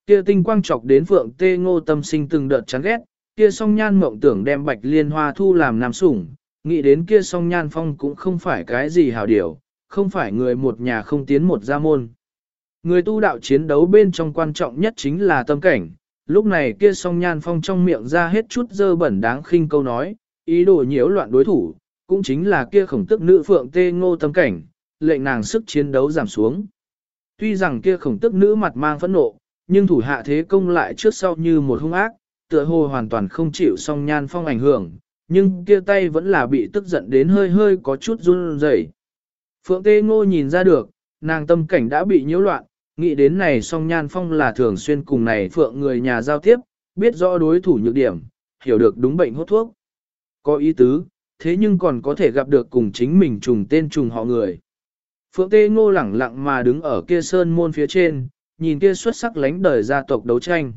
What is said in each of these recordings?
Kia tinh quang chọc đến Phượng Tê Ngô tâm sinh từng đợt chán ghét, kia song nhan mộng tưởng đem Bạch Liên Hoa thu làm nam sủng, nghĩ đến kia song nhan phong cũng không phải cái gì hảo điều, không phải người một nhà không tiến một gia môn. Người tu đạo chiến đấu bên trong quan trọng nhất chính là tâm cảnh, lúc này kia song nhan phong trong miệng ra hết chút dơ bẩn đáng khinh câu nói, ý đồ nhiễu loạn đối thủ, cũng chính là kia khổng tức nữ Phượng Tê Ngô tâm cảnh, lệnh nàng sức chiến đấu giảm xuống. Tuy rằng kia khổng tức nữ mặt mang phẫn nộ, nhưng thủ hạ thế công lại trước sau như một hung ác, tựa hồ hoàn toàn không chịu song nhan phong ảnh hưởng, nhưng kia tay vẫn là bị tức giận đến hơi hơi có chút run rẩy. Phượng Tê Ngô nhìn ra được, nàng tâm cảnh đã bị nhiễu loạn, nghĩ đến này song nhan phong là thường xuyên cùng này Phượng người nhà giao tiếp, biết rõ đối thủ nhược điểm, hiểu được đúng bệnh hốt thuốc. Có ý tứ, thế nhưng còn có thể gặp được cùng chính mình trùng tên trùng họ người. Phượng Tê Ngô lẳng lặng mà đứng ở kia sơn môn phía trên, nhìn kia xuất sắc lánh đời gia tộc đấu tranh.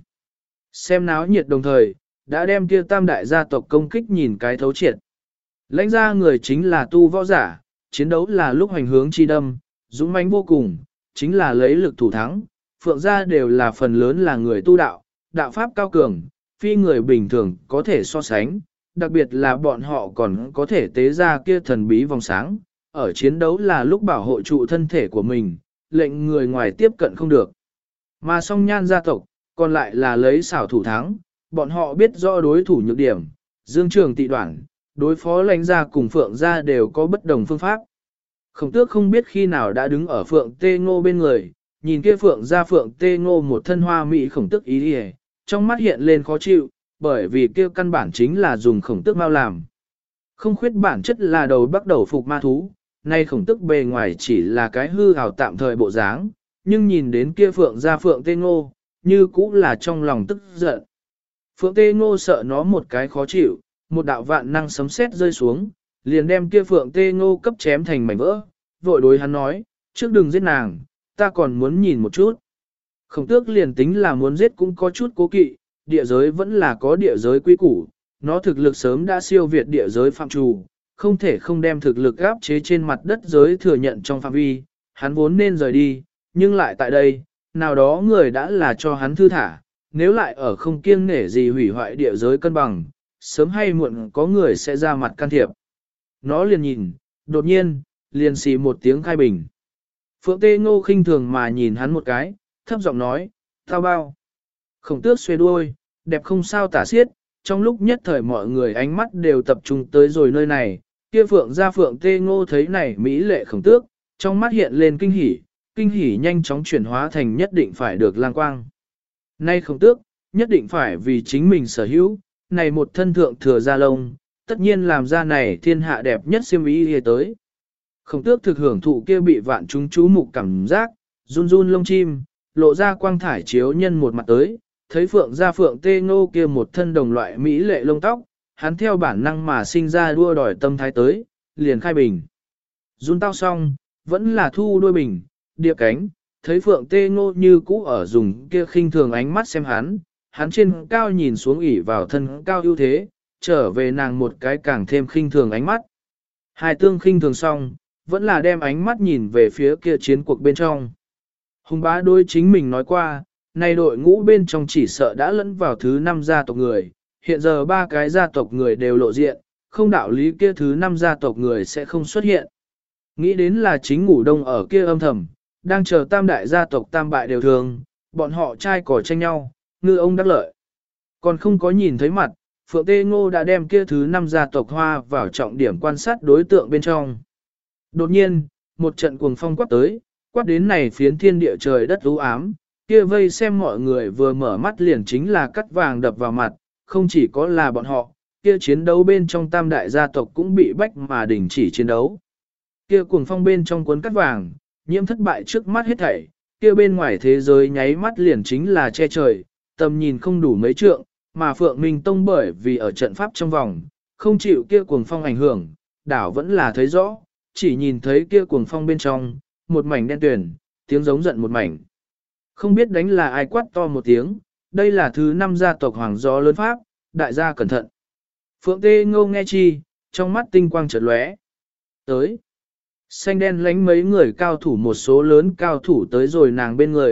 Xem náo nhiệt đồng thời, đã đem kia tam đại gia tộc công kích nhìn cái thấu triệt. Lãnh gia người chính là tu võ giả, chiến đấu là lúc hành hướng chi đâm, dũng mãnh vô cùng, chính là lấy lực thủ thắng. Phượng gia đều là phần lớn là người tu đạo, đạo pháp cao cường, phi người bình thường có thể so sánh, đặc biệt là bọn họ còn có thể tế ra kia thần bí vòng sáng, ở chiến đấu là lúc bảo hộ trụ thân thể của mình, lệnh người ngoài tiếp cận không được. Mà song nhan gia tộc, còn lại là lấy xảo thủ thắng, bọn họ biết rõ đối thủ nhược điểm, dương trường tị đoạn, đối phó lãnh gia cùng Phượng gia đều có bất đồng phương pháp. Khổng tước không biết khi nào đã đứng ở Phượng Tê Ngô bên người, nhìn kia Phượng gia Phượng Tê Ngô một thân hoa mỹ khổng tước ý đi, trong mắt hiện lên khó chịu, bởi vì kia căn bản chính là dùng khổng tước mau làm. Không khuyết bản chất là đầu bắt đầu phục ma thú, nay khổng tước bề ngoài chỉ là cái hư hào tạm thời bộ dáng, nhưng nhìn đến kia Phượng gia Phượng Tê Ngô, như cũ là trong lòng tức giận. Phượng Tê Ngô sợ nó một cái khó chịu, một đạo vạn năng sấm sét rơi xuống, liền đem kia Phượng Tê Ngô cấp chém thành mảnh vỡ, vội đối hắn nói, trước đừng giết nàng, ta còn muốn nhìn một chút. Khổng tước liền tính là muốn giết cũng có chút cố kỵ, địa giới vẫn là có địa giới quy củ, nó thực lực sớm đã siêu việt địa giới phạm trù, không thể không đem thực lực áp chế trên mặt đất giới thừa nhận trong phạm vi, hắn vốn nên rời đi, nhưng lại tại đây, nào đó người đã là cho hắn thư thả, nếu lại ở không kiêng nể gì hủy hoại địa giới cân bằng, sớm hay muộn có người sẽ ra mặt can thiệp. Nó liền nhìn, đột nhiên, liền xì một tiếng khai bình. Phượng Tê Ngô khinh thường mà nhìn hắn một cái, thấp giọng nói, tao bao. Khổng tước xuê đuôi, đẹp không sao tả xiết, trong lúc nhất thời mọi người ánh mắt đều tập trung tới rồi nơi này, kia Phượng gia Phượng Tê Ngô thấy này mỹ lệ khổng tước, trong mắt hiện lên kinh hỉ nhanh chóng chuyển hóa thành nhất định phải được lang quang. Nay khổng tước, nhất định phải vì chính mình sở hữu, này một thân thượng thừa da lông, tất nhiên làm ra này thiên hạ đẹp nhất xiêm y hề tới. Khổng tước thực hưởng thụ kia bị vạn chúng chú mục cảm giác, run run lông chim, lộ ra quang thải chiếu nhân một mặt tới, thấy Phượng gia Phượng Tê Ngô kia một thân đồng loại mỹ lệ lông tóc, hắn theo bản năng mà sinh ra đua đòi tâm thái tới, liền khai bình. Run tao xong, vẫn là thu đuôi bình, địa cánh, thấy Phượng Tê Ngô như cũ ở dùng kia khinh thường ánh mắt xem hắn trên cao nhìn xuống ỉ vào thân cao ưu thế, trở về nàng một cái càng thêm khinh thường ánh mắt. Hai tương khinh thường xong, vẫn là đem ánh mắt nhìn về phía kia chiến cuộc bên trong. Hùng bá đôi chính mình nói qua, nay đội ngũ bên trong chỉ sợ đã lẫn vào thứ 5 gia tộc người, hiện giờ 3 cái gia tộc người đều lộ diện, không đạo lý kia thứ 5 gia tộc người sẽ không xuất hiện. Nghĩ đến là chính ngủ đông ở kia âm thầm, đang chờ tam đại gia tộc tam bại đều thường, bọn họ trai cỏ tranh nhau, ngư ông đắc lợi. Còn không có nhìn thấy mặt, Phượng Tê Ngô đã đem kia thứ 5 gia tộc hoa vào trọng điểm quan sát đối tượng bên trong. Đột nhiên, một trận cuồng phong quát tới, quát đến này phiến thiên địa trời đất u ám, kia vây xem mọi người vừa mở mắt liền chính là cắt vàng đập vào mặt, không chỉ có là bọn họ, kia chiến đấu bên trong tam đại gia tộc cũng bị bách mà đình chỉ chiến đấu. Kia cuồng phong bên trong cuốn cắt vàng, nhiễm thất bại trước mắt hết thảy, kia bên ngoài thế giới nháy mắt liền chính là che trời, tầm nhìn không đủ mấy trượng, mà Phượng Minh Tông bởi vì ở trận pháp trong vòng, không chịu kia cuồng phong ảnh hưởng, đảo vẫn là thấy rõ, chỉ nhìn thấy kia cuồng phong bên trong, một mảnh đen tuyền, tiếng giống giận một mảnh. Không biết đánh là ai quát to một tiếng, đây là thứ 5 gia tộc hoàng gió lớn pháp, đại gia cẩn thận. Phượng Tê Ngô nghe chi, trong mắt tinh quang chợt lóe. Tới. Xanh đen lánh mấy người cao thủ một số lớn cao thủ tới rồi nàng bên người,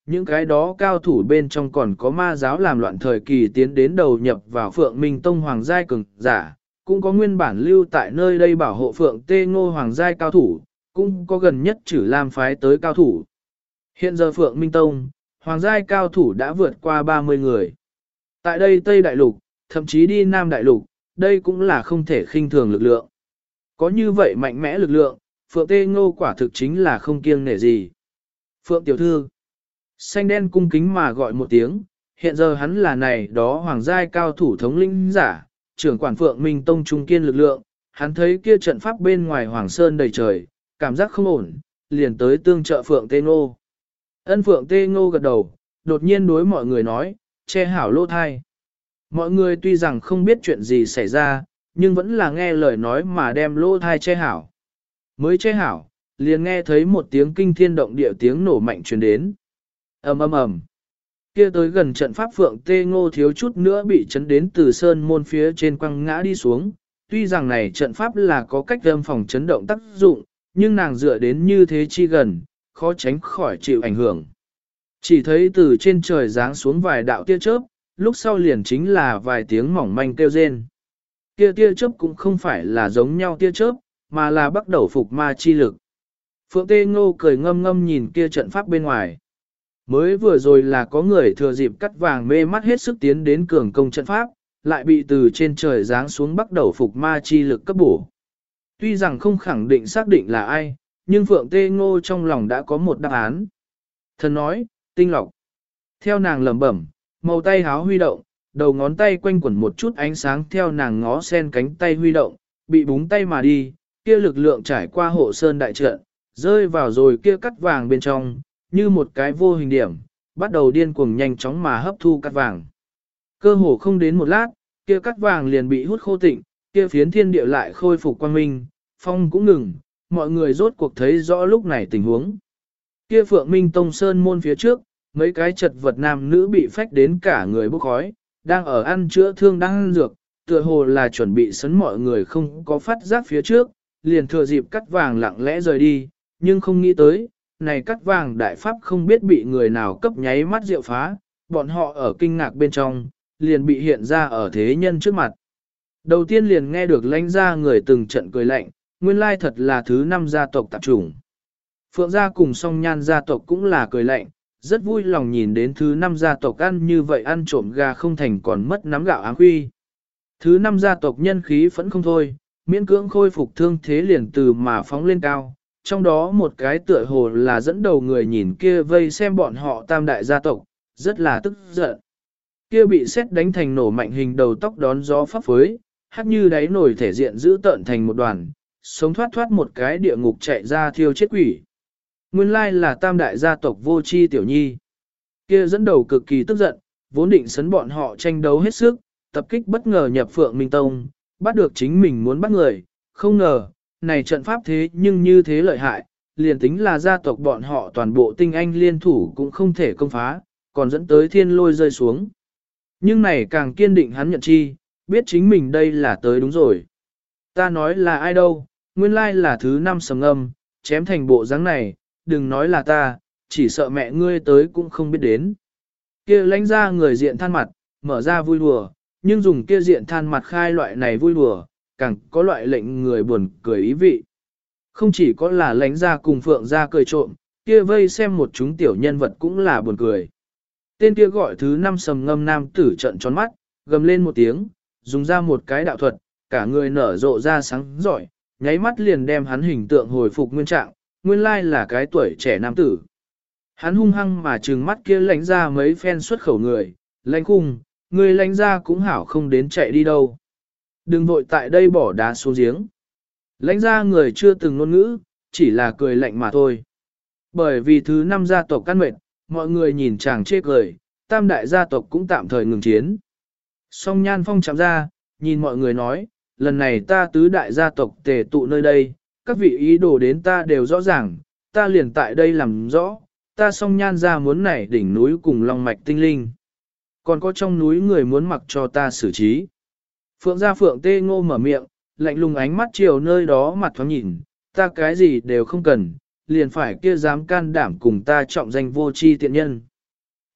Những cái đó cao thủ bên trong còn có ma giáo làm loạn thời kỳ tiến đến đầu nhập vào Phượng Minh Tông Hoàng giai cường giả, cũng có nguyên bản lưu tại nơi đây bảo hộ Phượng Tê Ngô Hoàng giai cao thủ, cũng có gần nhất Chử Lam phái tới cao thủ. Hiện giờ Phượng Minh Tông, Hoàng giai cao thủ đã vượt qua 30 người. Tại đây Tây Đại Lục, thậm chí đi Nam Đại Lục, đây cũng là không thể khinh thường lực lượng. Có như vậy mạnh mẽ lực lượng, Phượng Tê Ngô quả thực chính là không kiêng nể gì. Phượng tiểu thư, xanh đen cung kính mà gọi một tiếng, hiện giờ hắn là này đó hoàng giai cao thủ thống lĩnh giả, trưởng quản Phượng Minh Tông trung kiên lực lượng, hắn thấy kia trận pháp bên ngoài Hoàng Sơn đầy trời, cảm giác không ổn, liền tới tương trợ Phượng Tê Ngô. Ân Phượng Tê Ngô gật đầu, đột nhiên đối mọi người nói, che hảo lô thai. Mọi người tuy rằng không biết chuyện gì xảy ra, nhưng vẫn là nghe lời nói mà đem lô thai che hảo. Mới che hảo, liền nghe thấy một tiếng kinh thiên động địa tiếng nổ mạnh truyền đến. Ầm ầm ầm. Kia tới gần trận pháp Phượng Tê Ngô thiếu chút nữa bị chấn đến từ sơn môn phía trên quăng ngã đi xuống. Tuy rằng này trận pháp là có cách âm phòng chấn động tác dụng, nhưng nàng dựa đến như thế chi gần, khó tránh khỏi chịu ảnh hưởng. Chỉ thấy từ trên trời giáng xuống vài đạo tia chớp, lúc sau liền chính là vài tiếng mỏng manh kêu rên. Kia tia chớp cũng không phải là giống nhau tia chớp, mà là bắt đầu phục ma chi lực. Phượng Tê Ngô cười ngâm ngâm nhìn kia trận pháp bên ngoài. Mới vừa rồi là có người thừa dịp cắt vàng mê mắt hết sức tiến đến cường công trận pháp, lại bị từ trên trời giáng xuống bắt đầu phục ma chi lực cấp bổ. Tuy rằng không khẳng định xác định là ai, nhưng Phượng Tê Ngô trong lòng đã có một đáp án. Thần nói, tinh lọc. Theo nàng lẩm bẩm, màu tay háo huy động, đầu ngón tay quanh quẩn một chút ánh sáng theo nàng ngó sen cánh tay huy động, bị búng tay mà đi, kia lực lượng trải qua hộ sơn đại trận, rơi vào rồi kia cắt vàng bên trong, như một cái vô hình điểm, bắt đầu điên cuồng nhanh chóng mà hấp thu cắt vàng. Cơ hồ không đến một lát, kia cắt vàng liền bị hút khô tịnh, kia phiến thiên địa lại khôi phục quang minh, phong cũng ngừng, mọi người rốt cuộc thấy rõ lúc này tình huống. Kia Phượng Minh Tông Sơn môn phía trước, mấy cái chật vật nam nữ bị phách đến cả người bốc khói, đang ở ăn chữa thương đang ăn dược, tựa hồ là chuẩn bị sấn mọi người không có phát giác phía trước, liền thừa dịp cắt vàng lặng lẽ rời đi, nhưng không nghĩ tới, này cắt vàng đại pháp không biết bị người nào cấp nháy mắt diệu phá, bọn họ ở kinh ngạc bên trong, liền bị hiện ra ở thế nhân trước mặt. Đầu tiên liền nghe được lãnh ra người từng trận cười lạnh, nguyên lai thật là thứ 5 gia tộc tạp chủng. Phượng gia cùng song nhan gia tộc cũng là cười lạnh, rất vui lòng nhìn đến thứ 5 gia tộc ăn như vậy ăn trộm gà không thành còn mất nắm gạo áng huy. Thứ 5 gia tộc nhân khí phẫn không thôi, miễn cưỡng khôi phục thương thế liền từ mà phóng lên cao. Trong đó một cái tựa hồ là dẫn đầu người nhìn kia vây xem bọn họ tam đại gia tộc, rất là tức giận. Kia bị xét đánh thành nổ mạnh hình đầu tóc đón gió phấp phới, hát như đáy nổi thể diện giữ tợn thành một đoàn, sống thoát thoát một cái địa ngục chạy ra thiêu chết quỷ. Nguyên lai là tam đại gia tộc vô chi tiểu nhi. Kia dẫn đầu cực kỳ tức giận, vốn định sấn bọn họ tranh đấu hết sức, tập kích bất ngờ nhập Phượng Minh Tông, bắt được chính mình muốn bắt người, không ngờ, này trận pháp thế nhưng như thế lợi hại, liền tính là gia tộc bọn họ toàn bộ tinh anh liên thủ cũng không thể công phá, còn dẫn tới thiên lôi rơi xuống. Nhưng này càng kiên định hắn nhận chi, biết chính mình đây là tới đúng rồi. Ta nói là ai đâu, nguyên lai là thứ 5 sầm âm, chém thành bộ dáng này, đừng nói là ta, chỉ sợ mẹ ngươi tới cũng không biết đến. Kia lãnh ra người diện than mặt, mở ra vui đùa, nhưng dùng kia diện than mặt khai loại này vui đùa, càng có loại lệnh người buồn cười ý vị. Không chỉ có là lãnh ra cùng Phượng ra cười trộm, kia vây xem một chúng tiểu nhân vật cũng là buồn cười. Tên kia gọi thứ 5 sầm ngâm nam tử trận tròn mắt, gầm lên một tiếng, dùng ra một cái đạo thuật, cả người nở rộ ra sáng giỏi, nháy mắt liền đem hắn hình tượng hồi phục nguyên trạng, nguyên lai là cái tuổi trẻ nam tử. Hắn hung hăng mà trừng mắt kia lãnh ra mấy phen xuất khẩu người, lãnh khung, người lãnh ra cũng hảo không đến chạy đi đâu. Đừng vội tại đây bỏ đá xuống giếng. Lãnh ra người chưa từng ngôn ngữ, chỉ là cười lạnh mà thôi. Bởi vì thứ 5 gia tộc căn mệt, mọi người nhìn chàng chê cười, tam đại gia tộc cũng tạm thời ngừng chiến. Song Nhan Phong chạm ra, nhìn mọi người nói, lần này ta tứ đại gia tộc tề tụ nơi đây, các vị ý đồ đến ta đều rõ ràng, ta liền tại đây làm rõ, ta Song Nhan ra muốn nảy đỉnh núi cùng long mạch tinh linh. Còn có trong núi người muốn mặc cho ta xử trí. Phượng gia Phượng Tê Ngô mở miệng, lạnh lùng ánh mắt chiều nơi đó mặt thoáng nhìn, ta cái gì đều không cần, liền phải kia dám can đảm cùng ta trọng danh vô chi tiện nhân.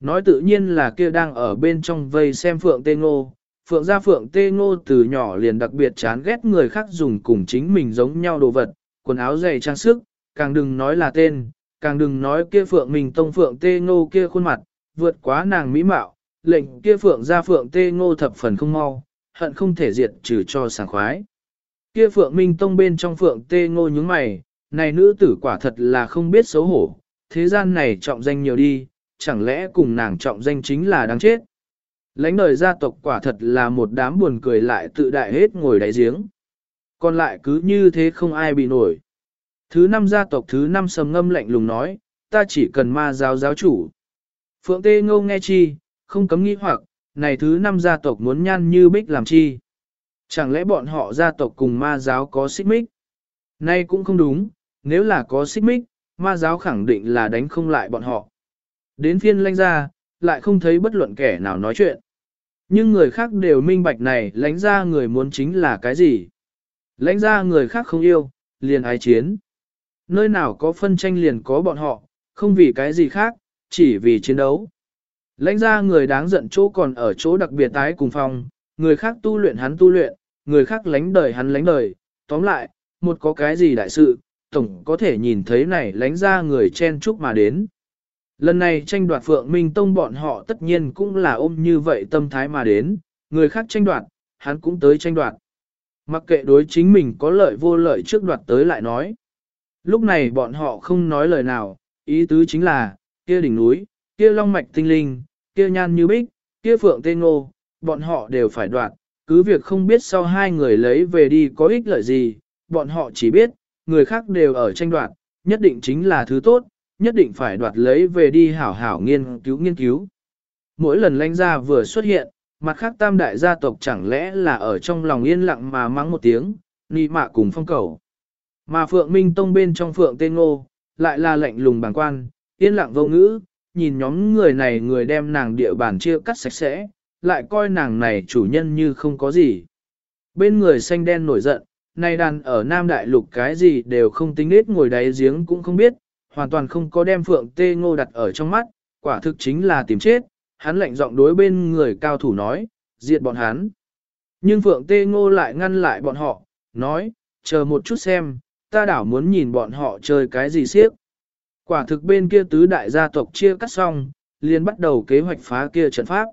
Nói tự nhiên là kia đang ở bên trong vây xem Phượng Tê Ngô. Phượng gia Phượng Tê Ngô từ nhỏ liền đặc biệt chán ghét người khác dùng cùng chính mình giống nhau đồ vật, quần áo giày trang sức, càng đừng nói là tên, càng đừng nói kia Phượng mình tông Phượng Tê Ngô kia khuôn mặt, vượt quá nàng mỹ mạo, lệnh kia Phượng gia Phượng Tê Ngô thập phần không mau, hận không thể diệt trừ cho sảng khoái. Kia Phượng Minh Tông bên trong Phượng Tê Ngô nhướng mày, này nữ tử quả thật là không biết xấu hổ, thế gian này trọng danh nhiều đi, chẳng lẽ cùng nàng trọng danh chính là đáng chết. Lãnh đời gia tộc quả thật là một đám buồn cười lại tự đại hết ngồi đáy giếng. Còn lại cứ như thế không ai bị nổi. Thứ năm gia tộc thứ năm sầm ngâm lạnh lùng nói, ta chỉ cần ma giáo giáo chủ. Phượng Tê Ngô nghe chi, không cấm nghĩ hoặc, này thứ năm gia tộc muốn nhan như bích làm chi. Chẳng lẽ bọn họ gia tộc cùng ma giáo có xích mích? Nay cũng không đúng, nếu là có xích mích, ma giáo khẳng định là đánh không lại bọn họ. Đến phiên lãnh gia, lại không thấy bất luận kẻ nào nói chuyện. Nhưng người khác đều minh bạch này lãnh gia người muốn chính là cái gì? Lãnh gia người khác không yêu, liền ái chiến. Nơi nào có phân tranh liền có bọn họ, không vì cái gì khác, chỉ vì chiến đấu. Lãnh gia người đáng giận chỗ còn ở chỗ đặc biệt tái cùng phòng, người khác tu luyện hắn tu luyện, người khác lánh đời hắn lánh đời. Tóm lại, một có cái gì đại sự, tổng có thể nhìn thấy này lãnh gia người chen chúc mà đến. Lần này tranh đoạt Phượng Minh Tông bọn họ tất nhiên cũng là ôm như vậy tâm thái mà đến, người khác tranh đoạt, hắn cũng tới tranh đoạt. Mặc kệ đối chính mình có lợi vô lợi trước đoạt tới lại nói. Lúc này bọn họ không nói lời nào, ý tứ chính là, kia đỉnh núi, kia long mạch tinh linh, kia nhan như bích, kia Phượng Tê Ngô, bọn họ đều phải đoạt, cứ việc không biết sau hai người lấy về đi có ích lợi gì, bọn họ chỉ biết, người khác đều ở tranh đoạt, nhất định chính là thứ tốt, nhất định phải đoạt lấy về đi hảo hảo nghiên cứu. Mỗi lần lãnh gia vừa xuất hiện, mặt khác tam đại gia tộc chẳng lẽ là ở trong lòng yên lặng mà mắng một tiếng, nị mạ cùng phong cầu. Mà Phượng Minh Tông bên trong Phượng Tê Ngô, lại là lạnh lùng bàng quan, yên lặng vô ngữ, nhìn nhóm người này người đem nàng địa bàn chia cắt sạch sẽ, lại coi nàng này chủ nhân như không có gì. Bên người xanh đen nổi giận, nay đàn ở Nam Đại Lục cái gì đều không tính nết ngồi đáy giếng cũng không biết, hoàn toàn không có đem Phượng Tê Ngô đặt ở trong mắt, quả thực chính là tìm chết, hắn lạnh giọng đối bên người cao thủ nói, diệt bọn hắn. Nhưng Phượng Tê Ngô lại ngăn lại bọn họ, nói, chờ một chút xem, ta đảo muốn nhìn bọn họ chơi cái gì siếc. Quả thực bên kia tứ đại gia tộc chia cắt xong, liền bắt đầu kế hoạch phá kia trận pháp.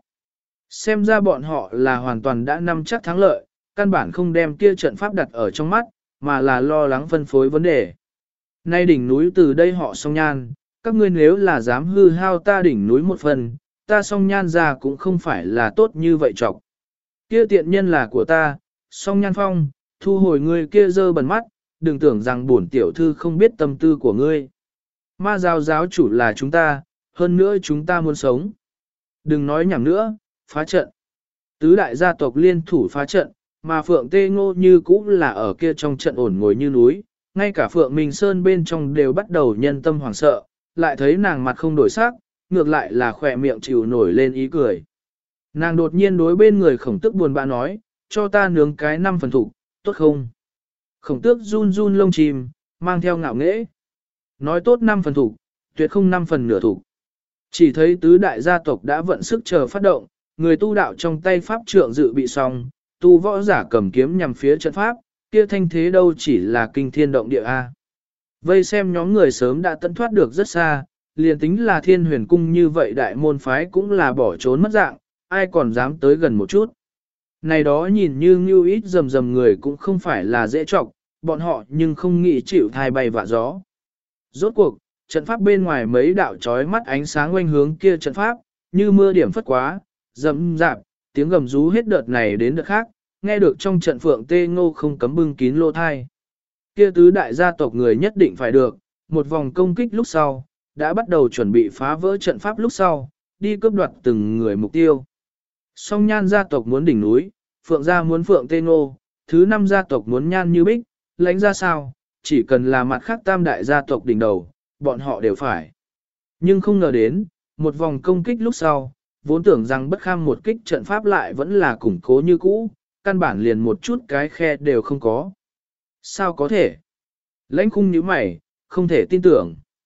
Xem ra bọn họ là hoàn toàn đã nắm chắc thắng lợi, căn bản không đem kia trận pháp đặt ở trong mắt, mà là lo lắng phân phối vấn đề. Nay đỉnh núi từ đây họ song nhan, các ngươi nếu là dám hư hao ta đỉnh núi một phần, ta song nhan ra cũng không phải là tốt như vậy trọc. Kia tiện nhân là của ta, song nhan phong, thu hồi ngươi kia dơ bẩn mắt, đừng tưởng rằng bổn tiểu thư không biết tâm tư của ngươi. Ma giáo giáo chủ là chúng ta, hơn nữa chúng ta muốn sống. Đừng nói nhảm nữa, phá trận. Tứ đại gia tộc liên thủ phá trận, mà Phượng Tê Ngô như cũ là ở kia trong trận ổn ngồi như núi, ngay cả Phượng Minh Sơn bên trong đều bắt đầu nhân tâm hoảng sợ, lại thấy nàng mặt không đổi sắc, ngược lại là khỏe miệng chịu nổi lên ý cười. Nàng đột nhiên đối bên người khổng tức buồn bã nói, cho ta nướng cái 5 phần thủ, tốt không? Khổng tước run run lông chim, mang theo ngạo nghễ. Nói tốt 5 phần thủ, tuyệt không 5 phần nửa thủ. Chỉ thấy tứ đại gia tộc đã vận sức chờ phát động, người tu đạo trong tay pháp trượng dự bị xong, tu võ giả cầm kiếm nhằm phía trận pháp, kia thanh thế đâu chỉ là kinh thiên động địa A. Vây xem nhóm người sớm đã tận thoát được rất xa, liền tính là thiên huyền cung như vậy đại môn phái cũng là bỏ trốn mất dạng, ai còn dám tới gần một chút. Này đó nhìn như ngưu ít rầm rầm người cũng không phải là dễ trọc, bọn họ nhưng không nghĩ chịu thai bay vạ gió. Rốt cuộc, trận pháp bên ngoài mấy đạo chói mắt ánh sáng quanh hướng kia trận pháp, như mưa điểm phất quá, rậm rạp, tiếng gầm rú hết đợt này đến đợt khác, nghe được trong trận Phượng Tê Ngô không cấm bưng kín lỗ thai. Kia tứ đại gia tộc người nhất định phải được, một vòng công kích lúc sau, đã bắt đầu chuẩn bị phá vỡ trận pháp lúc sau, đi cướp đoạt từng người mục tiêu. Song Nhan gia tộc muốn đỉnh núi, Phượng gia muốn Phượng Tê Ngô, thứ năm gia tộc muốn Nhan Như Bích, lãnh ra sao, chỉ cần là mặt khác tam đại gia tộc đỉnh đầu, bọn họ đều phải. Nhưng không ngờ đến, một vòng công kích lúc sau, vốn tưởng rằng bất kham một kích trận pháp lại vẫn là củng cố như cũ, căn bản liền một chút cái khe đều không có. Sao có thể? Lãnh khung nhíu mày, không thể tin tưởng.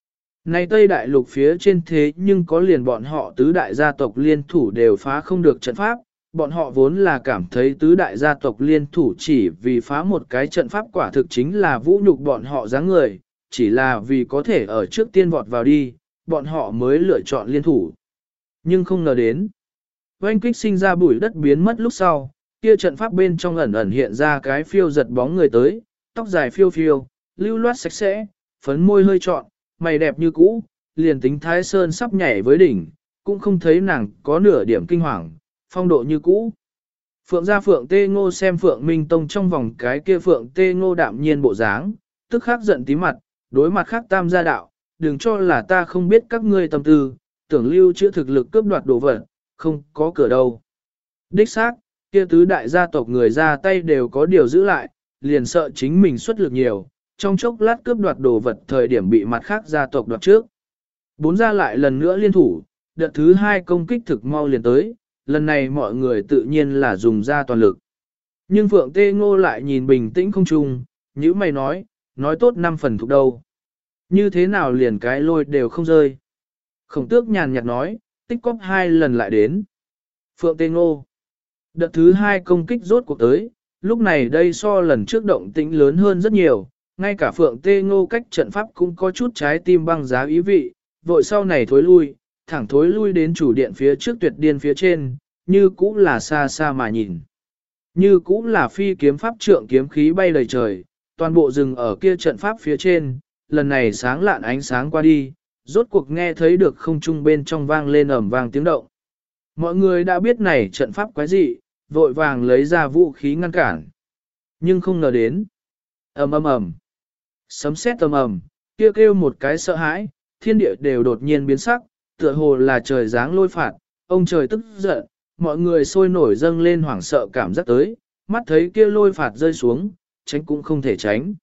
Này Tây Đại Lục phía trên thế nhưng có liền bọn họ tứ đại gia tộc liên thủ đều phá không được trận pháp, bọn họ vốn là cảm thấy tứ đại gia tộc liên thủ chỉ vì phá một cái trận pháp quả thực chính là vũ nhục bọn họ dáng người, chỉ là vì có thể ở trước tiên vọt vào đi, bọn họ mới lựa chọn liên thủ. Nhưng không ngờ đến, oanh kích sinh ra bụi đất biến mất lúc sau, kia trận pháp bên trong ẩn ẩn hiện ra cái phiêu giật bóng người tới, tóc dài phiêu phiêu, lưu loát sạch sẽ, phấn môi hơi trọn, mày đẹp như cũ, liền tính Thái Sơn sắp nhảy với đỉnh, cũng không thấy nàng có nửa điểm kinh hoàng, phong độ như cũ. Phượng gia Phượng Tê Ngô xem Phượng Minh Tông trong vòng cái kia Phượng Tê Ngô đạm nhiên bộ dáng, tức khắc giận tí mặt, đối mặt khác tam gia đạo, đừng cho là ta không biết các ngươi tâm tư, tưởng lưu chữa thực lực cướp đoạt đồ vật, không có cửa đâu. Đích xác, kia tứ đại gia tộc người ra tay đều có điều giữ lại, liền sợ chính mình xuất lực nhiều, trong chốc lát cướp đoạt đồ vật thời điểm bị mặt khác gia tộc đoạt trước. Bốn gia lại lần nữa liên thủ, đợt thứ hai công kích thực mau liền tới, lần này mọi người tự nhiên là dùng ra toàn lực. Nhưng Phượng Tê Ngô lại nhìn bình tĩnh không chung, như mày nói tốt 5 phần thuộc đâu. Như thế nào liền cái lôi đều không rơi. Khổng tước nhàn nhạt nói, tích cóp 2 lần lại đến. Phượng Tê Ngô. Đợt thứ hai công kích rốt cuộc tới, lúc này đây so lần trước động tĩnh lớn hơn rất nhiều, ngay cả Phượng Tê Ngô cách trận pháp cũng có chút trái tim băng giá ý vị, vội sau này thối lui, thẳng thối lui đến chủ điện phía trước tuyệt điên phía trên, như cũ là xa xa mà nhìn. Như cũ là phi kiếm pháp trượng kiếm khí bay đầy trời, toàn bộ rừng ở kia trận pháp phía trên, lần này sáng lạn ánh sáng qua đi, rốt cuộc nghe thấy được không trung bên trong vang lên ầm vang tiếng động. Mọi người đã biết này trận pháp quái dị, vội vàng lấy ra vũ khí ngăn cản. Nhưng không ngờ đến. Ầm ầm ầm. Sấm sét ầm ầm, kia kêu một cái sợ hãi, thiên địa đều đột nhiên biến sắc, tựa hồ là trời giáng lôi phạt, ông trời tức giận, mọi người sôi nổi dâng lên hoảng sợ cảm giác tới, mắt thấy kia lôi phạt rơi xuống, tránh cũng không thể tránh.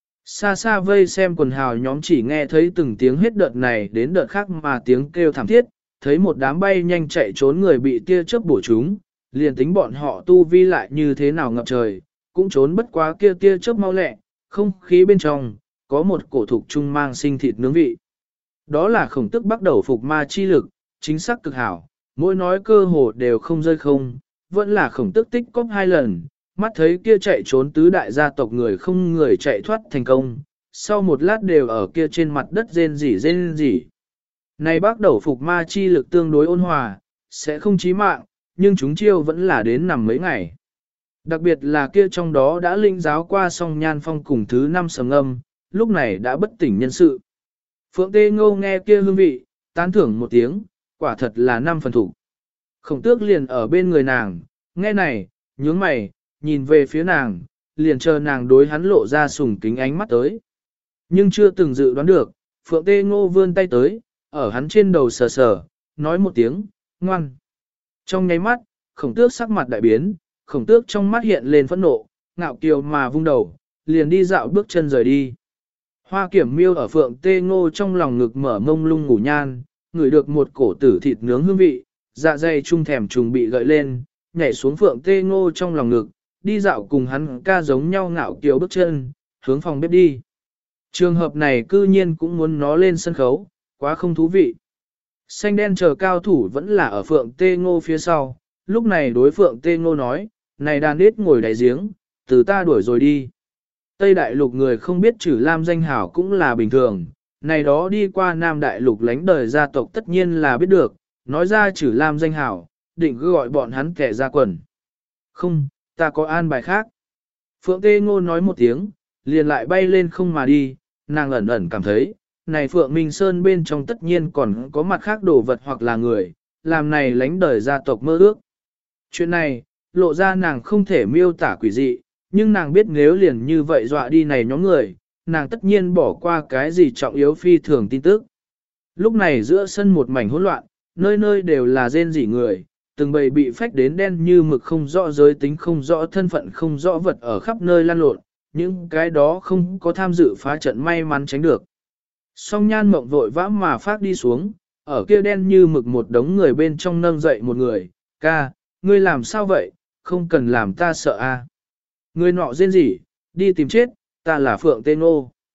Xa xa vây xem quần hào nhóm chỉ nghe thấy từng tiếng hết đợt này đến đợt khác mà tiếng kêu thảm thiết, thấy một đám bay nhanh chạy trốn người bị tia chớp bổ chúng, liền tính bọn họ tu vi lại như thế nào ngập trời, cũng trốn bất quá kia tia chớp mau lẹ, không khí bên trong, có một cổ thục trung mang sinh thịt nướng vị. Đó là khổng tức bắt đầu phục ma chi lực, chính xác cực hảo, mỗi nói cơ hồ đều không rơi không, vẫn là khổng tức tích cóp 2 lần, mắt thấy kia chạy trốn tứ đại gia tộc người không người chạy thoát thành công, sau một lát đều ở kia trên mặt đất rên rỉ. Này bắt đầu phục ma chi lực tương đối ôn hòa, sẽ không chí mạng, nhưng chúng chiêu vẫn là đến nằm mấy ngày. Đặc biệt là kia trong đó đã linh giáo qua song nhan phong cùng thứ 5 sầm âm, lúc này đã bất tỉnh nhân sự. Phượng Tê Ngô nghe kia hương vị, tán thưởng một tiếng, quả thật là 5 phần thủ. Khổng tước liền ở bên người nàng, nghe này, nhướng mày, nhìn về phía nàng, liền chờ nàng đối hắn lộ ra sùng kính ánh mắt tới. Nhưng chưa từng dự đoán được, Phượng Tê Ngô vươn tay tới, ở hắn trên đầu sờ sờ, nói một tiếng, ngoan. Trong nháy mắt, khổng tước sắc mặt đại biến, khổng tước trong mắt hiện lên phẫn nộ, ngạo kiều mà vung đầu, liền đi dạo bước chân rời đi. Hoa Kiểm Miêu ở Phượng Tê Ngô trong lòng ngực mở mông lung ngủ nhan, ngửi được một cổ tử thịt nướng hương vị, dạ dày trung thèm trùng bị gợi lên, nhảy xuống Phượng Tê Ngô trong lòng ngực, đi dạo cùng hắn ca giống nhau ngạo kiều bước chân, hướng phòng bếp đi. Trường hợp này cư nhiên cũng muốn nó lên sân khấu, quá không thú vị. Xanh đen chờ cao thủ vẫn là ở Phượng Tê Ngô phía sau, lúc này đối Phượng Tê Ngô nói, này đàn đết ngồi đáy giếng, từ ta đuổi rồi đi. Tây Đại Lục người không biết chữ Lam danh hảo cũng là bình thường, này đó đi qua Nam Đại Lục lánh đời gia tộc tất nhiên là biết được, nói ra chữ Lam danh hảo, định cứ gọi bọn hắn kẻ ra quần. Không, ta có an bài khác. Phượng Tê Ngô nói một tiếng, liền lại bay lên không mà đi, nàng ẩn ẩn cảm thấy, này Phượng Minh Sơn bên trong tất nhiên còn có mặt khác đồ vật hoặc là người, làm này lánh đời gia tộc mơ ước. Chuyện này, lộ ra nàng không thể miêu tả quỷ dị, nhưng nàng biết nếu liền như vậy dọa đi này nhóm người, nàng tất nhiên bỏ qua cái gì trọng yếu phi thường tin tức. Lúc này giữa sân một mảnh hỗn loạn, nơi nơi đều là rên rỉ người, từng bầy bị phách đến đen như mực không rõ giới tính không rõ thân phận không rõ vật ở khắp nơi lan lộn, những cái đó không có tham dự phá trận may mắn tránh được. Song Nhan Mộng vội vã mà phát đi xuống, ở kia đen như mực một đống người bên trong nâng dậy một người, ca, ngươi làm sao vậy, không cần làm ta sợ a. Người nọ rên rỉ, đi tìm chết, ta là Phượng Tê Ngô.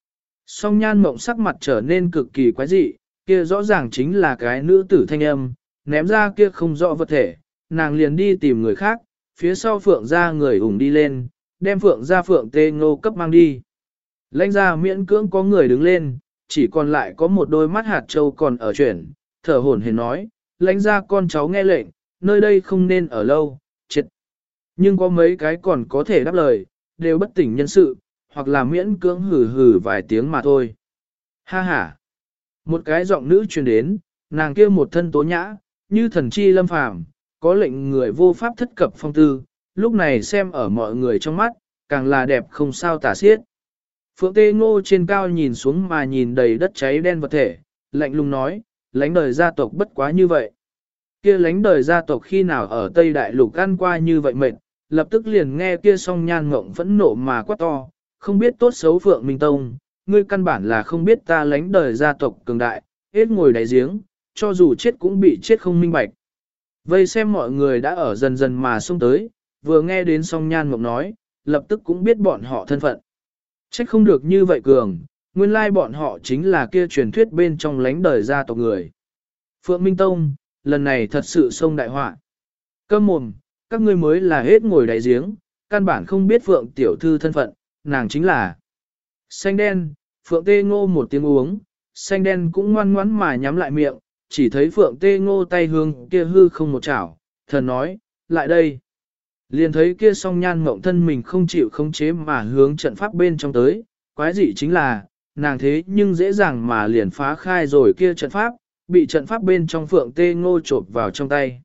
Song Nhan Mộng sắc mặt trở nên cực kỳ quái dị, kia rõ ràng chính là cái nữ tử thanh âm, ném ra kia không rõ vật thể, nàng liền đi tìm người khác, phía sau Phượng gia người ủng đi lên, đem Phượng gia Phượng Tê Ngô cấp mang đi. Lãnh gia miễn cưỡng có người đứng lên, chỉ còn lại có một đôi mắt hạt châu còn ở chuyển, thở hổn hển nói, lãnh gia con cháu nghe lệnh, nơi đây không nên ở lâu, chết. Nhưng có mấy cái còn có thể đáp lời, đều bất tỉnh nhân sự, hoặc là miễn cưỡng hừ hừ vài tiếng mà thôi. Ha ha! Một cái giọng nữ truyền đến, nàng kia một thân tố nhã, như thần chi lâm phàm, có lệnh người vô pháp thất cập phong tư, lúc này xem ở mọi người trong mắt, càng là đẹp không sao tả xiết. Phượng Tê Ngô trên cao nhìn xuống mà nhìn đầy đất cháy đen vật thể, lạnh lùng nói, lãnh đời gia tộc bất quá như vậy. Kia lãnh đời gia tộc khi nào ở Tây Đại Lục ăn qua như vậy mệt, lập tức liền nghe kia Song Nhan Mộng phẫn nộ mà quát to, không biết tốt xấu Phượng Minh Tông, ngươi căn bản là không biết ta lãnh đời gia tộc cường đại, hết ngồi đáy giếng, cho dù chết cũng bị chết không minh bạch. Vây xem mọi người đã ở dần dần mà xông tới, vừa nghe đến Song Nhan Mộng nói, lập tức cũng biết bọn họ thân phận. Trách không được như vậy cường, nguyên lai bọn họ chính là kia truyền thuyết bên trong lãnh đời gia tộc người. Phượng Minh Tông, lần này thật sự xông đại họa. Câm mồm, các ngươi mới là hết ngồi đáy giếng, căn bản không biết Phượng tiểu thư thân phận, nàng chính là xanh đen. Phượng Tê Ngô một tiếng uống, xanh đen cũng ngoan ngoãn mà nhắm lại miệng, chỉ thấy Phượng Tê Ngô tay hương kia hư không một chảo, thần nói, lại đây. Liền thấy kia Song Nhan Mộng thân mình không chịu khống chế mà hướng trận pháp bên trong tới, quái dị chính là, nàng thế nhưng dễ dàng mà liền phá khai rồi kia trận pháp, bị trận pháp bên trong Phượng Tê Ngô chộp vào trong tay.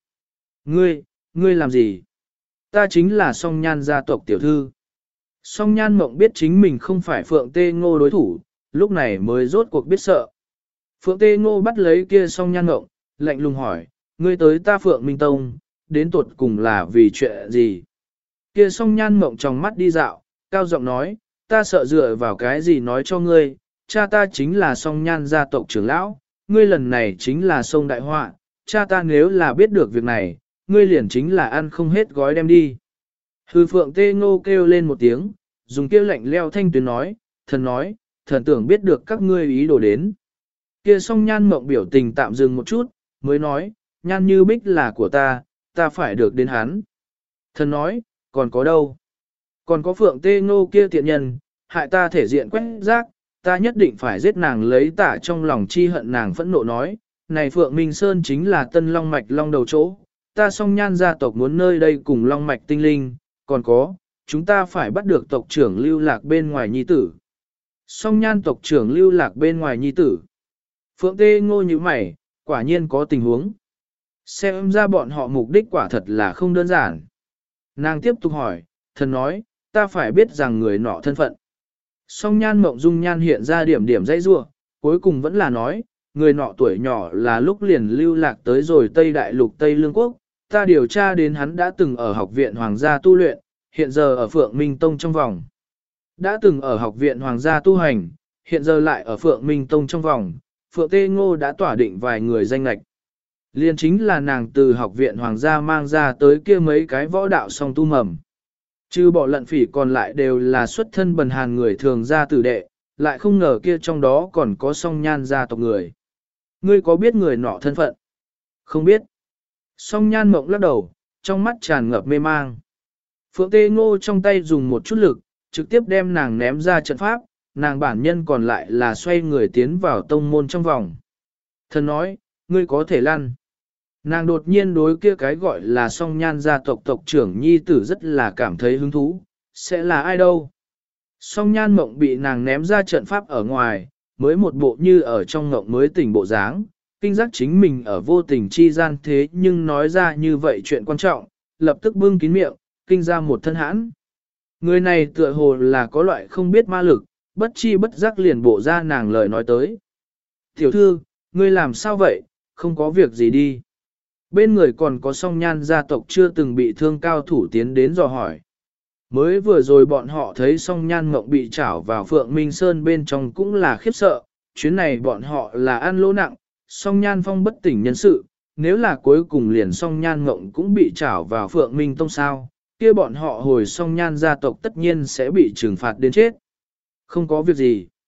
Ngươi làm gì? Ta chính là Song Nhan gia tộc tiểu thư. Song Nhan Mộng biết chính mình không phải Phượng Tê Ngô đối thủ, lúc này mới rốt cuộc biết sợ. Phượng Tê Ngô bắt lấy kia Song Nhan Mộng, lạnh lùng hỏi, ngươi tới ta Phượng Minh Tông, đến tuột cùng là vì chuyện gì? Kia Song Nhan Mộng trong mắt đi dạo, cao giọng nói, ta sợ dựa vào cái gì nói cho ngươi, cha ta chính là Song Nhan gia tộc trưởng lão, ngươi lần này chính là sông đại họa, cha ta nếu là biết được việc này, ngươi liền chính là ăn không hết gói đem đi. Hư Phượng Tê Ngô kêu lên một tiếng, dùng kia lạnh leo thanh tuyến nói, thần tưởng biết được các ngươi ý đồ đến. Kia Song Nhan Mộng biểu tình tạm dừng một chút, mới nói, Nhan Như Bích là của ta phải được đến hắn. Thần nói, còn có đâu? Còn có Phượng Tê Ngô kia tiện nhân, hại ta thể diện quét rác, ta nhất định phải giết nàng lấy tả trong lòng chi hận. Nàng phẫn nộ nói, này Phượng Minh Sơn chính là tân long mạch long đầu chỗ, ta Song Nhan gia tộc muốn nơi đây cùng long mạch tinh linh, còn có, chúng ta phải bắt được tộc trưởng Lưu Lạc bên ngoài nhi tử. Song Nhan tộc trưởng Lưu Lạc bên ngoài nhi tử. Phượng Tê Ngô như mày, quả nhiên có tình huống. Xem ra bọn họ mục đích quả thật là không đơn giản. Nàng tiếp tục hỏi, thần nói, ta phải biết rằng người nọ thân phận. Song Nhan Mộng dung nhan hiện ra điểm điểm dây rua, cuối cùng vẫn là nói, người nọ tuổi nhỏ là lúc liền lưu lạc tới rồi Tây Đại Lục Tây Lương Quốc, ta điều tra đến hắn đã từng ở học viện Hoàng gia tu luyện, hiện giờ ở Phượng Minh Tông trong vòng. Đã từng ở học viện Hoàng gia tu hành, hiện giờ lại ở Phượng Minh Tông trong vòng, Phượng Tê Ngô đã tỏa định vài người danh lạch. Liên chính là nàng từ học viện Hoàng gia mang ra tới kia mấy cái võ đạo song tu mầm. Chứ bỏ lận phỉ còn lại đều là xuất thân bần hàn người thường gia tử đệ, lại không ngờ kia trong đó còn có Song Nhan gia tộc người. Ngươi có biết người nọ thân phận? Không biết. Song Nhan Mộng lắc đầu, trong mắt tràn ngập mê mang. Phượng Tê Ngô trong tay dùng một chút lực, trực tiếp đem nàng ném ra trận pháp, nàng bản nhân còn lại là xoay người tiến vào tông môn trong vòng. Thần nói, ngươi có thể lăn. Nàng đột nhiên đối kia cái gọi là Song Nhan gia tộc tộc trưởng nhi tử rất là cảm thấy hứng thú, sẽ là ai đâu. Song Nhan Mộng bị nàng ném ra trận pháp ở ngoài, mới một bộ như ở trong ngộng mới tỉnh bộ dáng, kinh giác chính mình ở vô tình chi gian thế nhưng nói ra như vậy chuyện quan trọng, lập tức bưng kín miệng, kinh ra một thân hãn. Người này tựa hồ là có loại không biết ma lực, bất chi bất giác liền bộ ra nàng lời nói tới. Tiểu thư, ngươi làm sao vậy, không có việc gì đi. Bên người còn có Song Nhan gia tộc chưa từng bị thương cao thủ tiến đến dò hỏi. Mới vừa rồi bọn họ thấy Song Nhan Mộng bị trảo vào Phượng Minh Sơn bên trong cũng là khiếp sợ, chuyến này bọn họ là ăn lỗ nặng, Song Nhan Phong bất tỉnh nhân sự, nếu là cuối cùng liền Song Nhan Mộng cũng bị trảo vào Phượng Minh Tông sao, kia bọn họ hồi Song Nhan gia tộc tất nhiên sẽ bị trừng phạt đến chết. Không có việc gì.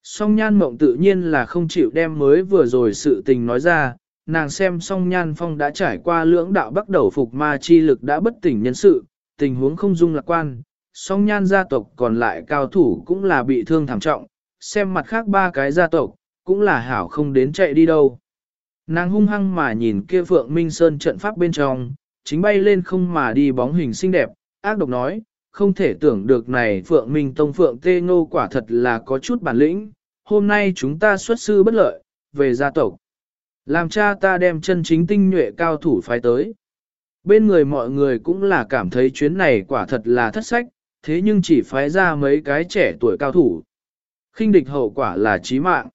Song Nhan Mộng tự nhiên là không chịu đem mới vừa rồi sự tình nói ra, nàng xem Song Nhan Phong đã trải qua lưỡng đạo bắt đầu phục ma chi lực đã bất tỉnh nhân sự, tình huống không dung lạc quan, Song Nhan gia tộc còn lại cao thủ cũng là bị thương thảm trọng, xem mặt khác ba cái gia tộc, cũng là hảo không đến chạy đi đâu. Nàng hung hăng mà nhìn kia Phượng Minh Sơn trận pháp bên trong, chính bay lên không mà đi bóng hình xinh đẹp, ác độc nói, không thể tưởng được này Phượng Minh Tông Phượng Tê Ngô quả thật là có chút bản lĩnh, hôm nay chúng ta xuất sư bất lợi, về gia tộc. Làm cha ta đem chân chính tinh nhuệ cao thủ phái tới. Bên người mọi người cũng là cảm thấy chuyến này quả thật là thất sách, thế nhưng chỉ phái ra mấy cái trẻ tuổi cao thủ. Khinh địch hậu quả là chí mạng.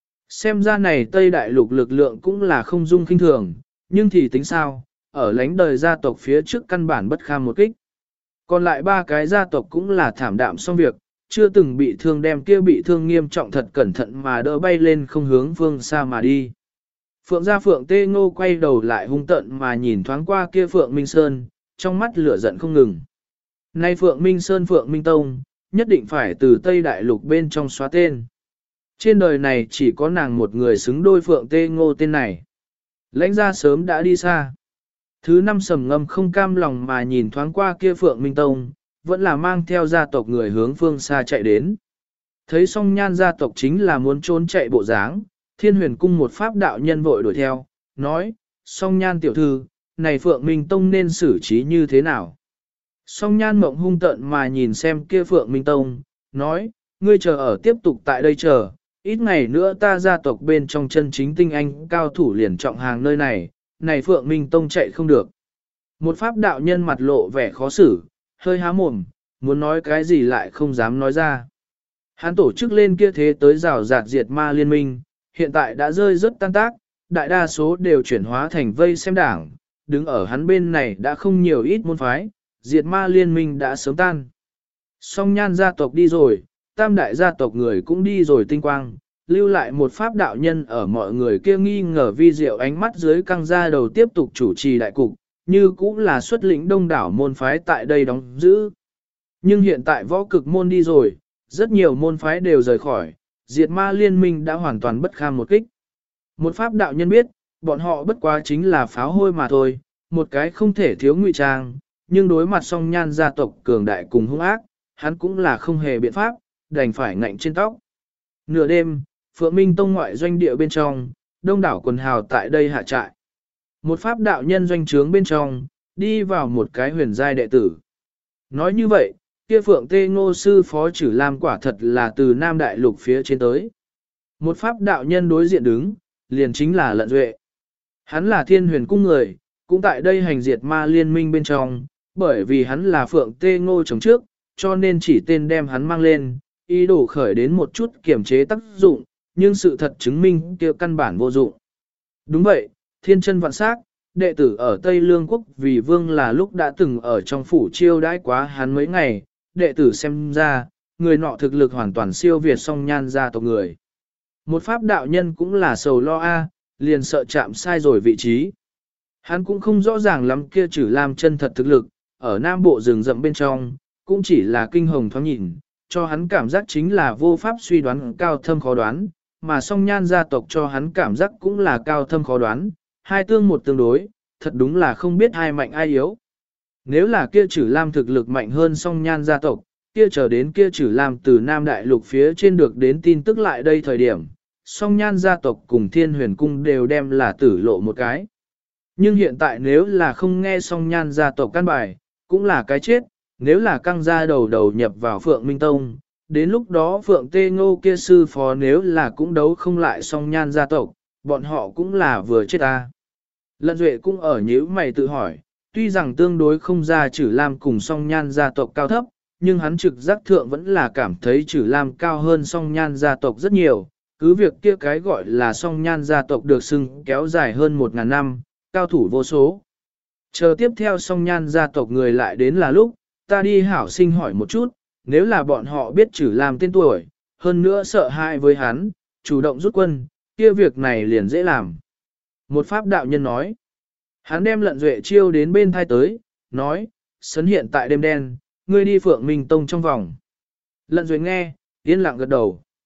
Xem ra này Tây Đại Lục lực lượng cũng là không dung khinh thường, nhưng thì tính sao, ở lãnh đời gia tộc phía trước căn bản bất kham một kích. Còn lại ba cái gia tộc cũng là thảm đạm xong việc, chưa từng bị thương đem kia bị thương nghiêm trọng thật cẩn thận mà đỡ bay lên không hướng phương xa mà đi. Phượng gia Phượng Tê Ngô quay đầu lại hung tận mà nhìn thoáng qua kia Phượng Minh Sơn, trong mắt lửa giận không ngừng. Nay Phượng Minh Sơn Phượng Minh Tông, nhất định phải từ Tây Đại Lục bên trong xóa tên. Trên đời này chỉ có nàng một người xứng đôi Phượng Tê Ngô tên này. Lãnh gia sớm đã đi xa. Thứ năm Sầm Ngâm không cam lòng mà nhìn thoáng qua kia Phượng Minh Tông, vẫn là mang theo gia tộc người hướng phương xa chạy đến. Thấy Song Nhan gia tộc chính là muốn trốn chạy bộ dáng, Thiên Huyền Cung một pháp đạo nhân vội đuổi theo, nói, Song Nhan tiểu thư, này Phượng Minh Tông nên xử trí như thế nào? Song Nhan mộng hung tận mà nhìn xem kia Phượng Minh Tông, nói, ngươi chờ ở tiếp tục tại đây chờ, ít ngày nữa ta gia tộc bên trong chân chính tinh anh cao thủ liền trọng hàng nơi này, này Phượng Minh Tông chạy không được. Một pháp đạo nhân mặt lộ vẻ khó xử, hơi há mồm, muốn nói cái gì lại không dám nói ra. Hắn tổ chức lên kia thế tới rào rạt diệt ma liên minh, hiện tại đã rơi rất tan tác, đại đa số đều chuyển hóa thành vây xem đảng, đứng ở hắn bên này đã không nhiều ít môn phái, diệt ma liên minh đã sớm tan. Song Nhan gia tộc đi rồi, tam đại gia tộc người cũng đi rồi tinh quang, lưu lại một pháp đạo nhân ở mọi người kia nghi ngờ vi diệu ánh mắt dưới căng ra đầu tiếp tục chủ trì đại cục, như cũng là xuất lĩnh đông đảo môn phái tại đây đóng giữ. Nhưng hiện tại võ cực môn đi rồi, rất nhiều môn phái đều rời khỏi, diệt ma liên minh đã hoàn toàn bất kham một kích. Một pháp đạo nhân biết, bọn họ bất quá chính là pháo hôi mà thôi, một cái không thể thiếu ngụy trang, nhưng đối mặt Song Nhan gia tộc cường đại cùng hung ác, hắn cũng là không hề biện pháp, đành phải ngạnh trên tóc. Nửa đêm, Phượng Minh Tông ngoại doanh địa bên trong, đông đảo quần hào tại đây hạ trại. Một pháp đạo nhân doanh trướng bên trong, đi vào một cái huyền giai đệ tử. Nói như vậy, kia Phượng Tê Ngô sư phó Trử Lam quả thật là từ Nam Đại Lục phía trên tới. Một pháp đạo nhân đối diện đứng, liền chính là Lận Duệ. Hắn là Thiên Huyền Cung người, cũng tại đây hành diệt ma liên minh bên trong, bởi vì hắn là Phượng Tê Ngô chống trước, cho nên chỉ tên đem hắn mang lên, ý đồ khởi đến một chút kiểm chế tác dụng, nhưng sự thật chứng minh kia căn bản vô dụng. Đúng vậy, thiên chân vạn sắc, đệ tử ở Tây Lương Quốc vì vương là lúc đã từng ở trong phủ chiêu đãi quá hắn mấy ngày, đệ tử xem ra, người nọ thực lực hoàn toàn siêu việt Song Nhan gia tộc người. Một pháp đạo nhân cũng là sầu lo liền sợ chạm sai rồi vị trí. Hắn cũng không rõ ràng lắm kia Trử Lam chân thật thực lực, ở Nam Bộ rừng rậm bên trong, cũng chỉ là kinh hồng thoáng nhìn, cho hắn cảm giác chính là vô pháp suy đoán cao thâm khó đoán, mà Song Nhan gia tộc cho hắn cảm giác cũng là cao thâm khó đoán, hai tương một tương đối, thật đúng là không biết ai mạnh ai yếu. Nếu là kia Trử Lam thực lực mạnh hơn Song Nhan gia tộc, kia chờ đến kia Trử Lam từ Nam Đại Lục phía trên được đến tin tức lại đây thời điểm, Song Nhan gia tộc cùng Thiên Huyền Cung đều đem là tử lộ một cái. Nhưng hiện tại nếu là không nghe Song Nhan gia tộc căn bài, cũng là cái chết, nếu là căng ra đầu nhập vào Phượng Minh Tông, đến lúc đó Phượng Tê Ngô kia sư phó nếu là cũng đấu không lại Song Nhan gia tộc, bọn họ cũng là vừa chết ta. Lận Duệ cũng ở nhíu mày tự hỏi, tuy rằng tương đối không ra Trử Lam cùng Song Nhan gia tộc cao thấp, nhưng hắn trực giác thượng vẫn là cảm thấy Trử Lam cao hơn Song Nhan gia tộc rất nhiều, cứ việc kia cái gọi là Song Nhan gia tộc được xưng kéo dài hơn 1000 năm, cao thủ vô số. Chờ tiếp theo Song Nhan gia tộc người lại đến là lúc, ta đi hảo sinh hỏi một chút, nếu là bọn họ biết Trử Lam tên tuổi, hơn nữa sợ hãi với hắn, chủ động rút quân, kia việc này liền dễ làm. Một pháp đạo nhân nói, hắn đem Lận Duệ chiêu đến bên thai tới, nói, sấn hiện tại đêm đen, ngươi đi Phượng Minh Tông trong vòng. Lận Duệ nghe, yên lặng gật đầu.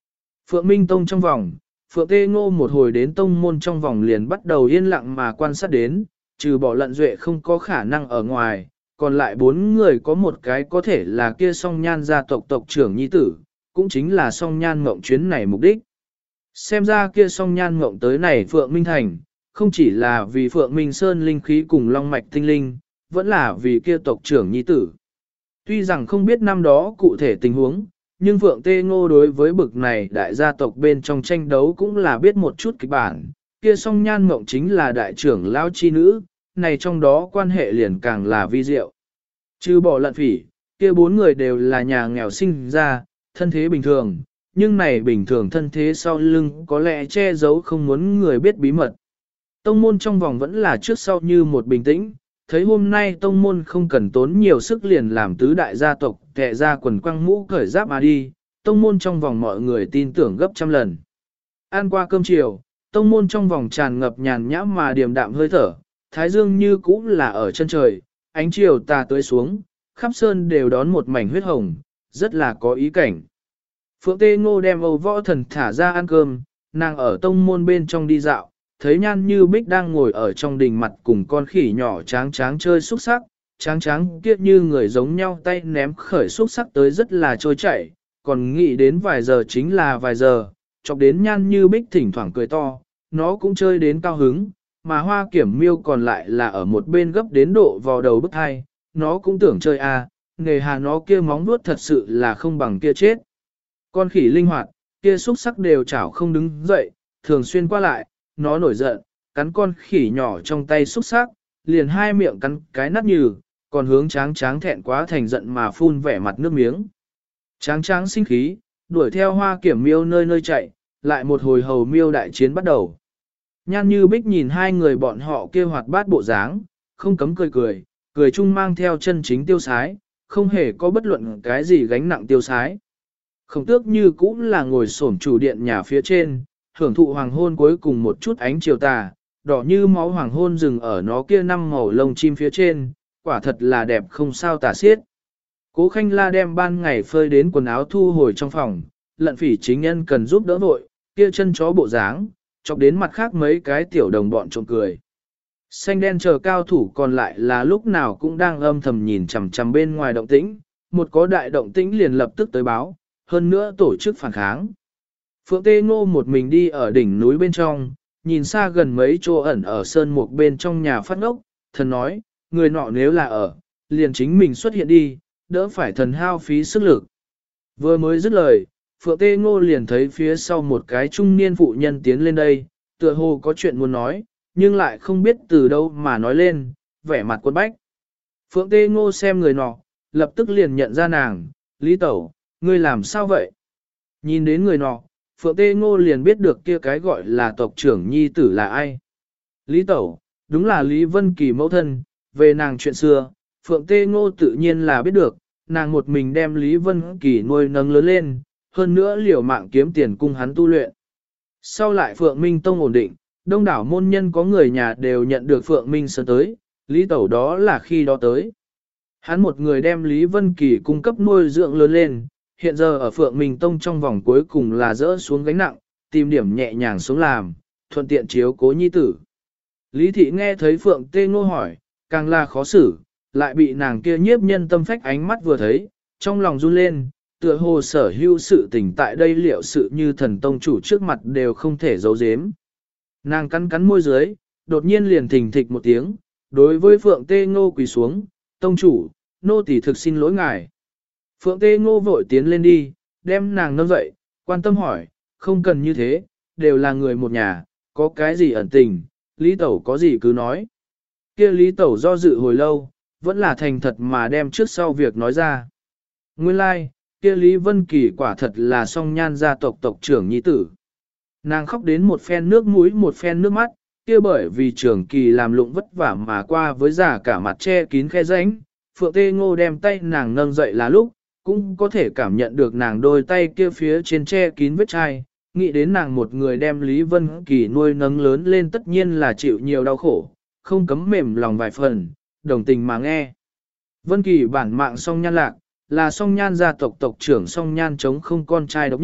Phượng Minh Tông trong vòng, Phượng Tê Ngô một hồi đến tông môn trong vòng liền bắt đầu yên lặng mà quan sát đến, trừ bỏ Lận Duệ không có khả năng ở ngoài, còn lại 4 người có một cái có thể là kia song nhan gia tộc tộc trưởng nhi tử, cũng chính là song nhan mộng chuyến này mục đích. Xem ra kia song nhan mộng tới này Phượng Minh Thành, không chỉ là vì Phượng Minh Sơn linh khí cùng long mạch tinh linh, vẫn là vì kia tộc trưởng nhi tử. Tuy rằng không biết năm đó cụ thể tình huống, nhưng Phượng Tê Ngô đối với bực này đại gia tộc bên trong tranh đấu cũng là biết một chút kịch bản, kia song nhan mộng chính là đại trưởng lão chi nữ, này trong đó quan hệ liền càng là vi diệu. Chứ bỏ Lận Phỉ, kia 4 người đều là nhà nghèo sinh ra, thân thế bình thường, nhưng này bình thường thân thế sau lưng có lẽ che giấu không muốn người biết bí mật. Tông môn trong vòng vẫn là trước sau như một bình tĩnh, thấy hôm nay tông môn không cần tốn nhiều sức liền làm tứ đại gia tộc kệ ra quần quăng mũ cởi giáp mà đi, tông môn trong vòng mọi người tin tưởng gấp trăm lần. Ăn qua cơm chiều, tông môn trong vòng tràn ngập nhàn nhã mà điềm đạm hơi thở, thái dương như cũ là ở chân trời, ánh chiều tà tới xuống, khắp sơn đều đón một mảnh huyết hồng, rất là có ý cảnh. Phượng Tê Ngô đem Âu Võ Thần thả ra ăn cơm, nàng ở tông môn bên trong đi dạo, thấy Nhan Như Bích đang ngồi ở trong đình mặt cùng con khỉ nhỏ tráng tráng chơi xúc sắc, tráng tráng kiết như người giống nhau tay ném khởi xúc sắc tới rất là trôi chảy, còn nghĩ đến vài giờ chính là vài giờ, chọc đến Nhan Như Bích thỉnh thoảng cười to, nó cũng chơi đến cao hứng, mà Hoa Kiểm Miêu còn lại là ở một bên gấp đến độ vào đầu bức hai, nó cũng tưởng chơi nghề hà nó kia móng vuốt thật sự là không bằng kia chết. Con khỉ linh hoạt, kia xúc sắc đều chảo không đứng dậy, thường xuyên qua lại, nó nổi giận, cắn con khỉ nhỏ trong tay xúc sắc, liền hai miệng cắn cái nát nhừ, còn hướng tráng tráng thẹn quá thành giận mà phun vẻ mặt nước miếng. Tráng tráng sinh khí, đuổi theo Hoa Kiểm Miêu nơi nơi chạy, lại một hồi hầu miêu đại chiến bắt đầu. Nhan Như Bích nhìn hai người bọn họ kia hoạt bát bộ dáng, không cấm cười cười, cười chung mang theo chân chính tiêu sái, không hề có bất luận cái gì gánh nặng tiêu sái. Khổng Tước như cũng là ngồi xổm chủ điện nhà phía trên, hưởng thụ hoàng hôn cuối cùng một chút ánh chiều tà, đỏ như máu hoàng hôn rừng ở nó kia 5 màu lông chim phía trên, quả thật là đẹp không sao tả xiết. Cố Khanh La đem ban ngày phơi đến quần áo thu hồi trong phòng, Lận Phỉ chính nhân cần giúp đỡ vội, kia chân chó bộ dáng, chọc đến mặt khác mấy cái tiểu đồng bọn trộm cười. Xanh đen chờ cao thủ còn lại là lúc nào cũng đang âm thầm nhìn chằm chằm bên ngoài động tĩnh, một có đại động tĩnh liền lập tức tới báo, hơn nữa tổ chức phản kháng. Phượng Tê Ngô một mình đi ở đỉnh núi bên trong, nhìn xa gần mấy chỗ ẩn ở sơn mục bên trong nhà phát ngốc, thần nói, người nọ nếu là ở, liền chính mình xuất hiện đi, đỡ phải thần hao phí sức lực. Vừa mới dứt lời, Phượng Tê Ngô liền thấy phía sau một cái trung niên phụ nhân tiến lên đây, tựa hồ có chuyện muốn nói, nhưng lại không biết từ đâu mà nói lên, vẻ mặt quấn bách. Phượng Tê Ngô xem người nọ, lập tức liền nhận ra nàng, Lý Tẩu, ngươi làm sao vậy? Nhìn đến người nọ, Phượng Tê Ngô liền biết được kia cái gọi là tộc trưởng nhi tử là ai. Lý Tẩu, đúng là Lý Vân Kỳ mẫu thân, về nàng chuyện xưa, Phượng Tê Ngô tự nhiên là biết được, nàng một mình đem Lý Vân Kỳ nuôi nấng lớn lên, hơn nữa liều mạng kiếm tiền cung hắn tu luyện. Sau lại Phượng Minh Tông ổn định, đông đảo môn nhân có người nhà đều nhận được Phượng Minh Sơn tới, Lý Tẩu đó là khi đó tới. Hắn một người đem Lý Vân Kỳ cung cấp nuôi dưỡng lớn lên, hiện giờ ở Phượng Minh Tông trong vòng cuối cùng là dỡ xuống gánh nặng, tìm điểm nhẹ nhàng xuống làm, thuận tiện chiếu cố nhi tử. Lý Thị nghe thấy Phượng Tê Ngô hỏi, càng là khó xử, lại bị nàng kia nhiếp nhân tâm phách ánh mắt vừa thấy, trong lòng run lên, tựa hồ sở hữu sự tình tại đây liệu sự như thần tông chủ trước mặt đều không thể giấu giếm. Nàng cắn cắn môi dưới, đột nhiên liền thình thịch một tiếng, đối với Phượng Tê Ngô quỳ xuống, tông chủ, nô tỳ thực xin lỗi ngài. Phượng Tê Ngô vội tiến lên đi, đem nàng nâng dậy, quan tâm hỏi, không cần như thế, đều là người một nhà, có cái gì ẩn tình, Lý Tẩu có gì cứ nói. Kia Lý Tẩu do dự hồi lâu, vẫn là thành thật mà đem trước sau việc nói ra. Nguyên lai, like, kia Lý Vân Kỳ quả thật là song nhan gia tộc tộc trưởng nhi tử. Nàng khóc đến một phen nước mũi một phen nước mắt, kia bởi vì trưởng kỳ làm lụng vất vả mà qua với giả cả mặt che kín khe rãnh. Phượng Tê Ngô đem tay nàng nâng dậy là lúc, cũng có thể cảm nhận được nàng đôi tay kia phía trên che kín vết chai, nghĩ đến nàng một người đem Lý Vân Kỳ nuôi nấng lớn lên tất nhiên là chịu nhiều đau khổ, không cấm mềm lòng vài phần, đồng tình mà nghe. Vân Kỳ bản mạng song nhan lạc, là song nhan gia tộc tộc trưởng song nhan chống không con trai độc nhất,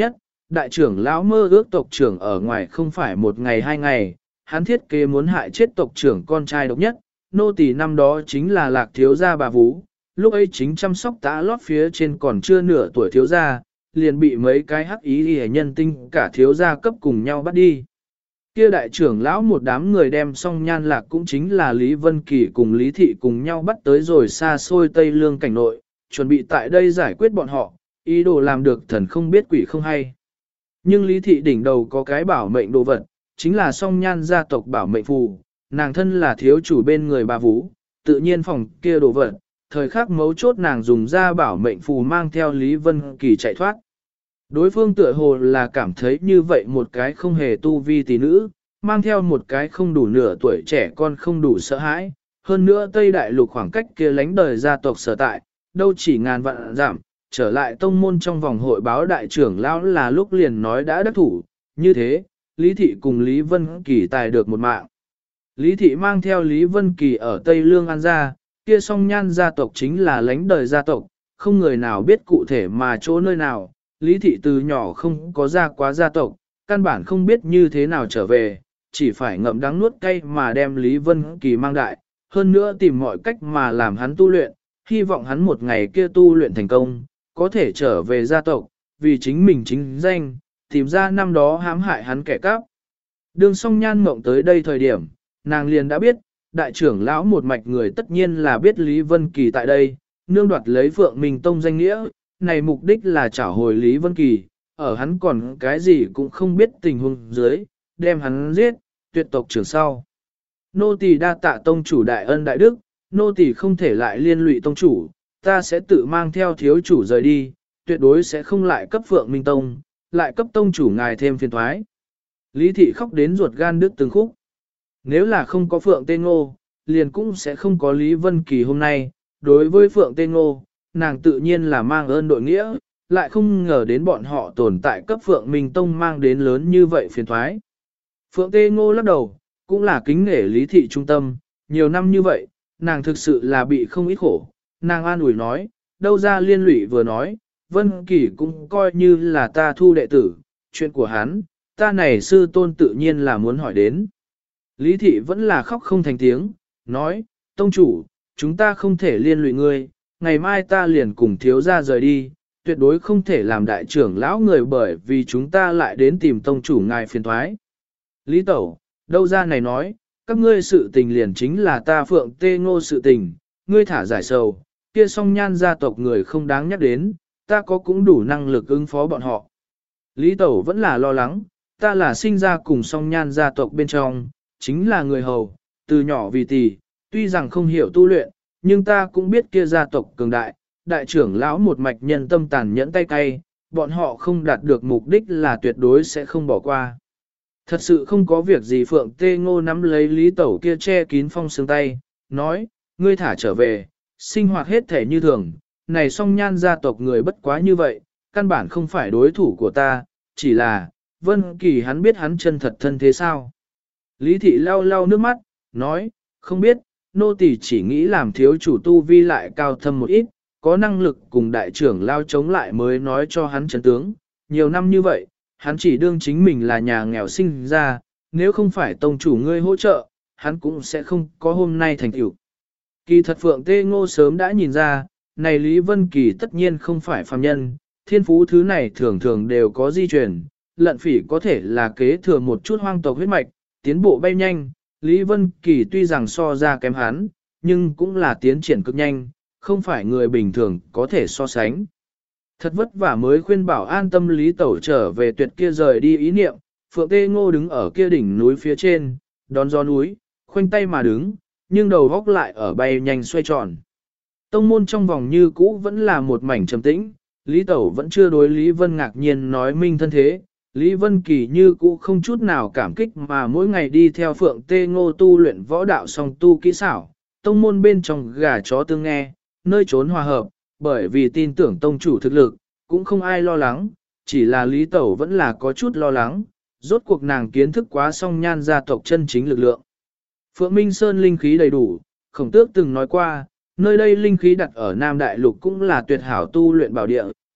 đại trưởng lão mơ ước tộc trưởng ở ngoài không phải một ngày hai ngày, hắn thiết kế muốn hại chết tộc trưởng con trai độc nhất, nô tỳ năm đó chính là Lạc thiếu gia bà Vú, lúc ấy chính chăm sóc tã lót phía trên còn chưa nửa tuổi thiếu gia, liền bị mấy cái hắc ý hề nhân tinh cả thiếu gia cấp cùng nhau bắt đi. Kia đại trưởng lão một đám người đem xong nhan lạc cũng chính là Lý Vân Kỳ cùng Lý Thị cùng nhau bắt tới rồi xa xôi Tây Lương cảnh nội, chuẩn bị tại đây giải quyết bọn họ, ý đồ làm được thần không biết quỷ không hay. Nhưng Lý Thị đỉnh đầu có cái bảo mệnh đồ vật, chính là song nhan gia tộc bảo mệnh phù, nàng thân là thiếu chủ bên người bà Vũ, tự nhiên phòng kia đồ vật, thời khắc mấu chốt nàng dùng ra bảo mệnh phù mang theo Lý Vân Kỳ chạy thoát. Đối phương tựa hồ là cảm thấy như vậy một cái không hề tu vi tỷ nữ, mang theo một cái không đủ nửa tuổi trẻ con không đủ sợ hãi, hơn nữa Tây Đại Lục khoảng cách kia lánh đời gia tộc sở tại, đâu chỉ ngàn vạn giảm, trở lại tông môn trong vòng hội báo đại trưởng lão là lúc liền nói đã đắc thủ, như thế, Lý Thị cùng Lý Vân Kỳ tài được một mạng. Lý Thị mang theo Lý Vân Kỳ ở Tây Lương An gia, kia song nhan gia tộc chính là lánh đời gia tộc, không người nào biết cụ thể mà chỗ nơi nào, Lý Thị từ nhỏ không có ra quá gia tộc, căn bản không biết như thế nào trở về, chỉ phải ngậm đắng nuốt cay mà đem Lý Vân Kỳ mang đại, hơn nữa tìm mọi cách mà làm hắn tu luyện, hy vọng hắn một ngày kia tu luyện thành công, có thể trở về gia tộc, vì chính mình chính danh, tìm ra năm đó hãm hại hắn kẻ cắp. Đường song nhan mộng tới đây thời điểm, nàng liền đã biết, đại trưởng lão một mạch người tất nhiên là biết Lý Vân Kỳ tại đây, nương đoạt lấy Phượng Minh Tông danh nghĩa, này mục đích là trả hồi Lý Vân Kỳ, ở hắn còn cái gì cũng không biết tình huống dưới, đem hắn giết, tuyệt tộc trưởng sau. Nô tỳ đa tạ tông chủ đại ân đại đức, nô tỳ không thể lại liên lụy tông chủ, ta sẽ tự mang theo thiếu chủ rời đi, tuyệt đối sẽ không lại cấp Phượng Minh Tông, lại cấp tông chủ ngài thêm phiền thoái. Lý Thị khóc đến ruột gan đứt từng khúc. Nếu là không có Phượng Tê Ngô, liền cũng sẽ không có Lý Vân Kỳ hôm nay, đối với Phượng Tê Ngô, nàng tự nhiên là mang ơn đội nghĩa, lại không ngờ đến bọn họ tồn tại cấp Phượng Minh Tông mang đến lớn như vậy phiền thoái. Phượng Tê Ngô lắc đầu, cũng là kính nể Lý Thị trung tâm, nhiều năm như vậy, nàng thực sự là bị không ít khổ, nàng an ủi nói, đâu ra liên lụy vừa nói, Vân Kỳ cũng coi như là ta thu đệ tử, chuyện của hắn, ta này sư tôn tự nhiên là muốn hỏi đến. Lý Thị vẫn là khóc không thành tiếng, nói, tông chủ, chúng ta không thể liên lụy ngươi, ngày mai ta liền cùng thiếu gia rời đi, tuyệt đối không thể làm đại trưởng lão người bởi vì chúng ta lại đến tìm tông chủ ngài phiền thoái. Lý Tẩu, đâu ra này nói, các ngươi sự tình liền chính là ta Phượng Tê Ngô sự tình, ngươi thả giải sầu, kia song nhan gia tộc người không đáng nhắc đến, ta có cũng đủ năng lực ứng phó bọn họ. Lý Tẩu vẫn là lo lắng, ta là sinh ra cùng song nhan gia tộc bên trong, chính là người hầu, từ nhỏ vì tỷ, tuy rằng không hiểu tu luyện, nhưng ta cũng biết kia gia tộc cường đại, đại trưởng lão một mạch nhân tâm tàn nhẫn tay cay, bọn họ không đạt được mục đích là tuyệt đối sẽ không bỏ qua. Thật sự không có việc gì Phượng Tê Ngô nắm lấy Lý Tẩu kia che kín phong xương tay, nói, ngươi thả trở về, sinh hoạt hết thể như thường, này song nhan gia tộc người bất quá như vậy, căn bản không phải đối thủ của ta, chỉ là, Vân Kỳ hắn biết hắn chân thật thân thế sao. Lý Thị lau lau nước mắt, nói, không biết, nô tỳ chỉ nghĩ làm thiếu chủ tu vi lại cao thâm một ít, có năng lực cùng đại trưởng lao chống lại mới nói cho hắn chấn tướng. Nhiều năm như vậy, hắn chỉ đương chính mình là nhà nghèo sinh ra, nếu không phải tông chủ ngươi hỗ trợ, hắn cũng sẽ không có hôm nay thành tựu. Kỳ thật Phượng Tê Ngô sớm đã nhìn ra, này Lý Vân Kỳ tất nhiên không phải phàm nhân, thiên phú thứ này thường thường đều có di truyền, lận phỉ có thể là kế thừa một chút hoang tộc huyết mạch, tiến bộ bay nhanh, Lý Vân Kỳ tuy rằng so ra kém hắn, nhưng cũng là tiến triển cực nhanh, không phải người bình thường có thể so sánh. Thật vất vả mới khuyên bảo an tâm Lý Tẩu trở về tuyệt kia rời đi ý niệm, Phượng Tê Ngô đứng ở kia đỉnh núi phía trên, đón gió núi, khoanh tay mà đứng, nhưng đầu góc lại ở bay nhanh xoay tròn. Tông môn trong vòng như cũ vẫn là một mảnh trầm tĩnh, Lý Tẩu vẫn chưa đối Lý Vân ngạc nhiên nói minh thân thế, Lý Vân Kỳ như cũ không chút nào cảm kích mà mỗi ngày đi theo Phượng Tê Ngô tu luyện võ đạo song tu kỹ xảo, tông môn bên trong gà chó tương nghe, nơi trốn hòa hợp, bởi vì tin tưởng tông chủ thực lực, cũng không ai lo lắng, chỉ là Lý Tẩu vẫn là có chút lo lắng, rốt cuộc nàng kiến thức quá song nhan gia tộc chân chính lực lượng. Phượng Minh Sơn linh khí đầy đủ, Khổng Tước từng nói qua, nơi đây linh khí đặt ở Nam Đại Lục cũng là tuyệt hảo tu luyện bảo địa,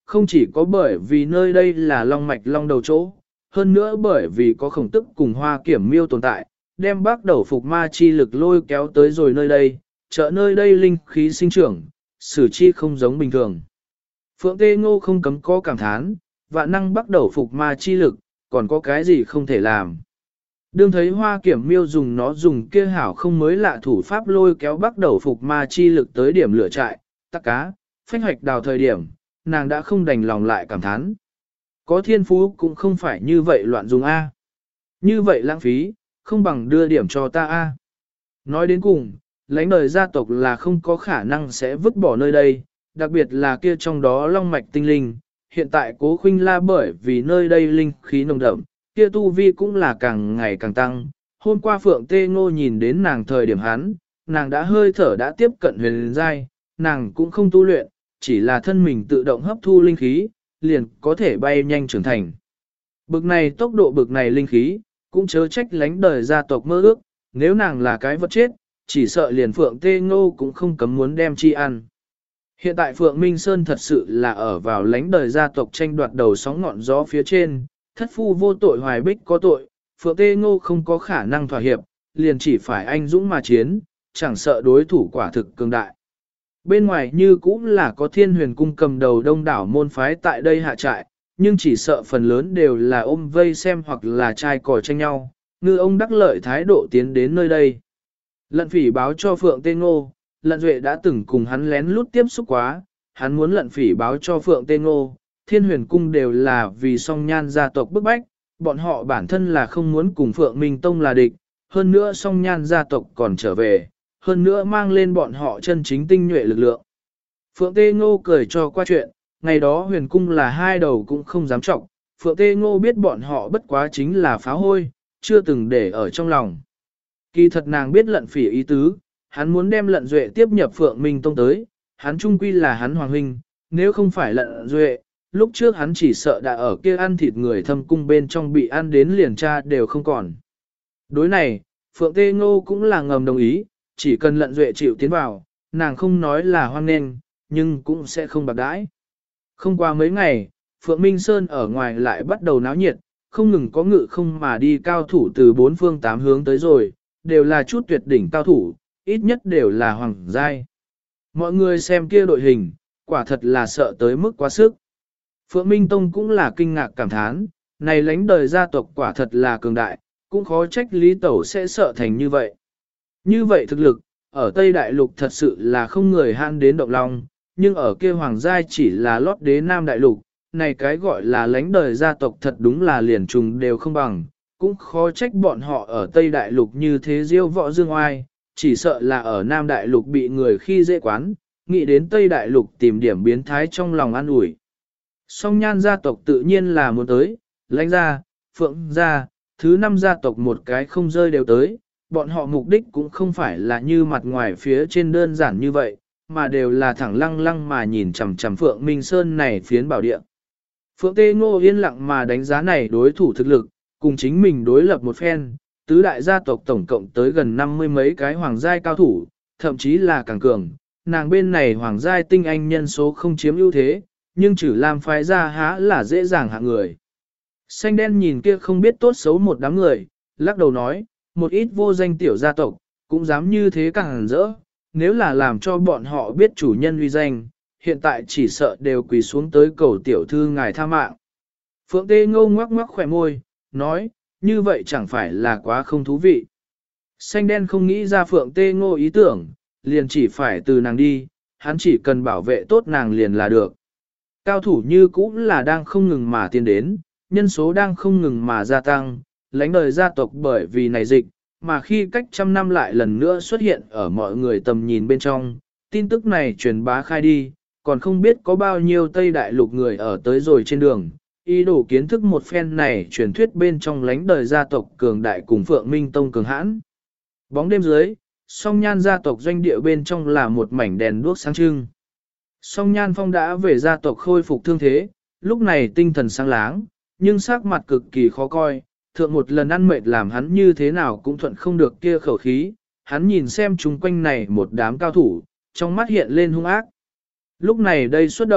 không chỉ có bởi vì nơi đây là long mạch long đầu chỗ, hơn nữa bởi vì có khổng tức cùng hoa kiểm miêu tồn tại, đem bác đầu phục ma chi lực lôi kéo tới rồi nơi đây, trợ nơi đây linh khí sinh trưởng, sử chi không giống bình thường. Phượng Tê Ngô không cấm có cảm thán, vạn năng bắt đầu phục ma chi lực, còn có cái gì không thể làm. Đương thấy hoa kiểm miêu dùng kia hảo không mới lạ thủ pháp lôi kéo bắt đầu phục ma chi lực tới điểm lửa trại, tắc cá, phách hoạch đào thời điểm, nàng đã không đành lòng lại cảm thán. Có thiên phú cũng không phải như vậy loạn dùng A. Như vậy lãng phí, không bằng đưa điểm cho ta A. Nói đến cùng, lãnh đời gia tộc là không có khả năng sẽ vứt bỏ nơi đây, đặc biệt là kia trong đó long mạch tinh linh. Hiện tại Cố Khuynh La bởi vì nơi đây linh khí nồng đậm, kia tu vi cũng là càng ngày càng tăng. Hôm qua Phượng Tê Ngô nhìn đến nàng thời điểm nàng đã hơi thở đã tiếp cận huyền giai, nàng cũng không tu luyện, chỉ là thân mình tự động hấp thu linh khí, liền có thể bay nhanh trưởng thành. Bực này tốc độ bực này linh khí, cũng chớ trách lánh đời gia tộc mơ ước, nếu nàng là cái vật chết, chỉ sợ liền Phượng Tê Ngô cũng không cấm muốn đem chi ăn. Hiện tại Phượng Minh Sơn thật sự là ở vào lánh đời gia tộc tranh đoạt đầu sóng ngọn gió phía trên, thất phu vô tội hoài bích có tội, Phượng Tê Ngô không có khả năng thỏa hiệp, liền chỉ phải anh dũng mà chiến, chẳng sợ đối thủ quả thực cường đại. Bên ngoài như cũng là có Thiên Huyền Cung cầm đầu đông đảo môn phái tại đây hạ trại, nhưng chỉ sợ phần lớn đều là ôm vây xem hoặc là trai cò tranh nhau, ngư ông đắc lợi thái độ tiến đến nơi đây. Lận Phỉ báo cho Phượng Tê Ngô, Lận Duệ đã từng cùng hắn lén lút tiếp xúc quá, hắn muốn Lận Phỉ báo cho Phượng Tê Ngô, Thiên Huyền Cung đều là vì song nhan gia tộc bức bách, bọn họ bản thân là không muốn cùng Phượng Minh Tông là địch, hơn nữa song nhan gia tộc còn trở về, hơn nữa mang lên bọn họ chân chính tinh nhuệ lực lượng. Phượng Tê Ngô cười cho qua chuyện, ngày đó Huyền Cung là hai đầu cũng không dám trọng, Phượng Tê Ngô biết bọn họ bất quá chính là phá hôi, chưa từng để ở trong lòng. Kỳ thật nàng biết Lận Phỉ ý tứ, hắn muốn đem Lận Duệ tiếp nhập Phượng Minh Tông tới, hắn trung quy là hắn hoàng huynh, nếu không phải Lận Duệ, lúc trước hắn chỉ sợ đã ở kia ăn thịt người thâm cung bên trong bị ăn đến liền cha đều không còn. Đối này, Phượng Tê Ngô cũng là ngầm đồng ý, chỉ cần Lận Duệ chịu tiến vào, nàng không nói là hoan nghênh, nhưng cũng sẽ không bạc đãi. Không qua mấy ngày, Phượng Minh Sơn ở ngoài lại bắt đầu náo nhiệt, không ngừng có ngự không mà đi cao thủ từ bốn phương tám hướng tới rồi, đều là chút tuyệt đỉnh cao thủ, ít nhất đều là hoàng giai. Mọi người xem kia đội hình, quả thật là sợ tới mức quá sức. Phượng Minh Tông cũng là kinh ngạc cảm thán, này lãnh đời gia tộc quả thật là cường đại, cũng khó trách Lý Tẩu sẽ sợ thành như vậy. Như vậy thực lực, ở Tây Đại Lục thật sự là không người han đến động lòng, nhưng ở kia hoàng giai chỉ là lót đế Nam Đại Lục, này cái gọi là lãnh đời gia tộc thật đúng là liền trùng đều không bằng, cũng khó trách bọn họ ở Tây Đại Lục như thế diêu võ dương oai, chỉ sợ là ở Nam Đại Lục bị người khi dễ quán, nghĩ đến Tây Đại Lục tìm điểm biến thái trong lòng an ủi. Song nhan gia tộc tự nhiên là muốn tới, lãnh gia, phượng gia, thứ năm gia tộc một cái không rơi đều tới, bọn họ mục đích cũng không phải là như mặt ngoài phía trên đơn giản như vậy, mà đều là thẳng lăng lăng mà nhìn chằm chằm Phượng Minh Sơn này phiến bảo địa. Phượng Tê Ngô yên lặng mà đánh giá này đối thủ thực lực, cùng chính mình đối lập một phen, tứ đại gia tộc tổng cộng tới gần 50 mấy cái hoàng giai cao thủ, thậm chí là càng cường, nàng bên này hoàng giai tinh anh nhân số không chiếm ưu thế, nhưng trừ làm phái ra há là dễ dàng hạng người. Xanh đen nhìn kia không biết tốt xấu một đám người, lắc đầu nói, một ít vô danh tiểu gia tộc, cũng dám như thế càng rỡ, nếu là làm cho bọn họ biết chủ nhân uy danh, hiện tại chỉ sợ đều quỳ xuống tới cầu tiểu thư ngài tha mạng. Phượng Tê Ngô ngoắc ngoắc khỏe môi, nói, như vậy chẳng phải là quá không thú vị. Xanh đen không nghĩ ra Phượng Tê Ngô ý tưởng, liền chỉ phải từ nàng đi, hắn chỉ cần bảo vệ tốt nàng liền là được. Cao thủ như cũng là đang không ngừng mà tiến đến, nhân số đang không ngừng mà gia tăng, lãnh đời gia tộc bởi vì này dịch, mà khi cách trăm năm lại lần nữa xuất hiện ở mọi người tầm nhìn bên trong, tin tức này truyền bá khai đi, còn không biết có bao nhiêu Tây Đại Lục người ở tới rồi trên đường, ý đồ kiến thức một phen này truyền thuyết bên trong lãnh đời gia tộc cường đại cùng Phượng Minh Tông cường hãn. Bóng đêm dưới, song nhan gia tộc doanh địa bên trong là một mảnh đèn đuốc sáng trưng. Song nhan phong đã về gia tộc khôi phục thương thế, lúc này tinh thần sáng láng, nhưng sắc mặt cực kỳ khó coi, thượng một lần ăn mệt làm hắn như thế nào cũng thuận không được kia khẩu khí, hắn nhìn xem chung quanh này một đám cao thủ, trong mắt hiện lên hung ác. Lúc này đây xuất động,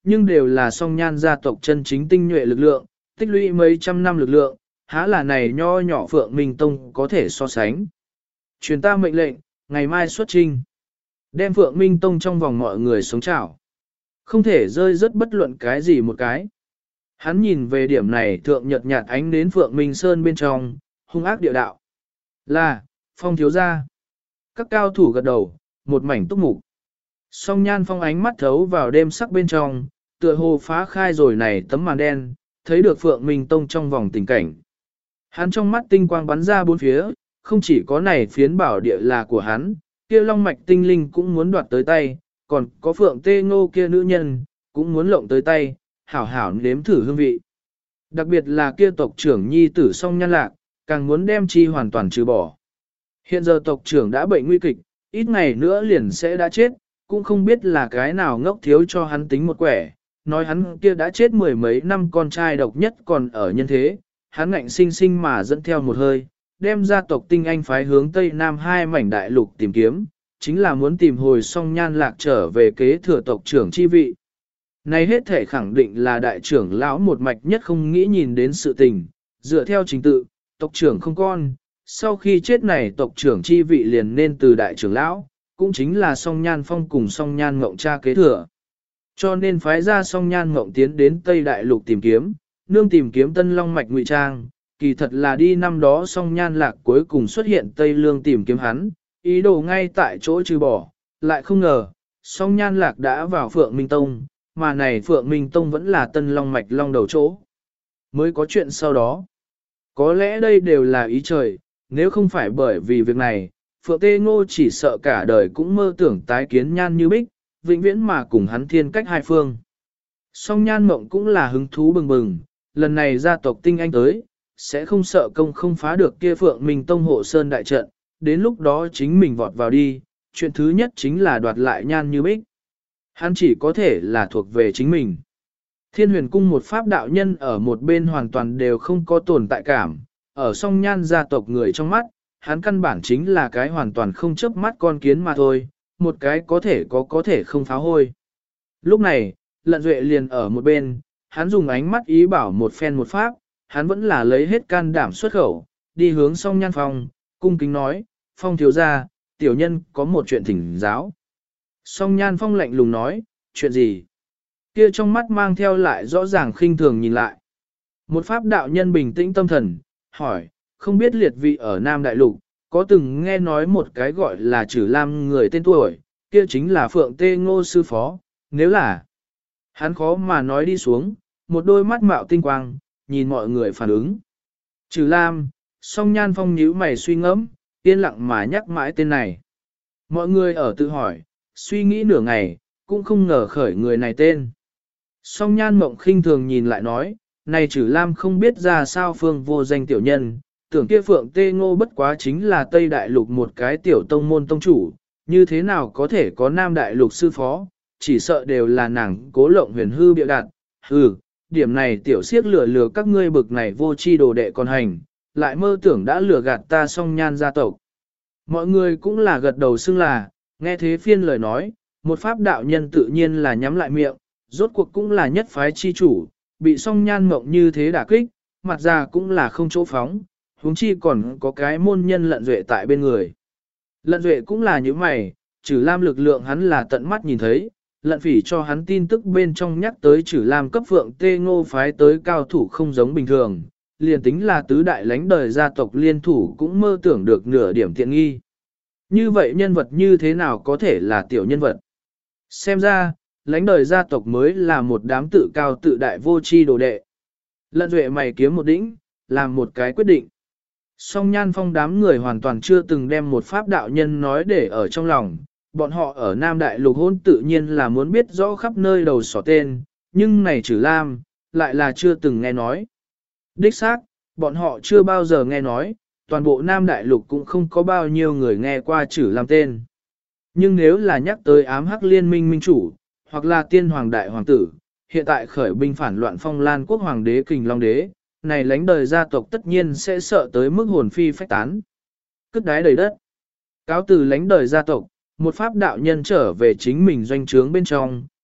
nhưng đều là song nhan gia tộc chân chính tinh nhuệ lực lượng, tích lũy mấy trăm năm lực lượng, há là này nho nhỏ Phượng Minh Tông có thể so sánh. Truyền ta mệnh lệnh, ngày mai xuất trinh. Đem Phượng Minh Tông trong vòng mọi người sống chảo. Không thể rơi rất bất luận cái gì một cái. Hắn nhìn về điểm này thượng nhật nhạt ánh đến Phượng Minh Sơn bên trong, hung ác địa đạo. Là, Phong thiếu gia. Các cao thủ gật đầu, một mảnh túc mục. Song Nhan Phong ánh mắt thấu vào đêm sắc bên trong, tựa hồ phá khai rồi này tấm màn đen, thấy được Phượng Minh Tông trong vòng tình cảnh. Hắn trong mắt tinh quang bắn ra bốn phía, không chỉ có này phiến bảo địa là của hắn, kia long mạch tinh linh cũng muốn đoạt tới tay, còn có Phượng Tê Ngô kia nữ nhân, cũng muốn lộng tới tay, hảo hảo nếm thử hương vị. Đặc biệt là kia tộc trưởng nhi tử Song Nhan Lạc, càng muốn đem chi hoàn toàn trừ bỏ. Hiện giờ tộc trưởng đã bệnh nguy kịch, ít ngày nữa liền sẽ đã chết, cũng không biết là cái nào ngốc thiếu cho hắn tính một quẻ, nói hắn kia đã chết mười mấy năm con trai độc nhất còn ở nhân thế, hắn ngạnh sinh sinh mà dẫn theo một hơi, đem gia tộc tinh anh phái hướng Tây Nam hai mảnh đại lục tìm kiếm, chính là muốn tìm hồi Song Nhan Lạc trở về kế thừa tộc trưởng chi vị. Này hết thể khẳng định là đại trưởng lão một mạch nhất không nghĩ nhìn đến sự tình, dựa theo trình tự, tộc trưởng không con, sau khi chết này tộc trưởng chi vị liền nên từ đại trưởng lão, cũng chính là Song Nhan Phong cùng Song Nhan Ngộng cha kế thừa. Cho nên phái ra Song Nhan Ngộng tiến đến Tây Đại Lục tìm kiếm, nương tìm kiếm Tân Long Mạch ngụy trang, kỳ thật là đi năm đó Song Nhan Lạc cuối cùng xuất hiện Tây Lương tìm kiếm hắn, ý đồ ngay tại chỗ trừ bỏ, lại không ngờ, Song Nhan Lạc đã vào Phượng Minh Tông, mà này Phượng Minh Tông vẫn là Tân Long Mạch long đầu chỗ. Mới có chuyện sau đó. Có lẽ đây đều là ý trời, nếu không phải bởi vì việc này, Phượng Tê Ngô chỉ sợ cả đời cũng mơ tưởng tái kiến Nhan Như Bích, vĩnh viễn mà cùng hắn thiên cách hai phương. Song Nhan Mộng cũng là hứng thú bừng bừng, lần này gia tộc tinh anh tới, sẽ không sợ công không phá được kia Phượng Minh Tông hộ sơn đại trận, đến lúc đó chính mình vọt vào đi, chuyện thứ nhất chính là đoạt lại Nhan Như Bích. Hắn chỉ có thể là thuộc về chính mình. Thiên Huyền Cung một pháp đạo nhân ở một bên hoàn toàn đều không có tồn tại cảm, ở Song Nhan gia tộc người trong mắt, hắn căn bản chính là cái hoàn toàn không chớp mắt con kiến mà thôi, một cái có thể không phá hôi. Lúc này, Lận Duệ liền ở một bên, hắn dùng ánh mắt ý bảo một phen một pháp, hắn vẫn là lấy hết can đảm xuất khẩu, đi hướng Song Nhan Phong, cung kính nói, Phong thiếu gia, tiểu nhân có một chuyện thỉnh giáo. Song Nhan Phong lạnh lùng nói, chuyện gì? Kia trong mắt mang theo lại rõ ràng khinh thường nhìn lại. Một pháp đạo nhân bình tĩnh tâm thần, hỏi, không biết liệt vị ở Nam Đại Lục, có từng nghe nói một cái gọi là Trử Lam người tên tuổi, kia chính là Phượng Tê Ngô sư phó, nếu là... Hắn khó mà nói đi xuống, một đôi mắt mạo tinh quang, nhìn mọi người phản ứng. Trử Lam, Song Nhan Phong nhíu mày suy ngẫm, yên lặng mà nhắc mãi tên này. Mọi người ở tự hỏi, suy nghĩ nửa ngày, cũng không ngờ khởi người này tên. Song Nhan Mộng khinh thường nhìn lại nói, này Trử Lam không biết ra sao phương vô danh tiểu nhân, tưởng kia Phượng Tê Ngô bất quá chính là Tây Đại Lục một cái tiểu tông môn tông chủ, như thế nào có thể có Nam Đại Lục sư phó, chỉ sợ đều là nàng cố lộng huyền hư bịa đặt. Hừ, điểm này tiểu siết lừa các ngươi bực này vô chi đồ đệ còn hành, lại mơ tưởng đã lừa gạt ta Song Nhan gia tộc. Mọi người cũng là gật đầu xưng là, nghe thế phiên lời nói, một pháp đạo nhân tự nhiên là nhắm lại miệng, rốt cuộc cũng là nhất phái chi chủ, bị Song Nhan Mộng như thế đả kích, mặt ra cũng là không chỗ phóng, huống chi còn có cái môn nhân Lận Duệ tại bên người. Lận Duệ cũng là như mày, Trử Lam lực lượng hắn là tận mắt nhìn thấy, Lận Phỉ cho hắn tin tức bên trong nhắc tới Trử Lam cấp Phượng Tê Ngô phái tới cao thủ không giống bình thường, liền tính là tứ đại lãnh đời gia tộc liên thủ cũng mơ tưởng được nửa điểm tiện nghi. Như vậy nhân vật như thế nào có thể là tiểu nhân vật? Xem ra, lãnh đời gia tộc mới là một đám tự cao tự đại vô tri đồ đệ. Lận Duệ mày kiếm một đỉnh, làm một cái quyết định. Song Nhan Phong đám người hoàn toàn chưa từng đem một pháp đạo nhân nói để ở trong lòng, bọn họ ở Nam Đại Lục hôn tự nhiên là muốn biết rõ khắp nơi đầu sỏ tên, nhưng này Trử Lam, lại là chưa từng nghe nói. Đích xác, bọn họ chưa bao giờ nghe nói, toàn bộ Nam Đại Lục cũng không có bao nhiêu người nghe qua Trử Lam tên. Nhưng nếu là nhắc tới ám hắc liên minh minh chủ, hoặc là tiên hoàng đại hoàng tử, hiện tại khởi binh phản loạn Phong Lan quốc hoàng đế Kình Long đế, này lãnh đời gia tộc tất nhiên sẽ sợ tới mức hồn phi phách tán. Cất đái đầy đất. Cáo từ lãnh đời gia tộc, một pháp đạo nhân trở về chính mình doanh trướng bên trong,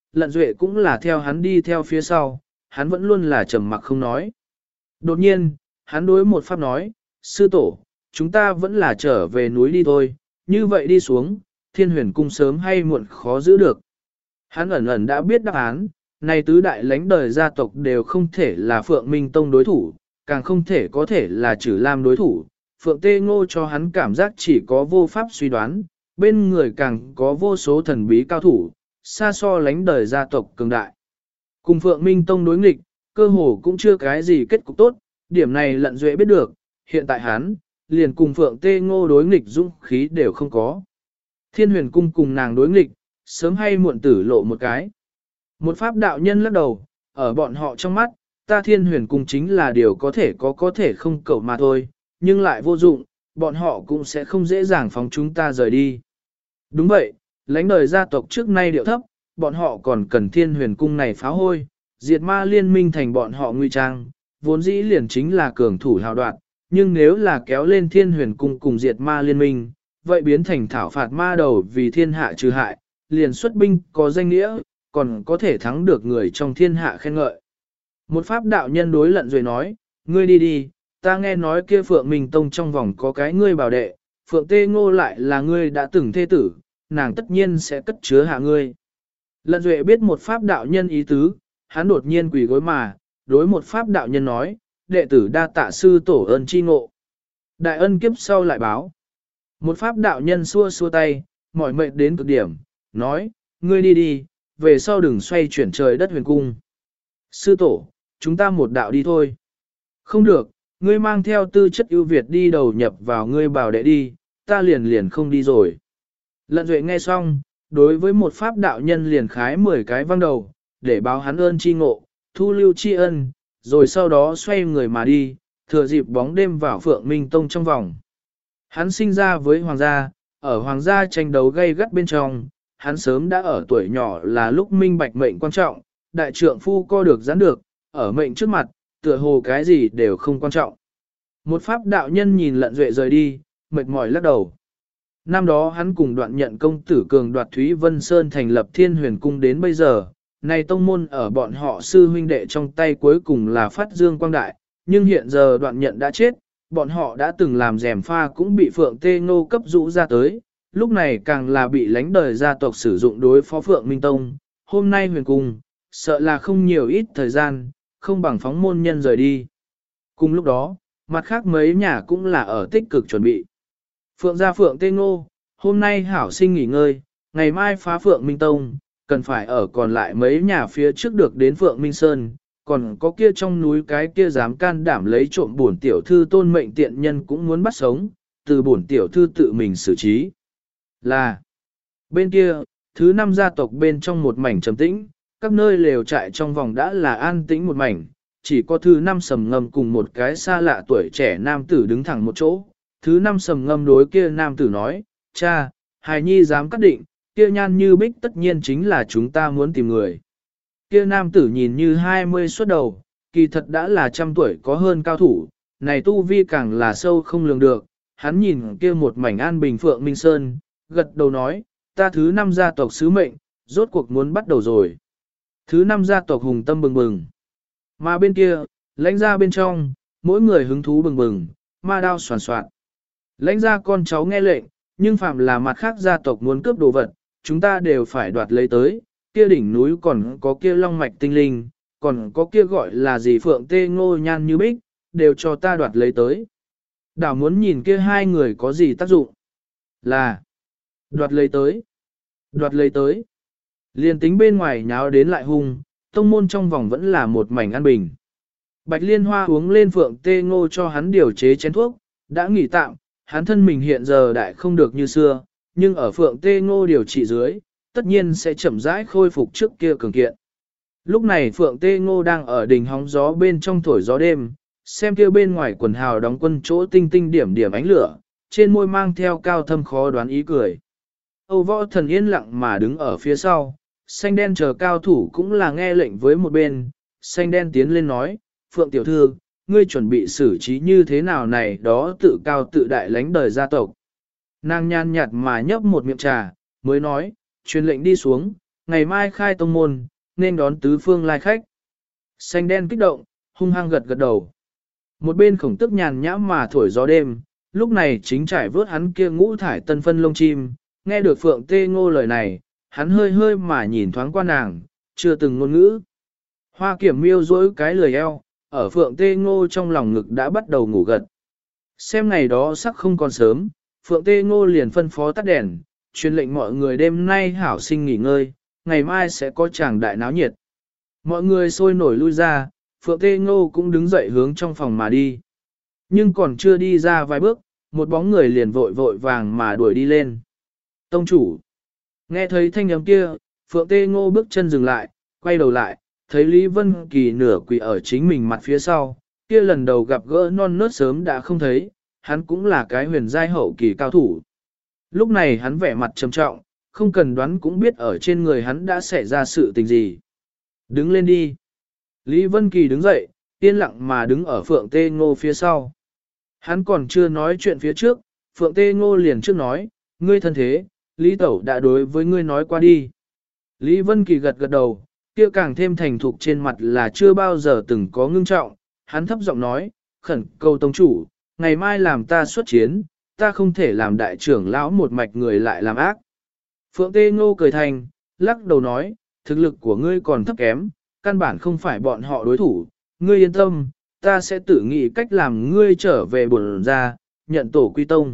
Lận Duệ cũng là theo hắn đi theo phía sau, hắn vẫn luôn là trầm mặc không nói. Đột nhiên, hắn đối một pháp nói, sư tổ, chúng ta vẫn là trở về núi đi thôi, như vậy đi xuống, Thiên Huyền Cung sớm hay muộn khó giữ được. Hắn ẩn ẩn đã biết đáp án, này tứ đại lãnh đời gia tộc đều không thể là Phượng Minh Tông đối thủ, càng không thể có thể là Trử Lam đối thủ. Phượng Tê Ngô cho hắn cảm giác chỉ có vô pháp suy đoán, bên người càng có vô số thần bí cao thủ, xa so lãnh đời gia tộc cường đại. Cùng Phượng Minh Tông đối nghịch, cơ hồ cũng chưa cái gì kết cục tốt, điểm này Lận Duệ biết được, hiện tại hắn, liền cùng Phượng Tê Ngô đối nghịch dũng khí đều không có. Thiên Huyền Cung cùng nàng đối nghịch, sớm hay muộn tử lộ một cái. Một pháp đạo nhân lắc đầu, ở bọn họ trong mắt, ta Thiên Huyền Cung chính là điều có thể không cầu mà thôi, nhưng lại vô dụng, bọn họ cũng sẽ không dễ dàng phóng chúng ta rời đi. Đúng vậy, lãnh đời gia tộc trước nay điệu thấp, bọn họ còn cần Thiên Huyền Cung này phá hôi, diệt ma liên minh thành bọn họ nguy trang, vốn dĩ liền chính là cường thủ hào đoạn, nhưng nếu là kéo lên Thiên Huyền Cung cùng diệt ma liên minh, vậy biến thành thảo phạt ma đầu vì thiên hạ trừ hại, liền xuất binh có danh nghĩa, còn có thể thắng được người trong thiên hạ khen ngợi. Một pháp đạo nhân đối Lận Duệ nói, ngươi đi đi, ta nghe nói kia Phượng Minh Tông trong vòng có cái ngươi bảo đệ, Phượng Tê Ngô lại là ngươi đã từng thê tử, nàng tất nhiên sẽ cất chứa hạ ngươi. Lận Duệ biết một pháp đạo nhân ý tứ, hắn đột nhiên quỳ gối mà, đối một pháp đạo nhân nói, đệ tử đa tạ sư tổ ơn chi ngộ. Đại ân kiếp sau lại báo. Một pháp đạo nhân xua xua tay, mỏi mệt đến cực điểm, nói, ngươi đi đi, về sau đừng xoay chuyển trời đất huyền cung. Sư tổ, chúng ta một đạo đi thôi. Không được, ngươi mang theo tư chất ưu việt đi đầu nhập vào ngươi bảo đệ đi, ta liền không đi rồi. Lận Duệ nghe xong, đối với một pháp đạo nhân liền khái 10 cái văng đầu, để báo hắn ơn chi ngộ, thu lưu tri ân, rồi sau đó xoay người mà đi, thừa dịp bóng đêm vào Phượng Minh Tông trong vòng. Hắn sinh ra với hoàng gia, ở hoàng gia tranh đấu gay gắt bên trong, hắn sớm đã ở tuổi nhỏ là lúc minh bạch mệnh quan trọng, đại trượng phu co được giãn được, ở mệnh trước mặt, tựa hồ cái gì đều không quan trọng. Một pháp đạo nhân nhìn Lận Duệ rời đi, mệt mỏi lắc đầu. Năm đó hắn cùng Đoạn Nhận công tử cường đoạt Thúy Vân Sơn thành lập Thiên Huyền Cung đến bây giờ, này tông môn ở bọn họ sư huynh đệ trong tay cuối cùng là phát dương quang đại, nhưng hiện giờ Đoạn Nhận đã chết, bọn họ đã từng làm rèm pha cũng bị Phượng Tê Ngô cấp rũ ra tới, lúc này càng là bị lãnh đời gia tộc sử dụng đối phó Phượng Minh Tông, hôm nay Huyền Cung, sợ là không nhiều ít thời gian, không bằng phóng môn nhân rời đi. Cùng lúc đó, mặt khác mấy nhà cũng là ở tích cực chuẩn bị. Phượng gia Phượng Tê Ngô, hôm nay hảo sinh nghỉ ngơi, ngày mai phá Phượng Minh Tông, cần phải ở còn lại mấy nhà phía trước được đến Phượng Minh Sơn, còn có kia trong núi cái kia dám can đảm lấy trộm bổn tiểu thư tôn mệnh tiện nhân cũng muốn bắt sống, từ bổn tiểu thư tự mình xử trí. Là, bên kia, thứ 5 gia tộc bên trong một mảnh trầm tĩnh, các nơi lều trại trong vòng đã là an tĩnh một mảnh, chỉ có thứ 5 Sầm Ngâm cùng một cái xa lạ tuổi trẻ nam tử đứng thẳng một chỗ. Thứ 5 Sầm Ngâm đối kia nam tử nói, cha, hài nhi dám cắt định, kia nhan như bích tất nhiên chính là chúng ta muốn tìm người. Kia nam tử nhìn như 20 xuất đầu, kỳ thật đã là trăm tuổi có hơn cao thủ, này tu vi càng là sâu không lường được, hắn nhìn kia một mảnh an bình Phượng Minh Sơn, gật đầu nói, ta thứ 5 gia tộc sứ mệnh, rốt cuộc muốn bắt đầu rồi. Thứ 5 gia tộc hùng tâm bừng bừng. Mà bên kia, lãnh gia bên trong, mỗi người hứng thú bừng bừng, ma đao soàn soạn. Lãnh gia con cháu nghe lệnh, nhưng phạm là mặt khác gia tộc muốn cướp đồ vật, chúng ta đều phải đoạt lấy tới, kia đỉnh núi còn có kia long mạch tinh linh, còn có kia gọi là gì Phượng Tê Ngô nhan như bích, đều cho ta đoạt lấy tới. Đảo muốn nhìn kia hai người có gì tác dụng. Là đoạt lấy tới. Đoạt lấy tới. Liên tính bên ngoài nháo đến lại hung, tông môn trong vòng vẫn là một mảnh an bình. Bạch Liên Hoa uống lên Phượng Tê Ngô cho hắn điều chế chén thuốc, đã nghỉ tạm, hắn thân mình hiện giờ đại không được như xưa, nhưng ở Phượng Tê Ngô điều trị dưới, tất nhiên sẽ chậm rãi khôi phục trước kia cường kiện. Lúc này Phượng Tê Ngô đang ở đỉnh hóng gió bên trong thổi gió đêm, xem kia bên ngoài quần hào đóng quân chỗ tinh tinh điểm điểm ánh lửa, trên môi mang theo cao thâm khó đoán ý cười. Âu Võ Thần yên lặng mà đứng ở phía sau, xanh đen chờ cao thủ cũng là nghe lệnh với một bên, xanh đen tiến lên nói, Phượng tiểu thư, ngươi chuẩn bị xử trí như thế nào này đó tự cao tự đại lãnh đời gia tộc. Nàng nhàn nhạt mà nhấp một miệng trà, mới nói, truyền lệnh đi xuống, ngày mai khai tông môn, nên đón tứ phương lai khách. Xanh đen kích động, hung hăng gật gật đầu. Một bên Khổng Tước nhàn nhã mà thổi gió đêm, lúc này chính trải vớt hắn kia ngũ thải tân phân lông chim, nghe được Phượng Tê Ngô lời này, hắn hơi hơi mà nhìn thoáng qua nàng, chưa từng ngôn ngữ. Hoa Kiểm Miêu duỗi cái lười eo, ở Phượng Tê Ngô trong lòng ngực đã bắt đầu ngủ gật. Xem ngày đó sắc không còn sớm, Phượng Tê Ngô liền phân phó tắt đèn, truyền lệnh mọi người đêm nay hảo sinh nghỉ ngơi, ngày mai sẽ có chàng đại náo nhiệt. Mọi người sôi nổi lui ra, Phượng Tê Ngô cũng đứng dậy hướng trong phòng mà đi. Nhưng còn chưa đi ra vài bước, một bóng người liền vội vội vàng mà đuổi đi lên. Tông chủ! Nghe thấy thanh âm kia, Phượng Tê Ngô bước chân dừng lại, quay đầu lại, thấy Lý Vân Kỳ nửa quỳ ở chính mình mặt phía sau, kia lần đầu gặp gỡ non nớt sớm đã không thấy, hắn cũng là cái huyền giai hậu kỳ cao thủ. Lúc này hắn vẻ mặt trầm trọng, không cần đoán cũng biết ở trên người hắn đã xảy ra sự tình gì. Đứng lên đi. Lý Vân Kỳ đứng dậy, yên lặng mà đứng ở Phượng Tê Ngô phía sau. Hắn còn chưa nói chuyện phía trước, Phượng Tê Ngô liền trước nói, ngươi thân thế, Lý Tẩu đã đối với ngươi nói qua đi. Lý Vân Kỳ gật gật đầu, kia càng thêm thành thục trên mặt là chưa bao giờ từng có ngưng trọng, hắn thấp giọng nói, khẩn cầu tông chủ, ngày mai làm ta xuất chiến, ta không thể làm đại trưởng lão một mạch người lại làm ác. Phượng Tê Ngô cười thành, lắc đầu nói, thực lực của ngươi còn thấp kém, căn bản không phải bọn họ đối thủ, ngươi yên tâm, ta sẽ tự nghĩ cách làm ngươi trở về bổn ra, nhận tổ quy tông.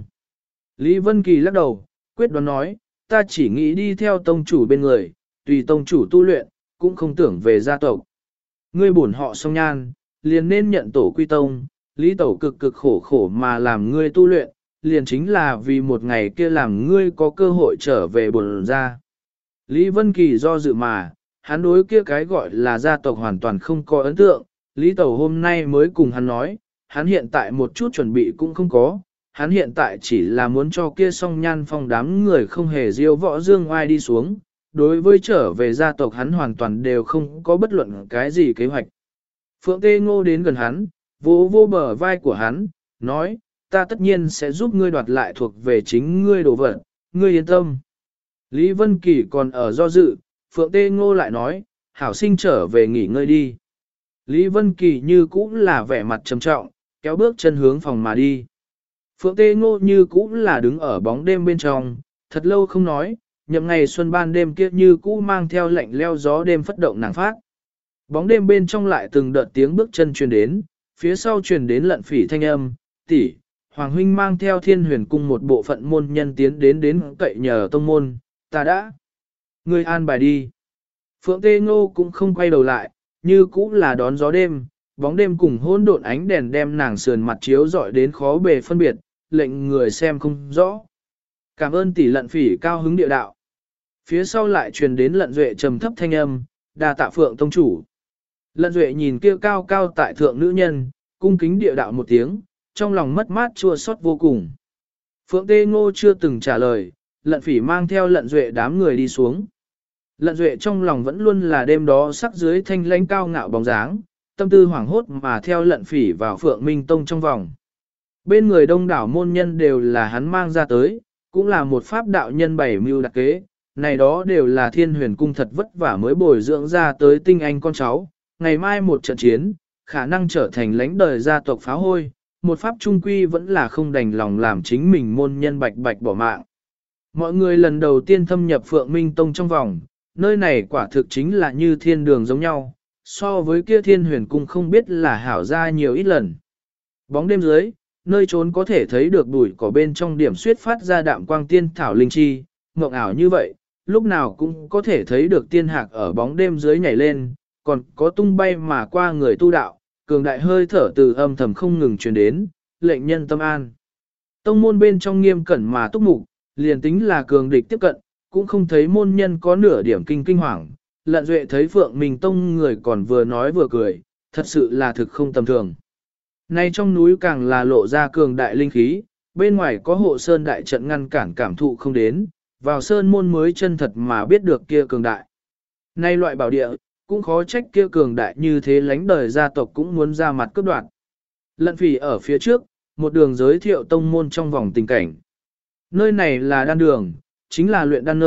Lý Vân Kỳ lắc đầu, quyết đoán nói, ta chỉ nghĩ đi theo tông chủ bên người, tùy tông chủ tu luyện, cũng không tưởng về gia tộc. Ngươi bổn họ song nhan, liền nên nhận tổ quy tông, Lý Tẩu cực cực khổ khổ mà làm ngươi tu luyện, liền chính là vì một ngày kia làm ngươi có cơ hội trở về bổn ra. Lý Vân Kỳ do dự mà, hắn đối kia cái gọi là gia tộc hoàn toàn không có ấn tượng, Lý Tẩu hôm nay mới cùng hắn nói, hắn hiện tại một chút chuẩn bị cũng không có, hắn hiện tại chỉ là muốn cho kia song nhan phong đám người không hề diêu võ dương oai đi xuống, đối với trở về gia tộc hắn hoàn toàn đều không có bất luận cái gì kế hoạch. Phượng Tê Ngô đến gần hắn, vỗ vô bờ vai của hắn, nói, ta tất nhiên sẽ giúp ngươi đoạt lại thuộc về chính ngươi đồ vật, ngươi yên tâm. Lý Vân Kỳ còn ở do dự, Phượng Tê Ngô lại nói, hảo sinh trở về nghỉ ngơi đi. Lý Vân Kỳ như cũ là vẻ mặt trầm trọng, kéo bước chân hướng phòng mà đi. Phượng Tê Ngô như cũ là đứng ở bóng đêm bên trong, thật lâu không nói, nhậm ngày xuân ban đêm kia như cũ mang theo lạnh leo gió đêm phất động nàng phát. Bóng đêm bên trong lại từng đợt tiếng bước chân truyền đến, phía sau truyền đến Lận Phỉ thanh âm, tỷ, Hoàng huynh mang theo Thiên Huyền cung một bộ phận môn nhân tiến đến cậy nhờ tông môn, ta đã. Ngươi an bài đi. Phượng Tê Ngô cũng không quay đầu lại, như cũ là đón gió đêm, bóng đêm cùng hỗn độn ánh đèn đem nàng sườn mặt chiếu rọi đến khó bề phân biệt, lệnh người xem không rõ. Cảm ơn tỷ Lận Phỉ cao hứng địa đạo. Phía sau lại truyền đến Lận Duệ trầm thấp thanh âm, đa tạ Phượng tông chủ. Lận Duệ nhìn kia cao cao tại thượng nữ nhân, cung kính địa đạo một tiếng, trong lòng mất mát chua xót vô cùng. Phượng Tê Ngô chưa từng trả lời, Lận Phỉ mang theo Lận Duệ đám người đi xuống. Lận Duệ trong lòng vẫn luôn là đêm đó sắc dưới thanh lãnh cao ngạo bóng dáng, tâm tư hoảng hốt mà theo Lận Phỉ vào Phượng Minh Tông trong vòng. Bên người đông đảo môn nhân đều là hắn mang ra tới, cũng là một pháp đạo nhân bảy mưu đặc kế, này đó đều là Thiên Huyền cung thật vất vả mới bồi dưỡng ra tới tinh anh con cháu, ngày mai một trận chiến, khả năng trở thành lãnh đời gia tộc phá hôi, một pháp trung quy vẫn là không đành lòng làm chính mình môn nhân bạch bạch bỏ mạng. Mọi người lần đầu tiên thâm nhập Phượng Minh Tông trong vòng, nơi này quả thực chính là như thiên đường giống nhau, so với kia Thiên Huyền cung không biết là hảo ra nhiều ít lần. Bóng đêm dưới, nơi trốn có thể thấy được bụi cỏ bên trong điểm suyết phát ra đạm quang tiên thảo linh chi, mộng ảo như vậy, lúc nào cũng có thể thấy được tiên hạc ở bóng đêm dưới nhảy lên, còn có tung bay mà qua người tu đạo, cường đại hơi thở từ âm thầm không ngừng truyền đến, lệnh nhân tâm an. Tông môn bên trong nghiêm cẩn mà túc mục, liền tính là cường địch tiếp cận, cũng không thấy môn nhân có nửa điểm kinh hoàng. Lận Duệ thấy Phượng Minh Tông người còn vừa nói vừa cười, thật sự là thực không tầm thường. Nay trong núi càng là lộ ra cường đại linh khí, bên ngoài có hộ sơn đại trận ngăn cản cảm thụ không đến, vào sơn môn mới chân thật mà biết được kia cường đại. Nay loại bảo địa, cũng khó trách kia cường đại như thế lánh đời gia tộc cũng muốn ra mặt cướp đoạt. Lận Phỉ ở phía trước, một đường giới thiệu tông môn trong vòng tình cảnh. Nơi này là đan đường, chính là luyện đan nơi,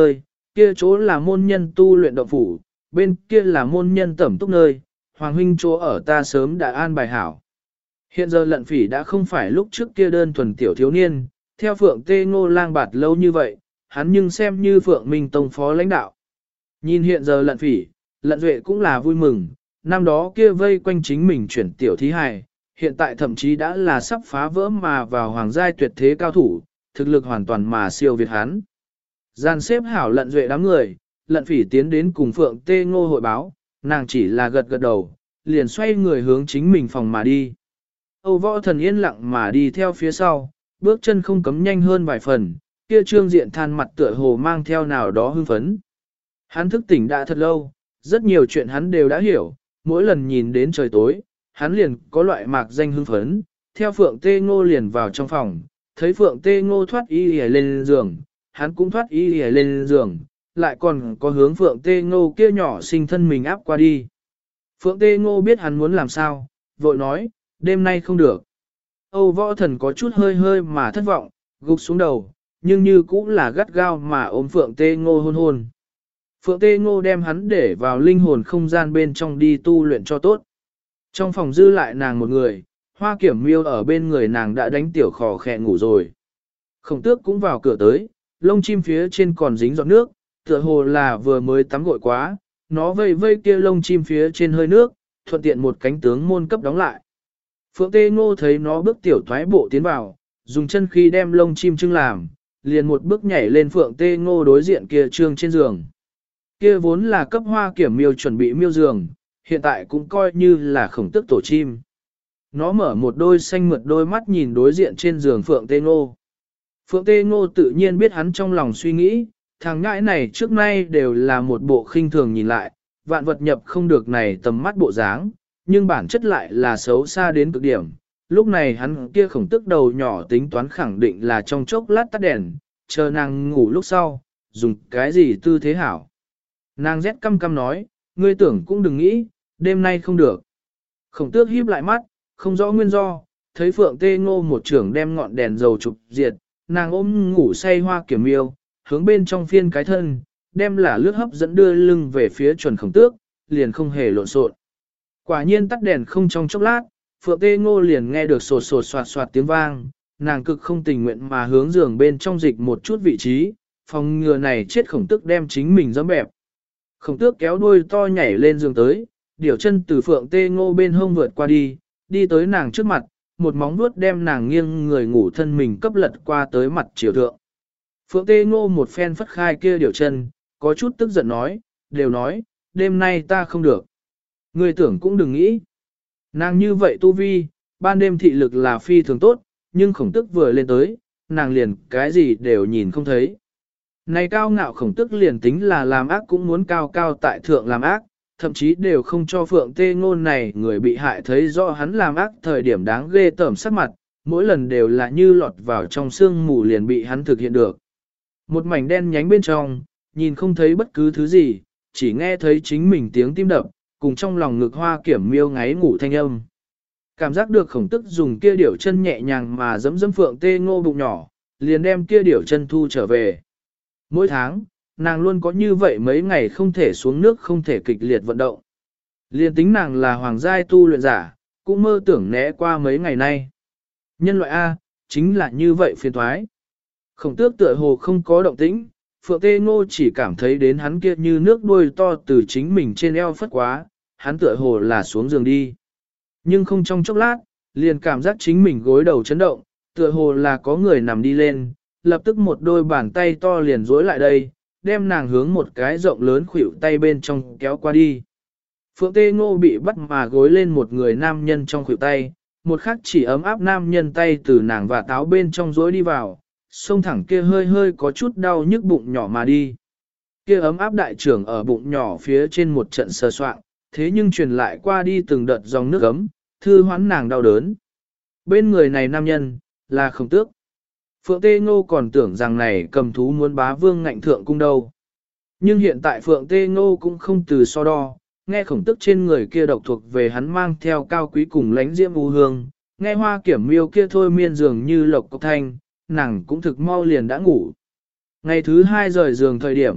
kia chỗ là môn nhân tu luyện động phủ, bên kia là môn nhân tẩm túc nơi, Hoàng huynh chỗ ở ta sớm đã an bài hảo. Hiện giờ lận phỉ đã không phải lúc trước kia đơn thuần tiểu thiếu niên, theo Phượng Tê Ngô lang bạt lâu như vậy, hắn nhưng xem như Phượng Minh Tông phó lãnh đạo. Nhìn hiện giờ lận phỉ, lận duệ cũng là vui mừng, năm đó kia vây quanh chính mình chuyển tiểu thí hài, hiện tại thậm chí đã là sắp phá vỡ mà vào hoàng giai tuyệt thế cao thủ, thực lực hoàn toàn mà siêu việt hắn. Gian xếp hảo lận duệ đám người, lận phỉ tiến đến cùng Phượng Tê Ngô hội báo, nàng chỉ là gật gật đầu, liền xoay người hướng chính mình phòng mà đi. Âu Võ Thần yên lặng mà đi theo phía sau, bước chân không cấm nhanh hơn vài phần, kia trương diện than mặt tựa hồ mang theo nào đó hưng phấn. Hắn thức tỉnh đã thật lâu, rất nhiều chuyện hắn đều đã hiểu, mỗi lần nhìn đến trời tối, hắn liền có loại mạc danh hưng phấn, theo Phượng Tê Ngô liền vào trong phòng, thấy Phượng Tê Ngô thoát y lên giường, hắn cũng thoát y lên giường, lại còn có hướng Phượng Tê Ngô kia nhỏ sinh thân mình áp qua đi. Phượng Tê Ngô biết hắn muốn làm sao, vội nói, đêm nay không được. Âu Võ Thần có chút hơi hơi mà thất vọng, gục xuống đầu, nhưng như cũng là gắt gao mà ôm Phượng Tê Ngô hôn hôn. Phượng Tê Ngô đem hắn để vào linh hồn không gian bên trong đi tu luyện cho tốt. Trong phòng dư lại nàng một người, Hoa Kiểm Miêu ở bên người nàng đã đánh tiểu khò khẽ ngủ rồi. Khổng Tước cũng vào cửa tới, lông chim phía trên còn dính giọt nước, tựa hồ là vừa mới tắm gội quá, nó vây vây kia lông chim phía trên hơi nước, thuận tiện một cánh tướng môn cấp đóng lại. Phượng Tê Ngô thấy nó bước tiểu thoái bộ tiến vào, dùng chân khí đem lông chim trưng làm, liền một bước nhảy lên Phượng Tê Ngô đối diện kia trương trên giường. Kia vốn là cấp Hoa Kiểm Miêu chuẩn bị miêu giường, hiện tại cũng coi như là Khổng Tước tổ chim. Nó mở một đôi xanh mượt đôi mắt nhìn đối diện trên giường Phượng Tê Ngô. Phượng Tê Ngô tự nhiên biết hắn trong lòng suy nghĩ, thằng ngãi này trước nay đều là một bộ khinh thường nhìn lại, vạn vật nhập không được này tầm mắt bộ dáng, nhưng bản chất lại là xấu xa đến cực điểm. Lúc này hắn kia Khổng Tước đầu nhỏ tính toán khẳng định là trong chốc lát tắt đèn, chờ nàng ngủ lúc sau, dùng cái gì tư thế hảo. Nàng rét căm căm nói, ngươi tưởng cũng đừng nghĩ, đêm nay không được. Khổng Tước híp lại mắt, không rõ nguyên do, thấy Phượng Tê Ngô một trưởng đem ngọn đèn dầu chụp diệt, nàng ôm ngủ say Hoa Kiểm Miêu, hướng bên trong phiên cái thân, đem là lướt hấp dẫn đưa lưng về phía chuẩn Khổng Tước, liền không hề lộn xộn. Quả nhiên tắt đèn không trong chốc lát, Phượng Tê Ngô liền nghe được sột sột soạt soạt tiếng vang, nàng cực không tình nguyện mà hướng giường bên trong dịch một chút vị trí, phòng ngừa này chết Khổng Tước đem chính mình giẫm bẹp. Khổng Tước kéo đuôi to nhảy lên giường tới, điểu chân từ Phượng Tê Ngô bên hông vượt qua đi, đi tới nàng trước mặt, một móng vuốt đem nàng nghiêng người ngủ thân mình cấp lật qua tới mặt chiều thượng. Phượng Tê Ngô một phen phất khai kia điểu chân, có chút tức giận nói, đều nói, đêm nay ta không được. Ngươi tưởng cũng đừng nghĩ. Nàng như vậy tu vi, ban đêm thị lực là phi thường tốt, nhưng Khổng Tước vừa lên tới, nàng liền cái gì đều nhìn không thấy. Này cao ngạo Khổng Tước liền tính là làm ác cũng muốn cao cao tại thượng làm ác, thậm chí đều không cho Phượng Tê Ngô này người bị hại thấy rõ hắn làm ác thời điểm đáng ghê tởm sắc mặt, mỗi lần đều là như lọt vào trong sương mù liền bị hắn thực hiện được. Một mảnh đen nhánh bên trong, nhìn không thấy bất cứ thứ gì, chỉ nghe thấy chính mình tiếng tim đập, cùng trong lòng ngực Hoa Kiểm Miêu ngáy ngủ thanh âm. Cảm giác được Khổng Tước dùng kia điểu chân nhẹ nhàng mà giẫm giẫm Phượng Tê Ngô bụng nhỏ, liền đem kia điểu chân thu trở về. Mỗi tháng, nàng luôn có như vậy mấy ngày không thể xuống nước không thể kịch liệt vận động. Liền tính nàng là hoàng giai tu luyện giả, cũng mơ tưởng né qua mấy ngày nay. Nhân loại A, chính là như vậy phiền thoái. Khổng Tước tựa hồ không có động tĩnh, Phượng Tê Ngô chỉ cảm thấy đến hắn kia như nước đuôi to từ chính mình trên eo phất quá, hắn tựa hồ là xuống giường đi. Nhưng không trong chốc lát, liền cảm giác chính mình gối đầu chấn động, tựa hồ là có người nằm đi lên, lập tức một đôi bàn tay to liền dối lại đây, đem nàng hướng một cái rộng lớn khuỷu tay bên trong kéo qua đi. Phượng Tê Ngô bị bắt mà gối lên một người nam nhân trong khuỷu tay, một khắc chỉ ấm áp nam nhân tay từ nàng và táo bên trong dối đi vào, xông thẳng kia hơi hơi có chút đau nhức bụng nhỏ mà đi. Kia ấm áp đại trưởng ở bụng nhỏ phía trên một trận sờ soạng, thế nhưng truyền lại qua đi từng đợt dòng nước ấm, thư hoán nàng đau đớn. Bên người này nam nhân, là Khổng Tước. Phượng Tê Ngô còn tưởng rằng này cầm thú muốn bá vương ngạnh thượng cung đâu. Nhưng hiện tại Phượng Tê Ngô cũng không từ so đo, nghe Khổng Tước trên người kia độc thuộc về hắn mang theo cao quý cùng lánh diễm u hương, nghe Hoa Kiểm Miêu kia thôi miên dường như lộc cốc thanh, nàng cũng thực mau liền đã ngủ. Ngày thứ 2 rời giường thời điểm,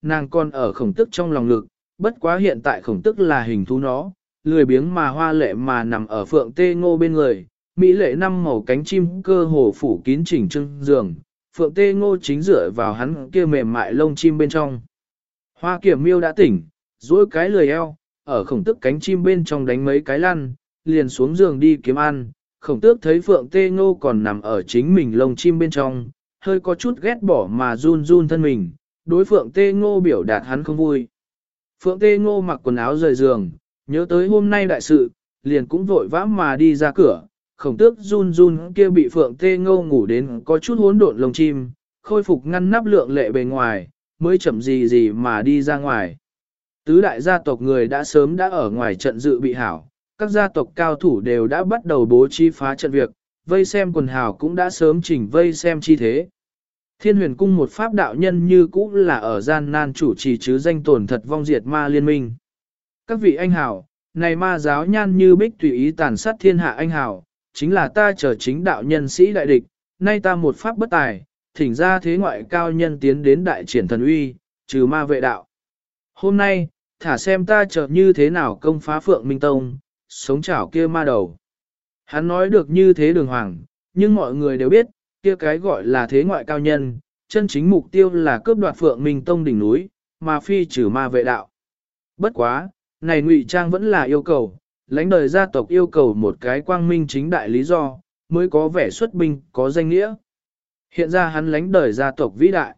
nàng còn ở khổng tức trong lòng ngực, bất quá hiện tại khổng tức là hình thú nó, lười biếng mà hoa lệ mà nằm ở Phượng Tê Ngô bên người, mỹ lệ năm màu cánh chim cơ hồ phủ kín chỉnh trưng giường, Phượng Tê Ngô chính dựa vào hắn kia mềm mại lông chim bên trong. Hoa Kiểm Miêu đã tỉnh, duỗi cái lười eo, ở khổng tức cánh chim bên trong đánh mấy cái lăn, liền xuống giường đi kiếm ăn. Khổng tước thấy Phượng Tê Ngô còn nằm ở chính mình lông chim bên trong, hơi có chút ghét bỏ mà run run thân mình, đối Phượng Tê Ngô biểu đạt hắn không vui. Phượng Tê Ngô mặc quần áo rời giường, nhớ tới hôm nay đại sự, liền cũng vội vã mà đi ra cửa. Khổng tước run run kia bị Phượng Tê Ngô ngủ đến có chút hỗn độn lông chim, khôi phục ngăn nắp lượng lệ bề ngoài, mới chậm gì gì mà đi ra ngoài. Tứ đại gia tộc người đã sớm đã ở ngoài trận dự bị hảo, các gia tộc cao thủ đều đã bắt đầu bố trí phá trận việc, vây xem quần hào cũng đã sớm chỉnh vây xem chi thế. Thiên huyền cung một pháp đạo nhân như cũ là ở gian nan chủ trì chứ danh tổn thật vong diệt ma liên minh. Các vị anh hảo, này ma giáo nhan như bích tùy ý tàn sát thiên hạ anh hảo, chính là ta trở chính đạo nhân sĩ đại địch, nay ta một pháp bất tài, thỉnh ra thế ngoại cao nhân tiến đến đại triển thần uy, trừ ma vệ đạo. Hôm nay, thả xem ta chờ như thế nào công phá Phượng Minh Tông, sống chảo kia ma đầu. Hắn nói được như thế đường hoàng, nhưng mọi người đều biết, kia cái gọi là thế ngoại cao nhân, chân chính mục tiêu là cướp đoạt Phượng Minh Tông đỉnh núi, mà phi trừ ma vệ đạo. Bất quá, này ngụy trang vẫn là yêu cầu, lãnh đời gia tộc yêu cầu một cái quang minh chính đại lý do, mới có vẻ xuất binh, có danh nghĩa. Hiện ra hắn lãnh đời gia tộc vĩ đại.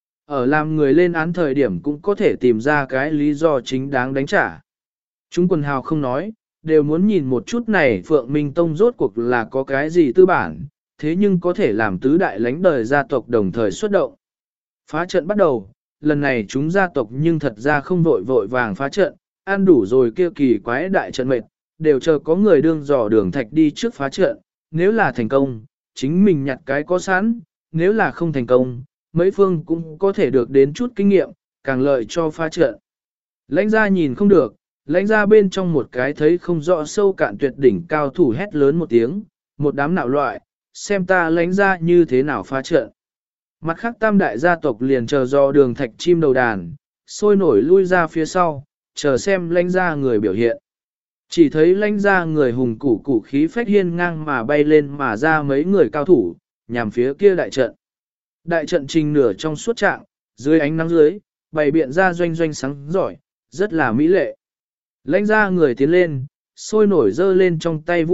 Ở làm người lên án thời điểm cũng có thể tìm ra cái lý do chính đáng đánh trả. Chúng quần hào không nói, đều muốn nhìn một chút này Phượng Minh Tông rốt cuộc là có cái gì tư bản, thế nhưng có thể làm tứ đại lãnh đời gia tộc đồng thời xuất động. Phá trận bắt đầu, lần này chúng gia tộc nhưng thật ra không vội vội vàng phá trận, ăn đủ rồi kia kỳ quái đại trận mệt, đều chờ có người đương dò đường thạch đi trước phá trận, nếu là thành công, chính mình nhặt cái có sẵn, nếu là không thành công, mấy phương cũng có thể được đến chút kinh nghiệm, càng lợi cho phá trận. Lãnh gia nhìn không được, lãnh gia bên trong một cái thấy không rõ sâu cạn tuyệt đỉnh cao thủ hét lớn một tiếng, một đám nạo loại, xem ta lãnh gia như thế nào phá trận. Mặt khác tam đại gia tộc liền chờ do đường thạch chim đầu đàn, sôi nổi lui ra phía sau, chờ xem lãnh gia người biểu hiện. Chỉ thấy lãnh gia người hùng củ khí phách hiên ngang mà bay lên mà ra mấy người cao thủ, nhằm phía kia đại trận. Đại trận trình nửa trong suốt trạng, dưới ánh nắng dưới, bày biện ra doanh doanh sáng giỏi, rất là mỹ lệ. Lãnh gia người tiến lên, sôi nổi dơ lên trong tay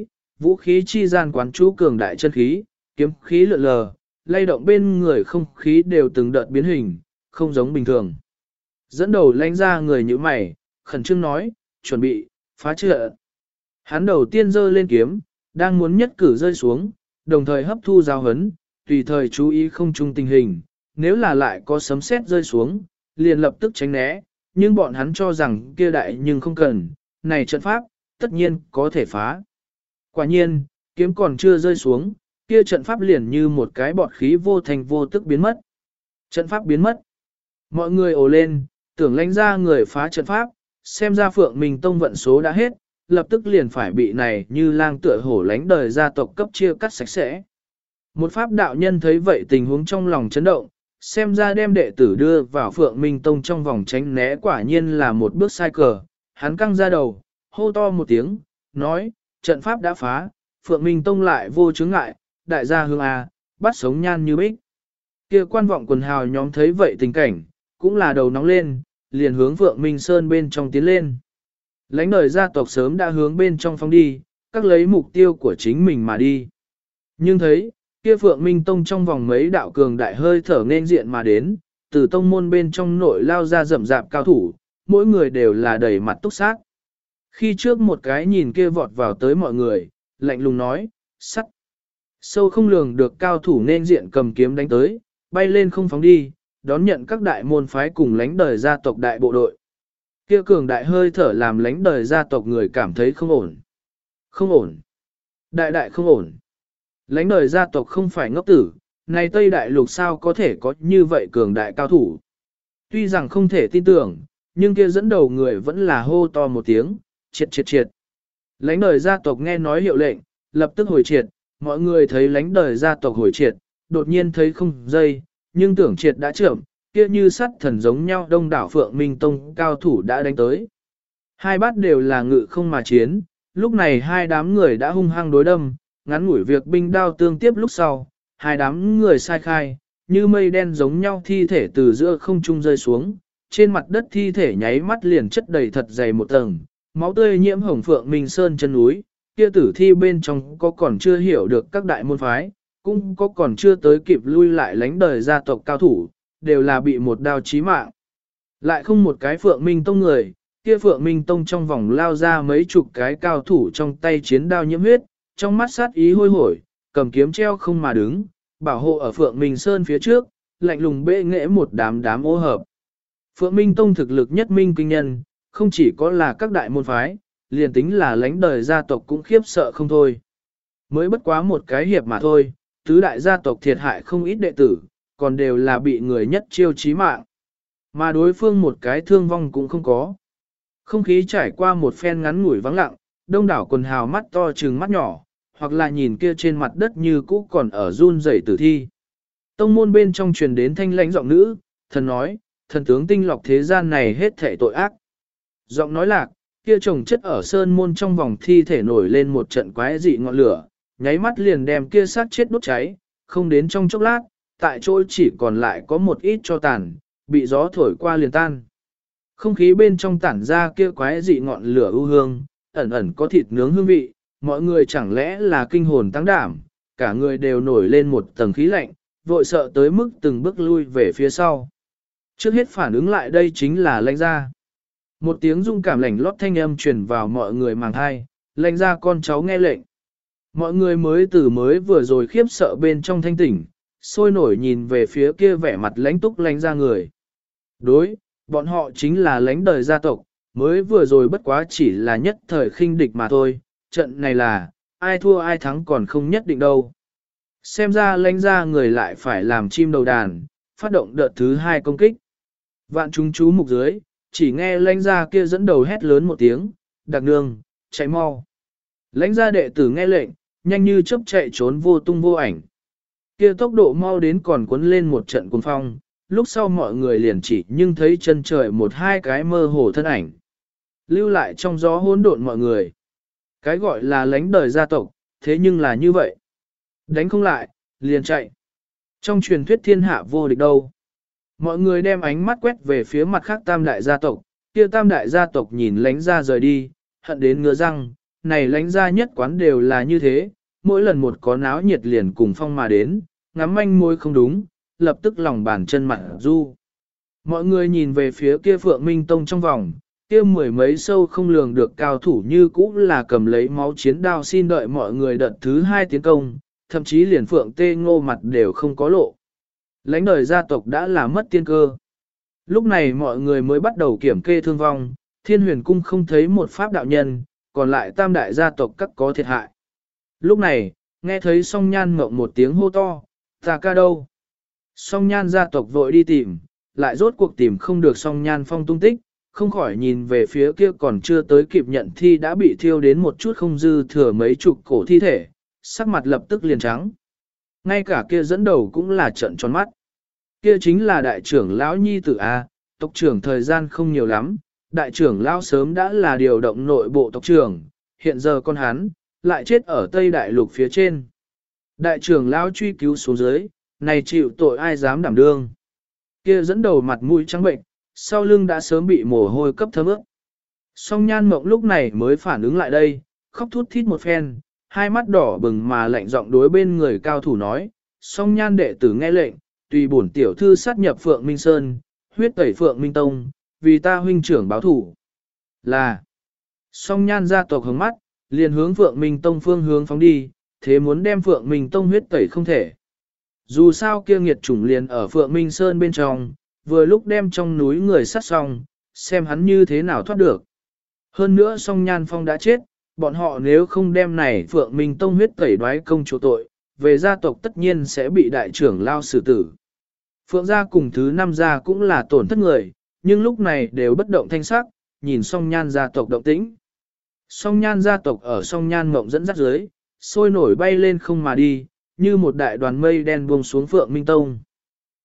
vũ khí chi gian quán chú cường đại chân khí, kiếm khí lượn lờ, lay động bên người không khí đều từng đợt biến hình, không giống bình thường. Dẫn đầu lãnh gia người như mày, khẩn trương nói, chuẩn bị, phá trận. Hắn đầu tiên dơ lên kiếm, đang muốn nhất cử rơi xuống, đồng thời hấp thu giáo hấn, tùy thời chú ý không chung tình hình, nếu là lại có sấm sét rơi xuống, liền lập tức tránh né, nhưng bọn hắn cho rằng kia đại nhưng không cần, này trận pháp, tất nhiên có thể phá. Quả nhiên, kiếm còn chưa rơi xuống, kia trận pháp liền như một cái bọt khí vô thành vô tức biến mất. Trận pháp biến mất. Mọi người ồ lên, tưởng lãnh ra người phá trận pháp, xem ra Phượng Minh Tông vận số đã hết, lập tức liền phải bị này như lang tựa hổ lánh đời gia tộc cấp chia cắt sạch sẽ. Một pháp đạo nhân thấy vậy tình huống trong lòng chấn động, xem ra đem đệ tử đưa vào Phượng Minh Tông trong vòng tránh né quả nhiên là một bước sai cờ. Hắn căng ra đầu, hô to một tiếng, nói, trận pháp đã phá, Phượng Minh Tông lại vô chướng ngại, đại gia hương A, bắt sống nhan như bích. Kia quan vọng quần hào nhóm thấy vậy tình cảnh, cũng là đầu nóng lên, liền hướng Phượng Minh Sơn bên trong tiến lên. Lãnh đời gia tộc sớm đã hướng bên trong phóng đi, các lấy mục tiêu của chính mình mà đi. Nhưng thấy, kia Phượng Minh Tông trong vòng mấy đạo cường đại hơi thở nên diện mà đến, từ tông môn bên trong nội lao ra rậm rạp cao thủ, mỗi người đều là đầy mặt túc sát. Khi trước một cái nhìn kia vọt vào tới mọi người, lạnh lùng nói, sắt. Sâu không lường được cao thủ nên diện cầm kiếm đánh tới, bay lên không phóng đi, đón nhận các đại môn phái cùng lãnh đời gia tộc đại bộ đội. Kia cường đại hơi thở làm lãnh đời gia tộc người cảm thấy không ổn. Không ổn. Đại không ổn. Lãnh đời gia tộc không phải ngốc tử, này Tây Đại Lục sao có thể có như vậy cường đại cao thủ. Tuy rằng không thể tin tưởng, nhưng kia dẫn đầu người vẫn là hô to một tiếng, triệt. Lãnh đời gia tộc nghe nói hiệu lệnh, lập tức hồi triệt, mọi người thấy lãnh đời gia tộc hồi triệt, đột nhiên thấy không dây, nhưng tưởng triệt đã trưởng, kia như sắt thần giống nhau đông đảo Phượng Minh Tông cao thủ đã đánh tới. Hai bát đều là ngự không mà chiến, lúc này hai đám người đã hung hăng đối đâm, ngắn ngủi việc binh đao tương tiếp lúc sau, hai đám người sai khai, như mây đen giống nhau thi thể từ giữa không trung rơi xuống, trên mặt đất thi thể nháy mắt liền chất đầy thật dày một tầng, máu tươi nhiễm hồng Phượng Minh Sơn chân núi, kia tử thi bên trong có còn chưa hiểu được các đại môn phái, cũng có còn chưa tới kịp lui lại lánh đời gia tộc cao thủ, đều là bị một đao chí mạng. Lại không một cái Phượng Minh Tông người, kia Phượng Minh Tông trong vòng lao ra mấy chục cái cao thủ trong tay chiến đao nhiễm huyết, trong mắt sát ý hôi hổi, cầm kiếm treo không mà đứng, bảo hộ ở Phượng Minh Sơn phía trước, lạnh lùng bệ nghệ một đám ô hợp. Phượng Minh Tông thực lực nhất minh kinh nhân, không chỉ có là các đại môn phái, liền tính là lãnh đời gia tộc cũng khiếp sợ không thôi. Mới bất quá một cái hiệp mà thôi, tứ đại gia tộc thiệt hại không ít đệ tử, còn đều là bị người nhất chiêu chí mạng. Mà đối phương một cái thương vong cũng không có. Không khí trải qua một phen ngắn ngủi vắng lặng, đông đảo quần hào mắt to trừng mắt nhỏ, hoặc là nhìn kia trên mặt đất như cũ còn ở run rẩy tử thi. Tông môn bên trong truyền đến thanh lãnh giọng nữ, thần nói, thần tướng tinh lọc thế gian này hết thể tội ác. Giọng nói lạc, kia trồng chất ở sơn môn trong vòng thi thể nổi lên một trận quái dị ngọn lửa, nháy mắt liền đem kia xác chết đốt cháy, không đến trong chốc lát, tại chỗ chỉ còn lại có một ít tro tàn, bị gió thổi qua liền tan. Không khí bên trong tản ra kia quái dị ngọn lửa ưu hương, ẩn ẩn có thịt nướng hương vị, mọi người chẳng lẽ là kinh hồn tăng đảm, cả người đều nổi lên một tầng khí lạnh, vội sợ tới mức từng bước lui về phía sau. Trước hết phản ứng lại đây chính là Lãnh gia. Một tiếng rung cảm lạnh lót thanh âm truyền vào mọi người màng thai, Lãnh gia con cháu nghe lệnh. Mọi người mới vừa rồi khiếp sợ bên trong thanh tỉnh, sôi nổi nhìn về phía kia vẻ mặt lãnh túc Lãnh gia người. Đối, bọn họ chính là lãnh đời gia tộc, mới vừa rồi bất quá chỉ là nhất thời khinh địch mà thôi, trận này là, ai thua ai thắng còn không nhất định đâu. Xem ra Lãnh gia người lại phải làm chim đầu đàn, phát động đợt thứ 2 công kích. Vạn chúng chú mục dưới, chỉ nghe Lãnh gia kia dẫn đầu hét lớn một tiếng, đặc nương, chạy mau. Lãnh gia đệ tử nghe lệnh, nhanh như chớp chạy trốn vô tung vô ảnh. Kia tốc độ mau đến còn cuốn lên một trận cuồng phong, lúc sau mọi người liền chỉ nhưng thấy chân trời một hai cái mơ hồ thân ảnh. Lưu lại trong gió hỗn độn mọi người. Cái gọi là lãnh đời gia tộc, thế nhưng là như vậy. Đánh không lại, liền chạy. Trong truyền thuyết thiên hạ vô địch đâu. Mọi người đem ánh mắt quét về phía mặt khác tam đại gia tộc, kia tam đại gia tộc nhìn Lãnh gia rời đi, hận đến ngứa răng, này Lãnh gia nhất quán đều là như thế, mỗi lần một có náo nhiệt liền cùng phong mà đến, ngắm manh môi không đúng, lập tức lòng bàn chân mặt du. Mọi người nhìn về phía kia Phượng Minh Tông trong vòng, kia mười mấy sâu không lường được cao thủ như cũ là cầm lấy máu chiến đao xin đợi mọi người đợt thứ 2 tiến công, thậm chí liền Phượng Tê Ngô mặt đều không có lộ. Lãnh đời gia tộc đã là mất tiên cơ. Lúc này mọi người mới bắt đầu kiểm kê thương vong, Thiên Huyền Cung không thấy một pháp đạo nhân, còn lại tam đại gia tộc các có thiệt hại. Lúc này, nghe thấy song nhan ngộng một tiếng hô to, ta ca đâu? Song nhan gia tộc vội đi tìm, lại rốt cuộc tìm không được song nhan phong tung tích, không khỏi nhìn về phía kia còn chưa tới kịp nhận thi đã bị thiêu đến một chút không dư thừa mấy chục cổ thi thể, sắc mặt lập tức liền trắng. Ngay cả kia dẫn đầu cũng là trận tròn mắt. Kia chính là đại trưởng lão nhi tử A, tộc trưởng thời gian không nhiều lắm, đại trưởng lão sớm đã là điều động nội bộ tộc trưởng, hiện giờ con hắn, lại chết ở Tây Đại Lục phía trên. Đại trưởng lão truy cứu xuống dưới, này chịu tội ai dám đảm đương. Kia dẫn đầu mặt mũi trắng bệnh, sau lưng đã sớm bị mồ hôi cấp thấm ướt. Song Nhan Mộng lúc này mới phản ứng lại đây, khóc thút thít một phen, hai mắt đỏ bừng mà lạnh giọng đối bên người cao thủ nói, Song Nhan đệ tử nghe lệnh, tùy bổn tiểu thư sát nhập Phượng Minh Sơn, huyết tẩy Phượng Minh Tông, vì ta huynh trưởng báo thủ. Là, Song Nhan gia tộc hướng mắt, liền hướng Phượng Minh Tông phương hướng phóng đi, thế muốn đem Phượng Minh Tông huyết tẩy không thể. Dù sao kia nghiệt chủng liền ở Phượng Minh Sơn bên trong, vừa lúc đem trong núi người sát xong, xem hắn như thế nào thoát được. Hơn nữa Song Nhan Phong đã chết, bọn họ nếu không đem này Phượng Minh Tông huyết tẩy đoái công chỗ tội, về gia tộc tất nhiên sẽ bị đại trưởng lao xử tử. Phượng gia cùng thứ 5 gia cũng là tổn thất người, nhưng lúc này đều bất động thanh sắc, nhìn Song Nhan gia tộc động tĩnh. Song Nhan gia tộc ở Song Nhan Mộng dẫn dắt dưới, sôi nổi bay lên không mà đi, như một đại đoàn mây đen buông xuống Phượng Minh Tông.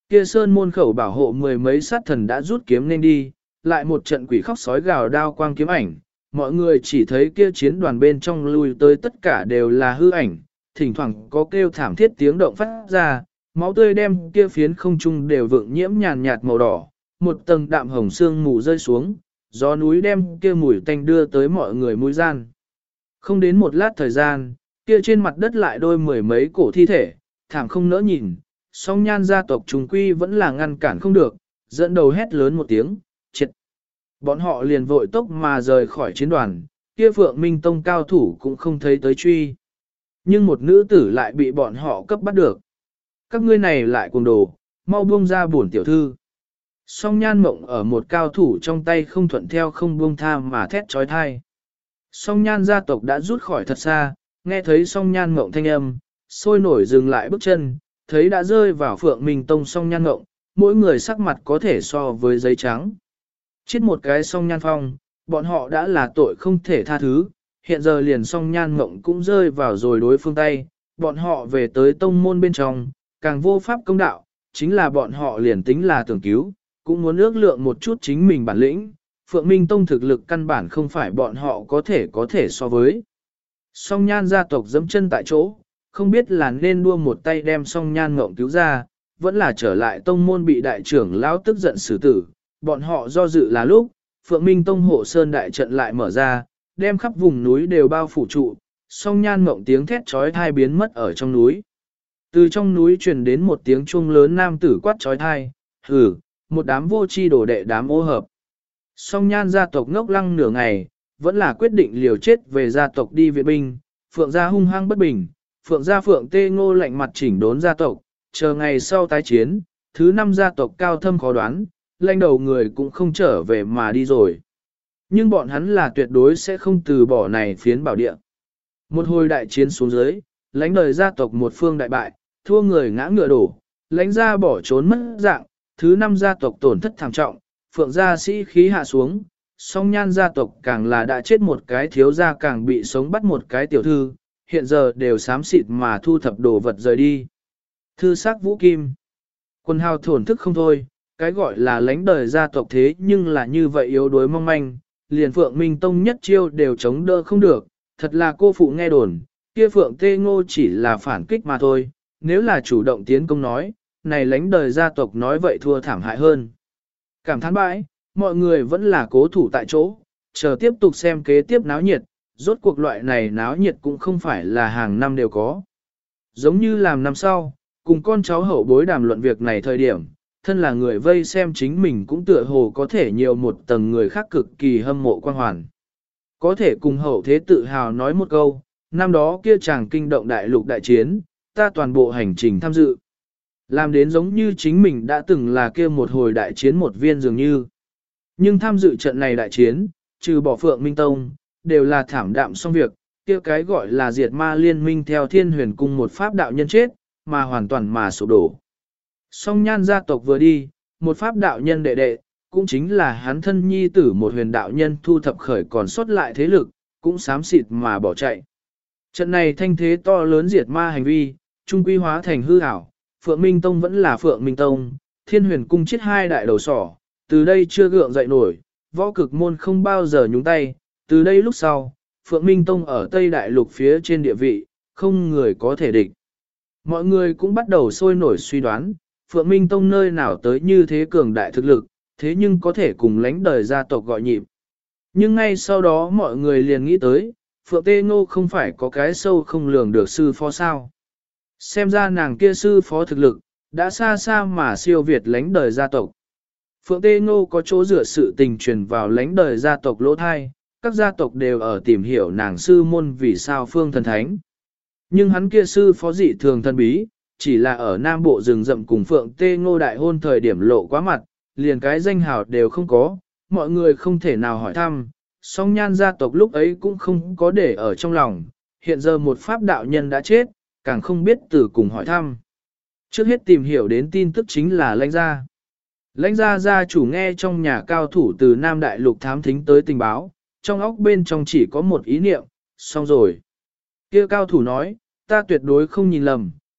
kia sơn môn khẩu bảo hộ mười mấy sát thần đã rút kiếm nên đi, lại một trận quỷ khóc sói gào đao quang kiếm ảnh, mọi người chỉ thấy kia chiến đoàn bên trong lui tới tất cả đều là hư ảnh, thỉnh thoảng có kêu thảm thiết tiếng động phát ra, máu tươi đem kia phiến không trung đều vượng nhiễm nhàn nhạt màu đỏ, một tầng đạm hồng sương mù rơi xuống, gió núi đem kia mùi tanh đưa tới mọi người mũi gian. Không đến một lát thời gian, kia trên mặt đất lại đôi mười mấy cổ thi thể, thảm không nỡ nhìn, song nhan gia tộc trùng quy vẫn là ngăn cản không được, dẫn đầu hét lớn một tiếng, triệt. Bọn họ liền vội tốc mà rời khỏi chiến đoàn, kia Phượng Minh Tông cao thủ cũng không thấy tới truy. Nhưng một nữ tử lại bị bọn họ cấp bắt được. Các ngươi này lại cuồng đồ, mau buông ra bổn tiểu thư. Song nhan mộng ở một cao thủ trong tay không thuận theo không buông tha mà thét trói thai. Song nhan gia tộc đã rút khỏi thật xa, nghe thấy song nhan mộng thanh âm, sôi nổi dừng lại bước chân, thấy đã rơi vào Phượng Minh Tông song nhan mộng, mỗi người sắc mặt có thể so với giấy trắng. Chết một cái song nhan phong, bọn họ đã là tội không thể tha thứ, hiện giờ liền song nhan mộng cũng rơi vào rồi đối phương tay, bọn họ về tới tông môn bên trong, càng vô pháp công đạo, chính là bọn họ liền tính là tưởng cứu, cũng muốn ước lượng một chút chính mình bản lĩnh, Phượng Minh Tông thực lực căn bản không phải bọn họ có thể so với. Song nhan gia tộc dẫm chân tại chỗ, không biết là nên đua một tay đem song nhan ngộng cứu ra, vẫn là trở lại tông môn bị đại trưởng lão tức giận xử tử, bọn họ do dự là lúc, Phượng Minh Tông hộ sơn đại trận lại mở ra, đem khắp vùng núi đều bao phủ trụ, song nhan ngộng tiếng thét trói thai biến mất ở trong núi. Từ trong núi truyền đến một tiếng chuông lớn nam tử quát trói thai, hừ, một đám vô tri đổ đệ đám ô hợp. Song nhan gia tộc ngốc lăng nửa ngày, vẫn là quyết định liều chết về gia tộc đi viện binh, Phượng gia hung hăng bất bình, Phượng gia Phượng Tê Ngô lạnh mặt chỉnh đốn gia tộc, chờ ngày sau tái chiến, thứ 5 gia tộc cao thâm khó đoán, lãnh đầu người cũng không trở về mà đi rồi. Nhưng bọn hắn là tuyệt đối sẽ không từ bỏ này phiến bảo địa. Một hồi đại chiến xuống dưới, lãnh đời gia tộc một phương đại bại, thua người ngã ngựa đổ, lãnh gia bỏ trốn mất dạng, thứ 5 gia tộc tổn thất thảm trọng, Phượng gia sĩ khí hạ xuống, song nhan gia tộc càng là đã chết một cái thiếu gia càng bị sống bắt một cái tiểu thư, hiện giờ đều xám xịt mà thu thập đồ vật rời đi. Thư sắc vũ kim. Quân hào thổn thức không thôi, cái gọi là lãnh đời gia tộc thế nhưng là như vậy yếu đuối mong manh, liền Phượng Minh Tông nhất chiêu đều chống đỡ không được, thật là cô phụ nghe đồn, kia Phượng Tê Ngô chỉ là phản kích mà thôi, nếu là chủ động tiến công nói, này lãnh đời gia tộc nói vậy thua thảm hại hơn. Cảm thán bãi, mọi người vẫn là cố thủ tại chỗ, chờ tiếp tục xem kế tiếp náo nhiệt, rốt cuộc loại này náo nhiệt cũng không phải là hàng năm đều có. Giống như làm năm sau, cùng con cháu hậu bối đàm luận việc này thời điểm, thân là người vây xem chính mình cũng tựa hồ có thể nhiều một tầng người khác cực kỳ hâm mộ quan hoàn. Có thể cùng hậu thế tự hào nói một câu, năm đó kia chàng kinh động đại lục đại chiến, ta toàn bộ hành trình tham dự. Làm đến giống như chính mình đã từng là kia một hồi đại chiến một viên dường như. Nhưng tham dự trận này đại chiến, trừ bỏ Phượng Minh Tông, đều là thảm đạm xong việc, kia cái gọi là diệt ma liên minh theo thiên huyền cung một pháp đạo nhân chết, mà hoàn toàn mà sụp đổ. Song nhan gia tộc vừa đi, một pháp đạo nhân đệ đệ, cũng chính là hắn thân nhi tử một huyền đạo nhân thu thập khởi còn sót lại thế lực, cũng xám xịt mà bỏ chạy. Trận này thanh thế to lớn diệt ma hành vi, trung quy hóa thành hư ảo, Phượng Minh Tông vẫn là Phượng Minh Tông, thiên huyền cung chết hai đại đầu sỏ, từ đây chưa gượng dậy nổi, võ cực môn không bao giờ nhúng tay, từ đây lúc sau, Phượng Minh Tông ở Tây Đại Lục phía trên địa vị, không người có thể địch. Mọi người cũng bắt đầu sôi nổi suy đoán, Phượng Minh Tông nơi nào tới như thế cường đại thực lực, thế nhưng có thể cùng lãnh đời gia tộc gọi nhịp. Nhưng ngay sau đó mọi người liền nghĩ tới, Phượng Tê Ngô không phải có cái sâu không lường được sư phó sao. Xem ra nàng kia sư phó thực lực, đã xa xa mà siêu việt lãnh đời gia tộc. Phượng Tê Ngô có chỗ dựa sự tình truyền vào lãnh đời gia tộc lỗ thai, các gia tộc đều ở tìm hiểu nàng sư môn vì sao phương thần thánh. Nhưng hắn kia sư phó dị thường thần bí, chỉ là ở Nam Bộ rừng rậm cùng Phượng Tê Ngô đại hôn thời điểm lộ quá mặt, liền cái danh hào đều không có, mọi người không thể nào hỏi thăm, song nhan gia tộc lúc ấy cũng không có để ở trong lòng, hiện giờ một pháp đạo nhân đã chết, càng không biết từ cùng hỏi thăm. Trước hết tìm hiểu đến tin tức chính là lãnh gia. Lãnh gia gia chủ nghe trong nhà cao thủ từ Nam Đại Lục thám thính tới tình báo, trong óc bên trong chỉ có một ý niệm, xong rồi. Kia cao thủ nói, ta tuyệt đối không nhìn lầm,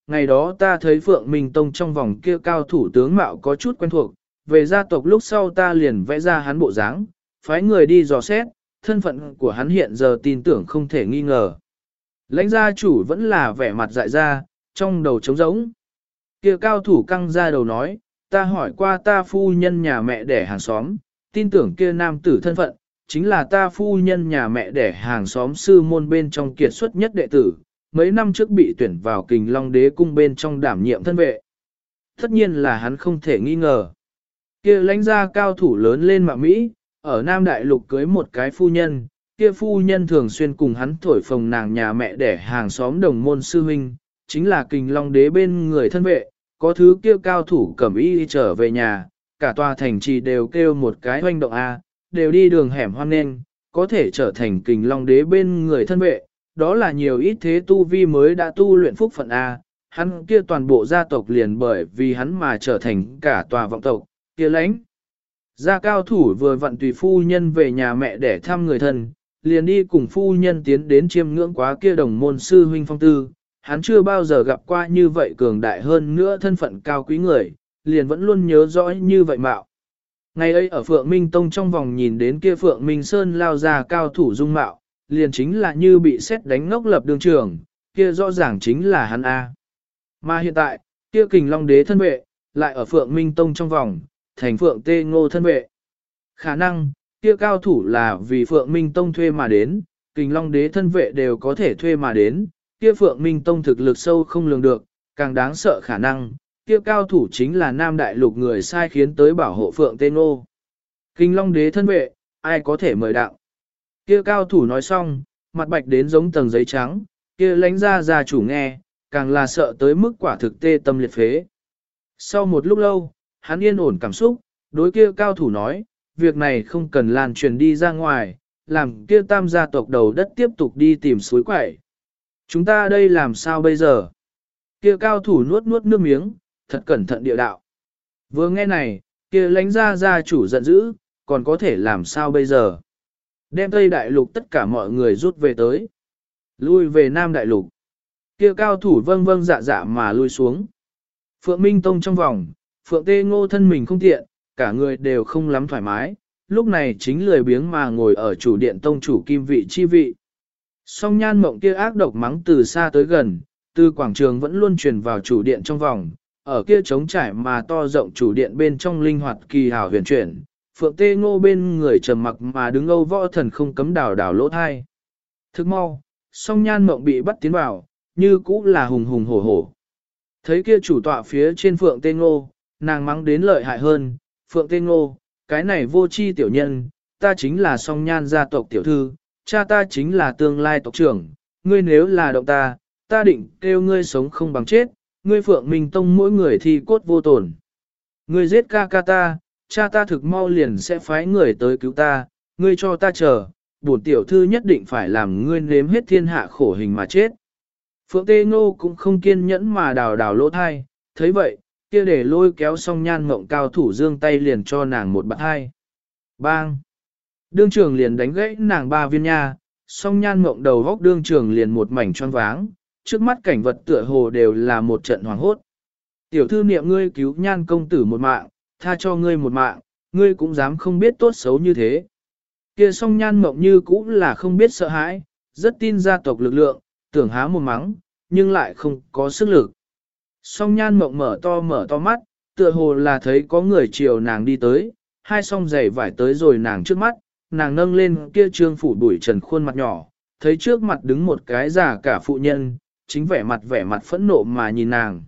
ngày đó ta thấy Phượng Minh Tông trong vòng kia cao thủ tướng mạo có chút quen thuộc, về gia tộc lúc sau ta liền vẽ ra hắn bộ dáng, phái người đi dò xét, thân phận của hắn hiện giờ tin tưởng không thể nghi ngờ. Lãnh gia chủ vẫn là vẻ mặt dại ra, trong đầu trống rỗng. Kia cao thủ căng ra đầu nói, ta hỏi qua ta phu nhân nhà mẹ đẻ hàng xóm, tin tưởng kia nam tử thân phận, chính là ta phu nhân nhà mẹ đẻ hàng xóm sư môn bên trong kiệt xuất nhất đệ tử, mấy năm trước bị tuyển vào Kình Long Đế cung bên trong đảm nhiệm thân vệ. Tất nhiên là hắn không thể nghi ngờ. Kia lãnh gia cao thủ lớn lên mạ Mỹ, ở Nam Đại Lục cưới một cái phu nhân, kia phu nhân thường xuyên cùng hắn thổi phồng nàng nhà mẹ đẻ hàng xóm đồng môn sư huynh, chính là Kình Long Đế bên người thân vệ, có thứ kia cao thủ cẩm y trở về nhà, cả tòa thành trì đều kêu một cái hoành động A, đều đi đường hẻm hoang nên, có thể trở thành Kình Long Đế bên người thân vệ, đó là nhiều ít thế tu vi mới đã tu luyện phúc phận A, hắn kia toàn bộ gia tộc liền bởi vì hắn mà trở thành cả tòa vọng tộc, kia lãnh. Gia cao thủ vừa vặn tùy phu nhân về nhà mẹ để thăm người thân, liền đi cùng phu nhân tiến đến chiêm ngưỡng quá kia đồng môn sư huynh phong tư, hắn chưa bao giờ gặp qua như vậy cường đại hơn nữa thân phận cao quý người, liền vẫn luôn nhớ rõ như vậy mạo. Ngày ấy ở Phượng Minh Tông trong vòng nhìn đến kia Phượng Minh Sơn lao ra cao thủ dung mạo, liền chính là như bị xét đánh ngốc lập đường trường, kia rõ ràng chính là hắn A. Mà hiện tại, kia Kình Long Đế thân vệ, lại ở Phượng Minh Tông trong vòng, thành Phượng Tê Ngô thân vệ. Khả năng, kia cao thủ là vì Phượng Minh Tông thuê mà đến, Kình Long Đế thân vệ đều có thể thuê mà đến, kia Phượng Minh Tông thực lực sâu không lường được, càng đáng sợ khả năng, kia cao thủ chính là Nam Đại Lục người sai khiến tới bảo hộ Phượng Tê Ngô. Kình Long Đế thân vệ, ai có thể mời đạo. Kia cao thủ nói xong, mặt bạch đến giống tầng giấy trắng, kia lãnh ra gia chủ nghe, càng là sợ tới mức quả thực tê tâm liệt phế. Sau một lúc lâu, hắn yên ổn cảm xúc, đối kia cao thủ nói, việc này không cần lan truyền đi ra ngoài, làm kia tam gia tộc đầu đất tiếp tục đi tìm suối quẩy. Chúng ta đây làm sao bây giờ? Kia cao thủ nuốt nuốt nước miếng, thật cẩn thận địa đạo. Vừa nghe này, kia lãnh gia chủ giận dữ, còn có thể làm sao bây giờ? Đem Tây Đại Lục tất cả mọi người rút về tới. Lui về Nam Đại Lục. Kia cao thủ vâng vâng dạ dạ mà lui xuống. Phượng Minh Tông trong vòng, Phượng Tê Ngô thân mình không tiện, cả người đều không lắm thoải mái, lúc này chính lười biếng mà ngồi ở chủ điện tông chủ kim vị chi vị. Song nhan mộng kia ác độc mắng từ xa tới gần, từ quảng trường vẫn luôn truyền vào chủ điện trong vòng, ở kia trống trải mà to rộng chủ điện bên trong linh hoạt kỳ hảo huyền chuyển, Phượng Tê Ngô bên người trầm mặc mà đứng âu võ thần không cấm đảo đảo lỗ thai. Thức mau, song nhan mộng bị bắt tiến vào, như cũ là hùng hùng hổ hổ. Thấy kia chủ tọa phía trên Phượng Tê Ngô, nàng mắng đến lợi hại hơn, Phượng Tê Ngô, cái này vô chi tiểu nhân, ta chính là song nhan gia tộc tiểu thư, cha ta chính là tương lai tộc trưởng, ngươi nếu là động ta, ta định kêu ngươi sống không bằng chết, ngươi Phượng Minh Tông mỗi người thì cốt vô tổn. Ngươi giết ca ca ta, cha ta thực mau liền sẽ phái người tới cứu ta, ngươi cho ta chờ, bổn tiểu thư nhất định phải làm ngươi nếm hết thiên hạ khổ hình mà chết. Phượng Tê Ngô cũng không kiên nhẫn mà đào đào lỗ thai, thấy vậy, kia để lôi kéo song nhan mộng cao thủ dương tay liền cho nàng một bạt hai. Bang! Đương trường liền đánh gãy nàng 3 viên nha, song nhan mộng đầu góc đương trường liền một mảnh choáng váng, trước mắt cảnh vật tựa hồ đều là một trận hoàng hốt. Tiểu thư niệm ngươi cứu nhan công tử một mạng, tha cho ngươi một mạng, ngươi cũng dám không biết tốt xấu như thế. Kia song nhan mộng như cũng là không biết sợ hãi, rất tin gia tộc lực lượng, tưởng há một mắng, nhưng lại không có sức lực. Song nhan mộng mở to mắt, tựa hồ là thấy có người chiều nàng đi tới, hai song giày vải tới rồi nàng trước mắt, nàng nâng lên kia trương phủ bụi trần khuôn mặt nhỏ, thấy trước mặt đứng một cái già cả phụ nhân, chính vẻ mặt phẫn nộ mà nhìn nàng.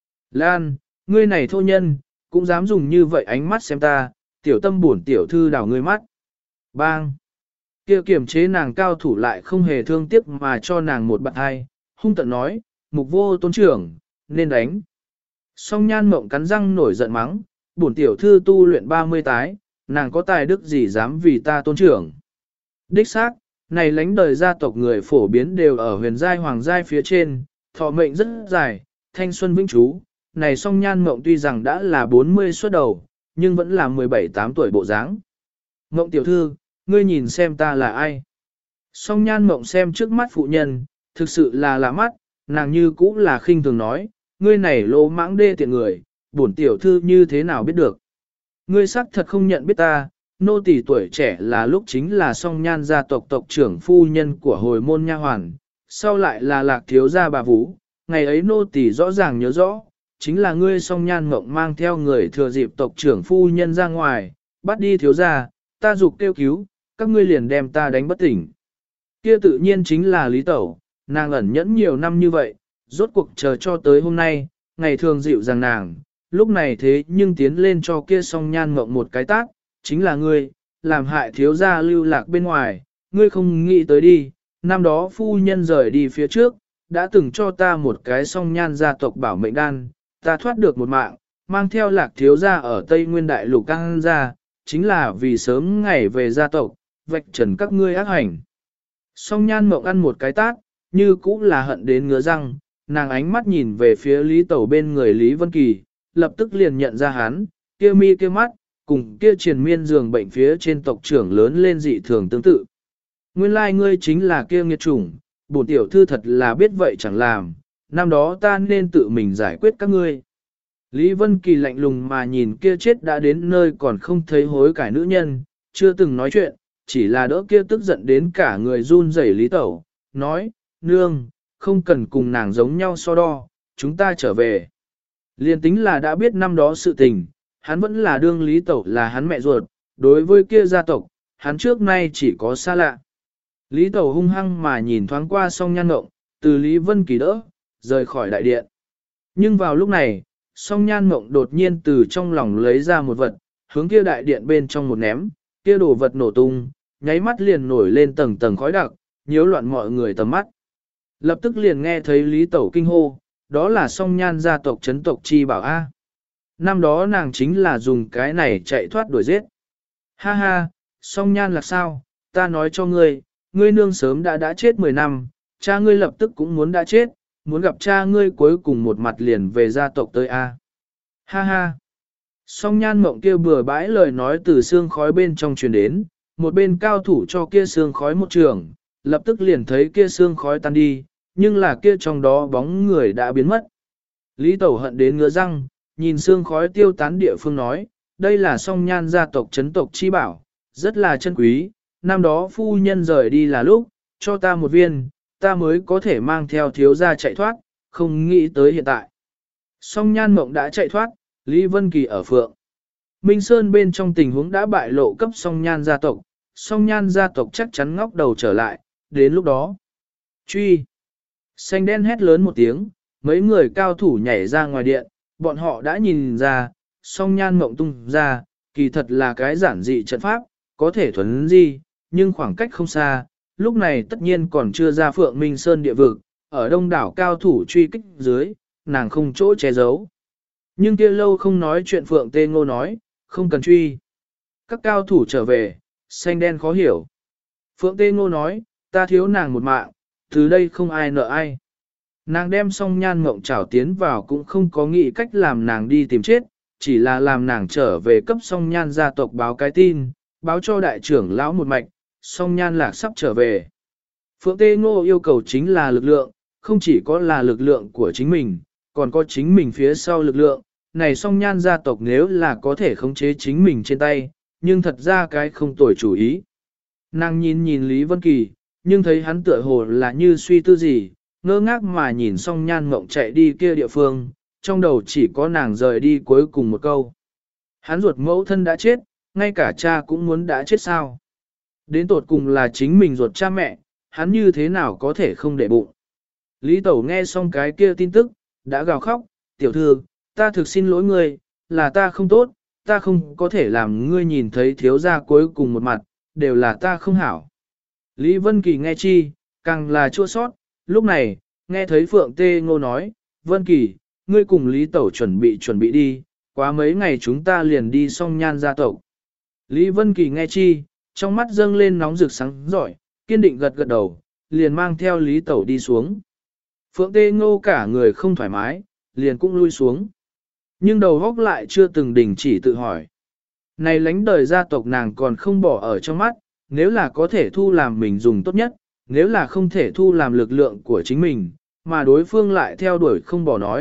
Lan, ngươi này thô nhân, cũng dám dùng như vậy ánh mắt xem ta, tiểu tâm bổn tiểu thư đào ngươi mắt. Bang! Kia kiềm chế nàng cao thủ lại không hề thương tiếc mà cho nàng một bạn hai, hung tận nói, mục vô tôn trưởng, nên đánh. Song nhan mộng cắn răng nổi giận mắng, bổn tiểu thư tu luyện 30 tái, nàng có tài đức gì dám vì ta tôn trưởng. Đích xác, này lãnh đời gia tộc người phổ biến đều ở huyền giai hoàng giai phía trên, thọ mệnh rất dài, thanh xuân vĩnh trú. Này song nhan mộng tuy rằng đã là 40 xuất đầu, nhưng vẫn là 17-8 tuổi bộ dáng. Mộng tiểu thư, ngươi nhìn xem ta là ai. Song nhan mộng xem trước mắt phụ nhân, thực sự là lạ mắt, nàng như cũ là khinh thường nói, ngươi này lỗ mãng đê tiện người, bổn tiểu thư như thế nào biết được. Ngươi xác thật không nhận biết ta, nô tỳ tuổi trẻ là lúc chính là song nhan gia tộc tộc trưởng phu nhân của hồi môn nha hoàn, sau lại là lạc thiếu gia bà Vũ, ngày ấy nô tỳ rõ ràng nhớ rõ, chính là ngươi song nhan mộng mang theo người thừa dịp tộc trưởng phu nhân ra ngoài, bắt đi thiếu gia, ta dục kêu cứu, các ngươi liền đem ta đánh bất tỉnh. Kia tự nhiên chính là Lý Tẩu, nàng ẩn nhẫn nhiều năm như vậy, rốt cuộc chờ cho tới hôm nay, ngày thường dịu dàng nàng, lúc này thế nhưng tiến lên cho kia song nhan mộng một cái tác, chính là ngươi, làm hại thiếu gia lưu lạc bên ngoài, ngươi không nghĩ tới đi, năm đó phu nhân rời đi phía trước, đã từng cho ta một cái song nhan gia tộc bảo mệnh đan, ta thoát được một mạng, mang theo lạc thiếu gia ở Tây Nguyên Đại Lục Căng ra, chính là vì sớm ngày về gia tộc, vạch trần các ngươi ác hành. Song nhan mộng ăn một cái tát, như cũng là hận đến ngứa răng, nàng ánh mắt nhìn về phía Lý Tẩu bên người Lý Vân Kỳ, lập tức liền nhận ra hắn, kia mi kia mắt, cùng kia triền miên giường bệnh phía trên tộc trưởng lớn lên dị thường tương tự. Nguyên lai ngươi chính là kia nghiệt chủng, bổn tiểu thư thật là biết vậy chẳng làm, năm đó ta nên tự mình giải quyết các ngươi. Lý Vân Kỳ lạnh lùng mà nhìn kia chết đã đến nơi còn không thấy hối cải nữ nhân, chưa từng nói chuyện, chỉ là đỡ kia tức giận đến cả người run rẩy Lý Tẩu, nói, nương, không cần cùng nàng giống nhau so đo, chúng ta trở về. Liên tính là đã biết năm đó sự tình, hắn vẫn là đương Lý Tẩu là hắn mẹ ruột, đối với kia gia tộc, hắn trước nay chỉ có xa lạ. Lý Tẩu hung hăng mà nhìn thoáng qua song nhan ngộng, từ Lý Vân Kỳ đỡ, rời khỏi đại điện. Nhưng vào lúc này, song nhan ngộng đột nhiên từ trong lòng lấy ra một vật, hướng kia đại điện bên trong một ném, kia đồ vật nổ tung, nháy mắt liền nổi lên tầng tầng khói đặc, nhiễu loạn mọi người tầm mắt. Lập tức liền nghe thấy Lý Tẩu kinh hô, đó là song nhan gia tộc chấn tộc chi bảo A. Năm đó nàng chính là dùng cái này chạy thoát đuổi giết. Ha ha, song nhan là sao, ta nói cho ngươi, ngươi nương sớm đã chết 10 năm, cha ngươi lập tức cũng muốn đã chết, muốn gặp cha ngươi cuối cùng một mặt liền về gia tộc tới A. Ha ha. Song nhan mộng kia bừa bãi lời nói từ xương khói bên trong truyền đến, một bên cao thủ cho kia xương khói một trường, lập tức liền thấy kia xương khói tan đi, nhưng là kia trong đó bóng người đã biến mất. Lý Tẩu hận đến ngứa răng, nhìn xương khói tiêu tán địa phương nói, đây là song nhan gia tộc chấn tộc chi bảo, rất là chân quý, năm đó phu nhân rời đi là lúc, cho ta một viên, ta mới có thể mang theo thiếu gia chạy thoát, không nghĩ tới hiện tại. Song nhan mộng đã chạy thoát, Lý Vân Kỳ ở Phượng Minh Sơn bên trong tình huống đã bại lộ cấp song nhan gia tộc chắc chắn ngóc đầu trở lại, đến lúc đó. Truy! Xanh đen hét lớn một tiếng, mấy người cao thủ nhảy ra ngoài điện, bọn họ đã nhìn ra, song nhan mộng tung ra, kỳ thật là cái giản dị trận pháp, có thể thuấn di, nhưng khoảng cách không xa, lúc này tất nhiên còn chưa ra Phượng Minh Sơn địa vực, ở đông đảo cao thủ truy kích dưới, nàng không chỗ che giấu. Nhưng kia lâu không nói chuyện Phượng Tê Ngô nói, không cần truy. Các cao thủ trở về, xanh đen khó hiểu. Phượng Tê Ngô nói, ta thiếu nàng một mạng, từ đây không ai nợ ai. Nàng đem song nhan mộng trảo tiến vào cũng không có nghĩ cách làm nàng đi tìm chết, chỉ là làm nàng trở về cấp song nhan gia tộc báo cái tin, báo cho đại trưởng lão một mạch, song nhan lạc sắp trở về. Phượng Tê Ngô yêu cầu chính là lực lượng, không chỉ có là lực lượng của chính mình, còn có chính mình phía sau lực lượng. Này song nhan gia tộc nếu là có thể khống chế chính mình trên tay, nhưng thật ra cái không tồi chủ ý. Nàng nhìn Lý Vân Kỳ, nhưng thấy hắn tựa hồ là như suy tư gì, ngơ ngác mà nhìn song nhan mộng chạy đi kia địa phương, trong đầu chỉ có nàng rời đi cuối cùng một câu. Hắn ruột mẫu thân đã chết, ngay cả cha cũng muốn đã chết sao. Đến tột cùng là chính mình ruột cha mẹ, hắn như thế nào có thể không để bụng. Lý Tẩu nghe xong cái kia tin tức, đã gào khóc, tiểu thư, ta thực xin lỗi ngươi, là ta không tốt, ta không có thể làm ngươi nhìn thấy thiếu gia cuối cùng một mặt, đều là ta không hảo. Lý Vân Kỳ nghe chi, càng là chua sót, lúc này, nghe thấy Phượng Tê Ngô nói, Vân Kỳ, ngươi cùng Lý Tẩu chuẩn bị đi, quá mấy ngày chúng ta liền đi song nhan gia tộc. Lý Vân Kỳ nghe chi, trong mắt dâng lên nóng rực sáng giỏi, kiên định gật gật đầu, liền mang theo Lý Tẩu đi xuống. Phượng Tê Ngô cả người không thoải mái, liền cũng lui xuống. Nhưng đầu góc lại chưa từng đình chỉ tự hỏi. Này lánh đời gia tộc nàng còn không bỏ ở trong mắt, nếu là có thể thu làm mình dùng tốt nhất, nếu là không thể thu làm lực lượng của chính mình, mà đối phương lại theo đuổi không bỏ nói,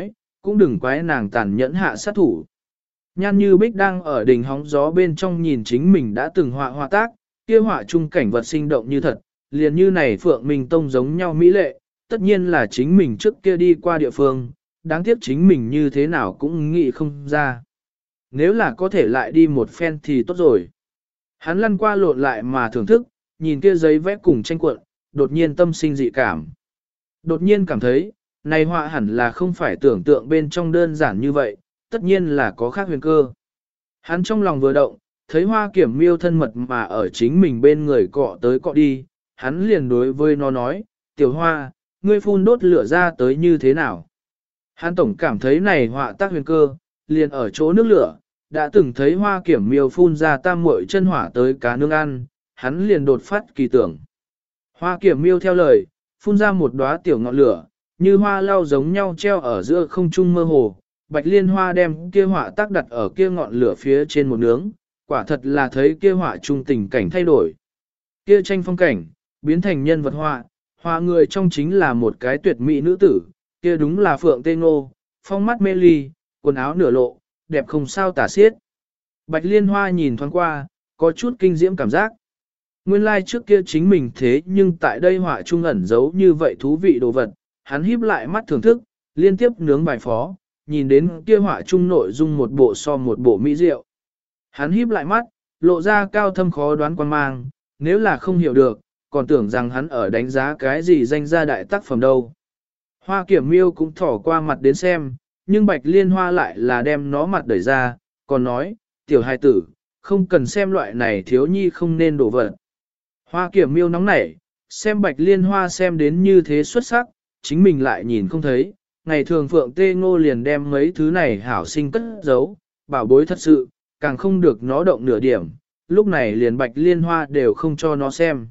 cũng đừng quái nàng tàn nhẫn hạ sát thủ. Nhan Như Bích đang ở đỉnh hóng gió bên trong nhìn chính mình đã từng họa tác, kia họa chung cảnh vật sinh động như thật, liền như này Phượng Minh Tông giống nhau mỹ lệ, tất nhiên là chính mình trước kia đi qua địa phương, đáng tiếc chính mình như thế nào cũng nghĩ không ra. Nếu là có thể lại đi một phen thì tốt rồi. Hắn lăn qua lộn lại mà thưởng thức, nhìn kia giấy vẽ cùng tranh cuộn, đột nhiên tâm sinh dị cảm. Đột nhiên cảm thấy, này họa hẳn là không phải tưởng tượng bên trong đơn giản như vậy, tất nhiên là có khác huyền cơ. Hắn trong lòng vừa động, thấy Hoa Kiểm Miêu thân mật mà ở chính mình bên người cọ tới cọ đi, hắn liền đối với nó nói, tiểu hoa, ngươi phun đốt lửa ra tới như thế nào? Hắn tổng cảm thấy này họa tác huyền cơ, liền ở chỗ nước lửa, đã từng thấy Hoa Kiểm Miêu phun ra tam muội chân hỏa tới cá nương ăn, hắn liền đột phát kỳ tưởng. Hoa Kiểm Miêu theo lời, phun ra một đóa tiểu ngọn lửa, như hoa lau giống nhau treo ở giữa không trung mơ hồ. Bạch Liên Hoa đem kia họa tác đặt ở kia ngọn lửa phía trên một nướng, quả thật là thấy kia họa trung tình cảnh thay đổi. Kia tranh phong cảnh, biến thành nhân vật họa, họa người trong chính là một cái tuyệt mỹ nữ tử, kia đúng là Phượng Tê Ngô, phong mắt mê ly, quần áo nửa lộ, đẹp không sao tả xiết. Bạch Liên Hoa nhìn thoáng qua, có chút kinh diễm cảm giác. Nguyên lai trước kia chính mình thế nhưng tại đây họa trung ẩn giấu như vậy thú vị đồ vật, hắn híp lại mắt thưởng thức, liên tiếp nướng bài phó, nhìn đến kia họa trung nội dung một bộ so một bộ mỹ diệu. Hắn híp lại mắt, lộ ra cao thâm khó đoán quan mang, nếu là không hiểu được, còn tưởng rằng hắn ở đánh giá cái gì danh gia đại tác phẩm đâu. Hoa Kiểm Miêu cũng thỏ qua mặt đến xem, nhưng Bạch Liên Hoa lại là đem nó mặt đẩy ra, còn nói, tiểu hài tử, không cần xem loại này thiếu nhi không nên đổ vật. Hoa Kiểm Miêu nóng nảy, xem Bạch Liên Hoa xem đến như thế xuất sắc, chính mình lại nhìn không thấy, ngày thường Phượng Tê Ngô liền đem mấy thứ này hảo sinh cất giấu, bảo bối thật sự, càng không được nó động nửa điểm, lúc này liền Bạch Liên Hoa đều không cho nó xem.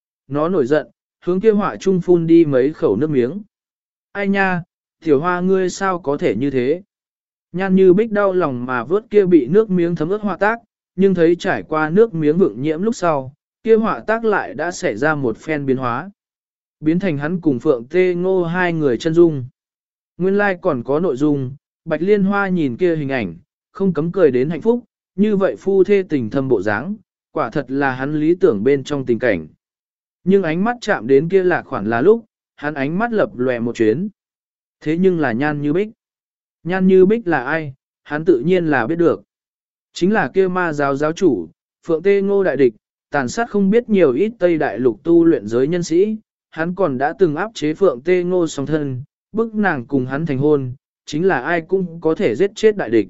Nó nổi giận, hướng kia họa trung phun đi mấy khẩu nước miếng. Ai nha, tiểu hoa ngươi sao có thể như thế? Nhan Như Bích đau lòng mà vớt kia bị nước miếng thấm ướt họa tác, nhưng thấy trải qua nước miếng vượng nhiễm lúc sau, kia họa tác lại đã xảy ra một phen biến hóa. Biến thành hắn cùng Phượng Tê Ngô hai người chân dung. Nguyên lai like còn có nội dung, Bạch Liên Hoa nhìn kia hình ảnh, không cấm cười đến hạnh phúc, như vậy phu thê tình thâm bộ dáng, quả thật là hắn lý tưởng bên trong tình cảnh. Nhưng ánh mắt chạm đến kia lạc khoản là lúc, hắn ánh mắt lập lòe một chuyến. Thế nhưng là Nhan Như Bích. Nhan Như Bích là ai, hắn tự nhiên là biết được. Chính là kia ma giáo giáo chủ, Phượng Tê Ngô đại địch, tàn sát không biết nhiều ít Tây Đại Lục tu luyện giới nhân sĩ, hắn còn đã từng áp chế Phượng Tê Ngô song thân, bức nàng cùng hắn thành hôn, chính là ai cũng có thể giết chết đại địch.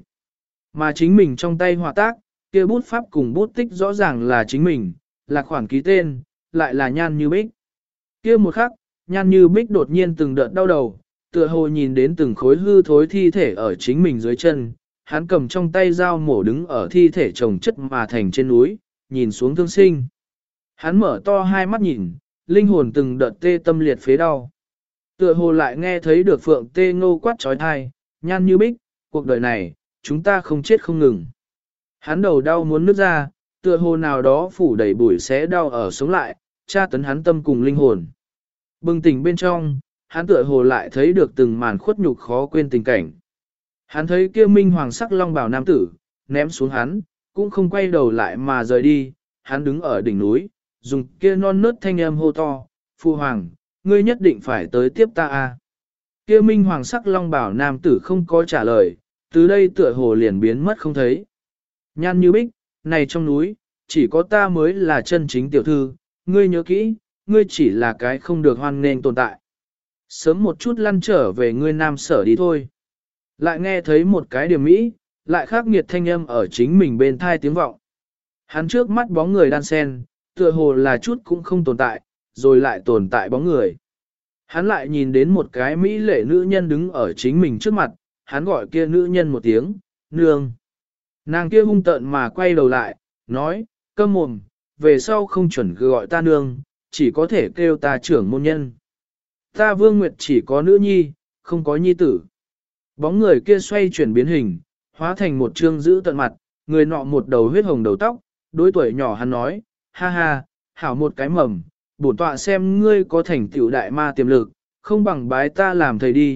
Mà chính mình trong tay họa tác, kia bút pháp cùng bút tích rõ ràng là chính mình, là khoản ký tên, lại là Nhan Như Bích. Kia một khắc, Nhan Như Bích đột nhiên từng đợt đau đầu, tựa hồ nhìn đến từng khối hư thối thi thể ở chính mình dưới chân, hắn cầm trong tay dao mổ đứng ở thi thể chồng chất mà thành trên núi, nhìn xuống thương sinh. Hắn mở to hai mắt nhìn, linh hồn từng đợt tê tâm liệt phế đau. Tựa hồ lại nghe thấy được Phượng Tê Ngô quát trói thai, Nhan Như Bích, cuộc đời này, chúng ta không chết không ngừng. Hắn đầu đau muốn nứt ra, tựa hồ nào đó phủ đầy bụi xé đau ở sống lại, tra tấn hắn tâm cùng linh hồn. Bừng tỉnh bên trong, hắn tựa hồ lại thấy được từng màn khuất nhục khó quên tình cảnh. Hắn thấy kia minh hoàng sắc long bào nam tử, ném xuống hắn, cũng không quay đầu lại mà rời đi, hắn đứng ở đỉnh núi, dùng kia non nớt thanh âm hô to, Phu Hoàng, ngươi nhất định phải tới tiếp ta a. Kia minh hoàng sắc long bào nam tử không có trả lời, từ đây tựa hồ liền biến mất không thấy. Nhan Như Bích, này trong núi, chỉ có ta mới là chân chính tiểu thư, ngươi nhớ kỹ, ngươi chỉ là cái không được hoan nghênh tồn tại. Sớm một chút lăn trở về ngươi nam sở đi thôi. Lại nghe thấy một cái điểm mỹ, lại khắc nghiệt thanh âm ở chính mình bên thai tiếng vọng. Hắn trước mắt bóng người đan sen, tựa hồ là chút cũng không tồn tại, rồi lại tồn tại bóng người. Hắn lại nhìn đến một cái mỹ lệ nữ nhân đứng ở chính mình trước mặt, hắn gọi kia nữ nhân một tiếng, nương. Nàng kia hung tợn mà quay đầu lại, nói, câm mồm, về sau không chuẩn gọi ta nương, chỉ có thể kêu ta trưởng môn nhân. Ta Vương Nguyệt chỉ có nữ nhi, không có nhi tử. Bóng người kia xoay chuyển biến hình, hóa thành một trương giữ tận mặt, người nọ một đầu huyết hồng đầu tóc, đối tuổi nhỏ hắn nói, ha ha, hảo một cái mầm, bổn tọa xem ngươi có thành tựu đại ma tiềm lực, không bằng bái ta làm thầy đi,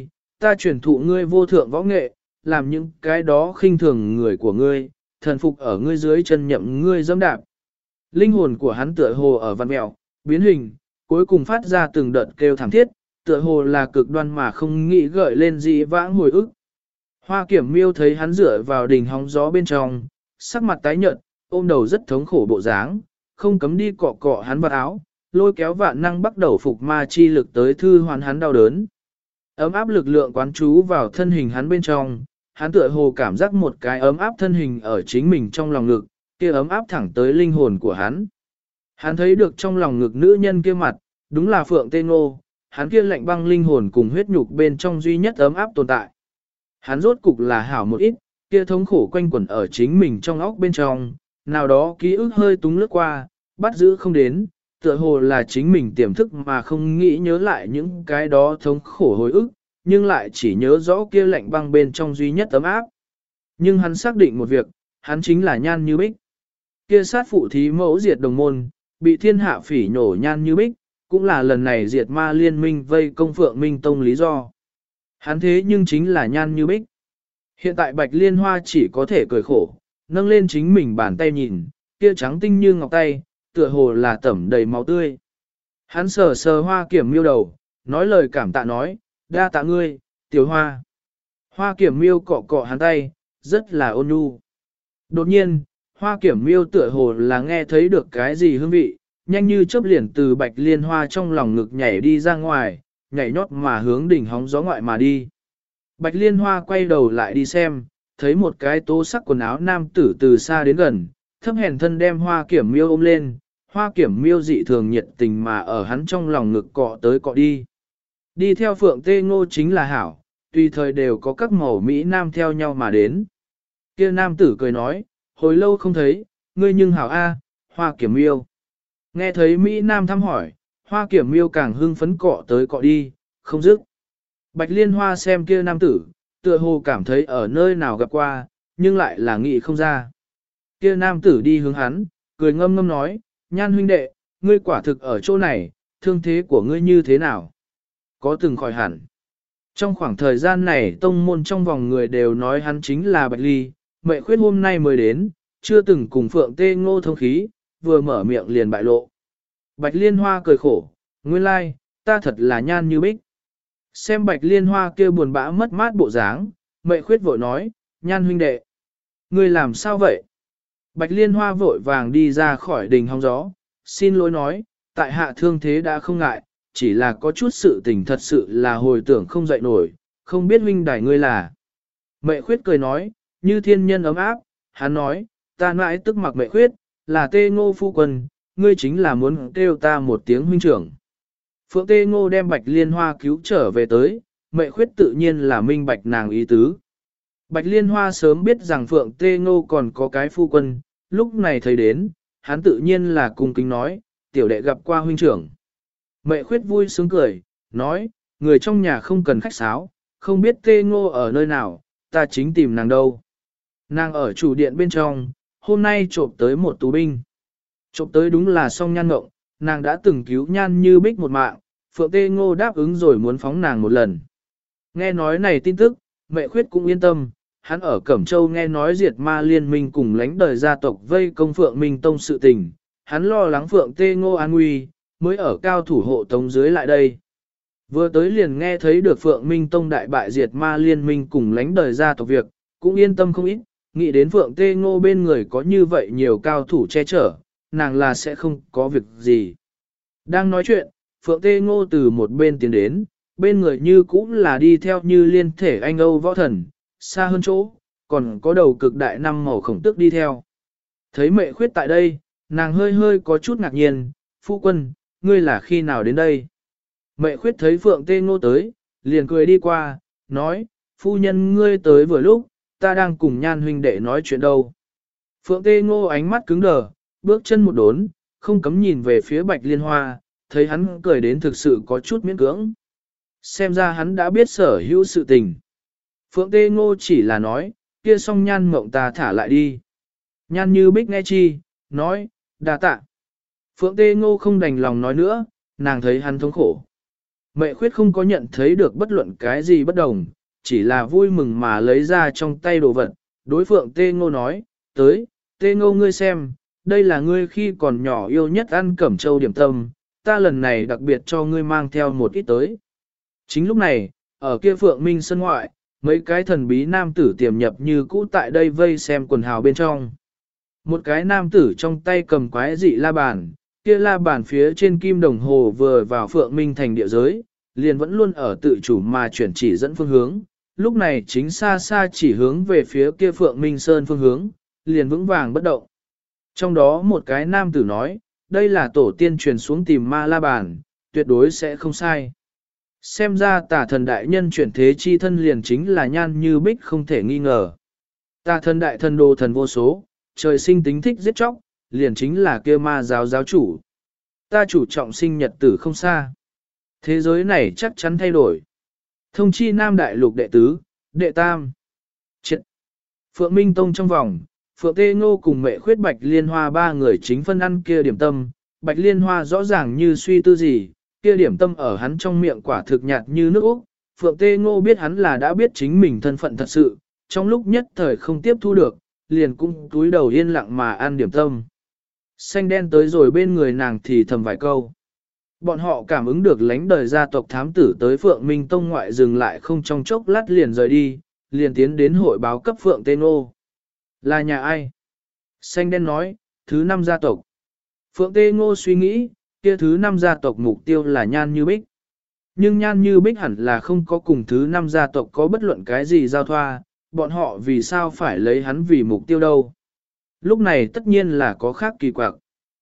ta truyền thụ ngươi vô thượng võ nghệ, làm những cái đó khinh thường người của ngươi, thần phục ở ngươi dưới chân nhậm ngươi dẫm đạp. Linh hồn của hắn tựa hồ ở văn mẹo, biến hình, cuối cùng phát ra từng đợt kêu thảm thiết, tựa hồ là cực đoan mà không nghĩ gợi lên dị vãng hồi ức. Hoa Kiểm Miêu thấy hắn dựa vào đỉnh hóng gió bên trong, sắc mặt tái nhợt, ôm đầu rất thống khổ bộ dáng, không cấm đi cọ cọ hắn vào áo, lôi kéo vạn năng bắt đầu phục ma chi lực tới thư hoàn hắn đau đớn. Ấm áp lực lượng quán trú vào thân hình hắn bên trong, hắn tựa hồ cảm giác một cái ấm áp thân hình ở chính mình trong lòng ngực, kia ấm áp thẳng tới linh hồn của hắn. Hắn thấy được trong lòng ngực nữ nhân kia mặt, đúng là Phượng Tê Ngô, hắn kia lạnh băng linh hồn cùng huyết nhục bên trong duy nhất ấm áp tồn tại. Hắn rốt cục là hảo một ít, kia thống khổ quanh quẩn ở chính mình trong óc bên trong, nào đó ký ức hơi túng lướt qua, bắt giữ không đến, tựa hồ là chính mình tiềm thức mà không nghĩ nhớ lại những cái đó thống khổ hồi ức, nhưng lại chỉ nhớ rõ kia lạnh băng bên trong duy nhất ấm áp. Nhưng hắn xác định một việc, hắn chính là Nhan Như Bích. Kia sát phụ thí mẫu diệt đồng môn, bị thiên hạ phỉ nhổ Nhan Như Bích, cũng là lần này diệt ma liên minh vây công Phượng Minh Tông lý do. Hắn thế nhưng chính là Nhan Như Bích. Hiện tại Bạch Liên Hoa chỉ có thể cười khổ, nâng lên chính mình bàn tay nhìn, kia trắng tinh như ngọc tay, tựa hồ là tẩm đầy máu tươi. Hắn sờ sờ Hoa Kiểm Miêu đầu, nói lời cảm tạ nói, đa tạ ngươi, tiểu hoa. Hoa Kiểm Miêu cọ cọ hắn tay, rất là ôn nhu. Đột nhiên, Hoa Kiểm Miêu tựa hồ là nghe thấy được cái gì hương vị, nhanh như chớp liền từ Bạch Liên Hoa trong lòng ngực nhảy đi ra ngoài, nhảy nhót mà hướng đỉnh hóng gió ngoại mà đi. Bạch Liên Hoa quay đầu lại đi xem, thấy một cái tố sắc quần áo nam tử từ xa đến gần, thấp hèn thân đem Hoa Kiểm Miêu ôm lên, Hoa Kiểm Miêu dị thường nhiệt tình mà ở hắn trong lòng ngực cọ tới cọ đi. Đi theo Phượng Tê Ngô chính là hảo, tùy thời đều có các màu Mỹ Nam theo nhau mà đến. Kia nam tử cười nói, hồi lâu không thấy, ngươi nhưng hảo A, Hoa Kiểm Miêu. Nghe thấy Mỹ Nam thăm hỏi, Hoa Kiểm Miêu càng hưng phấn cọ tới cọ đi, không dứt. Bạch Liên Hoa xem kia nam tử, tựa hồ cảm thấy ở nơi nào gặp qua, nhưng lại là nghĩ không ra. Kia nam tử đi hướng hắn, cười ngâm ngâm nói, Nhan huynh đệ, ngươi quả thực ở chỗ này, thương thế của ngươi như thế nào? Có từng khỏi hẳn. Trong khoảng thời gian này tông môn trong vòng người đều nói hắn chính là Bạch Ly, Mệ Khuyết hôm nay mới đến, chưa từng cùng Phượng Tê Ngô thông khí, vừa mở miệng liền bại lộ. Bạch Liên Hoa cười khổ, nguyên lai, ta thật là Nhan Như Bích. Xem Bạch Liên Hoa kia buồn bã mất mát bộ dáng, Mệ Khuyết vội nói, Nhan huynh đệ, ngươi làm sao vậy? Bạch Liên Hoa vội vàng đi ra khỏi đình hóng gió, xin lỗi nói, tại hạ thương thế đã không ngại, chỉ là có chút sự tình thật sự là hồi tưởng không dậy nổi, không biết huynh đài ngươi là. Mệ Khuyết cười nói, như thiên nhân ấm áp, hắn nói, ta mãi tức mặc Mệ Khuyết, là Tê Ngô phu quân, ngươi chính là muốn kêu ta một tiếng huynh trưởng. Phượng Tê Ngô đem Bạch Liên Hoa cứu trở về tới, Mệ Khuyết tự nhiên là minh bạch nàng ý tứ. Bạch Liên Hoa sớm biết rằng Phượng Tê Ngô còn có cái phu quân, lúc này thấy đến, hắn tự nhiên là cung kính nói, tiểu đệ gặp qua huynh trưởng. Mệ Khuyết vui sướng cười, nói, người trong nhà không cần khách sáo, không biết Tê Ngô ở nơi nào, ta chính tìm nàng đâu. Nàng ở chủ điện bên trong, hôm nay trộm tới một tù binh. Trộm tới đúng là Song Nhan Ngộng, nàng đã từng cứu Nhan Như Bích một mạng, Phượng Tê Ngô đáp ứng rồi muốn phóng nàng một lần. Nghe nói này tin tức, Mệ Khuyết cũng yên tâm, hắn ở Cẩm Châu nghe nói diệt ma liên minh cùng lãnh đời gia tộc vây công Phượng Minh Tông sự tình, hắn lo lắng Phượng Tê Ngô an nguy, mới ở cao thủ hộ tống dưới lại đây. Vừa tới liền nghe thấy được Phượng Minh Tông đại bại diệt ma liên minh cùng lãnh đời gia tộc việc, cũng yên tâm không ít, nghĩ đến Phượng Tê Ngô bên người có như vậy nhiều cao thủ che chở, nàng là sẽ không có việc gì. Đang nói chuyện, Phượng Tê Ngô từ một bên tiến đến, bên người như cũng là đi theo như liên thể anh Âu võ thần, xa hơn chỗ, còn có đầu cực đại năm màu khổng tước đi theo. Thấy Mệ Khuyết tại đây, nàng hơi hơi có chút ngạc nhiên, phu quân, ngươi là khi nào đến đây? Mệ Khuyết thấy Phượng Tê Ngô tới, liền cười đi qua, nói, phu nhân ngươi tới vừa lúc, ta đang cùng Nhan huynh đệ nói chuyện đâu. Phượng Tê Ngô ánh mắt cứng đờ, bước chân một đốn, không cấm nhìn về phía Bạch Liên Hoa, thấy hắn cười đến thực sự có chút miễn cưỡng. Xem ra hắn đã biết sở hữu sự tình. Phượng Tê Ngô chỉ là nói, kia Song Nhan Ngộng ta thả lại đi. Nhan Như Bích nghe chi, nói, đa tạ. Phượng Tê Ngô không đành lòng nói nữa, nàng thấy hắn thống khổ. Mẹ khuyết không có nhận thấy được bất luận cái gì bất đồng, chỉ là vui mừng mà lấy ra trong tay đồ vật. Đối Phượng Tê Ngô nói, tới, Tê Ngô ngươi xem, đây là ngươi khi còn nhỏ yêu nhất ăn cẩm châu điểm tâm, ta lần này đặc biệt cho ngươi mang theo một ít tới. Chính lúc này, ở kia Phượng Minh sân ngoại, mấy cái thần bí nam tử tiềm nhập như cũ tại đây vây xem quần hào bên trong. Một cái nam tử trong tay cầm quái dị la bàn, kia la bàn phía trên kim đồng hồ vừa vào Phượng Minh thành địa giới, liền vẫn luôn ở tự chủ mà chuyển chỉ dẫn phương hướng. Lúc này chính xa xa chỉ hướng về phía kia Phượng Minh Sơn phương hướng, liền vững vàng bất động. Trong đó một cái nam tử nói, đây là tổ tiên truyền xuống tìm ma la bàn, tuyệt đối sẽ không sai. Xem ra tà thần đại nhân chuyển thế chi thân liền chính là Nhan Như Bích không thể nghi ngờ. Tà thần đại thần đồ thần vô số, trời sinh tính thích giết chóc, liền chính là kia ma giáo giáo chủ. Ta chủ trọng sinh nhật tử không xa. Thế giới này chắc chắn thay đổi. Thông chi Nam Đại Lục đệ tứ, đệ tam. Triệt. Phượng Minh Tông trong vòng, Phượng Tê Ngô cùng mẹ khuyết Bạch Liên Hoa ba người chính phân ăn kia điểm tâm. Bạch Liên Hoa rõ ràng như suy tư gì, kia điểm tâm ở hắn trong miệng quả thực nhạt như nước Úc. Phượng Tê Ngô biết hắn là đã biết chính mình thân phận thật sự, trong lúc nhất thời không tiếp thu được, liền cũng túi đầu yên lặng mà ăn điểm tâm. Xanh đen tới rồi bên người nàng thì thầm vài câu. Bọn họ cảm ứng được lánh đời gia tộc thám tử tới Phượng Minh Tông ngoại dừng lại không trong chốc lát liền rời đi, liền tiến đến hội báo cấp Phượng Tê Ngô. Là nhà ai? Xanh đen nói, thứ 5 gia tộc. Phượng Tê Ngô suy nghĩ, kia thứ 5 gia tộc mục tiêu là Nhan Như Bích. Nhưng Nhan Như Bích hẳn là không có cùng thứ 5 gia tộc có bất luận cái gì giao thoa, bọn họ vì sao phải lấy hắn vì mục tiêu đâu. Lúc này tất nhiên là có khác kỳ quặc.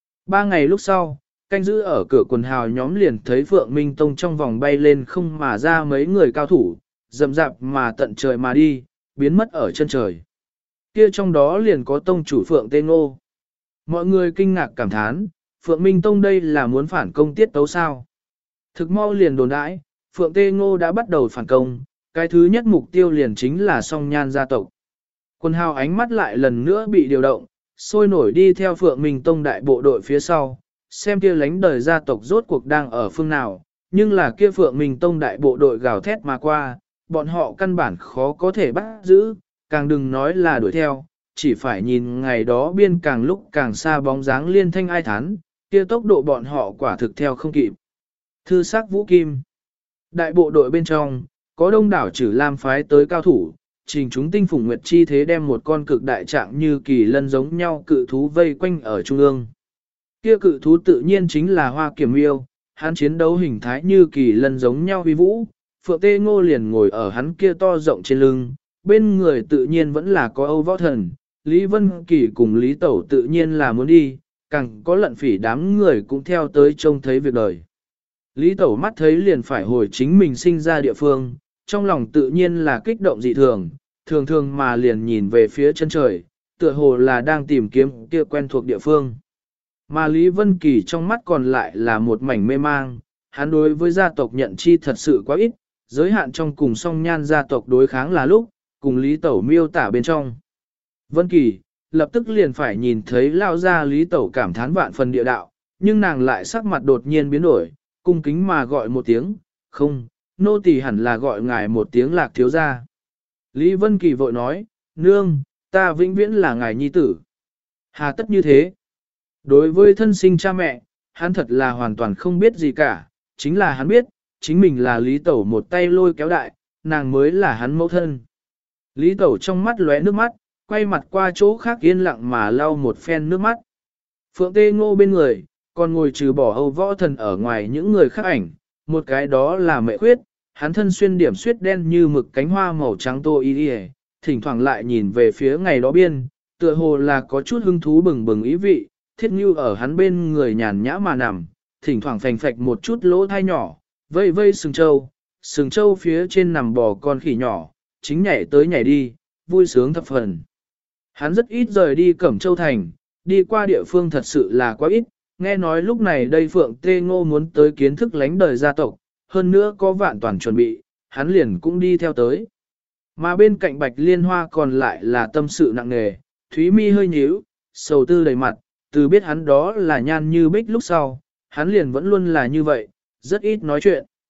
3 ngày lúc sau, canh giữ ở cửa quần hào nhóm liền thấy Phượng Minh Tông trong vòng bay lên không mà ra mấy người cao thủ, rầm rạp mà tận trời mà đi, biến mất ở chân trời. Kia trong đó liền có tông chủ Phượng Tê Ngô. Mọi người kinh ngạc cảm thán, Phượng Minh Tông đây là muốn phản công tiết tấu sao. Thực mau liền đồn đãi, Phượng Tê Ngô đã bắt đầu phản công, cái thứ nhất mục tiêu liền chính là Song Nhan gia tộc. Quân hào ánh mắt lại lần nữa bị điều động, sôi nổi đi theo Phượng Minh Tông đại bộ đội phía sau, xem kia lánh đời gia tộc rốt cuộc đang ở phương nào, nhưng là kia Phượng Minh Tông đại bộ đội gào thét mà qua, bọn họ căn bản khó có thể bắt giữ, càng đừng nói là đuổi theo, chỉ phải nhìn ngày đó biên càng lúc càng xa bóng dáng liên thanh ai thán, kia tốc độ bọn họ quả thực theo không kịp. Thư sắc Vũ Kim. Đại bộ đội bên trong, có đông đảo Trử Lam phái tới cao thủ, trình chúng tinh phùng nguyệt chi thế đem một con cực đại trạng như kỳ lân giống nhau cự thú vây quanh ở trung ương. Kia cự thú tự nhiên chính là Hoa Kiểm Yêu, hắn chiến đấu hình thái như kỳ lân giống nhau huy vũ, Phượng Tê Ngô liền ngồi ở hắn kia to rộng trên lưng, bên người tự nhiên vẫn là có Âu Võ Thần, Lý Vân Kỳ cùng Lý Tẩu tự nhiên là muốn đi, càng có lận phỉ đám người cũng theo tới trông thấy việc đời. Lý Tẩu mắt thấy liền phải hồi chính mình sinh ra địa phương, trong lòng tự nhiên là kích động dị thường, thường thường mà liền nhìn về phía chân trời, tựa hồ là đang tìm kiếm kia quen thuộc địa phương. Mà Lý Vân Kỳ trong mắt còn lại là một mảnh mê mang, hắn đối với gia tộc nhận chi thật sự quá ít, giới hạn trong cùng Song Nhan gia tộc đối kháng là lúc, cùng Lý Tẩu miêu tả bên trong. Vân Kỳ, lập tức liền phải nhìn thấy lao ra Lý Tẩu cảm thán vạn phần địa đạo, nhưng nàng lại sắc mặt đột nhiên biến đổi, cung kính mà gọi một tiếng, không, nô tỳ hẳn là gọi ngài một tiếng Lạc thiếu gia. Lý Vân Kỳ vội nói, nương, ta vĩnh viễn là ngài nhi tử. Hà tất như thế? Đối với thân sinh cha mẹ, hắn thật là hoàn toàn không biết gì cả, chính là hắn biết, chính mình là Lý Tẩu một tay lôi kéo đại, nàng mới là hắn mẫu thân. Lý Tẩu trong mắt lóe nước mắt, quay mặt qua chỗ khác yên lặng mà lau một phen nước mắt. Phượng Tê Ngô bên người, còn ngồi trừ bỏ Âu Võ Thần ở ngoài những người khác ảnh, một cái đó là Mẹ Khuyết, hắn thân xuyên điểm xuyết đen như mực cánh hoa màu trắng tô y y, thỉnh thoảng lại nhìn về phía ngày đó biên, tựa hồ là có chút hứng thú bừng bừng ý vị, Thiết Ngưu ở hắn bên người nhàn nhã mà nằm, thỉnh thoảng phành phạch một chút lỗ thai nhỏ, vây vây sừng trâu phía trên nằm bò con khỉ nhỏ, chính nhảy tới nhảy đi, vui sướng thập phần. Hắn rất ít rời đi Cẩm Châu Thành, đi qua địa phương thật sự là quá ít, nghe nói lúc này đây Phượng Tê Ngô muốn tới kiến thức lánh đời gia tộc, hơn nữa có vạn toàn chuẩn bị, hắn liền cũng đi theo tới. Mà bên cạnh Bạch Liên Hoa còn lại là tâm sự nặng nề, Thúy Mi hơi nhíu, sầu tư đầy mặt, từ biết hắn đó là Nhan Như Bích lúc sau, hắn liền vẫn luôn là như vậy, rất ít nói chuyện.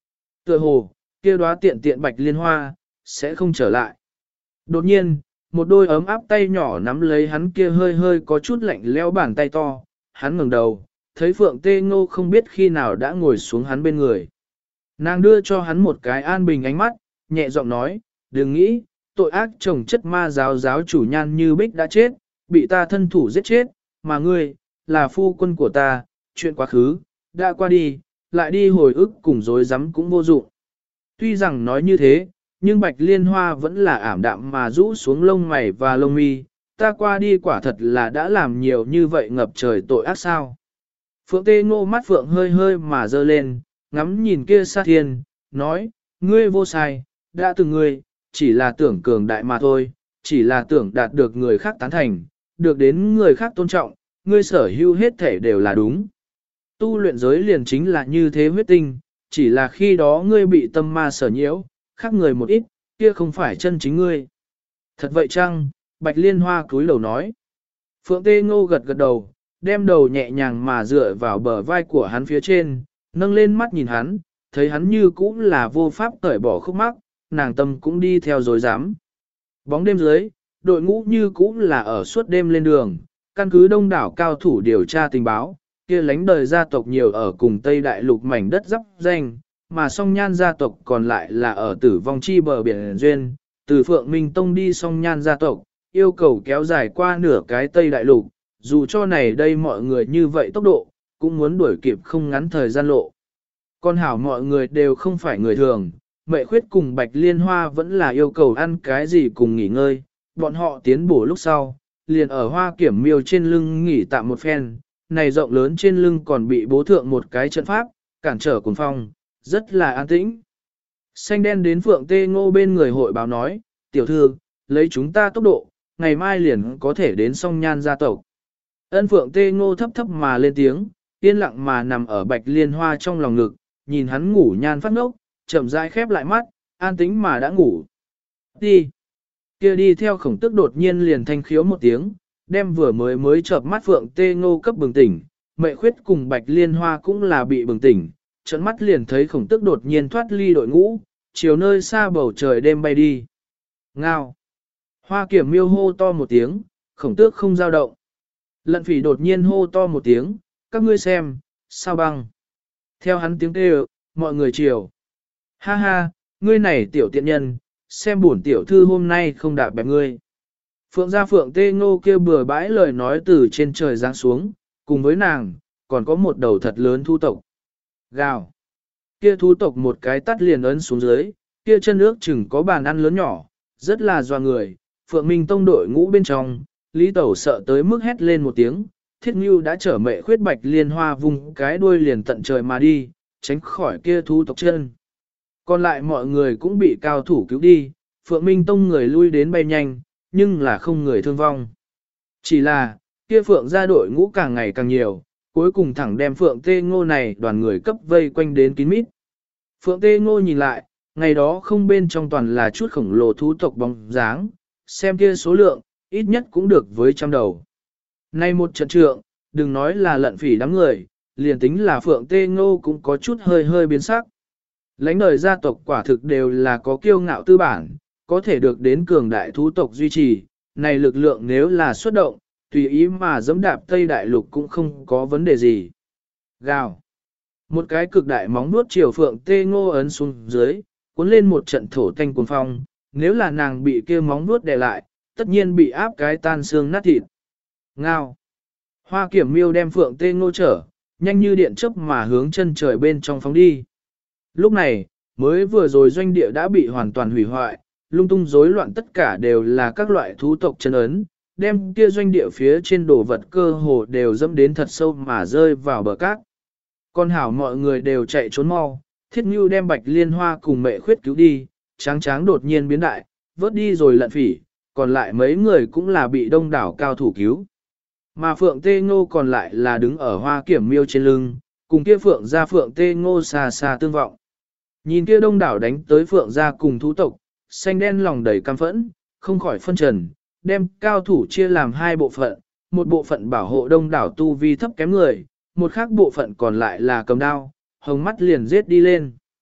Tựa hồ, kia đóa tiện tiện bạch liên hoa, sẽ không trở lại. Đột nhiên, một đôi ấm áp tay nhỏ nắm lấy hắn kia hơi hơi có chút lạnh lẽo bàn tay to, hắn ngẩng đầu, thấy Phượng Tê Ngô không biết khi nào đã ngồi xuống hắn bên người. Nàng đưa cho hắn một cái an bình ánh mắt, nhẹ giọng nói, đừng nghĩ, tội ác chồng chất ma giáo chủ Nhan Như Bích đã chết, bị ta thân thủ giết chết, mà ngươi, là phu quân của ta, chuyện quá khứ, đã qua đi, lại đi hồi ức cùng dối rắm cũng vô dụng. Tuy rằng nói như thế, nhưng bạch liên hoa vẫn là ảm đạm mà rũ xuống lông mày và lông mi, ta qua đi quả thật là đã làm nhiều như vậy ngập trời tội ác sao. Phượng Tê Ngô mắt Phượng hơi hơi mà dơ lên, ngắm nhìn kia xa thiên, nói, ngươi vô sai, đã từng ngươi, chỉ là tưởng cường đại mà thôi, chỉ là tưởng đạt được người khác tán thành, được đến người khác tôn trọng, ngươi sở hữu hết thể đều là đúng. Tu luyện giới liền chính là như thế huyết tinh, chỉ là khi đó ngươi bị tâm ma sở nhiễu, khác người một ít, kia không phải chân chính ngươi. Thật vậy chăng? Bạch Liên Hoa cúi đầu nói. Phượng Tê Ngô gật gật đầu, đem đầu nhẹ nhàng mà dựa vào bờ vai của hắn phía trên, nâng lên mắt nhìn hắn, thấy hắn như cũng là vô pháp cởi bỏ khúc mắc, nàng tâm cũng đi theo dối dám. Bóng đêm dưới, đội ngũ như cũng là ở suốt đêm lên đường, căn cứ đông đảo cao thủ điều tra tình báo, kia lánh đời gia tộc nhiều ở cùng Tây Đại Lục mảnh đất dắp danh, mà song nhan gia tộc còn lại là ở tử vong chi bờ biển duyên, từ Phượng Minh Tông đi song nhan gia tộc, yêu cầu kéo dài qua nửa cái Tây Đại Lục, dù cho này đây mọi người như vậy tốc độ, cũng muốn đuổi kịp không ngắn thời gian lộ. Con hảo mọi người đều không phải người thường, Mệ Khuyết cùng Bạch Liên Hoa vẫn là yêu cầu ăn cái gì cùng nghỉ ngơi, bọn họ tiến bổ lúc sau, liền ở Hoa Kiểm Miêu trên lưng nghỉ tạm một phen, này rộng lớn trên lưng còn bị bố thượng một cái trận pháp, cản trở cuồng phong, rất là an tĩnh. Xanh đen đến Phượng Tê Ngô bên người hội báo nói, tiểu thư, lấy chúng ta tốc độ, ngày mai liền có thể đến song nhan gia tộc. Ân Phượng Tê Ngô thấp thấp mà lên tiếng, yên lặng mà nằm ở Bạch Liên Hoa trong lòng ngực, nhìn hắn ngủ nhan phát ngốc, chậm rãi khép lại mắt, an tĩnh mà đã ngủ. Đi. Kia đi theo Khổng Tước đột nhiên liền thanh khiếu một tiếng, đem vừa mới chợp mắt Phượng Tê Ngô cấp bừng tỉnh, Mệ Khuyết cùng Bạch Liên Hoa cũng là bị bừng tỉnh, trợn mắt liền thấy Khổng Tước đột nhiên thoát ly đội ngũ, chiều nơi xa bầu trời đêm bay đi. Ngao. Hoa Kiểm Miêu hô to một tiếng, Khổng Tước không dao động. Lận Phỉ đột nhiên hô to một tiếng, các ngươi xem, sao băng. Theo hắn tiếng kêu, mọi người chiều. Ha ha, ngươi này tiểu tiện nhân, xem bổn tiểu thư hôm nay không đạp bẹp ngươi. Phượng gia Phượng Tê Ngô kêu bừa bãi lời nói từ trên trời giáng xuống, cùng với nàng, còn có một đầu thật lớn thu tộc. Gào. Kia thu tộc một cái tắt liền ấn xuống dưới, kia chân ước chừng có bàn ăn lớn nhỏ, rất là doa người. Phượng Minh Tông đội ngũ bên trong, Lý Tẩu sợ tới mức hét lên một tiếng, Thiết Ngưu đã trở Mệ Khuyết Bạch Liên Hoa vùng cái đuôi liền tận trời mà đi, tránh khỏi kia thu tộc chân. Còn lại mọi người cũng bị cao thủ cứu đi, Phượng Minh Tông người lui đến bay nhanh, nhưng là không người thương vong. Chỉ là, kia Phượng gia đội ngũ càng ngày càng nhiều, cuối cùng thẳng đem Phượng Tê Ngô này đoàn người cấp vây quanh đến kín mít. Phượng Tê Ngô nhìn lại, ngày đó không bên trong toàn là chút khổng lồ thú tộc bóng dáng, xem kia số lượng, ít nhất cũng được với trăm đầu. Nay một trận trượng, đừng nói là Lận Phỉ đám người, liền tính là Phượng Tê Ngô cũng có chút hơi hơi biến sắc. Lãnh đời gia tộc quả thực đều là có kiêu ngạo tư bản, có thể được đến cường đại thú tộc duy trì, này lực lượng nếu là xuất động, tùy ý mà dẫm đạp Tây Đại Lục cũng không có vấn đề gì. Gào. Một cái cực đại móng nuốt chiều Phượng Tê Ngô ấn xuống dưới, cuốn lên một trận thổ tanh cuồng phong, nếu là nàng bị kia móng nuốt đè lại, tất nhiên bị áp cái tan xương nát thịt. Ngao. Hoa Kiểm Miêu đem Phượng Tê Ngô trở, nhanh như điện chớp mà hướng chân trời bên trong phóng đi. Lúc này, mới vừa rồi doanh địa đã bị hoàn toàn hủy hoại, lung tung rối loạn tất cả đều là các loại thú tộc chân ấn, đem kia doanh địa phía trên đồ vật cơ hồ đều dẫm đến thật sâu mà rơi vào bờ cát. Con hảo mọi người đều chạy trốn mau, Thiết Ngưu đem Bạch Liên Hoa cùng Mệ Khuyết cứu đi, Tráng Tráng đột nhiên biến đại, vớt đi rồi Lận Phỉ, còn lại mấy người cũng là bị đông đảo cao thủ cứu. Mà Phượng Tê Ngô còn lại là đứng ở Hoa Kiểm Miêu trên lưng, cùng kia Phượng gia Phượng Tê Ngô xa xa tương vọng. Nhìn kia đông đảo đánh tới Phượng gia cùng thú tộc, xanh đen lòng đầy căm phẫn, không khỏi phân trần, đem cao thủ chia làm hai bộ phận, một bộ phận bảo hộ đông đảo tu vi thấp kém người, một khác bộ phận còn lại là cầm đao, hồng mắt liền giết đi lên.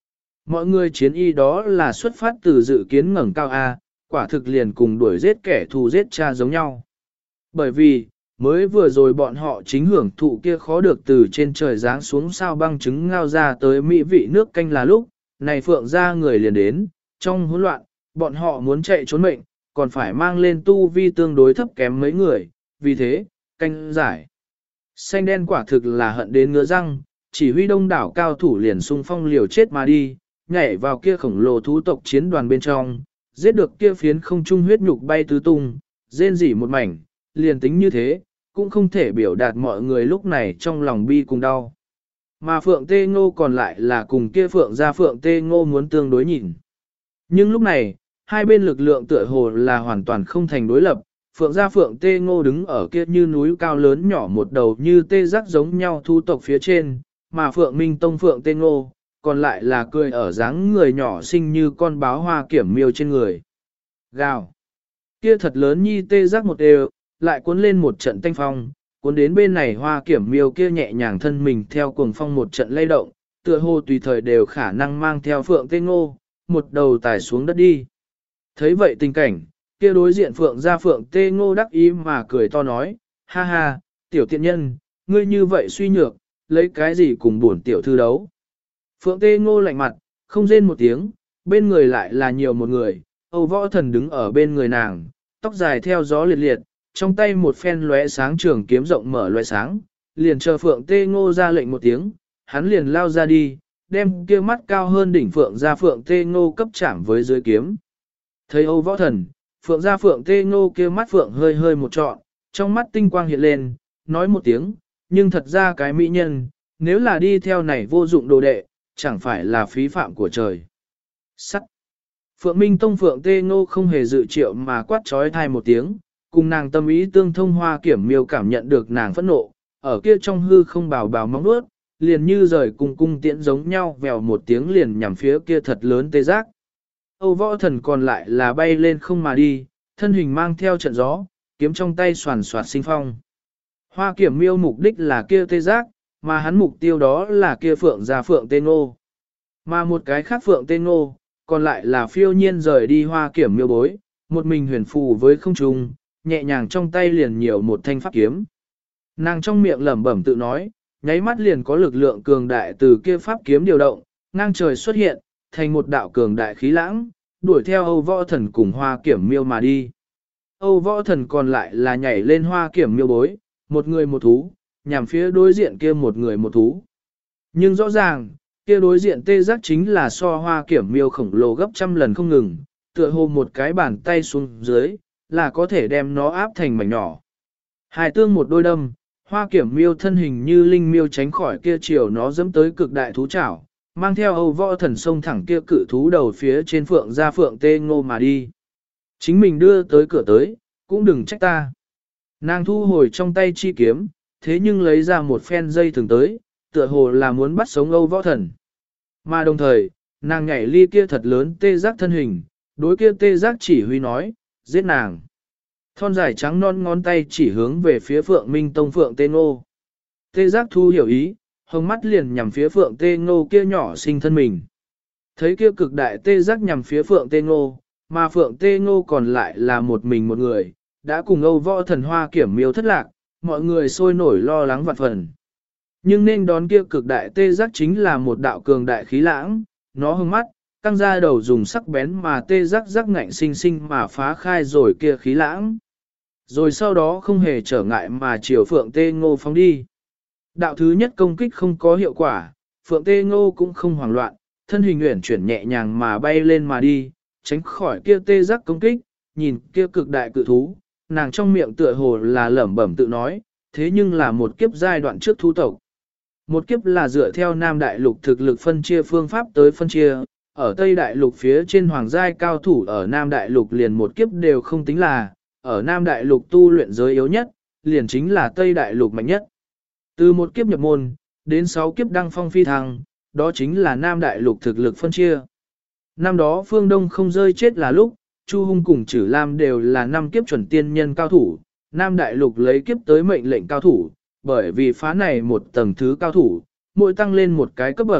Mọi người chiến y đó là xuất phát từ dự kiến ngẩng cao A, quả thực liền cùng đuổi giết kẻ thù giết cha giống nhau. Bởi vì, mới vừa rồi bọn họ chính hưởng thụ kia khó được từ trên trời giáng xuống sao băng trứng ngao ra tới mỹ vị nước canh là lúc, này phượng ra người liền đến, trong hỗn loạn, bọn họ muốn chạy trốn mệnh, còn phải mang lên tu vi tương đối thấp kém mấy người, vì thế, canh giải. Xanh đen quả thực là hận đến ngứa răng, chỉ huy đông đảo cao thủ liền xung phong liều chết mà đi, nhảy vào kia khổng lồ thú tộc chiến đoàn bên trong, giết được kia phiến không trung huyết nhục bay tứ tung, rên rỉ một mảnh, liền tính như thế, cũng không thể biểu đạt mọi người lúc này trong lòng bi cùng đau. Mà Phượng Tê Ngô còn lại là cùng kia Phượng gia Phượng Tê Ngô muốn tương đối nhìn. Nhưng lúc này, hai bên lực lượng tựa hồ là hoàn toàn không thành đối lập, Phượng gia Phượng Tê Ngô đứng ở kia như núi cao lớn nhỏ một đầu như tê giác giống nhau thu tộc phía trên, mà Phượng Minh Tông Phượng Tê Ngô, còn lại là cười ở dáng người nhỏ xinh như con báo hoa kiểm miêu trên người. Gào! Kia thật lớn nhi tê giác một đều, lại cuốn lên một trận tanh phong, cuốn đến bên này hoa kiểm miêu kia nhẹ nhàng thân mình theo cuồng phong một trận lay động, tựa hồ tùy thời đều khả năng mang theo Phượng Tê Ngô, một đầu tải xuống đất đi. Thấy vậy tình cảnh, kia đối diện Phượng ra Phượng Tê Ngô đắc ý mà cười to nói, ha ha, tiểu tiện nhân, ngươi như vậy suy nhược, lấy cái gì cùng buồn tiểu thư đấu. Phượng Tê Ngô lạnh mặt, không rên một tiếng, bên người lại là nhiều một người, Âu Võ Thần đứng ở bên người nàng, tóc dài theo gió liệt liệt, trong tay một phen lóe sáng trường kiếm rộng mở lóe sáng, liền chờ Phượng Tê Ngô ra lệnh một tiếng, hắn liền lao ra đi, đem kia mắt cao hơn đỉnh Phượng ra Phượng Tê Ngô cấp chạm với dưới kiếm. Thấy Âu Võ Thần, Phượng ra Phượng Tê Ngô kia mắt Phượng hơi hơi một trọn, trong mắt tinh quang hiện lên, nói một tiếng, nhưng thật ra cái mỹ nhân, nếu là đi theo này vô dụng đồ đệ, chẳng phải là phí phạm của trời. Sắt. Phượng Minh Tông Phượng Tê Ngô không hề dự triệu mà quát trói thai một tiếng, cùng nàng tâm ý tương thông hoa kiểm miêu cảm nhận được nàng phẫn nộ, ở kia trong hư không bào bào móng nuốt, liền như rời cùng cung tiễn giống nhau vèo một tiếng liền nhằm phía kia thật lớn tê giác. Âu Võ Thần còn lại là bay lên không mà đi, thân hình mang theo trận gió, kiếm trong tay soàn soạt sinh phong. Hoa kiểm miêu mục đích là kia tê giác, mà hắn mục tiêu đó là kia Phượng gia Phượng Tê Ngô. Mà một cái khác Phượng Tê Ngô, còn lại là phiêu nhiên rời đi hoa kiểm miêu bối, một mình huyền phù với không trung, nhẹ nhàng trong tay liền nhiều một thanh pháp kiếm. Nàng trong miệng lẩm bẩm tự nói, nháy mắt liền có lực lượng cường đại từ kia pháp kiếm điều động, ngang trời xuất hiện, thành một đạo cường đại khí lãng, đuổi theo Âu Võ Thần cùng hoa kiểm miêu mà đi. Âu Võ Thần còn lại là nhảy lên hoa kiểm miêu bối, một người một thú, nhằm phía đối diện kia một người một thú. Nhưng rõ ràng, kia đối diện tê giác chính là so hoa kiểm miêu khổng lồ gấp trăm lần không ngừng, tựa hồ một cái bàn tay xuống dưới, là có thể đem nó áp thành mảnh nhỏ. Hai tương một đôi đâm, hoa kiểm miêu thân hình như linh miêu tránh khỏi kia chiều nó dẫm tới cực đại thú chảo, mang theo Âu Võ Thần sông thẳng kia cự thú đầu phía trên Phượng ra Phượng Tê Ngô mà đi. Chính mình đưa tới cửa tới, cũng đừng trách ta. Nàng thu hồi trong tay chi kiếm, thế nhưng lấy ra một phen dây thừng tới, tựa hồ là muốn bắt sống Âu Võ Thần. Mà đồng thời, nàng nhảy ly kia thật lớn tê giác thân hình, đối kia tê giác chỉ huy nói, giết nàng. Thon dài trắng non ngón tay chỉ hướng về phía Phượng Minh Tông Phượng Tê Ngô. Tê giác thu hiểu ý, hồng mắt liền nhằm phía Phượng Tê Ngô kia nhỏ xinh thân mình. Thấy kia cực đại tê giác nhằm phía Phượng Tê Ngô, mà Phượng Tê Ngô còn lại là một mình một người, đã cùng Âu Võ Thần hoa kiểm miêu thất lạc, mọi người sôi nổi lo lắng vạn phần. Nhưng nên đón kia cực đại tê giác chính là một đạo cường đại khí lãng, nó hưng mắt, căng ra đầu dùng sắc bén mà tê giác rắc ngạnh sinh sinh mà phá khai rồi kia khí lãng. Rồi sau đó không hề trở ngại mà chiều Phượng Tê Ngô phóng đi. Đạo thứ nhất công kích không có hiệu quả, Phượng Tê Ngô cũng không hoảng loạn, thân hình uyển chuyển nhẹ nhàng mà bay lên mà đi, tránh khỏi kia tê giác công kích, nhìn kia cực đại cự thú, nàng trong miệng tựa hồ là lẩm bẩm tự nói, thế nhưng là một kiếp giai đoạn trước thú tộc. Một kiếp là dựa theo Nam Đại Lục thực lực phân chia phương pháp tới phân chia, ở Tây Đại Lục phía trên hoàng giai cao thủ ở Nam Đại Lục liền một kiếp đều không tính là, ở Nam Đại Lục tu luyện giới yếu nhất, liền chính là Tây Đại Lục mạnh nhất. Từ một kiếp nhập môn, đến 6 kiếp đăng phong phi thăng, đó chính là Nam Đại Lục thực lực phân chia. Năm đó phương Đông không rơi chết là lúc, Chu Hung cùng Trử Lam đều là 5 kiếp chuẩn tiên nhân cao thủ, Nam Đại Lục lấy kiếp tới mệnh lệnh cao thủ, bởi vì phá này một tầng thứ cao thủ, mỗi tăng lên một cái cấp bậc,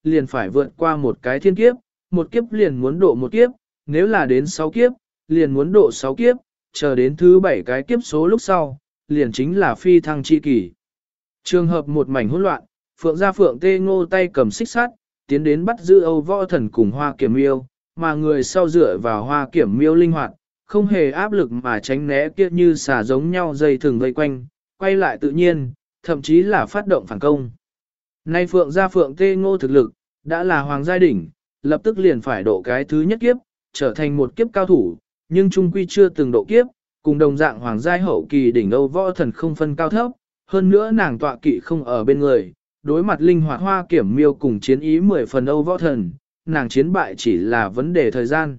liền phải vượt qua một cái thiên kiếp, một kiếp liền muốn độ một kiếp, nếu là đến 6 kiếp, liền muốn độ 6 kiếp, chờ đến thứ 7 cái kiếp số lúc sau, liền chính là phi thăng chi kỳ. Trường hợp một mảnh hỗn loạn, Phượng gia Phượng Tê Ngô tay cầm xích sắt, tiến đến bắt giữ Âu Võ Thần cùng Hoa Kiểm Miêu, mà người sau dựa vào Hoa Kiểm Miêu linh hoạt, không hề áp lực mà tránh né kia như xả giống nhau dây thừng vây quanh, quay lại tự nhiên, thậm chí là phát động phản công. Nay Phượng gia Phượng Tê Ngô thực lực, đã là hoàng giai đỉnh, lập tức liền phải độ cái thứ nhất kiếp, trở thành một kiếp cao thủ, nhưng trung quy chưa từng độ kiếp, cùng đồng dạng hoàng giai hậu kỳ đỉnh Âu Võ Thần không phân cao thấp, hơn nữa nàng tọa kỵ không ở bên người, đối mặt linh hoạt Hoa Kiểm Miêu cùng chiến ý 10 phần Âu Võ Thần, nàng chiến bại chỉ là vấn đề thời gian.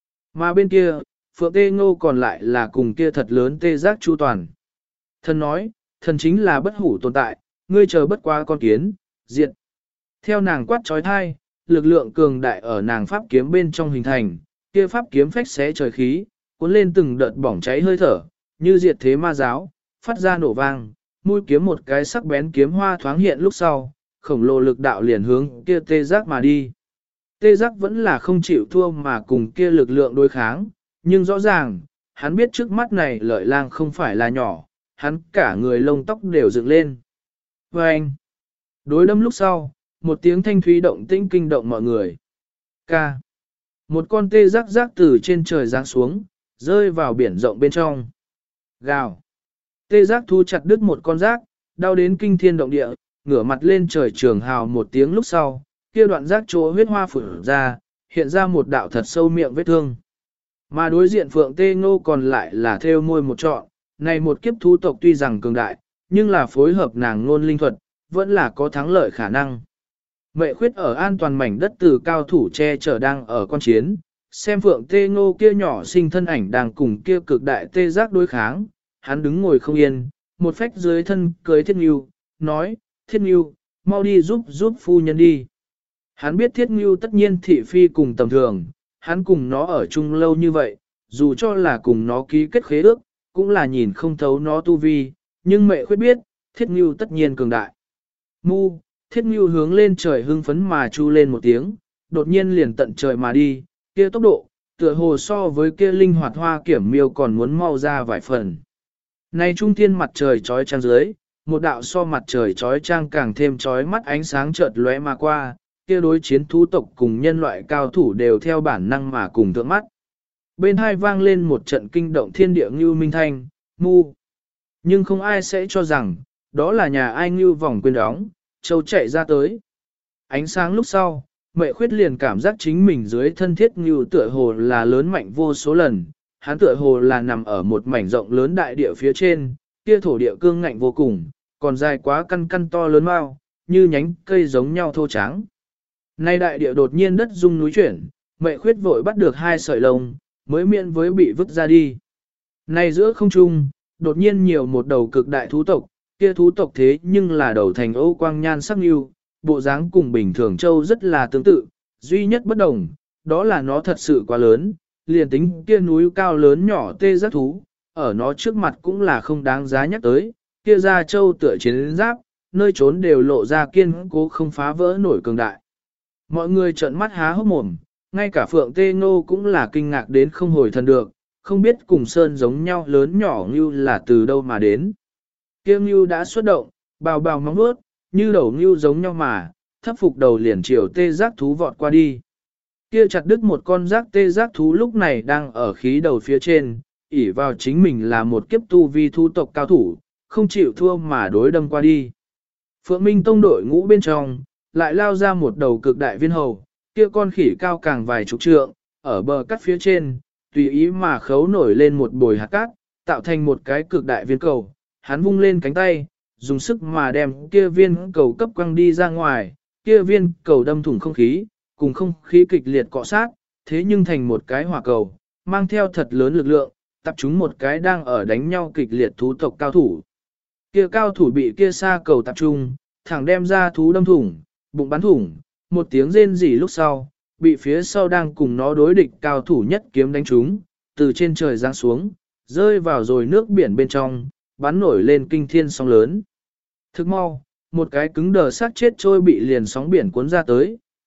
Mà bên kia, Phượng Tê Ngô còn lại là cùng kia thật lớn tê giác chu toàn. Thần nói, thần chính là bất hủ tồn tại, ngươi chờ bất quá con kiến, diệt. Theo nàng quát trói thai, lực lượng cường đại ở nàng pháp kiếm bên trong hình thành, kia pháp kiếm phách xé trời khí, cuốn lên từng đợt bỏng cháy hơi thở, như diệt thế ma giáo, phát ra nổ vang, mũi kiếm một cái sắc bén kiếm hoa thoáng hiện lúc sau, khổng lồ lực đạo liền hướng kia tê giác mà đi. Tê giác vẫn là không chịu thua mà cùng kia lực lượng đối kháng, nhưng rõ ràng, hắn biết trước mắt này lợi lang không phải là nhỏ, hắn cả người lông tóc đều dựng lên. Và anh, đối đâm lúc sau, một tiếng thanh thúy động tĩnh kinh động mọi người. Ca. Một con tê giác giác từ trên trời giáng xuống, rơi vào biển rộng bên trong. Gào. Tê giác thu chặt đứt một con giác, đau đến kinh thiên động địa, ngửa mặt lên trời trường hào một tiếng lúc sau, kia đoạn giác chỗ huyết hoa phủi ra, hiện ra một đạo thật sâu miệng vết thương. Mà đối diện Phượng Tê Ngô còn lại là theo môi một trọn, này một kiếp thú tộc tuy rằng cường đại, nhưng là phối hợp nàng ngôn linh thuật, vẫn là có thắng lợi khả năng. Mệ khuyết ở an toàn mảnh đất từ cao thủ che chở đang ở quan chiến, xem Phượng Tê Ngô kia nhỏ sinh thân ảnh đang cùng kia cực đại tê giác đối kháng, hắn đứng ngồi không yên, một phách dưới thân cưới Thiết Ngưu, nói, Thiết Ngưu, mau đi giúp phu nhân đi. Hắn biết Thiết Ngưu tất nhiên thị phi cùng tầm thường, hắn cùng nó ở chung lâu như vậy, dù cho là cùng nó ký kết khế ước, cũng là nhìn không thấu nó tu vi, nhưng mẹ khuyết biết, Thiết Ngưu tất nhiên cường đại. Mu, Thiết Ngưu hướng lên trời hưng phấn mà chu lên một tiếng, đột nhiên liền tận trời mà đi, kia tốc độ, tựa hồ so với kia linh hoạt Hoa Kiểm Miêu còn muốn mau ra vài phần. Này trung thiên mặt trời trói trang dưới, một đạo so mặt trời trói trang càng thêm trói mắt ánh sáng chợt lóe mà qua, kia đối chiến thú tộc cùng nhân loại cao thủ đều theo bản năng mà cùng thượng mắt. Bên hai vang lên một trận kinh động thiên địa ngưu minh thanh, mu. Nhưng không ai sẽ cho rằng, đó là nhà ai ngưu vòng quên đóng, châu chạy ra tới. Ánh sáng lúc sau, mẹ khuyết liền cảm giác chính mình dưới thân thiết ngưu tựa hồ là lớn mạnh vô số lần, hắn tựa hồ là nằm ở một mảnh rộng lớn đại địa phía trên, kia thổ địa cương ngạnh vô cùng, còn dài quá căn căn to lớn mau, như nhánh cây giống nhau thô trắng. Nay đại địa đột nhiên đất rung núi chuyển, mẹ khuyết vội bắt được hai sợi lông, mới miễn với bị vứt ra đi. Nay giữa không trung, đột nhiên nhiều một đầu cực đại thú tộc, kia thú tộc thế nhưng là đầu thành Âu quang nhan sắc nhưu, bộ dáng cùng bình thường châu rất là tương tự, duy nhất bất đồng, đó là nó thật sự quá lớn, liền tính kia núi cao lớn nhỏ tê giác thú, ở nó trước mặt cũng là không đáng giá nhắc tới, kia ra châu tựa chiến giáp, nơi trốn đều lộ ra kiên cố không phá vỡ nổi cường đại. Mọi người trợn mắt há hốc mồm, ngay cả Phượng Tê Ngô cũng là kinh ngạc đến không hồi thần được, không biết cùng sơn giống nhau lớn nhỏ như là từ đâu mà đến. Kia ngưu đã xuất động, bào bào móng vuốt, như đầu ngưu giống nhau mà, thấp phục đầu liền chiều tê giác thú vọt qua đi. Kia chặt đứt một con giác tê giác thú lúc này đang ở khí đầu phía trên, ỷ vào chính mình là một kiếp tu vi thu tộc cao thủ, không chịu thua mà đối đâm qua đi. Phượng Minh Tông đội ngũ bên trong, lại lao ra một đầu cực đại viên hầu, kia con khỉ cao càng vài chục trượng, ở bờ cắt phía trên, tùy ý mà khấu nổi lên một bồi hạt cát, tạo thành một cái cực đại viên cầu. Hắn vung lên cánh tay, dùng sức mà đem kia viên cầu cấp quăng đi ra ngoài, kia viên cầu đâm thủng không khí, cùng không khí kịch liệt cọ sát, thế nhưng thành một cái hỏa cầu, mang theo thật lớn lực lượng, tập trung một cái đang ở đánh nhau kịch liệt thú tộc cao thủ. Kia cao thủ bị kia xa cầu tập trung, thẳng đem ra thú đâm thủng, bụng bắn thủng, một tiếng rên rỉ lúc sau, bị phía sau đang cùng nó đối địch cao thủ nhất kiếm đánh trúng, từ trên trời giáng xuống, rơi vào rồi nước biển bên trong, bắn nổi lên kinh thiên sóng lớn. Thức mau, một cái cứng đờ xác chết trôi bị liền sóng biển cuốn ra tới,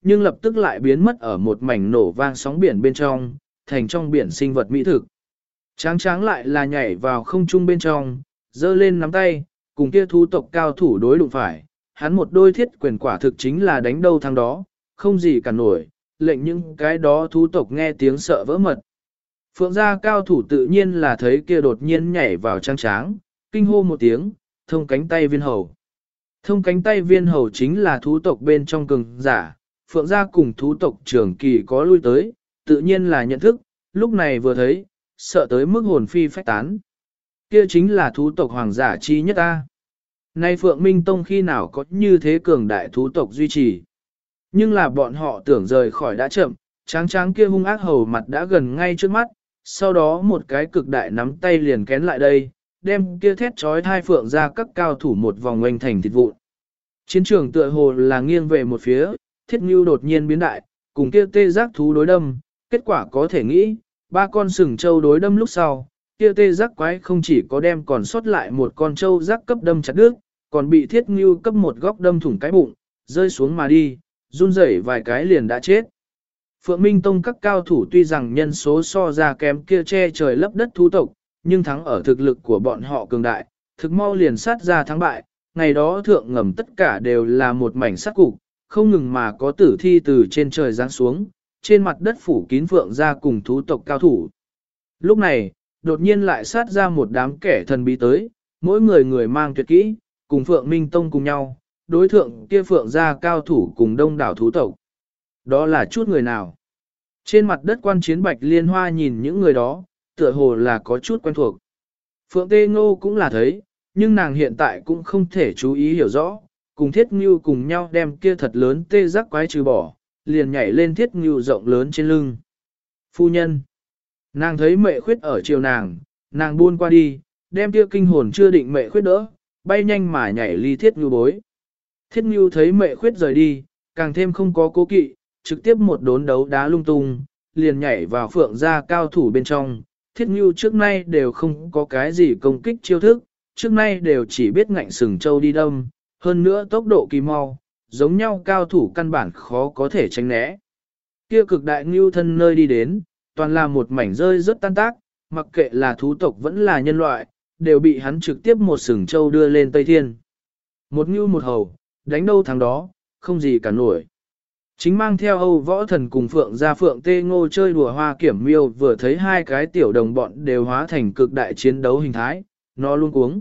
nhưng lập tức lại biến mất ở một mảnh nổ vang sóng biển bên trong, thành trong biển sinh vật mỹ thực. Tráng tráng lại là nhảy vào không trung bên trong, giơ lên nắm tay, cùng kia thú tộc cao thủ đối đụng phải, hắn một đôi thiết quyền quả thực chính là đánh đâu thắng đó, không gì cả nổi, lệnh những cái đó thú tộc nghe tiếng sợ vỡ mật. Phượng gia cao thủ tự nhiên là thấy kia đột nhiên nhảy vào tráng tráng, kinh hô một tiếng, thông cánh tay viên hầu. Thông cánh tay viên hầu chính là thú tộc bên trong cường giả, Phượng gia cùng thú tộc trưởng kỳ có lui tới, tự nhiên là nhận thức, lúc này vừa thấy, sợ tới mức hồn phi phách tán. Kia chính là thú tộc hoàng giả chi nhất ta. Nay Phượng Minh Tông khi nào có như thế cường đại thú tộc duy trì. Nhưng là bọn họ tưởng rời khỏi đã chậm, tráng tráng kia hung ác hầu mặt đã gần ngay trước mắt, sau đó một cái cực đại nắm tay liền kén lại đây, đem kia thét trói thai Phượng ra các cao thủ một vòng oanh thành thịt vụn. Chiến trường tựa hồ là nghiêng về một phía, Thiết Ngưu đột nhiên biến đại, cùng kia tê giác thú đối đâm, kết quả có thể nghĩ, ba con sừng trâu đối đâm lúc sau, kia tê giác quái không chỉ có đem còn sót lại một con trâu giác cấp đâm chặt đứt, còn bị Thiết Ngưu cấp một góc đâm thủng cái bụng, rơi xuống mà đi, run rẩy vài cái liền đã chết. Phượng Minh Tông các cao thủ tuy rằng nhân số so ra kém kia che trời lấp đất thú tộc, nhưng thắng ở thực lực của bọn họ cường đại, thực mau liền sát ra thắng bại, ngày đó thượng ngầm tất cả đều là một mảnh sát cục, không ngừng mà có tử thi từ trên trời giáng xuống, trên mặt đất phủ kín Phượng ra cùng thú tộc cao thủ. Lúc này, đột nhiên lại sát ra một đám kẻ thần bí tới, mỗi người người mang tuyệt kỹ, cùng Phượng Minh Tông cùng nhau, đối thượng kia Phượng ra cao thủ cùng đông đảo thú tộc. Đó là chút người nào? Trên mặt đất quan chiến Bạch Liên Hoa nhìn những người đó, tựa hồ là có chút quen thuộc. Phượng Tê Ngô cũng là thấy, nhưng nàng hiện tại cũng không thể chú ý hiểu rõ, cùng Thiết Ngưu cùng nhau đem kia thật lớn tê giác quái trừ bỏ, liền nhảy lên Thiết Ngưu rộng lớn trên lưng. Phu nhân, nàng thấy mẹ khuyết ở chiều nàng buôn qua đi, đem kia kinh hồn chưa định mẹ khuyết đỡ, bay nhanh mà nhảy ly Thiết Ngưu bối. Thiết Ngưu thấy mẹ khuyết rời đi, càng thêm không có cố kỵ, trực tiếp một đốn đấu đá lung tung, liền nhảy vào Phượng gia cao thủ bên trong. Thiết Ngưu trước nay đều không có cái gì công kích chiêu thức, trước nay đều chỉ biết ngạnh sừng châu đi đâm, hơn nữa tốc độ kỳ mau, giống nhau cao thủ căn bản khó có thể tránh né. Kia cực đại Ngưu thân nơi đi đến, toàn là một mảnh rơi rất tan tác, mặc kệ là thú tộc vẫn là nhân loại, đều bị hắn trực tiếp một sừng châu đưa lên Tây Thiên. Một Ngưu một hầu, đánh đâu thắng đó, không gì cả nổi. Chính mang theo Âu Võ Thần cùng Phượng gia Phượng Tê Ngô chơi đùa Hoa Kiểm Miêu vừa thấy hai cái tiểu đồng bọn đều hóa thành cực đại chiến đấu hình thái, nó luôn cuống.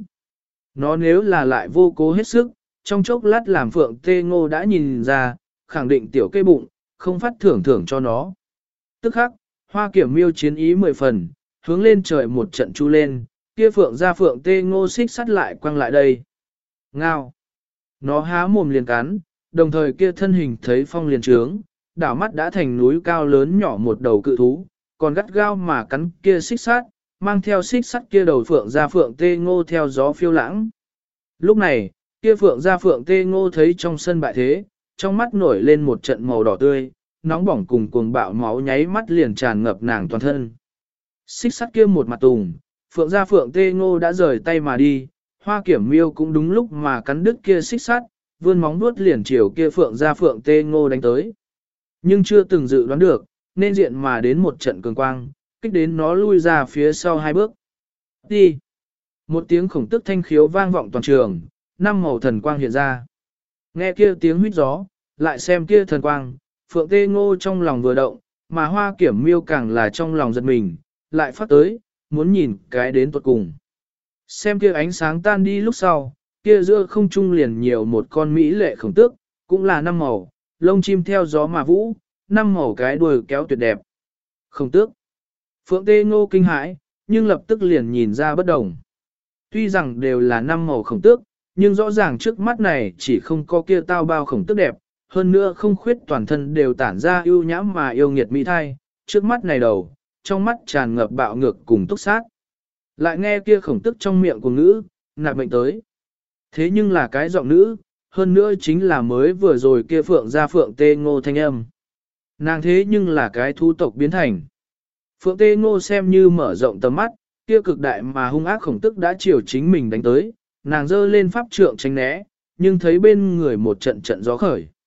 Nó nếu là lại vô cố hết sức, trong chốc lát làm Phượng Tê Ngô đã nhìn ra, khẳng định tiểu cây bụng, không phát thưởng thưởng cho nó. Tức khắc, Hoa Kiểm Miêu chiến ý 10 phần, hướng lên trời một trận chu lên, kia Phượng gia Phượng Tê Ngô xích sắt lại quăng lại đây. Ngao! Nó há mồm liền cắn, đồng thời kia thân hình thấy phong liền trướng, đảo mắt đã thành núi cao lớn nhỏ một đầu cự thú, còn gắt gao mà cắn kia xích sắt, mang theo xích sắt kia đầu Phượng gia Phượng Tê Ngô theo gió phiêu lãng. Lúc này, kia Phượng gia Phượng Tê Ngô thấy trong sân bại thế, trong mắt nổi lên một trận màu đỏ tươi, nóng bỏng cùng cuồng bạo máu nháy mắt liền tràn ngập nàng toàn thân. Xích sắt kia một mặt tùng, Phượng gia Phượng Tê Ngô đã rời tay mà đi, Hoa Kiểm Miêu cũng đúng lúc mà cắn đứt kia xích sắt, vươn móng vuốt liền chiều kia Phượng gia Phượng Tê Ngô đánh tới. Nhưng chưa từng dự đoán được, nên diện mà đến một trận cường quang, kích đến nó lui ra phía sau hai bước. Đi! Một tiếng khổng tức thanh khiếu vang vọng toàn trường, năm màu thần quang hiện ra. Nghe kia tiếng huýt gió, lại xem kia thần quang, Phượng Tê Ngô trong lòng vừa động, mà Hoa Kiểm Miêu càng là trong lòng giật mình, lại phát tới, muốn nhìn cái đến tuột cùng. Xem kia ánh sáng tan đi lúc sau, kia giữa không trung liền nhiều một con mỹ lệ khổng tước, cũng là năm màu, lông chim theo gió mà vũ, năm màu cái đuôi kéo tuyệt đẹp. Khổng tước. Phượng Tê Ngô kinh hãi, nhưng lập tức liền nhìn ra bất đồng. Tuy rằng đều là năm màu khổng tước, nhưng rõ ràng trước mắt này chỉ không có kia tao bao khổng tước đẹp, hơn nữa không khuyết toàn thân đều tản ra ưu nhãm mà yêu nghiệt mỹ thai, trước mắt này đầu, trong mắt tràn ngập bạo ngược cùng túc sát. Lại nghe kia khổng tước trong miệng của ngữ, nạp mệnh tới. Thế nhưng là cái giọng nữ, hơn nữa chính là mới vừa rồi kia Phượng gia Phượng Tê Ngô thanh âm. Nàng thế nhưng là cái thú tộc biến thành. Phượng Tê Ngô xem như mở rộng tầm mắt, kia cực đại mà hung ác khổng tức đã chiều chính mình đánh tới, nàng giơ lên pháp trượng tránh né, nhưng thấy bên người một trận trận gió khởi.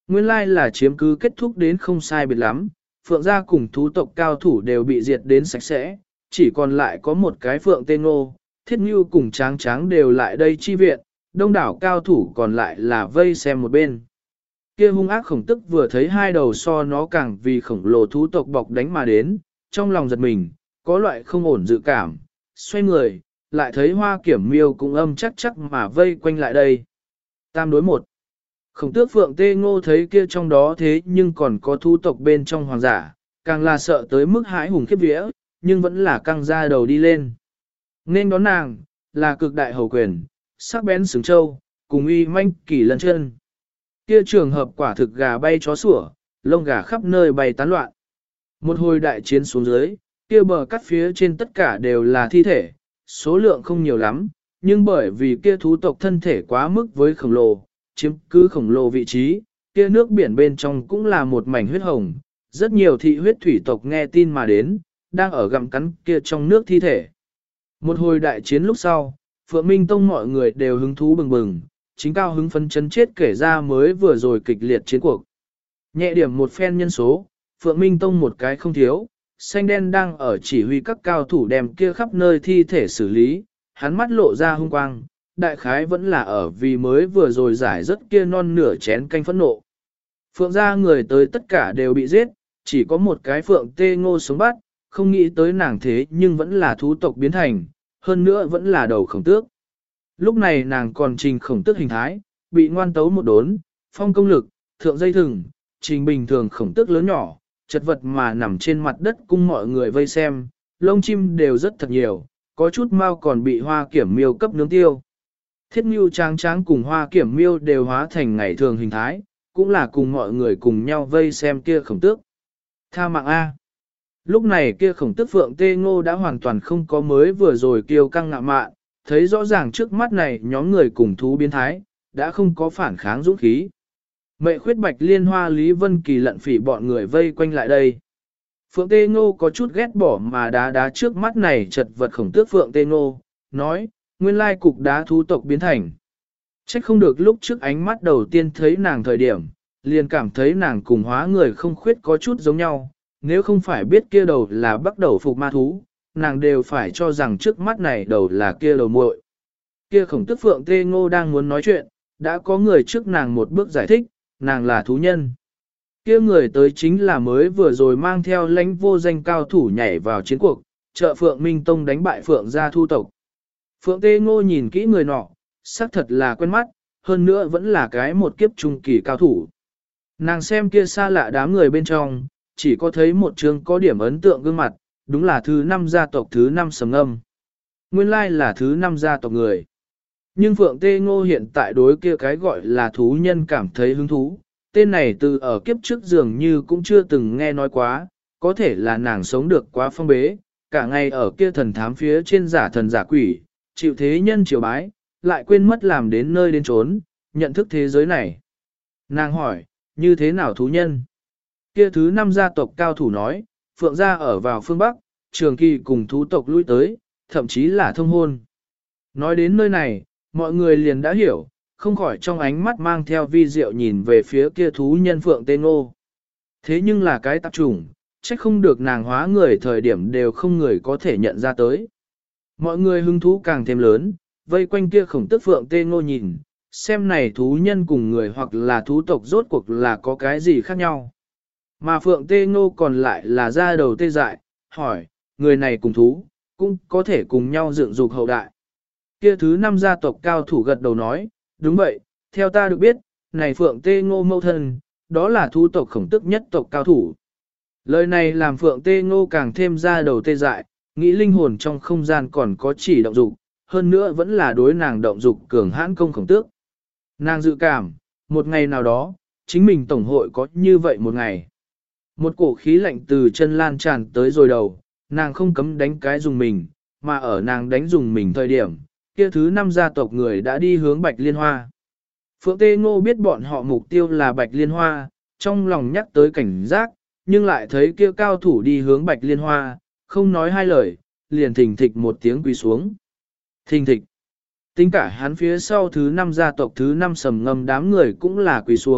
Nguyên lai là chiếm cứ kết thúc đến không sai biệt lắm, Phượng gia cùng thú tộc cao thủ đều bị diệt đến sạch sẽ, chỉ còn lại có một cái Phượng Tê Ngô, Thiết Ngưu cùng Tráng Tráng đều lại đây chi viện, đông đảo cao thủ còn lại là vây xem một bên. Kia hung ác khổng tức vừa thấy hai đầu so nó càng vì khổng lồ thú tộc bọc đánh mà đến, trong lòng giật mình, có loại không ổn dự cảm, xoay người, lại thấy Hoa Kiểm Miêu cũng âm chắc chắc mà vây quanh lại đây. Tam đối một. Khổng tước Phượng Tê Ngô thấy kia trong đó thế nhưng còn có thú tộc bên trong hoàng giả, càng là sợ tới mức hãi hùng khiếp vía, nhưng vẫn là căng ra đầu đi lên. Nên đón nàng, là cực đại hầu quyền, sắc bén sừng châu, cùng uy manh kỳ lân chân. Kia trường hợp quả thực gà bay chó sủa, lông gà khắp nơi bay tán loạn. Một hồi đại chiến xuống dưới, kia bờ cắt phía trên tất cả đều là thi thể, số lượng không nhiều lắm, nhưng bởi vì kia thú tộc thân thể quá mức với khổng lồ, chiếm cứ khổng lồ vị trí, kia nước biển bên trong cũng là một mảnh huyết hồng, rất nhiều thị huyết thủy tộc nghe tin mà đến, đang ở gặm cắn kia trong nước thi thể. Một hồi đại chiến lúc sau, Phượng Minh Tông mọi người đều hứng thú bừng bừng, chính cao hứng phấn chấn chết kể ra mới vừa rồi kịch liệt chiến cuộc. Nhẹ điểm một phen nhân số, Phượng Minh Tông một cái không thiếu, xanh đen đang ở chỉ huy các cao thủ đem kia khắp nơi thi thể xử lý, hắn mắt lộ ra hung quang, đại khái vẫn là ở vì mới vừa rồi giải rất kia non nửa chén canh phẫn nộ. Phượng gia người tới tất cả đều bị giết, chỉ có một cái Phượng Tê Ngô sống bắt, không nghĩ tới nàng thế nhưng vẫn là thú tộc biến thành, hơn nữa vẫn là đầu khổng tước. Lúc này nàng còn trình khổng tước hình thái, bị ngoan tấu một đốn, phong công lực, thượng dây thừng, trình bình thường khổng tước lớn nhỏ, chật vật mà nằm trên mặt đất cung mọi người vây xem, lông chim đều rất thật nhiều, có chút mau còn bị Hoa Kiểm Miêu cấp nướng tiêu. Thiết Ngưu Tráng Tráng cùng Hoa Kiểm Miêu đều hóa thành ngày thường hình thái, cũng là cùng mọi người cùng nhau vây xem kia khổng tước. Tha mạng A. Lúc này kia khổng tước Phượng Tê Ngô đã hoàn toàn không có mới vừa rồi kiêu căng ngạo mạn, thấy rõ ràng trước mắt này nhóm người cùng thú biến thái, đã không có phản kháng dũng khí. Mệ khuyết Bạch Liên Hoa Lý Vân Kỳ lận phỉ bọn người vây quanh lại đây. Phượng Tê Ngô có chút ghét bỏ mà đá trước mắt này chật vật khổng tước Phượng Tê Ngô, nói, nguyên lai cục đá thú tộc biến thành. Trách không được lúc trước ánh mắt đầu tiên thấy nàng thời điểm, liền cảm thấy nàng cùng hóa người không khuyết có chút giống nhau, nếu không phải biết kia đầu là bắt đầu phục ma thú, nàng đều phải cho rằng trước mắt này đầu là kia đầu muội. Kia khổng tước Phượng Tê Ngô đang muốn nói chuyện, đã có người trước nàng một bước giải thích, nàng là thú nhân. Kia người tới chính là mới vừa rồi mang theo lãnh vô danh cao thủ nhảy vào chiến cuộc, trợ Phượng Minh Tông đánh bại Phượng gia thu tộc. Phượng Tê Ngô nhìn kỹ người nọ, xác thật là quen mắt, hơn nữa vẫn là cái một kiếp trung kỳ cao thủ. Nàng xem kia xa lạ đám người bên trong, chỉ có thấy một trường có điểm ấn tượng gương mặt, đúng là thứ 5 gia tộc thứ 5 Sầm Ngâm. Nguyên lai là thứ 5 gia tộc người. Nhưng Phượng Tê Ngô hiện tại đối kia cái gọi là thú nhân cảm thấy hứng thú, tên này từ ở kiếp trước dường như cũng chưa từng nghe nói quá, có thể là nàng sống được quá phong bế, cả ngày ở kia thần thám phía trên giả thần giả quỷ, chịu thế nhân triều bái, lại quên mất làm đến nơi đến trốn, nhận thức thế giới này. Nàng hỏi, như thế nào thú nhân? Kia thứ 5 gia tộc cao thủ nói, Phượng gia ở vào phương Bắc, trường kỳ cùng thú tộc lui tới, thậm chí là thông hôn. Nói đến nơi này, mọi người liền đã hiểu, không khỏi trong ánh mắt mang theo vi diệu nhìn về phía kia thú nhân Phượng Tê Ngô. Thế nhưng là cái tạp chủng, trách không được nàng hóa người thời điểm đều không người có thể nhận ra tới. Mọi người hứng thú càng thêm lớn, vây quanh kia khổng tức Phượng Tê Ngô nhìn, xem này thú nhân cùng người hoặc là thú tộc rốt cuộc là có cái gì khác nhau. Mà Phượng Tê Ngô còn lại là ra đầu tê dại, hỏi, người này cùng thú, cũng có thể cùng nhau dựng dục hậu đại. Kia thứ 5 gia tộc cao thủ gật đầu nói, đúng vậy, theo ta được biết, này Phượng Tê Ngô mâu thân, đó là thú tộc khổng tức nhất tộc cao thủ. Lời này làm Phượng Tê Ngô càng thêm ra đầu tê dại, nghĩ linh hồn trong không gian còn có chỉ động dục, hơn nữa vẫn là đối nàng động dục cường hãn công khổng tước. Nàng dự cảm, một ngày nào đó, chính mình tổng hội có như vậy một ngày. Một cổ khí lạnh từ chân lan tràn tới rồi đầu, nàng không cấm đánh cái dùng mình, mà ở nàng đánh dùng mình thời điểm, kia thứ 5 gia tộc người đã đi hướng Bạch Liên Hoa. Phượng Tê Ngô biết bọn họ mục tiêu là Bạch Liên Hoa, trong lòng nhắc tới cảnh giác, nhưng lại thấy kia cao thủ đi hướng Bạch Liên Hoa, không nói hai lời, liền thình thịch một tiếng quỳ xuống. Thình thịch. Tính cả hắn phía sau thứ 5 gia tộc thứ 5 Sầm Ngâm đám người cũng là quỳ xuống,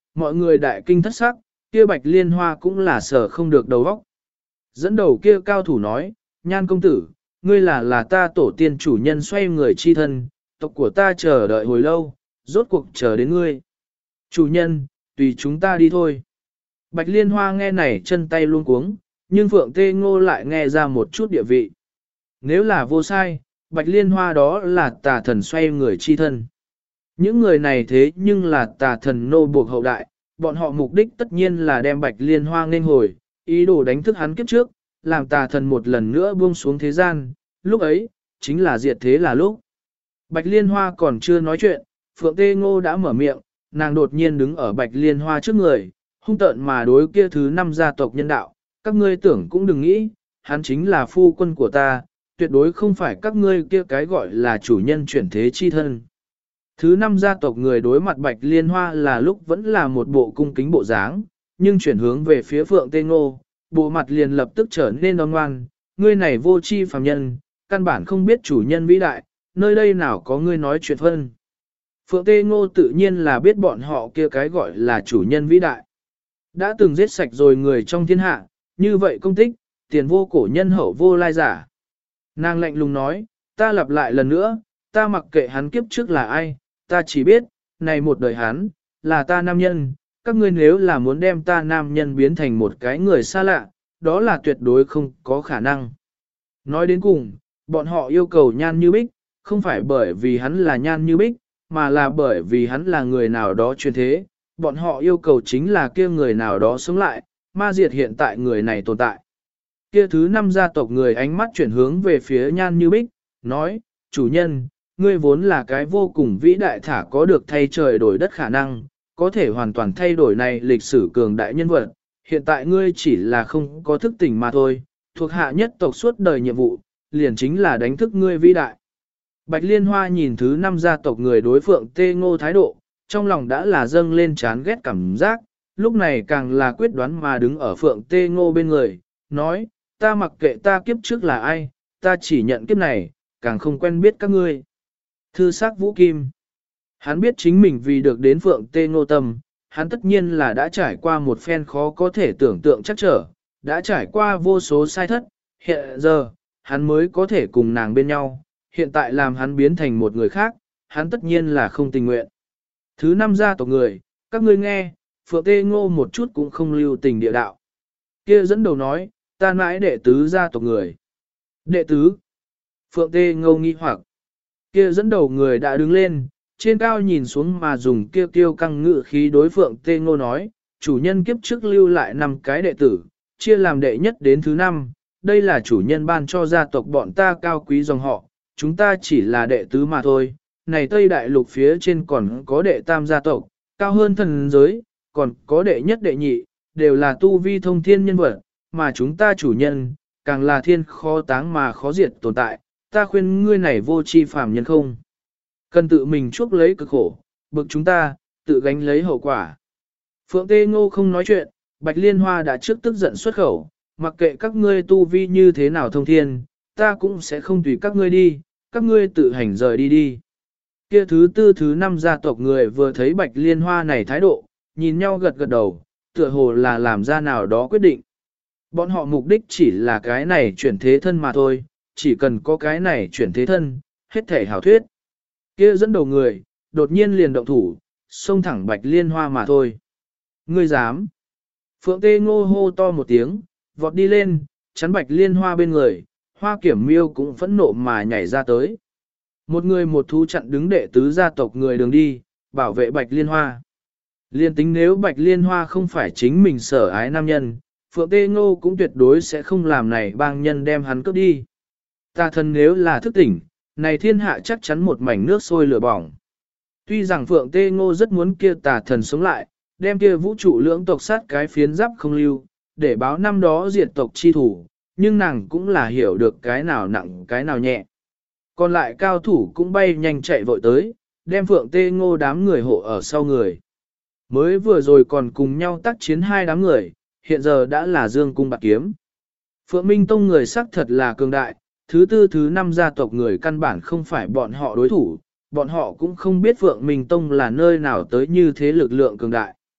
mọi người đại kinh thất sắc, kia Bạch Liên Hoa cũng là sở không được đầu óc. Dẫn đầu kia cao thủ nói, Nhan công tử, ngươi là ta tổ tiên chủ nhân xoay người chi thân, tộc của ta chờ đợi hồi lâu, rốt cuộc chờ đến ngươi. Chủ nhân, tùy chúng ta đi thôi. Bạch Liên Hoa nghe này chân tay luôn cuống, nhưng Phượng Tê Ngô lại nghe ra một chút địa vị. Nếu là vô sai, Bạch Liên Hoa đó là tà thần xoay người chi thân. Những người này thế nhưng là tà thần nô buộc hậu đại, bọn họ mục đích tất nhiên là đem Bạch Liên Hoa nên hồi, ý đồ đánh thức hắn kiếp trước, làm tà thần một lần nữa buông xuống thế gian, lúc ấy, chính là diệt thế là lúc. Bạch Liên Hoa còn chưa nói chuyện, Phượng Tê Ngô đã mở miệng, nàng đột nhiên đứng ở Bạch Liên Hoa trước người, hung tợn mà đối kia thứ 5 gia tộc nhân đạo, các ngươi tưởng cũng đừng nghĩ, hắn chính là phu quân của ta, tuyệt đối không phải các ngươi kia cái gọi là chủ nhân chuyển thế chi thân. Thứ 5 gia tộc người đối mặt Bạch Liên Hoa là lúc vẫn là một bộ cung kính bộ dáng, nhưng chuyển hướng về phía Phượng Tê Ngô, bộ mặt liền lập tức trở nên đoan ngoan, ngươi này vô chi phàm nhân, căn bản không biết chủ nhân vĩ đại, nơi đây nào có ngươi nói chuyện phân. Phượng Tê Ngô tự nhiên là biết bọn họ kia cái gọi là chủ nhân vĩ đại. Đã từng giết sạch rồi người trong thiên hạ, như vậy công tích, tiền vô cổ nhân hậu vô lai giả. Nàng lạnh lùng nói, ta lặp lại lần nữa, ta mặc kệ hắn kiếp trước là ai, ta chỉ biết, này một đời hắn, là ta nam nhân, các ngươi nếu là muốn đem ta nam nhân biến thành một cái người xa lạ, đó là tuyệt đối không có khả năng. Nói đến cùng, bọn họ yêu cầu Nhan Như Bích, không phải bởi vì hắn là Nhan Như Bích, mà là bởi vì hắn là người nào đó truyền thế, bọn họ yêu cầu chính là kia người nào đó sống lại, ma diệt hiện tại người này tồn tại. Kia thứ 5 gia tộc người ánh mắt chuyển hướng về phía Nhan Như Bích, nói, chủ nhân, ngươi vốn là cái vô cùng vĩ đại thả có được thay trời đổi đất khả năng, có thể hoàn toàn thay đổi này lịch sử cường đại nhân vật, hiện tại ngươi chỉ là không có thức tỉnh mà thôi, thuộc hạ nhất tộc suốt đời nhiệm vụ, liền chính là đánh thức ngươi vĩ đại. Bạch Liên Hoa nhìn thứ 5 gia tộc người đối Phượng Tê Ngô thái độ, trong lòng đã là dâng lên chán ghét cảm giác, lúc này càng là quyết đoán mà đứng ở Phượng Tê Ngô bên người, nói, ta mặc kệ ta kiếp trước là ai, ta chỉ nhận kiếp này, càng không quen biết các ngươi. Thư sắc Vũ Kim. Hắn biết chính mình vì được đến Phượng Tê Ngô tâm, hắn tất nhiên là đã trải qua một phen khó có thể tưởng tượng chắc trở, đã trải qua vô số sai thất, hiện giờ, hắn mới có thể cùng nàng bên nhau, hiện tại làm hắn biến thành một người khác, hắn tất nhiên là không tình nguyện. Thứ 5 gia tộc người, các ngươi nghe, Phượng Tê Ngô một chút cũng không lưu tình địa đạo. Kia dẫn đầu nói, ta mãi đệ tứ gia tộc người. Đệ tứ. Phượng Tê Ngô nghi hoặc. Kia dẫn đầu người đã đứng lên, trên cao nhìn xuống mà dùng kia kiêu căng ngự khí đối Phượng Tê Ngô nói, chủ nhân kiếp trước lưu lại 5 cái đệ tử, chia làm đệ nhất đến thứ 5, đây là chủ nhân ban cho gia tộc bọn ta cao quý dòng họ, chúng ta chỉ là đệ tứ mà thôi. Này Tây Đại Lục phía trên còn có đệ tam gia tộc, cao hơn thần giới, còn có đệ nhất đệ nhị, đều là tu vi thông thiên nhân vật, mà chúng ta chủ nhân, càng là thiên khó táng mà khó diệt tồn tại, ta khuyên ngươi này vô tri phàm nhân không. Cần tự mình chuốc lấy cực khổ, bực chúng ta, tự gánh lấy hậu quả. Phượng Tê Ngô không nói chuyện, Bạch Liên Hoa đã trước tức giận xuất khẩu, mặc kệ các ngươi tu vi như thế nào thông thiên, ta cũng sẽ không tùy các ngươi đi, các ngươi tự hành rời đi đi. Kia thứ 4 thứ 5 gia tộc người vừa thấy Bạch Liên Hoa này thái độ, nhìn nhau gật gật đầu, tựa hồ là làm ra nào đó quyết định. Bọn họ mục đích chỉ là cái này chuyển thế thân mà thôi, chỉ cần có cái này chuyển thế thân, hết thể hảo thuyết. Kia dẫn đầu người, đột nhiên liền động thủ, xông thẳng Bạch Liên Hoa mà thôi. Ngươi dám? Phượng Tê Ngô hô to một tiếng, vọt đi lên, chắn Bạch Liên Hoa bên người, Hoa Kiểm Miêu cũng phẫn nộ mà nhảy ra tới. Một người một thú chặn đứng đệ tứ gia tộc người đường đi, bảo vệ Bạch Liên Hoa. Liên tính nếu Bạch Liên Hoa không phải chính mình sở ái nam nhân, Phượng Tê Ngô cũng tuyệt đối sẽ không làm này bang nhân đem hắn cướp đi. Ta thân nếu là thức tỉnh, này thiên hạ chắc chắn một mảnh nước sôi lửa bỏng. Tuy rằng Phượng Tê Ngô rất muốn kia tà thần sống lại, đem kia vũ trụ lưỡng tộc sát cái phiến giáp không lưu, để báo năm đó diệt tộc chi thủ, nhưng nàng cũng là hiểu được cái nào nặng cái nào nhẹ. Còn lại cao thủ cũng bay nhanh chạy vội tới, đem Phượng Tê Ngô đám người hộ ở sau người. Mới vừa rồi còn cùng nhau tác chiến 2 đám người, hiện giờ đã là dương cung bạc kiếm. Phượng Minh Tông người sắc thật là cường đại, thứ 4 thứ 5 gia tộc người căn bản không phải bọn họ đối thủ, bọn họ cũng không biết Phượng Minh Tông là nơi nào tới như thế lực lượng cường đại.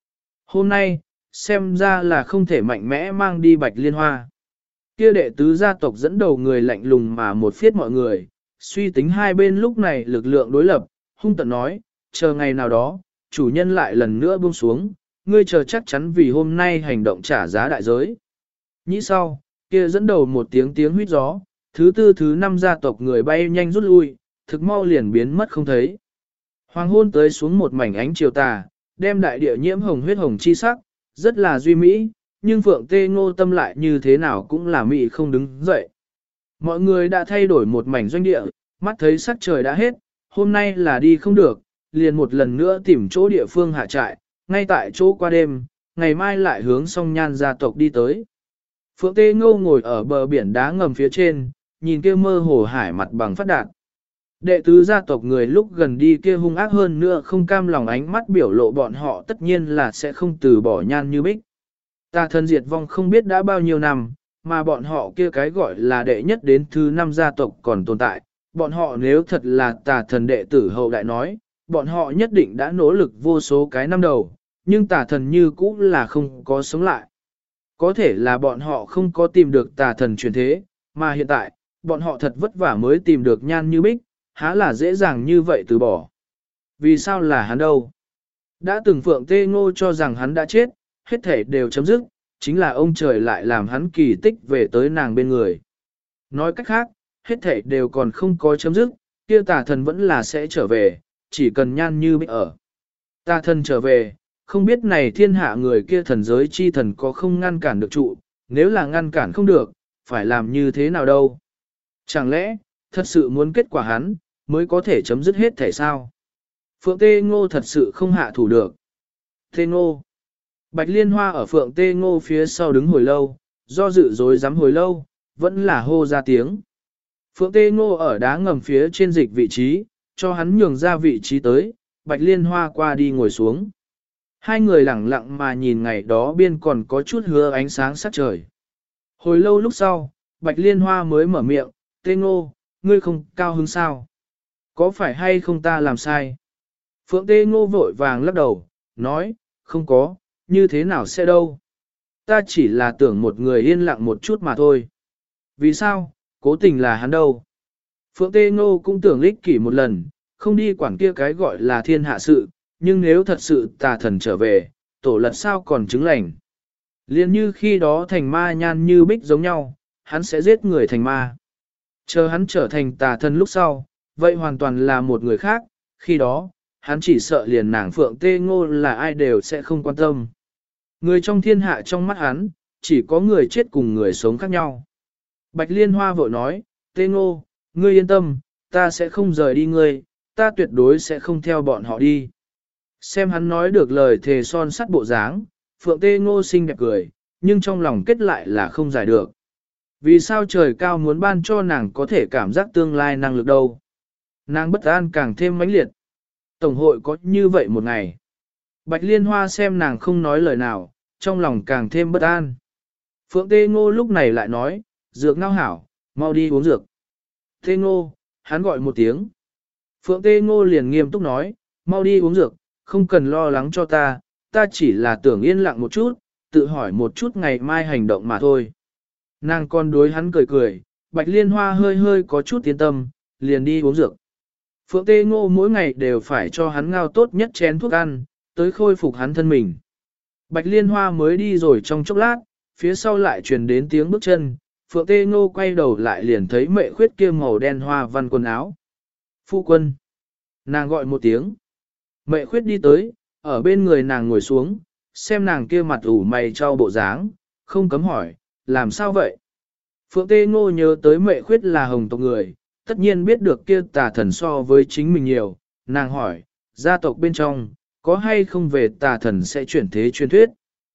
Hôm nay, xem ra là không thể mạnh mẽ mang đi Bạch Liên Hoa. Kia đệ tứ gia tộc dẫn đầu người lạnh lùng mà một phiết mọi người, suy tính hai bên lúc này lực lượng đối lập, hung tận nói, chờ ngày nào đó, chủ nhân lại lần nữa buông xuống, ngươi chờ chắc chắn vì hôm nay hành động trả giá đại giới. Nhĩ sau, kia dẫn đầu một tiếng tiếng huýt gió, thứ tư thứ năm gia tộc người bay nhanh rút lui, thực mau liền biến mất không thấy. Hoàng hôn tới xuống một mảnh ánh chiều tà, đem đại địa nhiễm hồng huyết hồng chi sắc, rất là duy mỹ, nhưng Phượng Tê Ngô Tâm lại như thế nào cũng là mỹ không đứng dậy. Mọi người đã thay đổi một mảnh doanh địa, mắt thấy sắc trời đã hết, hôm nay là đi không được, liền một lần nữa tìm chỗ địa phương hạ trại, ngay tại chỗ qua đêm, ngày mai lại hướng song nhan gia tộc đi tới. Phượng Tê Ngô ngồi ở bờ biển đá ngầm phía trên, nhìn kia mơ hồ hải mặt bằng phát đạt. Đệ tứ gia tộc người lúc gần đi kia hung ác hơn nữa không cam lòng ánh mắt biểu lộ bọn họ tất nhiên là sẽ không từ bỏ nhan như bích. Tà thần diệt vong không biết đã bao nhiêu năm, mà bọn họ kia cái gọi là đệ nhất đến thứ năm gia tộc còn tồn tại. Bọn họ nếu thật là tà thần đệ tử hậu đại nói, bọn họ nhất định đã nỗ lực vô số cái năm đầu, nhưng tà thần như cũ là không có sống lại. Có thể là bọn họ không có tìm được tà thần truyền thế, mà hiện tại, bọn họ thật vất vả mới tìm được nhan như bích, há là dễ dàng như vậy từ bỏ. Vì sao là hắn đâu? Đã từng Phượng Tê Ngô cho rằng hắn đã chết, hết thể đều chấm dứt, chính là ông trời lại làm hắn kỳ tích về tới nàng bên người. Nói cách khác, hết thể đều còn không có chấm dứt, kia tà thần vẫn là sẽ trở về, chỉ cần nhan như bích ở. Tà thần trở về, không biết này thiên hạ người kia thần giới chi thần có không ngăn cản được trụ, nếu là ngăn cản không được, phải làm như thế nào đâu? Chẳng lẽ, thật sự muốn kết quả hắn, mới có thể chấm dứt hết thể sao? Phượng Tê Ngô thật sự không hạ thủ được. Tê Ngô. Bạch Liên Hoa ở Phượng Tê Ngô phía sau đứng hồi lâu, do dự dối dám hồi lâu, vẫn là hô ra tiếng. Phượng Tê Ngô ở đá ngầm phía trên dịch vị trí, cho hắn nhường ra vị trí tới, Bạch Liên Hoa qua đi ngồi xuống. Hai người lặng lặng mà nhìn ngày đó biên còn có chút hứa ánh sáng sát trời. Hồi lâu lúc sau, Bạch Liên Hoa mới mở miệng, Tê Ngô, ngươi không cao hứng sao? Có phải hay không ta làm sai? Phượng Tê Ngô vội vàng lắc đầu, nói, không có, như thế nào sẽ đâu? Ta chỉ là tưởng một người yên lặng một chút mà thôi. Vì sao? Cố tình là hắn đâu? Phượng Tê Ngô cũng tưởng lích kỷ một lần, không đi quản kia cái gọi là thiên hạ sự, nhưng nếu thật sự tà thần trở về, tổ lật sao còn chứng lành. Liên như khi đó thành ma nhan như bích giống nhau, hắn sẽ giết người thành ma. Chờ hắn trở thành tà thần lúc sau, vậy hoàn toàn là một người khác, khi đó, hắn chỉ sợ liền nàng Phượng Tê Ngô là ai đều sẽ không quan tâm. Người trong thiên hạ trong mắt hắn, chỉ có người chết cùng người sống khác nhau. Bạch Liên Hoa vội nói, Tê Ngô, ngươi yên tâm, ta sẽ không rời đi ngươi, ta tuyệt đối sẽ không theo bọn họ đi. Xem hắn nói được lời thề son sắt bộ dáng, Phượng Tê Ngô xinh đẹp cười, nhưng trong lòng kết lại là không giải được. Vì sao trời cao muốn ban cho nàng có thể cảm giác tương lai năng lực đâu? Nàng bất an càng thêm mãnh liệt. Tổng hội có như vậy một ngày. Bạch Liên Hoa xem nàng không nói lời nào, trong lòng càng thêm bất an. Phượng Tê Ngô lúc này lại nói, dược ngao hảo, mau đi uống dược. Tê Ngô, hắn gọi một tiếng. Phượng Tê Ngô liền nghiêm túc nói, mau đi uống dược, không cần lo lắng cho ta, ta chỉ là tưởng yên lặng một chút, tự hỏi một chút ngày mai hành động mà thôi. Nàng còn đối hắn cười cười, Bạch Liên Hoa hơi hơi có chút yên tâm, liền đi uống dược. Phượng Tê Ngô mỗi ngày đều phải cho hắn ngao tốt nhất chén thuốc ăn, tới khôi phục hắn thân mình. Bạch Liên Hoa mới đi rồi trong chốc lát, phía sau lại truyền đến tiếng bước chân, Phượng Tê Ngô quay đầu lại liền thấy Mệ Khuyết kia màu đen hoa văn quần áo. Phu quân. Nàng gọi một tiếng. Mệ Khuyết đi tới, ở bên người nàng ngồi xuống, xem nàng kia mặt ủ mày trao bộ dáng, không cấm hỏi, làm sao vậy? Phượng Tê Ngô nhớ tới Mệ Khuyết là hồng tộc người, tất nhiên biết được kia tà thần so với chính mình nhiều, nàng hỏi, gia tộc bên trong, có hay không về tà thần sẽ chuyển thế truyền thuyết?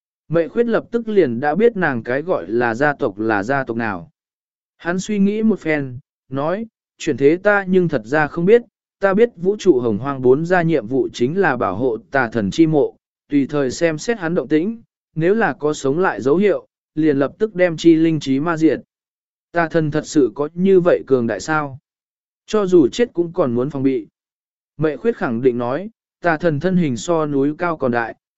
Mệ Khuyết lập tức liền đã biết nàng cái gọi là gia tộc nào. Hắn suy nghĩ một phen, nói, chuyển thế ta nhưng thật ra không biết, ta biết vũ trụ hồng hoang 4 ra nhiệm vụ chính là bảo hộ tà thần chi mộ, tùy thời xem xét hắn động tĩnh, nếu là có sống lại dấu hiệu, liền lập tức đem chi linh trí ma diệt. Tà thần thật sự có như vậy cường đại sao? Cho dù chết cũng còn muốn phòng bị. Mệ Khuyết khẳng định nói, tà thần thân hình so núi cao còn đại,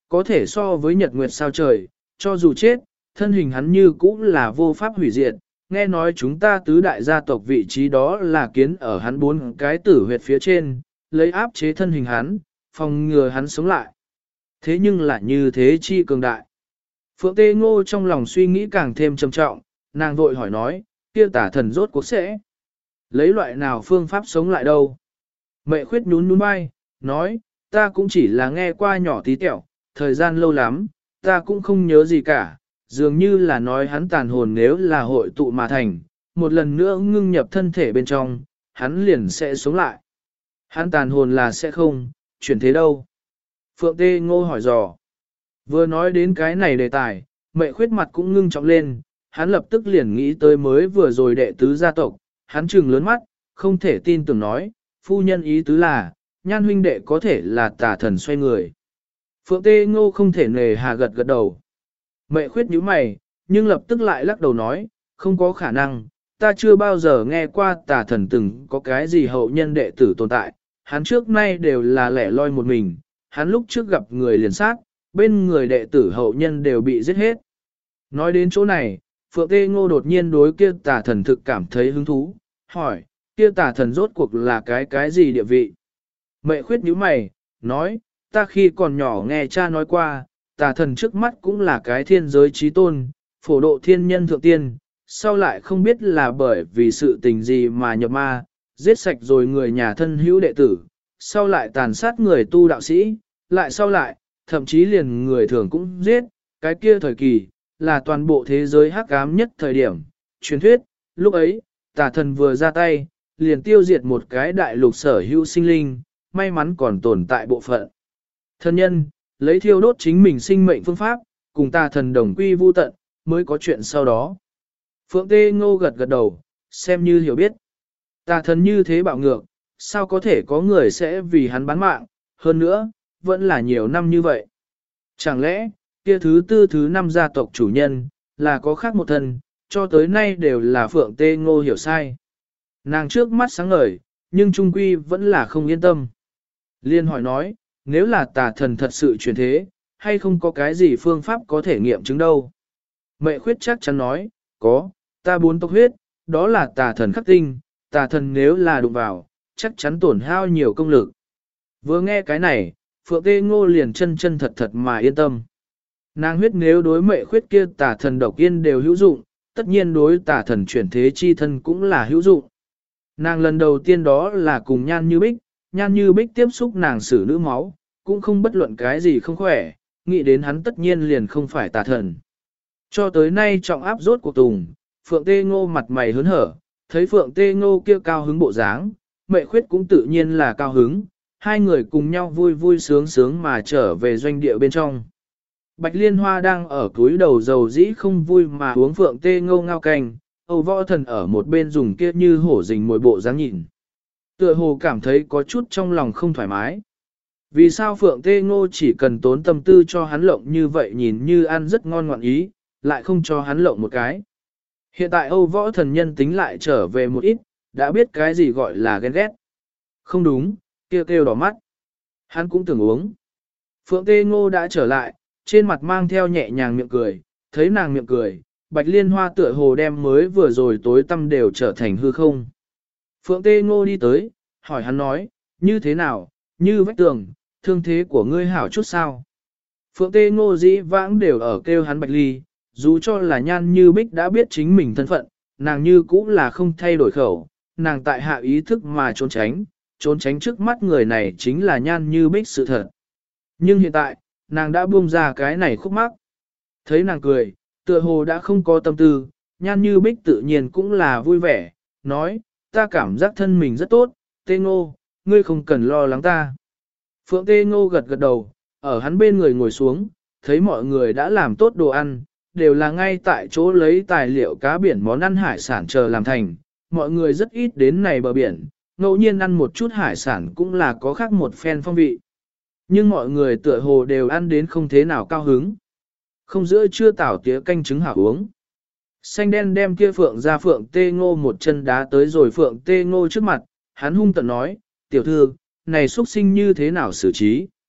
có thể so với nhật nguyệt sao trời, cho dù chết, thân hình hắn như cũng là vô pháp hủy diệt. Nghe nói chúng ta tứ đại gia tộc vị trí đó là kiến ở hắn 4 cái tử huyệt phía trên, lấy áp chế thân hình hắn, phòng ngừa hắn sống lại. Thế nhưng lại như thế chi cường đại. Phượng Tê Ngô trong lòng suy nghĩ càng thêm trầm trọng, nàng vội hỏi nói, kia tả thần rốt cuộc sẽ lấy loại nào phương pháp sống lại đâu. Mẹ khuyết nhún nhún vai, nói, ta cũng chỉ là nghe qua nhỏ tí tẹo, thời gian lâu lắm, ta cũng không nhớ gì cả, dường như là nói hắn tàn hồn nếu là hội tụ mà thành, một lần nữa ngưng nhập thân thể bên trong, hắn liền sẽ sống lại. Hắn tàn hồn là sẽ không, chuyển thế đâu. Phượng Tê Ngô hỏi dò. Vừa nói đến cái này đề tài, mẹ khuyết mặt cũng ngưng trọng lên, hắn lập tức liền nghĩ tới mới vừa rồi đệ tứ gia tộc, hắn trừng lớn mắt, không thể tin tưởng nói, phu nhân ý tứ là, nhan huynh đệ có thể là tà thần xoay người. Phượng Tê Ngô không thể nề hà gật gật đầu. Mẹ khuyết nhíu mày, nhưng lập tức lại lắc đầu nói, không có khả năng, ta chưa bao giờ nghe qua tà thần từng có cái gì hậu nhân đệ tử tồn tại, hắn trước nay đều là lẻ loi một mình, hắn lúc trước gặp người liền sát, bên người đệ tử hậu nhân đều bị giết hết. Nói đến chỗ này, Phượng Tê Ngô đột nhiên đối kia tà thần thực cảm thấy hứng thú, hỏi, kia tà thần rốt cuộc là cái gì địa vị? Mẹ khuyết nhíu mày, nói, ta khi còn nhỏ nghe cha nói qua, tà thần trước mắt cũng là cái thiên giới trí tôn, phổ độ thiên nhân thượng tiên, sau lại không biết là bởi vì sự tình gì mà nhập ma, giết sạch rồi người nhà thân hữu đệ tử, sau lại tàn sát người tu đạo sĩ, lại sau lại, thậm chí liền người thường cũng giết, cái kia thời kỳ, là toàn bộ thế giới hắc ám nhất thời điểm. Truyền thuyết, lúc ấy, tà thần vừa ra tay, liền tiêu diệt một cái đại lục sở hữu sinh linh, may mắn còn tồn tại bộ phận. Thân nhân, lấy thiêu đốt chính mình sinh mệnh phương pháp, cùng tà thần đồng quy vu tận, mới có chuyện sau đó. Phượng Tê Ngô gật gật đầu, xem như hiểu biết. Tà thần như thế bạo ngược, sao có thể có người sẽ vì hắn bán mạng, hơn nữa, vẫn là nhiều năm như vậy. Chẳng lẽ, kia thứ tư thứ năm gia tộc chủ nhân, là có khác một thân, cho tới nay đều là Phượng Tê Ngô hiểu sai. Nàng trước mắt sáng ngời, nhưng trung quy vẫn là không yên tâm. Liên hỏi nói, nếu là tà thần thật sự chuyển thế, hay không có cái gì phương pháp có thể nghiệm chứng đâu. Mẹ khuyết chắc chắn nói, có, ta 4 tộc huyết, đó là tà thần khắc tinh, tà thần nếu là đụng vào, chắc chắn tổn hao nhiều công lực. Vừa nghe cái này, Phượng Tê Ngô liền chân thật thật mà yên tâm. Nàng huyết nếu đối mẹ khuyết kia tà thần độc yên đều hữu dụng, tất nhiên đối tà thần chuyển thế chi thân cũng là hữu dụng. Nàng lần đầu tiên đó là cùng Nhan Như Bích tiếp xúc nàng xử nữ máu, cũng không bất luận cái gì không khỏe, nghĩ đến hắn tất nhiên liền không phải tà thần. Cho tới nay trọng áp rốt cuộc tùng, Phượng Tê Ngô mặt mày hớn hở, thấy Phượng Tê Ngô kia cao hứng bộ dáng, mẹ khuyết cũng tự nhiên là cao hứng, hai người cùng nhau vui vui sướng sướng mà trở về doanh địa bên trong. Bạch Liên Hoa đang ở túi đầu dầu dĩ không vui mà uống Phượng Tê Ngô ngao canh, Âu Võ Thần ở một bên dùng kia như hổ rình mồi bộ dáng nhìn. Tựa hồ cảm thấy có chút trong lòng không thoải mái. Vì sao Phượng Tê Ngô chỉ cần tốn tâm tư cho hắn lộng như vậy nhìn như ăn rất ngon ngoạn ý, lại không cho hắn lộng một cái. Hiện tại Âu Võ Thần nhân tính lại trở về một ít, đã biết cái gì gọi là ghen ghét. Không đúng, kêu đỏ mắt. Hắn cũng tưởng uống. Phượng Tê Ngô đã trở lại, trên mặt mang theo nhẹ nhàng miệng cười, thấy nàng miệng cười, Bạch Liên Hoa tựa hồ đem mới vừa rồi tối tâm đều trở thành hư không. Phượng Tê Ngô đi tới, hỏi hắn nói, như thế nào, như vách tường, thương thế của ngươi hảo chút sao? Phượng Tê Ngô dĩ vãng đều ở kêu hắn Bạch Ly, dù cho là Nhan Như Bích đã biết chính mình thân phận, nàng như cũng là không thay đổi khẩu, nàng tại hạ ý thức mà trốn tránh trước mắt người này chính là Nhan Như Bích sự thật. Nhưng hiện tại, nàng đã buông ra cái này khúc mắc. Thấy nàng cười, tựa hồ đã không có tâm tư, Nhan Như Bích tự nhiên cũng là vui vẻ, nói, ta cảm giác thân mình rất tốt, Tê Ngô, ngươi không cần lo lắng ta. Phượng Tê Ngô gật gật đầu, ở hắn bên người ngồi xuống, thấy mọi người đã làm tốt đồ ăn, đều là ngay tại chỗ lấy tài liệu cá biển món ăn hải sản chờ làm thành, mọi người rất ít đến này bờ biển, ngẫu nhiên ăn một chút hải sản cũng là có khác một phen phong vị. Nhưng mọi người tựa hồ đều ăn đến không thế nào cao hứng. Không giữa chưa tảo tía canh trứng hảo uống. Xanh đen đem kia Phượng ra Phượng Tê Ngô một chân đá tới rồi Phượng Tê Ngô trước mặt, hắn hung tận nói, tiểu thư, này xuất sinh như thế nào xử trí?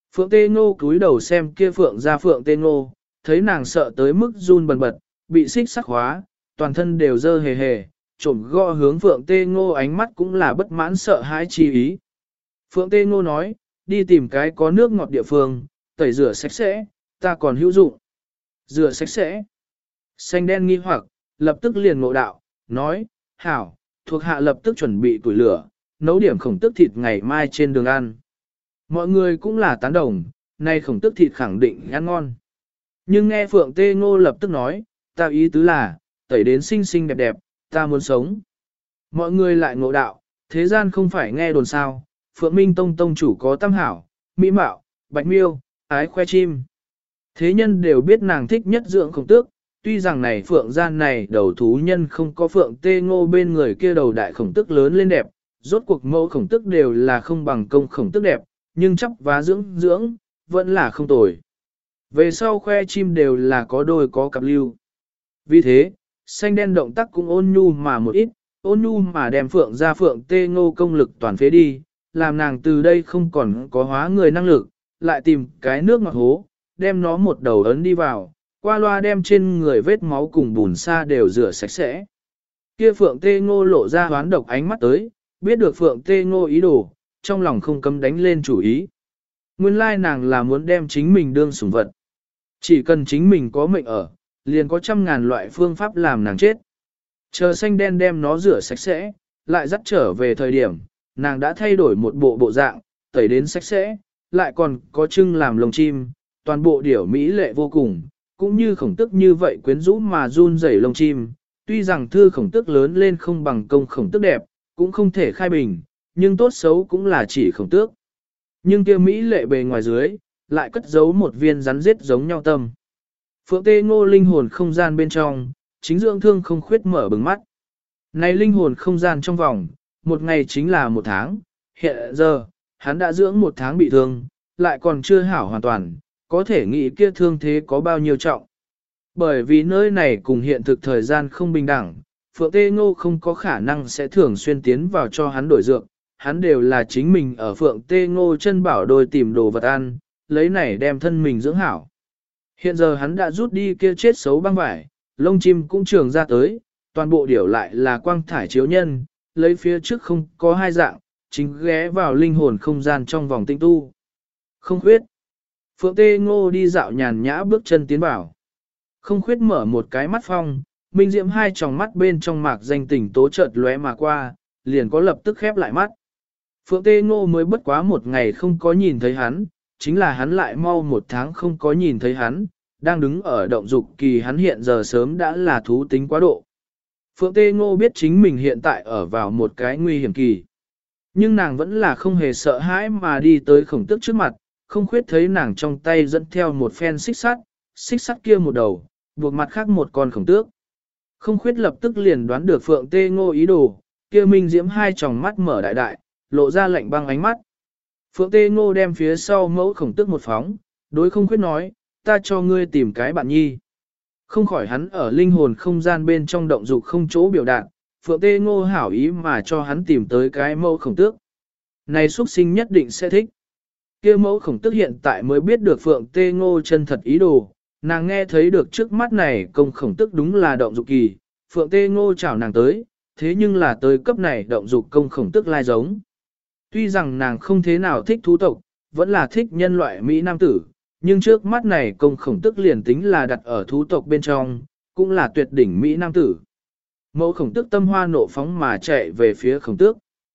Phượng Tê Ngô cúi đầu xem kia Phượng ra Phượng Tê Ngô, thấy nàng sợ tới mức run bần bật, bị xích sắc hóa, toàn thân đều dơ hề hề, trộm gõ hướng Phượng Tê Ngô ánh mắt cũng là bất mãn sợ hãi chi ý. Phượng Tê Ngô nói, đi tìm cái có nước ngọt địa phương, tẩy rửa sạch sẽ, ta còn hữu dụng. Rửa sạch sẽ. Xanh đen nghi hoặc, lập tức liền ngộ đạo, nói, hảo, thuộc hạ lập tức chuẩn bị củi lửa, nấu điểm khổng tức thịt ngày mai trên đường ăn. Mọi người cũng là tán đồng, nay khổng tức thịt khẳng định ăn ngon. Nhưng nghe Phượng Tê Ngô lập tức nói, ta ý tứ là, tẩy đến xinh xinh đẹp đẹp, ta muốn sống. Mọi người lại ngộ đạo, thế gian không phải nghe đồn sao, Phượng Minh Tông tông chủ có tam hảo, mỹ mạo, bạch miêu, ái khoe chim. Thế nhân đều biết nàng thích nhất dưỡng khổng tước, tuy rằng này Phượng gian này đầu thú nhân không có Phượng Tê Ngô bên người kia đầu đại khổng tước lớn lên đẹp, rốt cuộc mẫu khổng tước đều là không bằng công khổng tước đẹp, nhưng chắp vá dưỡng, vẫn là không tồi. Về sau khoe chim đều là có đôi có cặp lưu. Vì thế, xanh đen động tác cũng ôn nhu mà một ít, ôn nhu mà đem Phượng ra Phượng Tê Ngô công lực toàn phế đi, làm nàng từ đây không còn có hóa người năng lực, lại tìm cái nước ngọt hố, đem nó một đầu ấn đi vào, qua loa đem trên người vết máu cùng bùn sa đều rửa sạch sẽ. Kia Phượng Tê Ngô lộ ra hoán độc ánh mắt tới, biết được Phượng Tê Ngô ý đồ, trong lòng không cấm đánh lên chủ ý. Nguyên lai nàng là muốn đem chính mình đương sủng vật. Chỉ cần chính mình có mệnh ở, liền có trăm ngàn loại phương pháp làm nàng chết. Chờ xanh đen đem nó rửa sạch sẽ, lại dắt trở về thời điểm, nàng đã thay đổi một bộ dạng, tẩy đến sạch sẽ, lại còn có trưng làm lồng chim, toàn bộ điểu mỹ lệ vô cùng, cũng như khổng tức như vậy quyến rũ mà run rẩy lông chim. Tuy rằng thư khổng tức lớn lên không bằng công khổng tức đẹp, cũng không thể khai bình, nhưng tốt xấu cũng là chỉ khổng tước. Nhưng kia mỹ lệ bề ngoài dưới, lại cất giấu một viên rắn giết giống nhau tâm. Phượng Tê Ngô linh hồn không gian bên trong, chính dưỡng thương không khuyết mở bừng mắt. Này linh hồn không gian trong vòng, một ngày chính là một tháng, hiện giờ, hắn đã dưỡng một tháng bị thương, lại còn chưa hảo hoàn toàn, có thể nghĩ kia thương thế có bao nhiêu trọng. Bởi vì nơi này cùng hiện thực thời gian không bình đẳng, Phượng Tê Ngô không có khả năng sẽ thường xuyên tiến vào cho hắn đổi dược, hắn đều là chính mình ở Phượng Tê Ngô chân bảo đôi tìm đồ vật ăn, lấy này đem thân mình dưỡng hảo. Hiện giờ hắn đã rút đi kia chết xấu băng vải, lông chim cũng trường ra tới, toàn bộ điểu lại là quang thải chiếu nhân, lấy phía trước không có hai dạng, chính ghé vào linh hồn không gian trong vòng tinh tu. Không khuyết. Phượng Tê Ngô đi dạo nhàn nhã bước chân tiến vào. Không khuyết mở một cái mắt phong, minh diễm hai tròng mắt bên trong mạc danh tình tố chợt lóe mà qua, liền có lập tức khép lại mắt. Phượng Tê Ngô mới bất quá một ngày không có nhìn thấy hắn, chính là hắn lại mau một tháng không có nhìn thấy hắn, đang đứng ở động dục kỳ hắn hiện giờ sớm đã là thú tính quá độ. Phượng Tê Ngô biết chính mình hiện tại ở vào một cái nguy hiểm kỳ. Nhưng nàng vẫn là không hề sợ hãi mà đi tới khổng tước trước mặt, không khuyết thấy nàng trong tay dẫn theo một phen xích sắt kia một đầu, buộc mặt khác một con khổng tước. Không khuyết lập tức liền đoán được Phượng Tê Ngô ý đồ, kia minh diễm hai tròng mắt mở đại đại, lộ ra lạnh băng ánh mắt. Phượng Tê Ngô đem phía sau mẫu khổng tước một phóng, đối không khuyết nói, ta cho ngươi tìm cái bạn nhi. Không khỏi hắn ở linh hồn không gian bên trong động dục không chỗ biểu đạt, Phượng Tê Ngô hảo ý mà cho hắn tìm tới cái mẫu khổng tước. Này xuất sinh nhất định sẽ thích. Kia mẫu khổng tước hiện tại mới biết được Phượng Tê Ngô chân thật ý đồ, nàng nghe thấy được trước mắt này công khổng tước đúng là động dục kỳ, Phượng Tê Ngô chào nàng tới, thế nhưng là tới cấp này động dục công khổng tước lai giống. Tuy rằng nàng không thế nào thích thú tộc, vẫn là thích nhân loại Mỹ Nam tử, nhưng trước mắt này công khổng tước liền tính là đặt ở thú tộc bên trong, cũng là tuyệt đỉnh Mỹ Nam tử. Mẫu khổng tước tâm hoa nộ phóng mà chạy về phía khổng tước.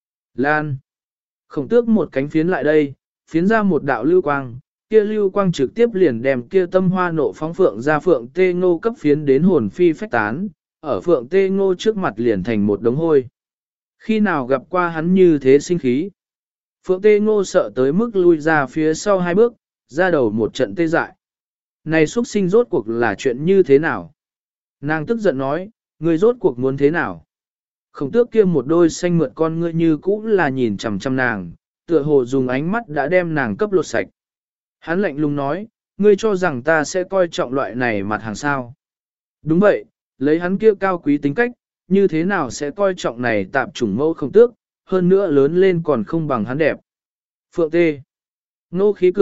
Lan! Khổng tước một cánh phiến lại đây, phiến ra một đạo lưu quang, kia lưu quang trực tiếp liền đem kia tâm hoa nộ phóng Phượng ra Phượng Tê Ngô cấp phiến đến hồn phi phách tán, ở Phượng Tê Ngô trước mặt liền thành một đống hôi. Khi nào gặp qua hắn như thế sinh khí? Phượng Tê Ngô sợ tới mức lui ra phía sau hai bước, ra đầu một trận tê dại. Này xuất sinh rốt cuộc là chuyện như thế nào? Nàng tức giận nói, ngươi rốt cuộc muốn thế nào? Khổng tước kia một đôi xanh mượt con ngươi như cũ là nhìn chằm chằm nàng, tựa hồ dùng ánh mắt đã đem nàng cấp lột sạch. Hắn lạnh lùng nói, ngươi cho rằng ta sẽ coi trọng loại này mặt hàng sao? Đúng vậy, lấy hắn kia cao quý tính cách, như thế nào sẽ coi trọng này tạp chủng mẫu khổng tước, hơn nữa lớn lên còn không bằng hắn đẹp. Phượng Tê Ngô khí cực,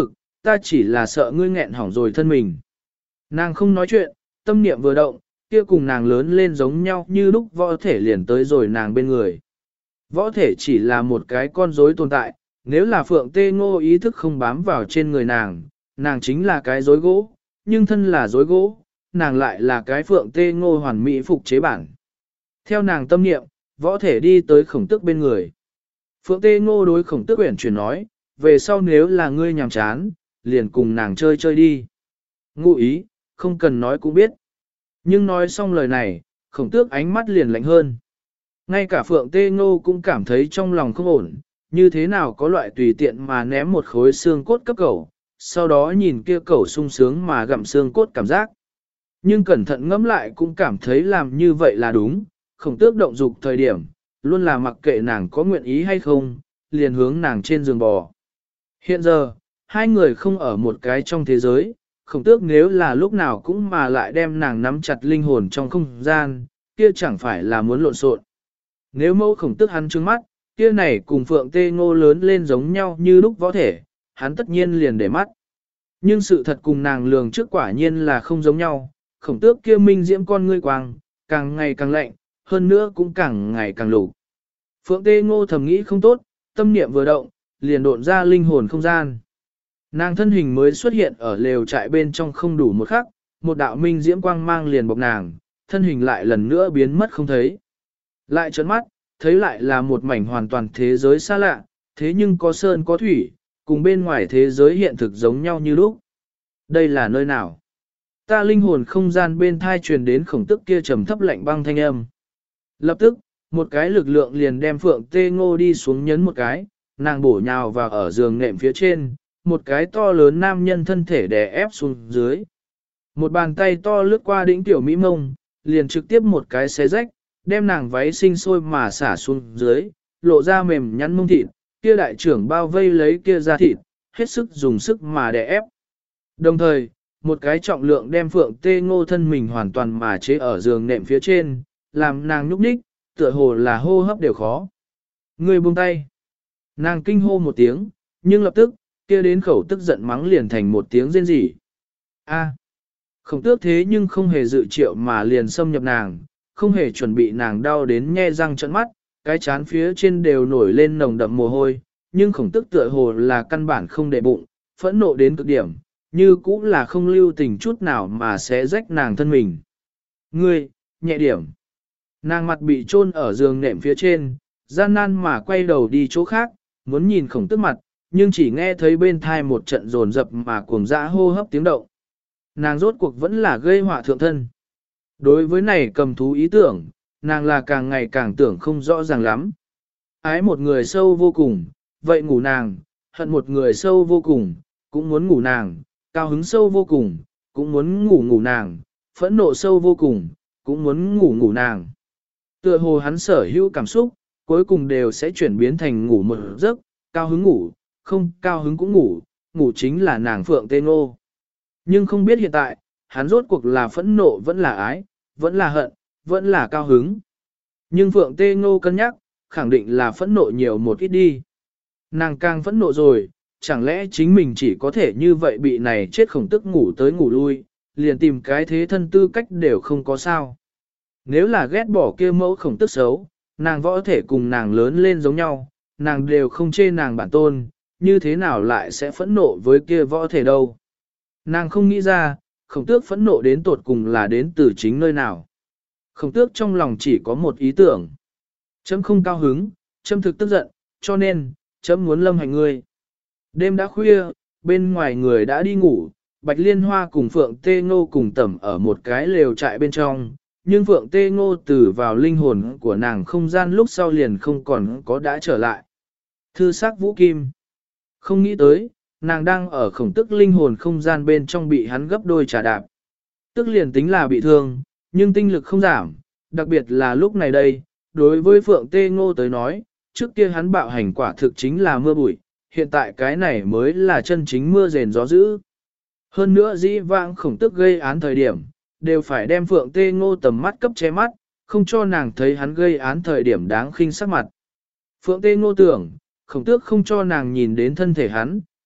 ta chỉ là sợ ngươi nghẹn hỏng rồi thân mình. Nàng không nói chuyện, tâm niệm vừa động, kia cùng nàng lớn lên giống nhau như lúc võ thể liền tới rồi nàng bên người. Võ thể chỉ là một cái con rối tồn tại, nếu là Phượng Tê Ngô ý thức không bám vào trên người nàng, nàng chính là cái rối gỗ, nhưng thân là rối gỗ, nàng lại là cái Phượng Tê Ngô hoàn mỹ phục chế bản. Theo nàng tâm niệm, võ thể đi tới Khổng Tước bên người. Phượng Tê Ngô đối Khổng Tước uyển chuyển nói, về sau nếu là ngươi nhàm chán, liền cùng nàng chơi chơi đi. Ngụ ý, không cần nói cũng biết. Nhưng nói xong lời này, Khổng Tước ánh mắt liền lạnh hơn. Ngay cả Phượng Tê Ngô cũng cảm thấy trong lòng không ổn, như thế nào có loại tùy tiện mà ném một khối xương cốt cấp cẩu, sau đó nhìn kia cẩu sung sướng mà gặm xương cốt cảm giác. Nhưng cẩn thận ngẫm lại cũng cảm thấy làm như vậy là đúng, Khổng Tước động dục thời điểm, luôn là mặc kệ nàng có nguyện ý hay không, liền hướng nàng trên giường bò. Hiện giờ, hai người không ở một cái trong thế giới, Khổng Tước nếu là lúc nào cũng mà lại đem nàng nắm chặt linh hồn trong không gian, kia chẳng phải là muốn lộn xộn. Nếu mẫu Khổng Tước hắn trừng mắt, kia này cùng Phượng Tê Ngô lớn lên giống nhau như lúc võ thể, hắn tất nhiên liền để mắt. Nhưng sự thật cùng nàng lường trước quả nhiên là không giống nhau, Khổng Tước kia minh diễm con ngươi quang, càng ngày càng lạnh, hơn nữa cũng càng ngày càng lục. Phượng Tê Ngô thầm nghĩ không tốt, tâm niệm vừa động, liền độn ra linh hồn không gian. Nàng thân hình mới xuất hiện ở lều trại bên trong không đủ một khắc, một đạo minh diễm quang mang liền bọc nàng, thân hình lại lần nữa biến mất không thấy. Lại trợn mắt, thấy lại là một mảnh hoàn toàn thế giới xa lạ, thế nhưng có sơn có thủy, cùng bên ngoài thế giới hiện thực giống nhau như lúc. Đây là nơi nào? Ta linh hồn không gian bên thai truyền đến Khổng Tước kia trầm thấp lạnh băng thanh âm. Lập tức, một cái lực lượng liền đem Phượng Tê Ngô đi xuống nhấn một cái, nàng bổ nhào vào ở giường nệm phía trên, một cái to lớn nam nhân thân thể đè ép xuống dưới. Một bàn tay to lướt qua đỉnh tiểu mỹ mông, liền trực tiếp một cái xé rách, đem nàng váy sinh sôi mà xả xuống dưới, lộ ra mềm nhắn mông thịt, kia đại trưởng bao vây lấy kia ra thịt, hết sức dùng sức mà đè ép. Đồng thời, một cái trọng lượng đem Phượng Tê Ngô thân mình hoàn toàn mà chế ở giường nệm phía trên, làm nàng nhúc nhích, tựa hồ là hô hấp đều khó. Người buông tay. Nàng kinh hô một tiếng, nhưng lập tức, kia đến khẩu tức giận mắng liền thành một tiếng rên rỉ. A. Khổng Tước thế nhưng không hề dự triệu mà liền xâm nhập nàng, không hề chuẩn bị nàng đau đến nhe răng trợn mắt, cái chán phía trên đều nổi lên nồng đậm mồ hôi, nhưng Khổng Tước tựa hồ là căn bản không để bụng, phẫn nộ đến cực điểm, như cũng là không lưu tình chút nào mà sẽ rách nàng thân mình. Ngươi, nhẹ điểm. Nàng mặt bị chôn ở giường nệm phía trên, gian nan mà quay đầu đi chỗ khác, muốn nhìn Khổng Tước mặt, nhưng chỉ nghe thấy bên thai một trận rồn rập mà cuồng dã hô hấp tiếng động. Nàng rốt cuộc vẫn là gây họa thượng thân. Đối với này cầm thú ý tưởng, nàng là càng ngày càng tưởng không rõ ràng lắm. Ái một người sâu vô cùng, vậy ngủ nàng, hận một người sâu vô cùng, cũng muốn ngủ nàng, cao hứng sâu vô cùng, cũng muốn ngủ nàng, phẫn nộ sâu vô cùng, cũng muốn ngủ nàng. Tựa hồ hắn sở hữu cảm xúc, cuối cùng đều sẽ chuyển biến thành ngủ một giấc, cao hứng ngủ, không cao hứng cũng ngủ, ngủ chính là nàng Phượng Tê Ngô. Nhưng không biết hiện tại, hắn rốt cuộc là phẫn nộ vẫn là ái, vẫn là hận, vẫn là cao hứng. Nhưng Phượng Tê Ngô cân nhắc, khẳng định là phẫn nộ nhiều một ít đi. Nàng càng phẫn nộ rồi, chẳng lẽ chính mình chỉ có thể như vậy bị này chết Khổng Tước ngủ tới ngủ lui, liền tìm cái thế thân tư cách đều không có sao. Nếu là ghét bỏ kia mẫu Khổng Tước xấu, nàng võ thể cùng nàng lớn lên giống nhau, nàng đều không chê nàng bản tôn, như thế nào lại sẽ phẫn nộ với kia võ thể đâu. Nàng không nghĩ ra, Khổng Tước phẫn nộ đến tột cùng là đến từ chính nơi nào. Khổng Tước trong lòng chỉ có một ý tưởng. Chấm không cao hứng, chấm thực tức giận, cho nên, chấm muốn lâm hành ngươi. Đêm đã khuya, bên ngoài người đã đi ngủ, Bạch Liên Hoa cùng Phượng Tê Ngô cùng tẩm ở một cái lều trại bên trong, nhưng Phượng Tê Ngô từ vào linh hồn của nàng không gian lúc sau liền không còn có đã trở lại. Thư sắc Vũ Kim. Không nghĩ tới, nàng đang ở Khổng Tước linh hồn không gian bên trong bị hắn gấp đôi trả đạp. Tức liền tính là bị thương, nhưng tinh lực không giảm, đặc biệt là lúc này đây, đối với Phượng Tê Ngô tới nói, trước kia hắn bạo hành quả thực chính là mưa bụi, hiện tại cái này mới là chân chính mưa rền gió dữ. Hơn nữa dĩ vãng Khổng Tước gây án thời điểm, đều phải đem Phượng Tê Ngô tầm mắt cấp che mắt, không cho nàng thấy hắn gây án thời điểm đáng khinh sắc mặt. Phượng Tê Ngô tưởng, Khổng Tước không cho nàng nhìn đến thân thể hắn,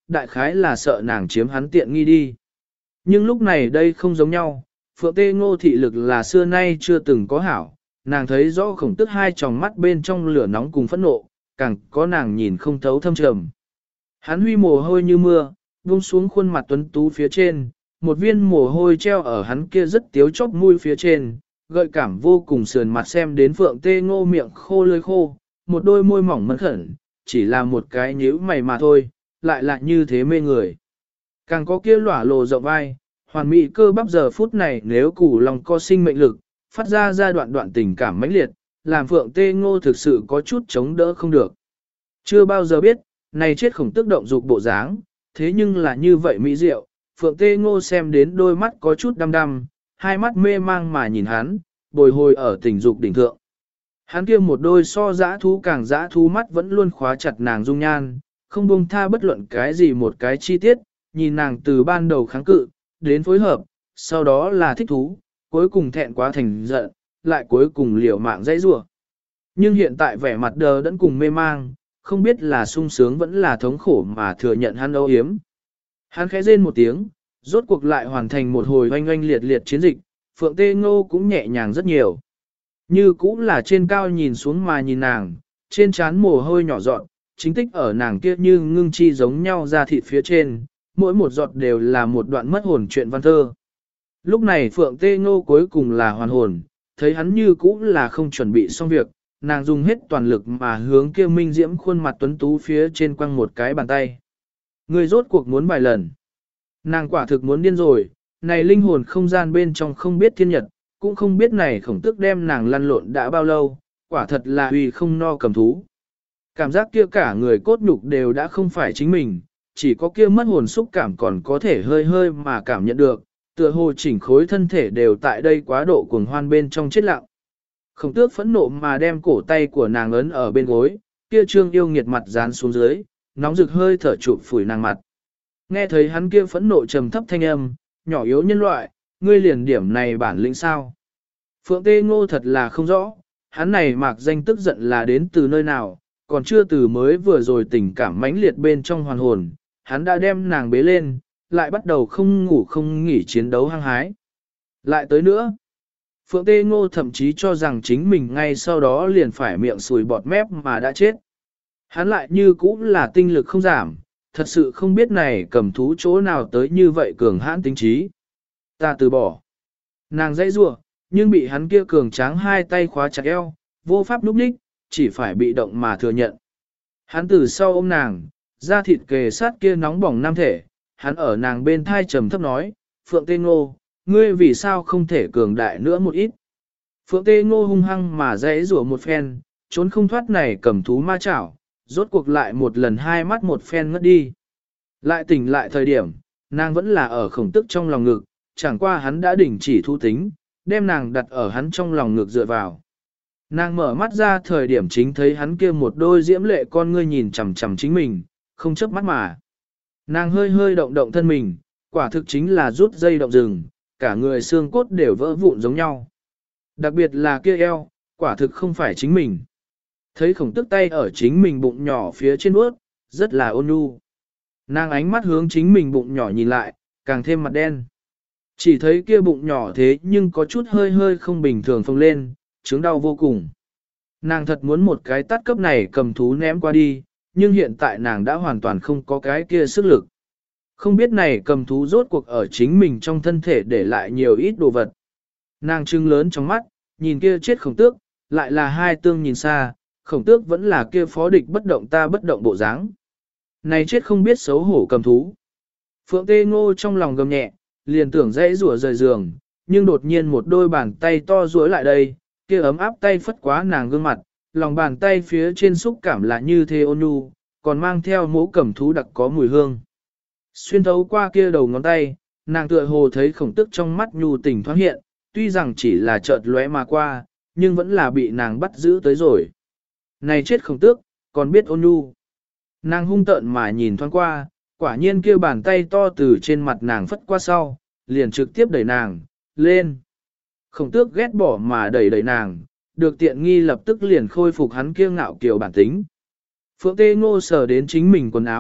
đại khái là sợ nàng chiếm hắn tiện nghi đi. Nhưng lúc này đây không giống nhau, Phượng Tê Ngô thị lực là xưa nay chưa từng có hảo, nàng thấy rõ Khổng Tước hai tròng mắt bên trong lửa nóng cùng phẫn nộ, càng có nàng nhìn không thấu thâm trầm. Hắn huy mồ hôi như mưa, buông xuống khuôn mặt tuấn tú phía trên, một viên mồ hôi treo ở hắn kia rất tiếu chóp mũi phía trên, gợi cảm vô cùng sườn mặt xem đến Phượng Tê Ngô miệng khô lưỡi khô, một đôi môi mỏng mẫn khẩn, chỉ là một cái nhíu mày mà thôi, lại là như thế mê người. Càng có kia lỏa lồ rộng vai, hoàn mỹ cơ bắp giờ phút này nếu củ lòng co sinh mệnh lực, phát ra giai đoạn tình cảm mãnh liệt, làm Phượng Tê Ngô thực sự có chút chống đỡ không được. Chưa bao giờ biết, này chết Khổng Tước động dục bộ dáng, thế nhưng là như vậy mỹ diệu, Phượng Tê Ngô xem đến đôi mắt có chút đăm đăm, hai mắt mê mang mà nhìn hắn, bồi hồi ở tình dục đỉnh thượng. Hắn kia một đôi so dã thú càng dã thú mắt vẫn luôn khóa chặt nàng dung nhan, không buông tha bất luận cái gì một cái chi tiết, nhìn nàng từ ban đầu kháng cự, đến phối hợp, sau đó là thích thú, cuối cùng thẹn quá thành giận, lại cuối cùng liều mạng dãy rủa. Nhưng hiện tại vẻ mặt đờ đẫn cùng mê mang, không biết là sung sướng vẫn là thống khổ mà thừa nhận hắn âu yếm. Hắn khẽ rên một tiếng, rốt cuộc lại hoàn thành một hồi oanh oanh liệt liệt chiến dịch, Phượng Tê Ngô cũng nhẹ nhàng rất nhiều. Như cũng là trên cao nhìn xuống mà nhìn nàng, trên trán mồ hôi nhỏ giọt, chính tích ở nàng kia như ngưng chi giống nhau ra thịt phía trên, mỗi một giọt đều là một đoạn mất hồn chuyện văn thơ. Lúc này Phượng Tê Ngô cuối cùng là hoàn hồn, thấy hắn như cũng là không chuẩn bị xong việc, nàng dùng hết toàn lực mà hướng kia minh diễm khuôn mặt tuấn tú phía trên quăng một cái bàn tay. Người rốt cuộc muốn vài lần. Nàng quả thực muốn điên rồi, này linh hồn không gian bên trong không biết thiên nhật, cũng không biết này Khổng Tước đem nàng lăn lộn đã bao lâu, quả thật là uy không no cầm thú. Cảm giác kia cả người cốt nhục đều đã không phải chính mình, chỉ có kia mất hồn xúc cảm còn có thể hơi hơi mà cảm nhận được, tựa hồ chỉnh khối thân thể đều tại đây quá độ cuồng hoan bên trong chết lặng. Khổng Tước phẫn nộ mà đem cổ tay của nàng ấn ở bên gối, kia trương yêu nghiệt mặt dán xuống dưới, nóng rực hơi thở chụp phủi nàng mặt. Nghe thấy hắn kia phẫn nộ trầm thấp thanh âm, nhỏ yếu nhân loại, ngươi liền điểm này bản lĩnh sao? Phượng Tê Ngô thật là không rõ, hắn này mạc danh tức giận là đến từ nơi nào, còn chưa từ mới vừa rồi tình cảm mãnh liệt bên trong hoàn hồn, hắn đã đem nàng bế lên, lại bắt đầu không ngủ không nghỉ chiến đấu hăng hái. Lại tới nữa, Phượng Tê Ngô thậm chí cho rằng chính mình ngay sau đó liền phải miệng sùi bọt mép mà đã chết. Hắn lại như cũ là tinh lực không giảm, thật sự không biết này cầm thú chỗ nào tới như vậy cường hãn tính trí. Ta từ bỏ. Nàng dãy rủa, nhưng bị hắn kia cường tráng hai tay khóa chặt eo, vô pháp núp ních, chỉ phải bị động mà thừa nhận. Hắn từ sau ôm nàng, da thịt kề sát kia nóng bỏng nam thể, hắn ở nàng bên thai trầm thấp nói, Phượng Tê Ngô, ngươi vì sao không thể cường đại nữa một ít. Phượng Tê Ngô hung hăng mà dãy rủa một phen, trốn không thoát này cầm thú ma chảo, rốt cuộc lại một lần hai mắt một phen ngất đi. Lại tỉnh lại thời điểm, nàng vẫn là ở Khổng Tước trong lòng ngực, chẳng qua hắn đã đình chỉ thu tính, đem nàng đặt ở hắn trong lòng ngực dựa vào. Nàng mở mắt ra thời điểm chính thấy hắn kia một đôi diễm lệ con ngươi nhìn chằm chằm chính mình, không chớp mắt mà. Nàng hơi hơi động động thân mình, quả thực chính là rút dây động rừng, cả người xương cốt đều vỡ vụn giống nhau. Đặc biệt là kia eo, quả thực không phải chính mình. Thấy Khổng Tước tay ở chính mình bụng nhỏ phía trên bước, rất là ôn nhu. Nàng ánh mắt hướng chính mình bụng nhỏ nhìn lại, càng thêm mặt đen. Chỉ thấy kia bụng nhỏ thế nhưng có chút hơi hơi không bình thường phồng lên, chứng đau vô cùng. Nàng thật muốn một cái tát cấp này cầm thú ném qua đi, nhưng hiện tại nàng đã hoàn toàn không có cái kia sức lực. Không biết này cầm thú rốt cuộc ở chính mình trong thân thể để lại nhiều ít đồ vật. Nàng trưng lớn trong mắt, nhìn kia chết Khổng Tước, lại là hai tương nhìn xa, Khổng Tước vẫn là kia phó địch bất động ta bất động bộ dáng. Này chết không biết xấu hổ cầm thú. Phượng Tê Ngô trong lòng gầm nhẹ, liền tưởng dãy rủa rời giường, nhưng đột nhiên một đôi bàn tay to duỗi lại đây, kia ấm áp tay phất quá nàng gương mặt, lòng bàn tay phía trên xúc cảm là như thế ôn nhu, còn mang theo mũ cầm thú đặc có mùi hương. Xuyên thấu qua kia đầu ngón tay, nàng tựa hồ thấy Khổng Tước trong mắt nhu tình thoáng hiện, tuy rằng chỉ là chợt lóe mà qua, nhưng vẫn là bị nàng bắt giữ tới rồi. Này chết Khổng Tước, còn biết ôn nhu. Nàng hung tợn mà nhìn thoáng qua, quả nhiên kia bàn tay to từ trên mặt nàng phất qua sau, liền trực tiếp đẩy nàng, lên. Khổng Tước ghét bỏ mà đẩy nàng, được tiện nghi lập tức liền khôi phục hắn kia ngạo kiều bản tính. Phượng Tê Ngô sờ đến chính mình quần áo,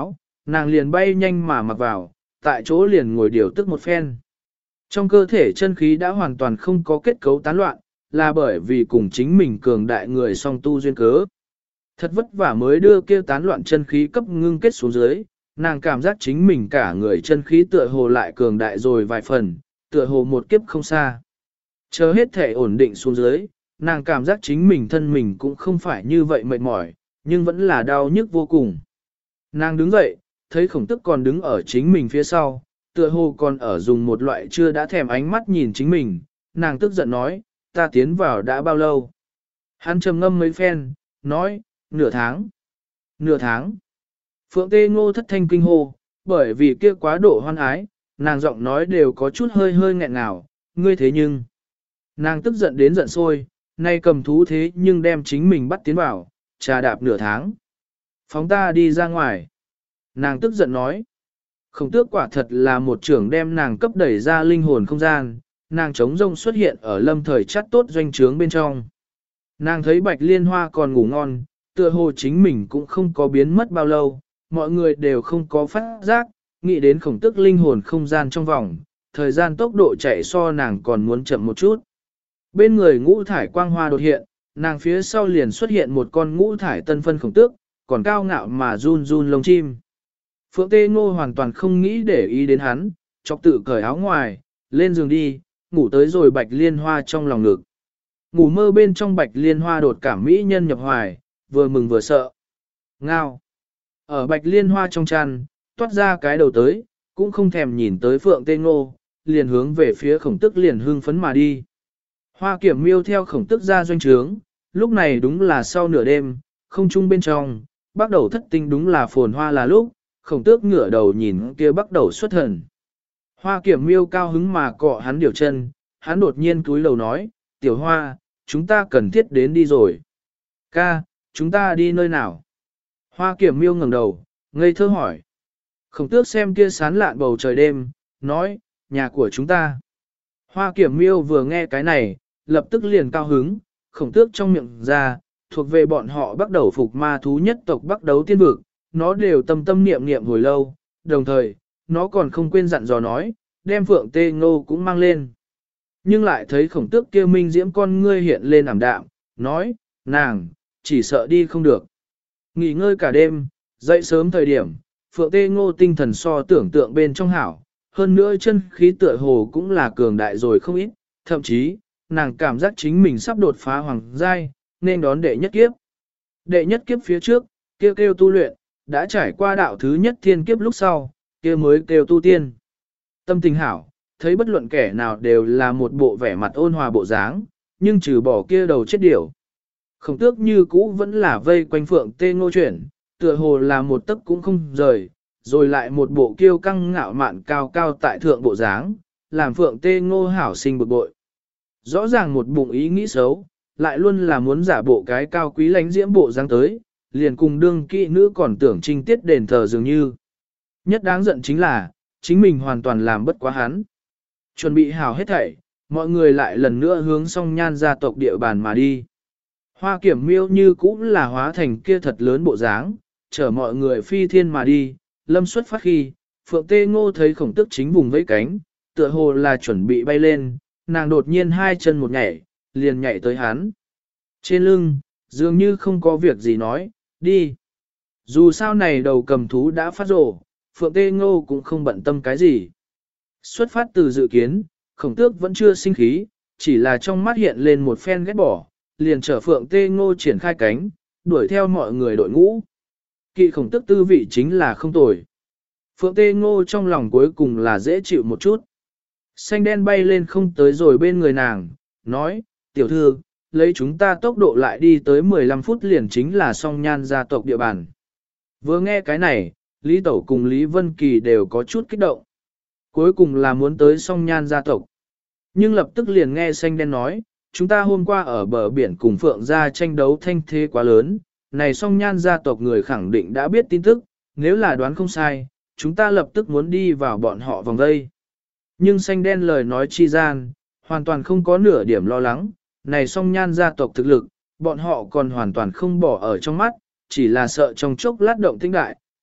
nàng liền bay nhanh mà mặc vào, tại chỗ liền ngồi điều tức một phen. Trong cơ thể chân khí đã hoàn toàn không có kết cấu tán loạn, là bởi vì cùng chính mình cường đại người song tu duyên cớ. Thật vất vả mới đưa kia tán loạn chân khí cấp ngưng kết xuống dưới, nàng cảm giác chính mình cả người chân khí tựa hồ lại cường đại rồi vài phần, tựa hồ một kiếp không xa. Chờ hết thể ổn định xuống dưới, nàng cảm giác chính mình thân mình cũng không phải như vậy mệt mỏi, nhưng vẫn là đau nhức vô cùng. Nàng đứng dậy, thấy Khổng Tức còn đứng ở chính mình phía sau, tựa hồ còn ở dùng một loại chưa đã thèm ánh mắt nhìn chính mình, nàng tức giận nói, ta tiến vào đã bao lâu? Hắn trầm ngâm mấy phen, nói, nửa tháng. Nửa tháng. Phượng Tê Ngô thất thanh kinh hô, bởi vì kia quá độ hoan ái, nàng giọng nói đều có chút hơi hơi nghẹn ngào, ngươi thế nhưng. Nàng tức giận đến giận sôi, nay cầm thú thế nhưng đem chính mình bắt tiến vào, trà đạp nửa tháng. Phóng ta đi ra ngoài. Nàng tức giận nói. Khổng Tước quả thật là một trưởng đem nàng cấp đẩy ra linh hồn không gian, nàng trống rông xuất hiện ở lâm thời chắt tốt doanh trướng bên trong. Nàng thấy Bạch Liên Hoa còn ngủ ngon, tựa hồ chính mình cũng không có biến mất bao lâu, mọi người đều không có phát giác, nghĩ đến Khổng Tước linh hồn không gian trong vòng, thời gian tốc độ chạy so nàng còn muốn chậm một chút. Bên người ngũ thải quang hoa đột hiện, nàng phía sau liền xuất hiện một con ngũ thải tân phân Khổng Tước, còn cao ngạo mà run run lông chim. Phượng Tê Ngô hoàn toàn không nghĩ để ý đến hắn, chọc tự cởi áo ngoài, lên giường đi, ngủ tới rồi Bạch Liên Hoa trong lòng ngực. Ngủ mơ bên trong Bạch Liên Hoa đột cảm mỹ nhân nhập hoài, vừa mừng vừa sợ. Ngao. Ở Bạch Liên Hoa trong chăn, toát ra cái đầu tới, cũng không thèm nhìn tới Phượng Tê Ngô, liền hướng về phía Khổng Tức liền hưng phấn mà đi. Hoa Kiểm Miêu theo Khổng Tức ra doanh trướng, lúc này đúng là sau nửa đêm, không trung bên trong, bắt đầu thất tinh đúng là phồn hoa là lúc, Khổng Tước ngửa đầu nhìn kia bắt đầu xuất thần. Hoa Kiểm Miêu cao hứng mà cọ hắn điều chân, hắn đột nhiên cúi đầu nói, tiểu hoa, chúng ta cần thiết đến đi rồi. Ca, chúng ta đi nơi nào? Hoa Kiểm Miêu ngẩng đầu, ngây thơ hỏi. Khổng Tước xem kia sán lạn bầu trời đêm, nói, nhà của chúng ta. Hoa Kiểm Miêu vừa nghe cái này, lập tức liền cao hứng, Khổng Tước trong miệng ra, thuộc về bọn họ bắt đầu phục ma thú nhất tộc bắt đấu tiên vực, nó đều tâm tâm niệm niệm hồi lâu, đồng thời, nó còn không quên dặn dò nói, đem Phượng Tê Ngô cũng mang lên. Nhưng lại thấy Khổng Tước kia minh diễm con ngươi hiện lên ảm đạm, nói, nàng, chỉ sợ đi không được. Nghỉ ngơi cả đêm, dậy sớm thời điểm, Phượng Tê Ngô tinh thần so tưởng tượng bên trong hảo, hơn nữa chân khí tựa hồ cũng là cường đại rồi không ít, thậm chí, nàng cảm giác chính mình sắp đột phá hoàng giai, nên đón đệ nhất kiếp. Đệ nhất kiếp phía trước, kêu tu luyện, đã trải qua đạo thứ nhất thiên kiếp lúc sau, kia mới kêu tu tiên. Tâm tình hảo, thấy bất luận kẻ nào đều là một bộ vẻ mặt ôn hòa bộ dáng, nhưng trừ bỏ kia đầu chết điểu. Khổng Tước như cũ vẫn là vây quanh Phượng Tê Ngô chuyển, tựa hồ là một tấc cũng không rời, rồi lại một bộ kiêu căng ngạo mạn cao cao tại thượng bộ dáng, làm Phượng Tê Ngô hảo sinh bực bội. Rõ ràng một bụng ý nghĩ xấu, lại luôn là muốn giả bộ cái cao quý lánh diễm bộ dáng tới, liền cùng đương kỵ nữ còn tưởng trinh tiết đền thờ dường như. Nhất đáng giận chính là, chính mình hoàn toàn làm bất quá hắn. Chuẩn bị hảo hết thảy, mọi người lại lần nữa hướng song nhan gia tộc địa bàn mà đi. Hoa Kiểm Miêu như cũng là hóa thành kia thật lớn bộ dáng, chở mọi người phi thiên mà đi, lâm xuất phát khi, Phượng Tê Ngô thấy Khổng Tước chính vùng vẫy cánh, tựa hồ là chuẩn bị bay lên, nàng đột nhiên hai chân một nhảy, liền nhảy tới hắn. Trên lưng, dường như không có việc gì nói, đi. Dù sao này đầu cầm thú đã phát rổ, Phượng Tê Ngô cũng không bận tâm cái gì. Xuất phát từ dự kiến, Khổng Tước vẫn chưa sinh khí, chỉ là trong mắt hiện lên một phen ghét bỏ, liền chở Phượng Tê Ngô triển khai cánh, đuổi theo mọi người đội ngũ. Kỵ Khổng Tước tư vị chính là không tồi. Phượng Tê Ngô trong lòng cuối cùng là dễ chịu một chút. Xanh đen bay lên không tới rồi bên người nàng, nói, tiểu thư, lấy chúng ta tốc độ lại đi tới 15 phút liền chính là song nhan gia tộc địa bàn. Vừa nghe cái này, Lý Tẩu cùng Lý Vân Kỳ đều có chút kích động. Cuối cùng là muốn tới song nhan gia tộc. Nhưng lập tức liền nghe xanh đen nói, chúng ta hôm qua ở bờ biển cùng Phượng gia tranh đấu thanh thế quá lớn, này song nhan gia tộc người khẳng định đã biết tin tức, nếu là đoán không sai, chúng ta lập tức muốn đi vào bọn họ vòng vây. Nhưng xanh đen lời nói chi gian, hoàn toàn không có nửa điểm lo lắng, này song nhan gia tộc thực lực, bọn họ còn hoàn toàn không bỏ ở trong mắt, chỉ là sợ trong chốc lát động tĩnh đại,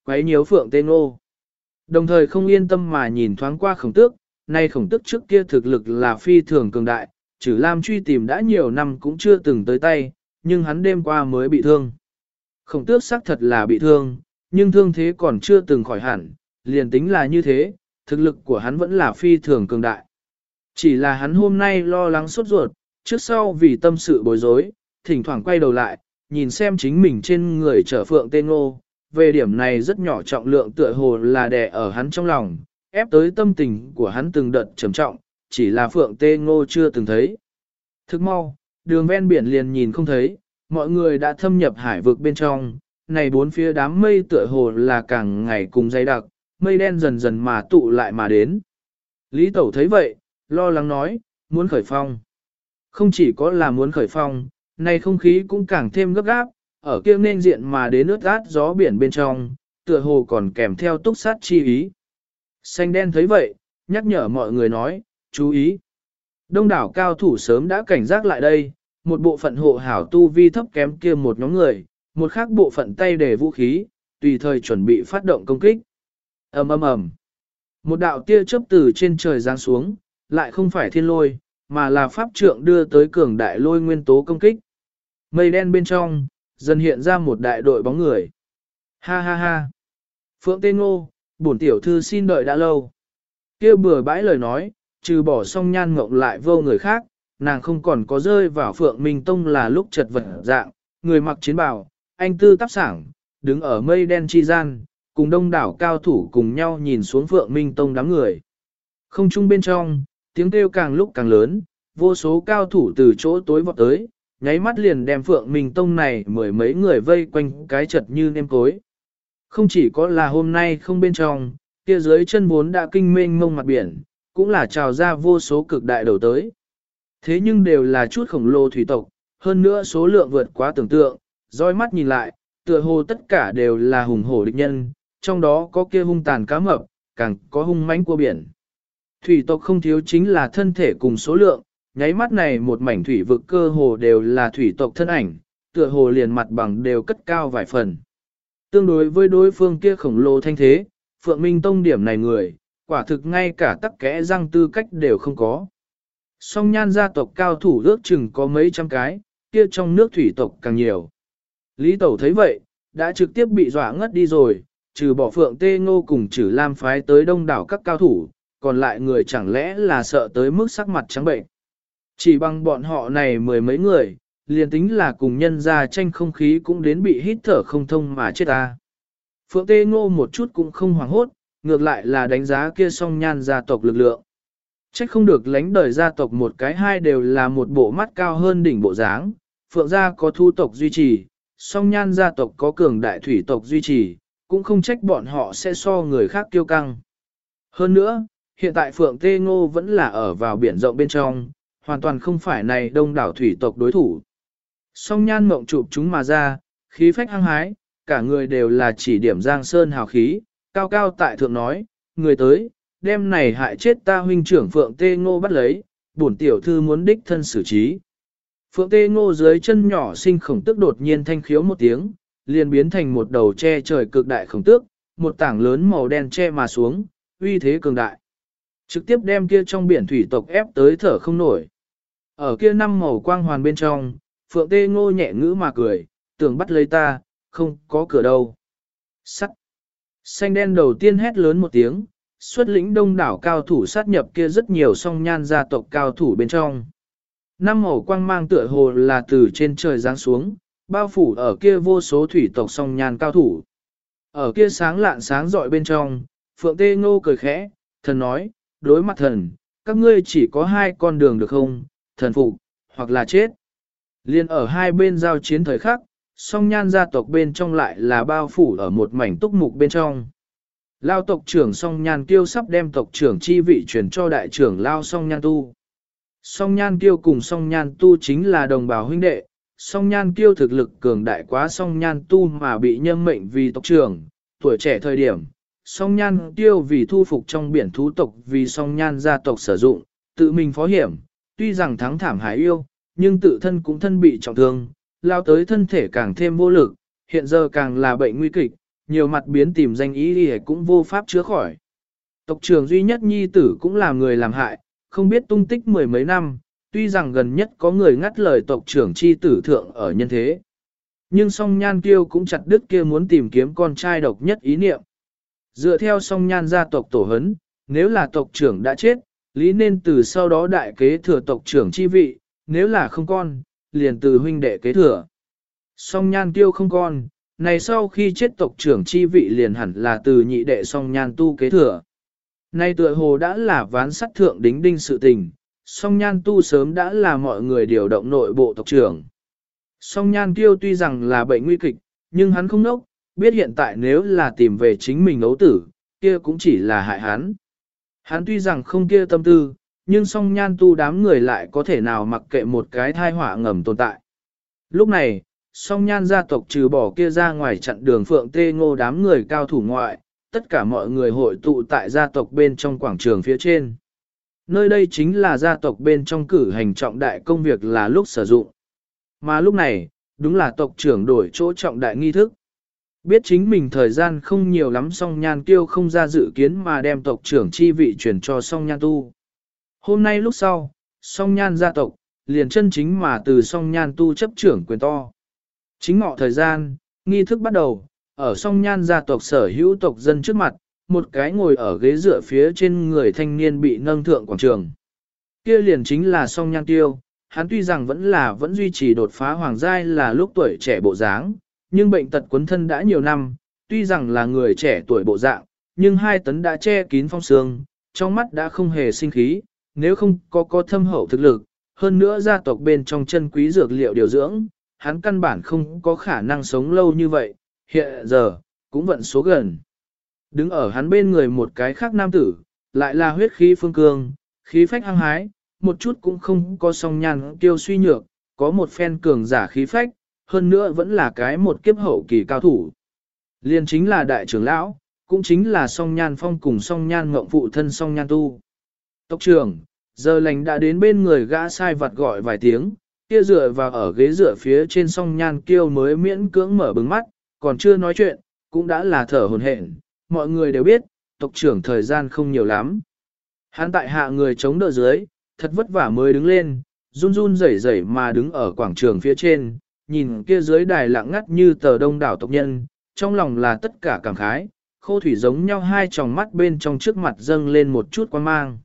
quấy nhiễu Phượng Tê Ngô. Đồng thời không yên tâm mà nhìn thoáng qua Khổng Tước, nay Khổng Tước trước kia thực lực là phi thường cường đại, Trử Lam truy tìm đã nhiều năm cũng chưa từng tới tay, nhưng hắn đêm qua mới bị thương. Khổng Tước xác thật là bị thương, nhưng thương thế còn chưa từng khỏi hẳn, liền tính là như thế, thực lực của hắn vẫn là phi thường cường đại. Chỉ là hắn hôm nay lo lắng sốt ruột, trước sau vì tâm sự bối rối, thỉnh thoảng quay đầu lại, nhìn xem chính mình trên người trở Phượng Tê Ngô, về điểm này rất nhỏ trọng lượng tựa hồ là đè ở hắn trong lòng, ép tới tâm tình của hắn từng đợt trầm trọng, chỉ là Phượng Tê Ngô chưa từng thấy. Thức mau, đường ven biển liền nhìn không thấy, mọi người đã thâm nhập hải vực bên trong, này bốn phía đám mây tựa hồ là càng ngày cùng dày đặc, mây đen dần dần mà tụ lại mà đến. Lý Tẩu thấy vậy, lo lắng nói, muốn khởi phong. Không chỉ có là muốn khởi phong, này không khí cũng càng thêm gấp gáp, ở kia nên diện mà đến ướt át gió biển bên trong, tựa hồ còn kèm theo túc sát chi ý. Xanh đen thấy vậy, nhắc nhở mọi người nói, chú ý. Đông đảo cao thủ sớm đã cảnh giác lại đây, một bộ phận hộ hảo tu vi thấp kém kia một nhóm người, một khác bộ phận tay để vũ khí, tùy thời chuẩn bị phát động công kích. Ầm ầm ầm. Một đạo tia chớp từ trên trời giáng xuống, lại không phải thiên lôi, mà là pháp trượng đưa tới cường đại lôi nguyên tố công kích. Mây đen bên trong, dần hiện ra một đại đội bóng người. Ha ha ha. Phượng Tê Ngô, bổn tiểu thư xin đợi đã lâu. Kêu bừa bãi lời nói, trừ bỏ song nhan ngộng lại vô người khác, nàng không còn có rơi vào Phượng Minh Tông là lúc chật vật dạng, người mặc chiến bào, anh tư tắp sảng, đứng ở mây đen chi gian, cùng đông đảo cao thủ cùng nhau nhìn xuống Phượng Minh Tông đám người. Không trung bên trong, tiếng kêu càng lúc càng lớn, vô số cao thủ từ chỗ tối vọt tới, nháy mắt liền đem Phượng Minh Tông này mười mấy người vây quanh cái chật như nêm cối. Không chỉ có là hôm nay không bên trong, kia dưới chân vốn đã kinh mênh mông mặt biển, cũng là trào ra vô số cực đại đầu tới. Thế nhưng đều là chút khổng lồ thủy tộc, hơn nữa số lượng vượt quá tưởng tượng, dõi mắt nhìn lại, tựa hồ tất cả đều là hùng hổ địch nhân, trong đó có kia hung tàn cá mập, càng có hung mãnh của biển. Thủy tộc không thiếu chính là thân thể cùng số lượng, nháy mắt này một mảnh thủy vực cơ hồ đều là thủy tộc thân ảnh, tựa hồ liền mặt bằng đều cất cao vài phần. Tương đối với đối phương kia khổng lồ thanh thế, Phượng Minh Tông điểm này người, quả thực ngay cả tắc kẽ răng tư cách đều không có. Song nhan gia tộc cao thủ ước chừng có mấy trăm cái, kia trong nước thủy tộc càng nhiều. Lý Tẩu thấy vậy, đã trực tiếp bị dọa ngất đi rồi, trừ bỏ Phượng Tê Ngô cùng Trử Lam phái tới đông đảo các cao thủ, còn lại người chẳng lẽ là sợ tới mức sắc mặt trắng bệnh. Chỉ bằng bọn họ này mười mấy người, liền tính là cùng nhân ra tranh không khí cũng đến bị hít thở không thông mà chết ta. Phượng Tê Ngô một chút cũng không hoảng hốt, ngược lại là đánh giá kia song nhan gia tộc lực lượng. Trách không được lánh đời gia tộc một cái hai đều là một bộ mắt cao hơn đỉnh bộ dáng, Phượng gia có thu tộc duy trì, song nhan gia tộc có cường đại thủy tộc duy trì, cũng không trách bọn họ sẽ so người khác kiêu căng. Hơn nữa, hiện tại Phượng Tê Ngô vẫn là ở vào biển rộng bên trong, hoàn toàn không phải này đông đảo thủy tộc đối thủ. Song nhan mộng chụp chúng mà ra, khí phách hăng hái, cả người đều là chỉ điểm giang sơn hào khí, cao cao tại thượng nói, người tới, đêm này hại chết ta huynh trưởng Phượng Tê Ngô bắt lấy, bổn tiểu thư muốn đích thân xử trí. Phượng Tê Ngô dưới chân nhỏ sinh khổng tước đột nhiên thanh khiếu một tiếng, liền biến thành một đầu che trời cực đại khổng tước, một tảng lớn màu đen che mà xuống, uy thế cường đại. Trực tiếp đem kia trong biển thủy tộc ép tới thở không nổi. Ở kia năm màu quang hoàn bên trong, Phượng Tê Ngô nhẹ ngữ mà cười, tưởng bắt lấy ta, không có cửa đâu. Sắt. Xanh đen đầu tiên hét lớn một tiếng, xuất lĩnh đông đảo cao thủ sát nhập kia rất nhiều song nhan gia tộc cao thủ bên trong. Năm màu quang mang tựa hồ là từ trên trời giáng xuống, bao phủ ở kia vô số thủy tộc song nhan cao thủ. Ở kia sáng lạn sáng rọi bên trong, Phượng Tê Ngô cười khẽ, thần nói, đối mặt thần, các ngươi chỉ có hai con đường được không, thần phục, hoặc là chết. Liên ở hai bên giao chiến thời khắc, song nhan gia tộc bên trong lại là bao phủ ở một mảnh túc mục bên trong. Lao tộc trưởng song nhan kiêu sắp đem tộc trưởng chi vị chuyển cho đại trưởng Lao song nhan tu. Song nhan kiêu cùng song nhan tu chính là đồng bào huynh đệ, song nhan kiêu thực lực cường đại quá song nhan tu mà bị nhâm mệnh vì tộc trưởng, tuổi trẻ thời điểm. Song nhan kiêu vì thu phục trong biển thú tộc vì song nhan gia tộc sử dụng, tự mình phó hiểm, tuy rằng thắng thảm hải yêu, nhưng tự thân cũng thân bị trọng thương, lao tới thân thể càng thêm vô lực, hiện giờ càng là bệnh nguy kịch, nhiều mặt biến tìm danh ý thì cũng vô pháp chữa khỏi. Tộc trưởng duy nhất nhi tử cũng là người làm hại, không biết tung tích mười mấy năm, tuy rằng gần nhất có người ngắt lời tộc trưởng chi tử thượng ở nhân thế. Nhưng song nhan kiêu cũng chặt đứt kia muốn tìm kiếm con trai độc nhất ý niệm. Dựa theo song nhan gia tộc tổ hấn, nếu là tộc trưởng đã chết, lý nên từ sau đó đại kế thừa tộc trưởng chi vị, nếu là không con, liền từ huynh đệ kế thừa. Song nhan kiêu không con, này sau khi chết tộc trưởng chi vị liền hẳn là từ nhị đệ song nhan tu kế thừa. Nay tựa hồ đã là ván sắt thượng đính đinh sự tình, song nhan tu sớm đã là mọi người điều động nội bộ tộc trưởng. Song nhan kiêu tuy rằng là bệnh nguy kịch, nhưng hắn không nốc, biết hiện tại nếu là tìm về chính mình ấu tử, kia cũng chỉ là hại hắn. Hắn tuy rằng không kia tâm tư, nhưng song nhan tu đám người lại có thể nào mặc kệ một cái thai họa ngầm tồn tại. Lúc này, song nhan gia tộc trừ bỏ kia ra ngoài chặn đường Phượng Tê Ngô đám người cao thủ ngoại, tất cả mọi người hội tụ tại gia tộc bên trong quảng trường phía trên. Nơi đây chính là gia tộc bên trong cử hành trọng đại công việc là lúc sử dụng. Mà lúc này, đúng là tộc trưởng đổi chỗ trọng đại nghi thức. Biết chính mình thời gian không nhiều lắm song nhan kiêu không ra dự kiến mà đem tộc trưởng chi vị chuyển cho song nhan tu. Hôm nay lúc sau, song nhan gia tộc, liền chân chính mà từ song nhan tu chấp trưởng quyền to. Chính ngọ thời gian, nghi thức bắt đầu, ở song nhan gia tộc sở hữu tộc dân trước mặt, một cái ngồi ở ghế dựa phía trên người thanh niên bị nâng thượng quảng trường. Kia liền chính là song nhan tiêu, hắn tuy rằng vẫn duy trì đột phá hoàng giai là lúc tuổi trẻ bộ dáng, nhưng bệnh tật quấn thân đã nhiều năm, tuy rằng là người trẻ tuổi bộ dạng, nhưng 2 tấn đã che kín phong sương, trong mắt đã không hề sinh khí, nếu không có thâm hậu thực lực, hơn nữa gia tộc bên trong chân quý dược liệu điều dưỡng, hắn căn bản không có khả năng sống lâu như vậy, hiện giờ, cũng vận số gần. Đứng ở hắn bên người một cái khác nam tử, lại là huyết khí phương cương, khí phách hăng hái, một chút cũng không có song nhan kiêu suy nhược, có một phen cường giả khí phách, hơn nữa vẫn là cái một kiếp hậu kỳ cao thủ. Liên chính là đại trưởng lão, cũng chính là song nhan phong cùng song nhan ngộng phụ thân song nhan tu. Tộc trưởng, giờ lành đã đến bên người gã sai vặt gọi vài tiếng, kia dựa vào ở ghế dựa phía trên song nhan kiêu mới miễn cưỡng mở bừng mắt, còn chưa nói chuyện, cũng đã là thở hổn hển. Mọi người đều biết, tộc trưởng thời gian không nhiều lắm. Hắn tại hạ người chống đỡ dưới, thật vất vả mới đứng lên, run run rẩy rẩy mà đứng ở quảng trường phía trên, nhìn kia dưới đài lặng ngắt như tờ đông đảo tộc nhân, trong lòng là tất cả cảm khái, khô thủy giống nhau hai tròng mắt bên trong trước mặt dâng lên một chút quan mang.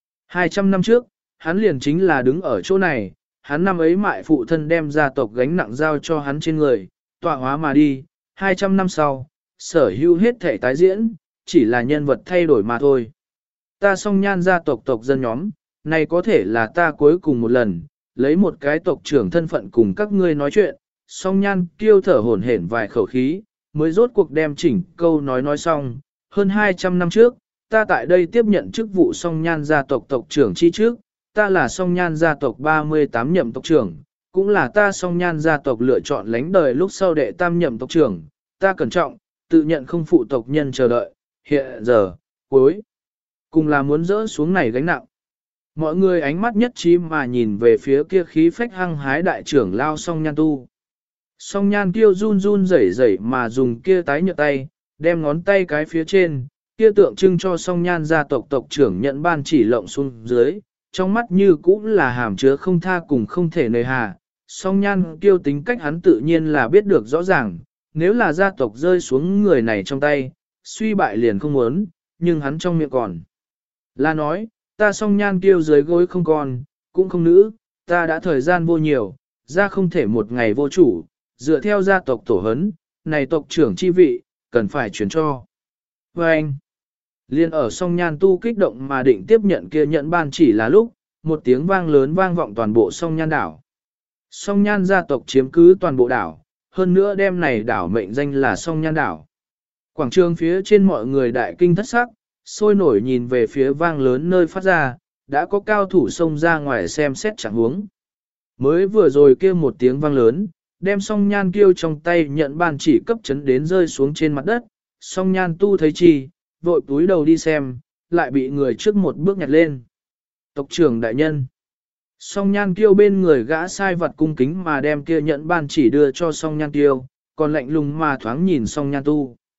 200 năm trước, hắn liền chính là đứng ở chỗ này, hắn năm ấy mại phụ thân đem gia tộc gánh nặng giao cho hắn trên người, tọa hóa mà đi, 200 năm sau, sở hữu hết thể tái diễn, chỉ là nhân vật thay đổi mà thôi. Ta song nhan gia tộc tộc dân nhóm, này có thể là ta cuối cùng một lần, lấy một cái tộc trưởng thân phận cùng các ngươi nói chuyện, song nhan kêu thở hổn hển vài khẩu khí, mới rốt cuộc đem chỉnh câu nói xong. Hơn 200 năm trước, ta tại đây tiếp nhận chức vụ song nhan gia tộc tộc trưởng chi trước, ta là song nhan gia tộc 38 nhậm tộc trưởng, cũng là ta song nhan gia tộc lựa chọn lánh đời lúc sau đệ tam nhậm tộc trưởng, ta cẩn trọng, tự nhận không phụ tộc nhân chờ đợi, hiện giờ, cuối cùng là muốn dỡ xuống này gánh nặng. Mọi người ánh mắt nhất trí mà nhìn về phía kia khí phách hăng hái đại trưởng lao song nhan tu. Song nhan tiêu run run rẩy rẩy mà dùng kia tái nhợt tay, đem ngón tay cái phía trên, kia tượng trưng cho song nhan gia tộc tộc trưởng nhận ban chỉ lộng xuống dưới, trong mắt như cũ là hàm chứa không tha cùng không thể nề hà. Song nhan tiêu tính cách hắn tự nhiên là biết được rõ ràng, nếu là gia tộc rơi xuống người này trong tay, suy bại liền không muốn, nhưng hắn trong miệng còn là nói, ta song nhan kiêu dưới gối không còn, cũng không nữ, ta đã thời gian vô nhiều, ra không thể một ngày vô chủ, dựa theo gia tộc tổ hấn, này tộc trưởng chi vị, cần phải chuyển cho. Và anh, liên ở song nhan tu kích động mà định tiếp nhận kia nhận ban chỉ là lúc, một tiếng vang lớn vang vọng toàn bộ song nhan đảo. Song nhan gia tộc chiếm cứ toàn bộ đảo, hơn nữa đem này đảo mệnh danh là song nhan đảo. Quảng trường phía trên mọi người đại kinh thất sắc, sôi nổi nhìn về phía vang lớn nơi phát ra, đã có cao thủ xông ra ngoài xem xét chẳng huống. Mới vừa rồi kia một tiếng vang lớn, đem song nhan kêu trong tay nhận ban chỉ cấp chấn đến rơi xuống trên mặt đất, song nhan tu thấy chi, vội túi đầu đi xem, lại bị người trước một bước nhặt lên. Tộc trưởng đại nhân. Song nhan kiêu bên người gã sai vật cung kính mà đem kia nhận ban chỉ đưa cho song nhan kiêu, còn lạnh lùng mà thoáng nhìn song nhan tu.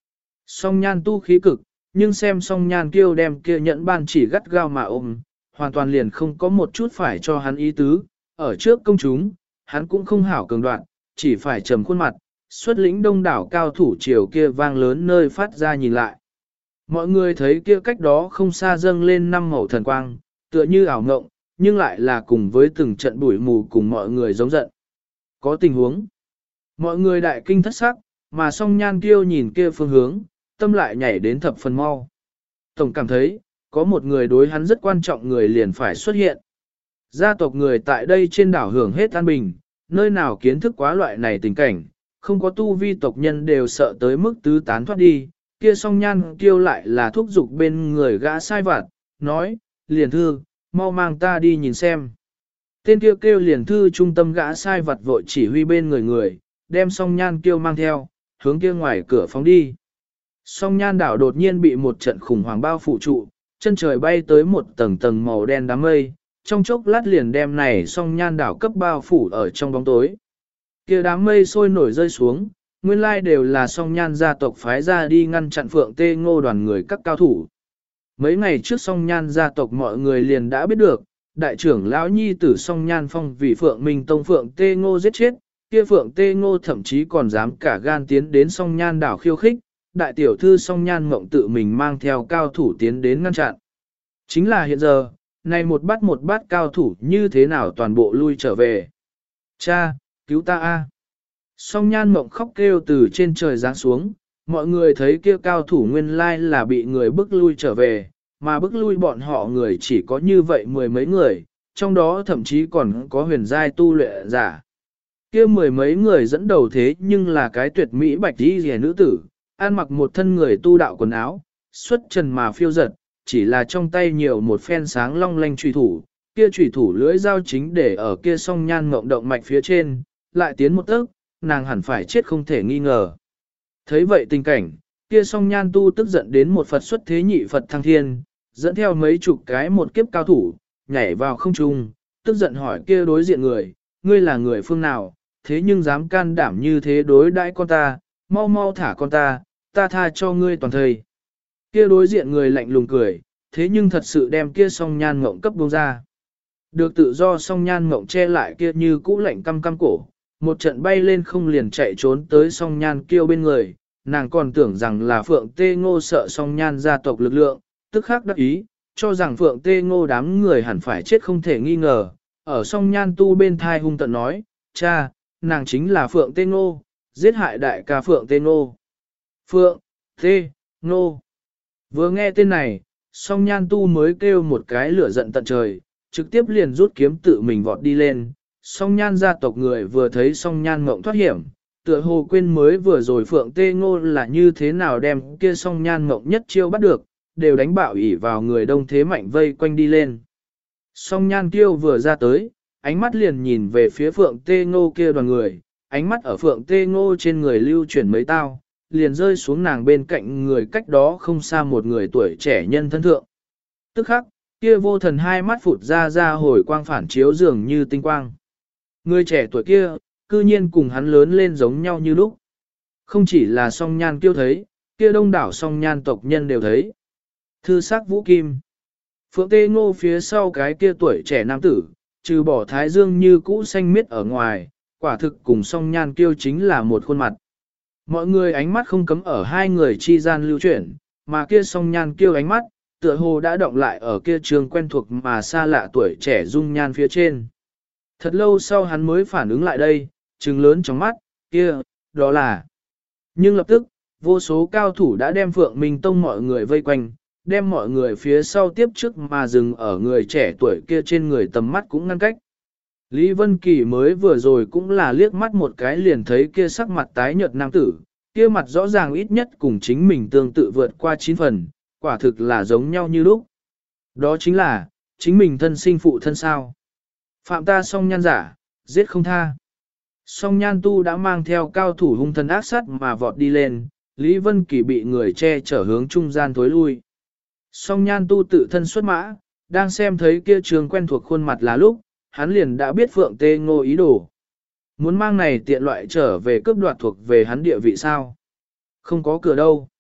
Song Nhan tu khí cực, nhưng xem Song Nhan Kiêu đem kia nhẫn ban chỉ gắt gao mà ôm, hoàn toàn liền không có một chút phải cho hắn ý tứ, ở trước công chúng, hắn cũng không hảo cường đoạn, chỉ phải trầm khuôn mặt, xuất lĩnh đông đảo cao thủ chiều kia vang lớn nơi phát ra nhìn lại. Mọi người thấy kia cách đó không xa dâng lên năm màu thần quang, tựa như ảo ngộng, nhưng lại là cùng với từng trận bụi mù cùng mọi người giống giận. Có tình huống. Mọi người đại kinh thất sắc, mà Song Nhan Kiêu nhìn kia phương hướng, tâm lại nhảy đến thập phần mau. Tổng cảm thấy, có một người đối hắn rất quan trọng người liền phải xuất hiện. Gia tộc người tại đây trên đảo hưởng hết an bình, nơi nào kiến thức quá loại này tình cảnh, không có tu vi tộc nhân đều sợ tới mức tứ tán thoát đi, kia Song Nhan Kiêu lại là thúc giục bên người gã sai vặt, nói, liền thư, mau mang ta đi nhìn xem. Tên kia kêu liền thư trung tâm gã sai vặt vội chỉ huy bên người, đem Song Nhan Kiêu mang theo, hướng kia ngoài cửa phóng đi. Song Nhan đảo đột nhiên bị một trận khủng hoảng bao phủ trụ, chân trời bay tới một tầng tầng màu đen đám mây, trong chốc lát liền đem này Song Nhan đảo cấp bao phủ ở trong bóng tối. Kia đám mây sôi nổi rơi xuống, nguyên lai đều là Song Nhan gia tộc phái ra đi ngăn chặn Phượng Tê Ngô đoàn người các cao thủ. Mấy ngày trước Song Nhan gia tộc mọi người liền đã biết được, đại trưởng lão nhi tử Song Nhan Phong vì Phượng Minh Tông Phượng Tê Ngô giết chết, kia Phượng Tê Ngô thậm chí còn dám cả gan tiến đến Song Nhan đảo khiêu khích, đại tiểu thư Song Nhan Mộng tự mình mang theo cao thủ tiến đến ngăn chặn. Chính là hiện giờ, này một bát cao thủ như thế nào toàn bộ lui trở về. Cha, cứu ta a! Song Nhan Mộng khóc kêu từ trên trời giáng xuống, mọi người thấy kia cao thủ nguyên lai là bị người bức lui trở về, mà bức lui bọn họ người chỉ có như vậy mười mấy người, trong đó thậm chí còn có huyền giai tu luyện giả. Kia mười mấy người dẫn đầu thế nhưng là cái tuyệt mỹ bạch y rìa nữ tử, ăn mặc một thân người tu đạo quần áo, xuất trần mà phiêu giật, chỉ là trong tay nhiều một phen sáng long lanh trùy thủ, kia trùy thủ lưỡi dao chính để ở kia Song Nhan Mộng động mạch phía trên, lại tiến một tấc, nàng hẳn phải chết không thể nghi ngờ. Thấy vậy tình cảnh, kia Song Nhan tu tức giận đến một Phật xuất thế nhị Phật thăng thiên, dẫn theo mấy chục cái một kiếp cao thủ, nhảy vào không trung, tức giận hỏi kia đối diện người, ngươi là người phương nào, thế nhưng dám can đảm như thế đối đãi con ta, mau mau thả con ta, ta tha cho ngươi toàn thời. Kia đối diện người lạnh lùng cười, thế nhưng thật sự đem kia Song Nhan Mộng cấp buông ra. Được tự do Song Nhan Mộng che lại kia như cũ lạnh căm căm cổ, một trận bay lên không liền chạy trốn tới Song Nhan Kiêu bên người, nàng còn tưởng rằng là Phượng Tê Ngô sợ Song Nhan gia tộc lực lượng, tức khắc đắc ý, cho rằng Phượng Tê Ngô đám người hẳn phải chết không thể nghi ngờ, ở Song Nhan tu bên thai hung tận nói, cha, nàng chính là Phượng Tê Ngô, giết hại đại ca Phượng Tê Ngô. Phượng, Tê, Ngô. Vừa nghe tên này, Song Nhan tu mới kêu một cái lửa giận tận trời, trực tiếp liền rút kiếm tự mình vọt đi lên. Song Nhan gia tộc người vừa thấy Song Nhan Mộng thoát hiểm, tựa hồ quên mới vừa rồi Phượng Tê Ngô là như thế nào đem kia Song Nhan Mộng nhất chiêu bắt được, đều đánh bạo ỉ vào người đông thế mạnh vây quanh đi lên. Song Nhan Kiêu vừa ra tới, ánh mắt liền nhìn về phía Phượng Tê Ngô kia đoàn người, ánh mắt ở Phượng Tê Ngô trên người lưu chuyển mấy tao, liền rơi xuống nàng bên cạnh người cách đó không xa một người tuổi trẻ nhân thân thượng. Tức khắc, kia vô thần hai mắt phụt ra hồi quang phản chiếu dường như tinh quang. Người trẻ tuổi kia, cư nhiên cùng hắn lớn lên giống nhau như lúc. Không chỉ là Song Nhan Kiêu thấy, kia đông đảo Song Nhan tộc nhân đều thấy. Thư sắc Vũ Kim. Phượng Tê Ngô phía sau cái kia tuổi trẻ nam tử, trừ bỏ thái dương như cũ xanh miết ở ngoài, quả thực cùng Song Nhan Kiêu chính là một khuôn mặt. Mọi người ánh mắt không cấm ở hai người chi gian lưu chuyển, mà kia Song Nhan Kiêu ánh mắt, tựa hồ đã động lại ở kia trường quen thuộc mà xa lạ tuổi trẻ dung nhan phía trên. Thật lâu sau hắn mới phản ứng lại đây, trừng lớn trong mắt, kia, đó là. Nhưng lập tức, vô số cao thủ đã đem Phượng Minh Tông mọi người vây quanh, đem mọi người phía sau tiếp trước mà dừng ở người trẻ tuổi kia trên người tầm mắt cũng ngăn cách. Lý Vân Kỳ mới vừa rồi cũng là liếc mắt một cái liền thấy kia sắc mặt tái nhợt nam tử, kia mặt rõ ràng ít nhất cùng chính mình tương tự vượt qua 9 phần, quả thực là giống nhau như lúc. Đó chính là, chính mình thân sinh phụ thân sao. Phạm ta Song Nhan giả, giết không tha. Song Nhan tu đã mang theo cao thủ hung thần ác sát mà vọt đi lên, Lý Vân Kỳ bị người che chở hướng trung gian thối lui. Song Nhan tu tự thân xuất mã, đang xem thấy kia trường quen thuộc khuôn mặt là lúc, hắn liền đã biết Phượng Tê Ngô ý đồ. Muốn mang này tiện loại trở về cướp đoạt thuộc về hắn địa vị sao? Không có cửa đâu.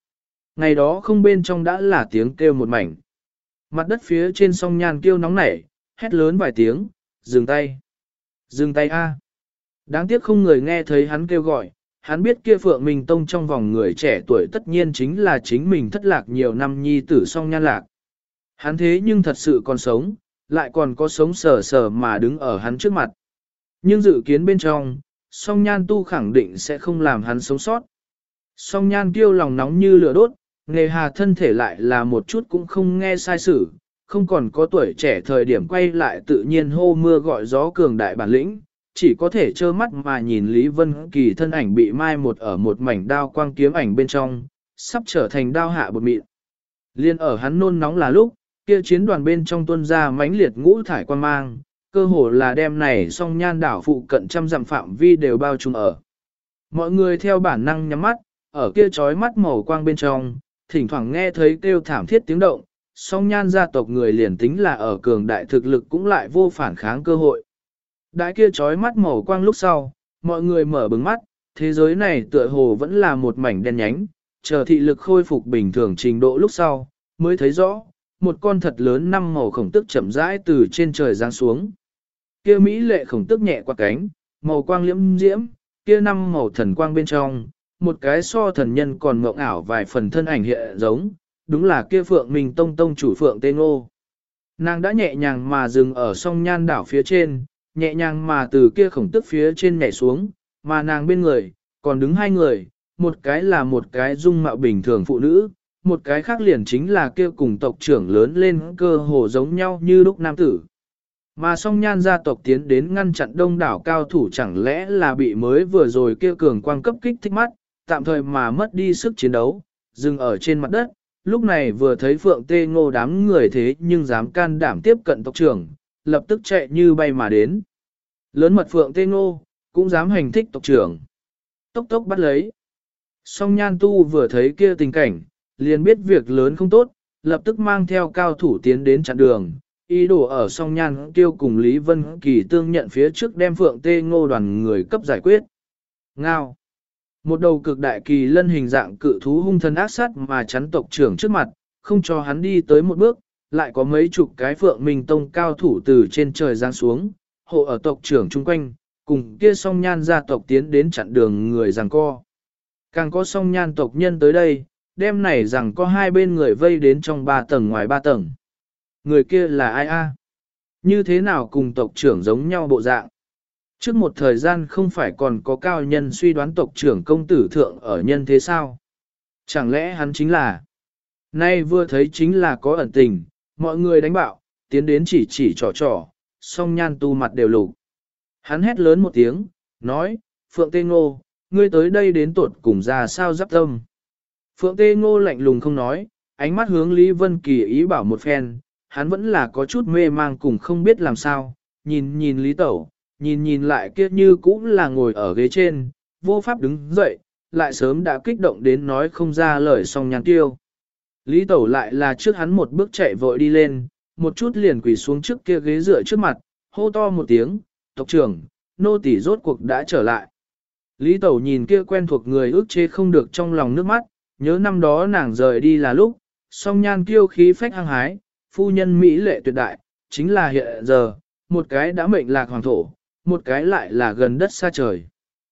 Ngày đó không bên trong đã là tiếng kêu một mảnh. Mặt đất phía trên song nhan kêu nóng nảy, hét lớn vài tiếng, dừng tay. Dừng tay a! Đáng tiếc không người nghe thấy hắn kêu gọi, hắn biết kia Phượng Minh Tông trong vòng người trẻ tuổi tất nhiên chính là chính mình thất lạc nhiều năm nhi tử song nhan lạc. Hắn thế nhưng thật sự còn sống, lại còn có sống sờ sờ mà đứng ở hắn trước mặt. Nhưng dự kiến bên trong, song nhan tu khẳng định sẽ không làm hắn sống sót. Song nhan kêu lòng nóng như lửa đốt, nghề hà thân thể lại là một chút cũng không nghe sai sử, không còn có tuổi trẻ thời điểm quay lại tự nhiên hô mưa gọi gió cường đại bản lĩnh, chỉ có thể trơ mắt mà nhìn Lý Vân Kỳ thân ảnh bị mai một ở một mảnh đao quang kiếm ảnh bên trong, sắp trở thành đao hạ bột mịn. Liên ở hắn nôn nóng là lúc, kia chiến đoàn bên trong tuân ra mãnh liệt ngũ thải quang mang, cơ hồ là đem này song nhan đảo phụ cận trăm dặm phạm vi đều bao trùm ở. Mọi người theo bản năng nhắm mắt, ở kia chói mắt màu quang bên trong, thỉnh thoảng nghe thấy kêu thảm thiết tiếng động, song nhan gia tộc người liền tính là ở cường đại thực lực cũng lại vô phản kháng cơ hội. Đại kia chói mắt màu quang lúc sau, mọi người mở bừng mắt, thế giới này tựa hồ vẫn là một mảnh đen nhánh, chờ thị lực khôi phục bình thường trình độ lúc sau, mới thấy rõ, một con thật lớn năm màu khổng tức chậm rãi từ trên trời giáng xuống. Kia mỹ lệ khổng tức nhẹ qua cánh, màu quang liễm diễm, kia năm màu thần quang bên trong, một cái so thần nhân còn mộng ảo vài phần thân ảnh hiện giống, đúng là kia Phượng Minh Tông tông chủ Phượng Tê Ngô. Nàng đã nhẹ nhàng mà dừng ở song nhan đảo phía trên, nhẹ nhàng mà từ kia khổng tức phía trên nhảy xuống, mà nàng bên người, còn đứng hai người, một cái là một cái dung mạo bình thường phụ nữ, một cái khác liền chính là kia cùng tộc trưởng lớn lên cơ hồ giống nhau như lúc nam tử. Mà song nhan gia tộc tiến đến ngăn chặn đông đảo cao thủ chẳng lẽ là bị mới vừa rồi kia cường quang cấp kích thích mắt, tạm thời mà mất đi sức chiến đấu, dừng ở trên mặt đất, lúc này vừa thấy Phượng Tê Ngô đám người thế nhưng dám can đảm tiếp cận tộc trưởng, lập tức chạy như bay mà đến. Lớn mật Phượng Tê Ngô, cũng dám hành thích tộc trưởng. Tốc tốc bắt lấy. Song nhan tu vừa thấy kia tình cảnh, liền biết việc lớn không tốt, lập tức mang theo cao thủ tiến đến chặn đường, ý đồ ở song nhan tiêu cùng Lý Vân Kỳ tương nhận phía trước đem Phượng Tê Ngô đoàn người cấp giải quyết. Ngao. Một đầu cực đại kỳ lân hình dạng cự thú hung thân ác sát mà chắn tộc trưởng trước mặt, không cho hắn đi tới một bước, lại có mấy chục cái Phượng Minh Tông cao thủ từ trên trời giáng xuống, hộ ở tộc trưởng chung quanh, cùng kia song nhan gia tộc tiến đến chặn đường người giằng co. Càng có song nhan tộc nhân tới đây, đêm này rằng có hai bên người vây đến trong 3 tầng ngoài 3 tầng. Người kia là ai a? Như thế nào cùng tộc trưởng giống nhau bộ dạng? Trước một thời gian không phải còn có cao nhân suy đoán tộc trưởng công tử thượng ở nhân thế sao? Chẳng lẽ hắn chính là? Nay vừa thấy chính là có ẩn tình, mọi người đánh bạo, tiến đến chỉ trò, song nhan tu mặt đều lục. Hắn hét lớn một tiếng, nói, Phượng Tê Ngô, ngươi tới đây đến tột cùng ra sao giáp tâm. Phượng Tê Ngô lạnh lùng không nói, ánh mắt hướng Lý Vân Kỳ ý bảo một phen, hắn vẫn là có chút mê mang cùng không biết làm sao, nhìn Lý Tẩu, nhìn lại kia như cũng là ngồi ở ghế trên, vô pháp đứng dậy, lại sớm đã kích động đến nói không ra lời song nhan tiêu. Lý Tẩu lại là trước hắn một bước chạy vội đi lên, một chút liền quỳ xuống trước kia ghế dựa trước mặt, hô to một tiếng, tộc trưởng, nô tỳ rốt cuộc đã trở lại. Lý Tẩu nhìn kia quen thuộc người ước chế không được trong lòng nước mắt, nhớ năm đó nàng rời đi là lúc, song nhan kiêu khí phách hăng hái, phu nhân Mỹ lệ tuyệt đại, chính là hiện giờ, một cái đã mệnh lạc hoàng thổ, một cái lại là gần đất xa trời.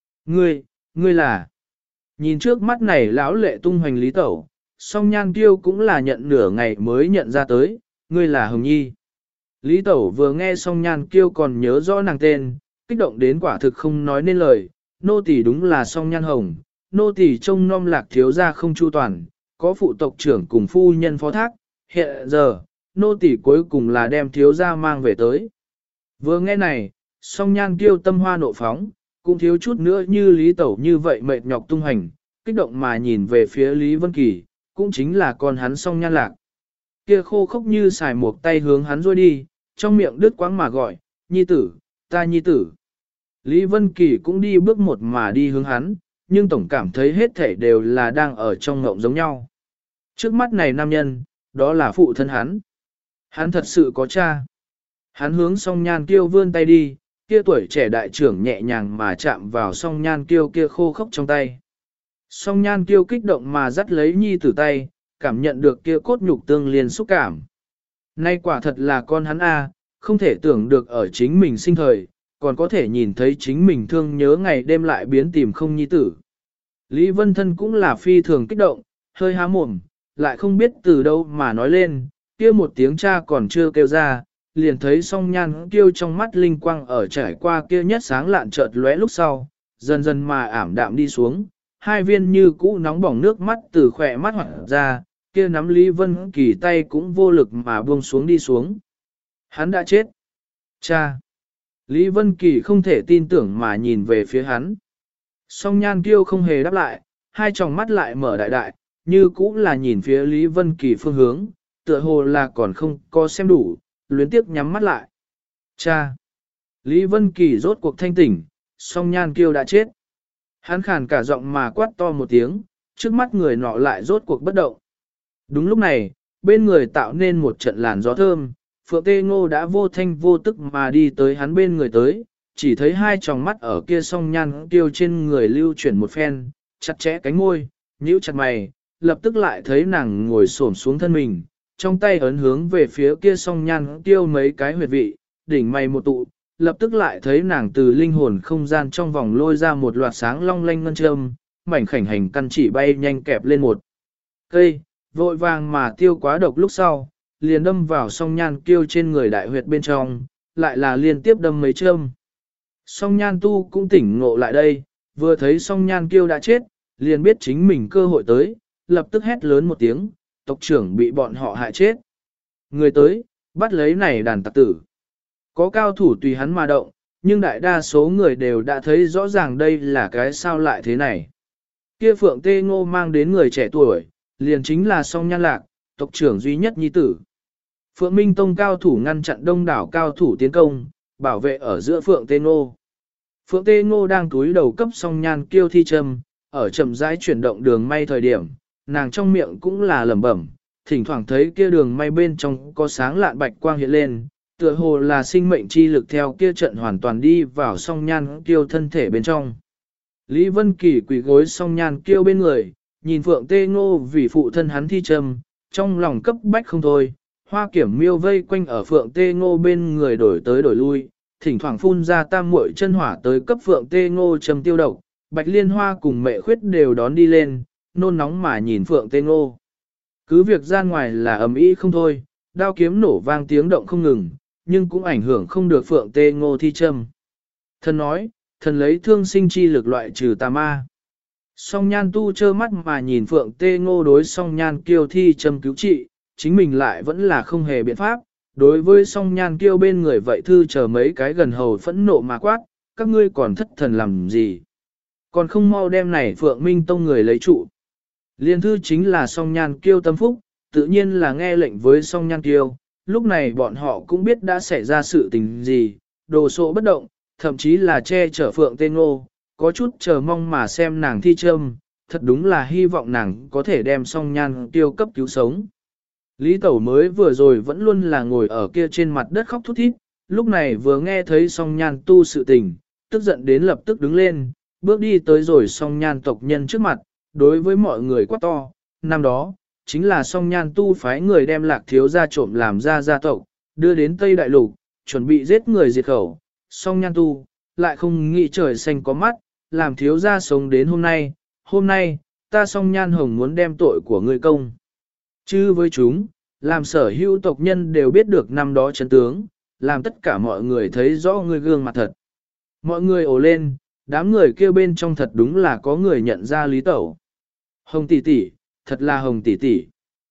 Ngươi là... Nhìn trước mắt này lão lệ tung hoành Lý Tẩu, song nhan kiêu cũng là nhận nửa ngày mới nhận ra tới, ngươi là Hồng Nhi. Lý Tẩu vừa nghe song nhan kiêu còn nhớ rõ nàng tên, kích động đến quả thực không nói nên lời, nô tỳ đúng là song nhan hồng, nô tỳ trông nom lạc thiếu gia không chu toàn, có phụ tộc trưởng cùng phu nhân phó thác, hiện giờ, nô tỳ cuối cùng là đem thiếu gia mang về tới. Vừa nghe này, song nhan kiêu tâm hoa nộ phóng, cũng thiếu chút nữa như Lý Tẩu như vậy mệt nhọc tung hành, kích động mà nhìn về phía Lý Vân Kỳ, cũng chính là con hắn song nhan lạc. Kia khô khốc như xài một tay hướng hắn rôi đi, trong miệng đứt quãng mà gọi, nhi tử, ta nhi tử. Lý Vân Kỳ cũng đi bước một mà đi hướng hắn, nhưng tổng cảm thấy hết thể đều là đang ở trong ngộng giống nhau. Trước mắt này nam nhân, đó là phụ thân hắn. Hắn thật sự có cha. Hắn hướng song nhan kiêu vươn tay đi, kia tuổi trẻ đại trưởng nhẹ nhàng mà chạm vào song nhan kiêu kia khô khốc trong tay. Song Nhan Kiêu kích động mà dắt lấy nhi tử tay, cảm nhận được kia cốt nhục tương liên xúc cảm. Nay quả thật là con hắn a, không thể tưởng được ở chính mình sinh thời, còn có thể nhìn thấy chính mình thương nhớ ngày đêm lại biến tìm không nhi tử. Lý Vân Thân cũng là phi thường kích động, hơi há mồm, lại không biết từ đâu mà nói lên, kia một tiếng cha còn chưa kêu ra, liền thấy Song Nhan Kiêu trong mắt linh quang ở trải qua kia nhất sáng lạn chợt lóe lúc sau, dần dần mà ảm đạm đi xuống, hai viên như cũ nóng bỏng nước mắt từ khỏe mắt hoặc ra, kia nắm Lý Vân Kỳ tay cũng vô lực mà buông xuống đi xuống. Hắn đã chết. Cha! Lý Vân Kỳ không thể tin tưởng mà nhìn về phía hắn. Song Nhan Kiêu không hề đáp lại, hai tròng mắt lại mở đại đại, như cũ là nhìn phía Lý Vân Kỳ phương hướng, tựa hồ là còn không có xem đủ, luyến tiếc nhắm mắt lại. Cha! Lý Vân Kỳ rốt cuộc thanh tỉnh, Song Nhan Kiêu đã chết. Hắn khàn cả giọng mà quát to một tiếng, trước mắt người nọ lại rốt cuộc bất động. Đúng lúc này, bên người tạo nên một trận làn gió thơm, Phượng Tê Ngô đã vô thanh vô tức mà đi tới hắn bên người tới, chỉ thấy hai tròng mắt ở kia Song Nhan Kiêu trên người lưu chuyển một phen, chặt chẽ cánh môi, nhíu chặt mày, lập tức lại thấy nàng ngồi xổm xuống thân mình, trong tay ấn hướng về phía kia Song Nhan Kiêu mấy cái huyệt vị, đỉnh mày một tụ, lập tức lại thấy nàng từ linh hồn không gian trong vòng lôi ra một loạt sáng long lanh ngân châm, mảnh khảnh hành căn chỉ bay nhanh kẹp lên một cây, vội vàng mà tiêu quá độc lúc sau, liền đâm vào Song Nhan Kiêu trên người đại huyệt bên trong, lại là liên tiếp đâm mấy châm. Song Nhan Tu cũng tỉnh ngộ lại đây, vừa thấy Song Nhan Kiêu đã chết, liền biết chính mình cơ hội tới, lập tức hét lớn một tiếng, tộc trưởng bị bọn họ hại chết. Người tới, bắt lấy này đàn tặc tử. Có cao thủ tùy hắn mà động, nhưng đại đa số người đều đã thấy rõ ràng đây là cái sao lại thế này. Kia Phượng Tê Ngô mang đến người trẻ tuổi, liền chính là Song Nhan Lạc, tộc trưởng duy nhất nhi tử. Phượng Minh Tông cao thủ ngăn chặn đông đảo cao thủ tiến công, bảo vệ ở giữa Phượng Tê Ngô. Phượng Tê Ngô đang túi đầu cấp Song Nhan Kiêu thi châm, ở chậm rãi chuyển động đường may thời điểm, nàng trong miệng cũng là lẩm bẩm, thỉnh thoảng thấy kia đường may bên trong có sáng lạn bạch quang hiện lên, tựa hồ là sinh mệnh chi lực theo kia trận hoàn toàn đi vào Song Nhan Kiêu thân thể bên trong. Lý Vân Kỳ quỳ gối Song Nhan Kiêu bên người, nhìn Phượng Tê Ngô vì phụ thân hắn thi châm, trong lòng cấp bách không thôi, Hoa Kiểm Miêu vây quanh ở Phượng Tê Ngô bên người đổi tới đổi lui, thỉnh thoảng phun ra tam muội chân hỏa tới cấp Phượng Tê Ngô châm tiêu độc, Bạch Liên Hoa cùng Mẹ Khuyết đều đón đi lên, nôn nóng mà nhìn Phượng Tê Ngô. Cứ việc gian ngoài là ầm ĩ không thôi, đao kiếm nổ vang tiếng động không ngừng, nhưng cũng ảnh hưởng không được Phượng Tê Ngô thi châm. Thần nói, thần lấy thương sinh chi lực loại trừ tà ma. Song Nhan Tu trơ mắt mà nhìn Phượng Tê Ngô đối Song Nhan Kiêu thi châm cứu trị, chính mình lại vẫn là không hề biện pháp. Đối với Song Nhan Kiêu bên người vậy thư chờ mấy cái gần hầu phẫn nộ mà quát, các ngươi còn thất thần làm gì? Còn không mau đem này Phượng Minh Tông người lấy trụ. Liên thư chính là Song Nhan Kiêu tâm phúc, tự nhiên là nghe lệnh với Song Nhan Kiêu, lúc này bọn họ cũng biết đã xảy ra sự tình gì, đồ sộ bất động, thậm chí là che chở Phượng Tê Ngô, có chút chờ mong mà xem nàng thi châm, thật đúng là hy vọng nàng có thể đem Song Nhan Kiêu cấp cứu sống. Lý Tẩu mới vừa rồi vẫn luôn là ngồi ở kia trên mặt đất khóc thút thít, lúc này vừa nghe thấy Song Nhan Tu sự tình, tức giận đến lập tức đứng lên, bước đi tới rồi Song Nhan tộc nhân trước mặt, đối với mọi người quát to, năm đó, chính là Song Nhan Tu phái người đem Lạc thiếu gia trộm làm ra gia tộc, đưa đến Tây Đại Lục, chuẩn bị giết người diệt khẩu, Song Nhan Tu, lại không nghĩ trời xanh có mắt, làm thiếu gia sống đến hôm nay, ta Song Nhan Hồng muốn đem tội của ngươi công. Chứ với chúng, làm sở hữu tộc nhân đều biết được năm đó chân tướng, làm tất cả mọi người thấy rõ ngươi gương mặt thật. Mọi người ồ lên, đám người kêu bên trong thật đúng là có người nhận ra Lý Tẩu. Hồng tỷ tỷ, thật là Hồng tỷ tỷ.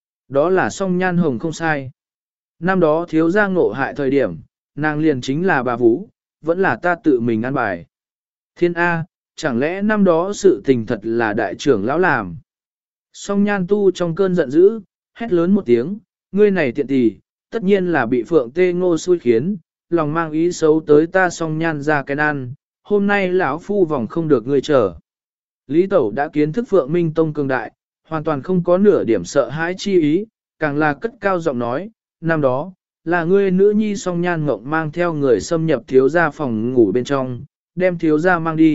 Đó là Song Nhan Hồng không sai. Năm đó thiếu gia ngộ hại thời điểm, nàng liền chính là bà Vũ, vẫn là ta tự mình ăn bài. Thiên A, chẳng lẽ năm đó sự tình thật là đại trưởng lão làm. Song Nhan Tu trong cơn giận dữ, hét lớn một tiếng, ngươi này tiện tỷ, tất nhiên là bị Phượng Tê Ngô xui khiến, lòng mang ý xấu tới ta Song Nhan ra cái ăn, hôm nay lão phu vòng không được ngươi chờ. Lý Tẩu đã kiến thức Phượng Minh Tông cường đại, hoàn toàn không có nửa điểm sợ hãi chi ý, càng là cất cao giọng nói, năm đó, là ngươi nữ nhi Song Nhan Ngộng mang theo người xâm nhập thiếu gia phòng ngủ bên trong, đem thiếu gia mang đi,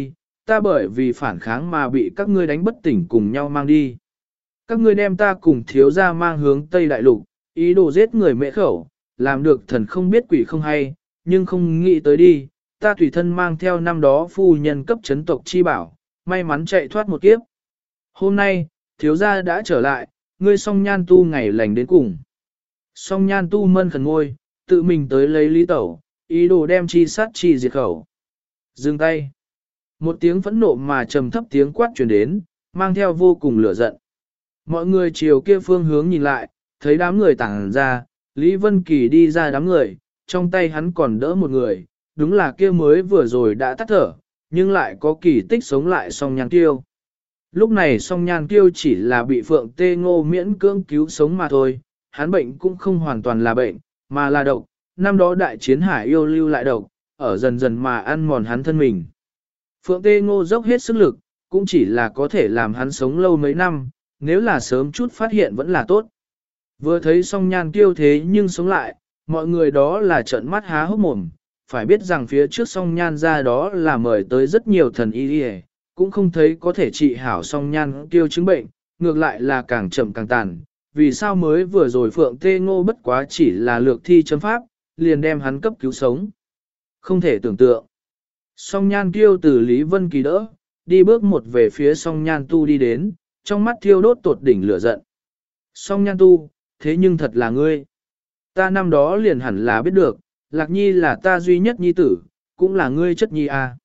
ta bởi vì phản kháng mà bị các ngươi đánh bất tỉnh cùng nhau mang đi. Các ngươi đem ta cùng thiếu gia mang hướng Tây Đại Lục, ý đồ giết người mẹ khẩu, làm được thần không biết quỷ không hay, nhưng không nghĩ tới đi, ta tùy thân mang theo năm đó phu nhân cấp chấn tộc chi bảo, may mắn chạy thoát một kiếp. Hôm nay, thiếu gia đã trở lại, ngươi song nhan tu ngày lành đến cùng. Song nhan tu mân khẩn ngôi, tự mình tới lấy lý tẩu, ý đồ đem chi sát chi diệt khẩu. Dừng tay. Một tiếng phẫn nộ mà trầm thấp tiếng quát truyền đến, mang theo vô cùng lửa giận. Mọi người chiều kia phương hướng nhìn lại, thấy đám người tản ra, Lý Vân Kỳ đi ra đám người, trong tay hắn còn đỡ một người, đúng là kia mới vừa rồi đã tắt thở, nhưng lại có kỳ tích sống lại song nhan kiêu. Lúc này song nhan kiêu chỉ là bị Phượng Tê Ngô miễn cưỡng cứu sống mà thôi, hắn bệnh cũng không hoàn toàn là bệnh, mà là độc, năm đó đại chiến hải yêu lưu lại độc, ở dần dần mà ăn mòn hắn thân mình. Phượng Tê Ngô dốc hết sức lực, cũng chỉ là có thể làm hắn sống lâu mấy năm, nếu là sớm chút phát hiện vẫn là tốt. Vừa thấy song nhan kiêu thế nhưng sống lại, mọi người đó là trợn mắt há hốc mồm, phải biết rằng phía trước song nhan ra đó là mời tới rất nhiều thần y đi, cũng không thấy có thể trị hảo song nhan kiêu chứng bệnh, ngược lại là càng chậm càng tàn. Vì sao mới vừa rồi Phượng Tê Ngô bất quá chỉ là lược thi chấm pháp, liền đem hắn cấp cứu sống. Không thể tưởng tượng. Song nhan kiêu từ Lý Vân Kỳ đỡ, đi bước một về phía song nhan tu đi đến, trong mắt thiêu đốt tột đỉnh lửa giận. Song nhan tu, thế nhưng thật là ngươi. Ta năm đó liền hẳn là biết được, Lạc Nhi là ta duy nhất nhi tử, cũng là ngươi chất nhi à.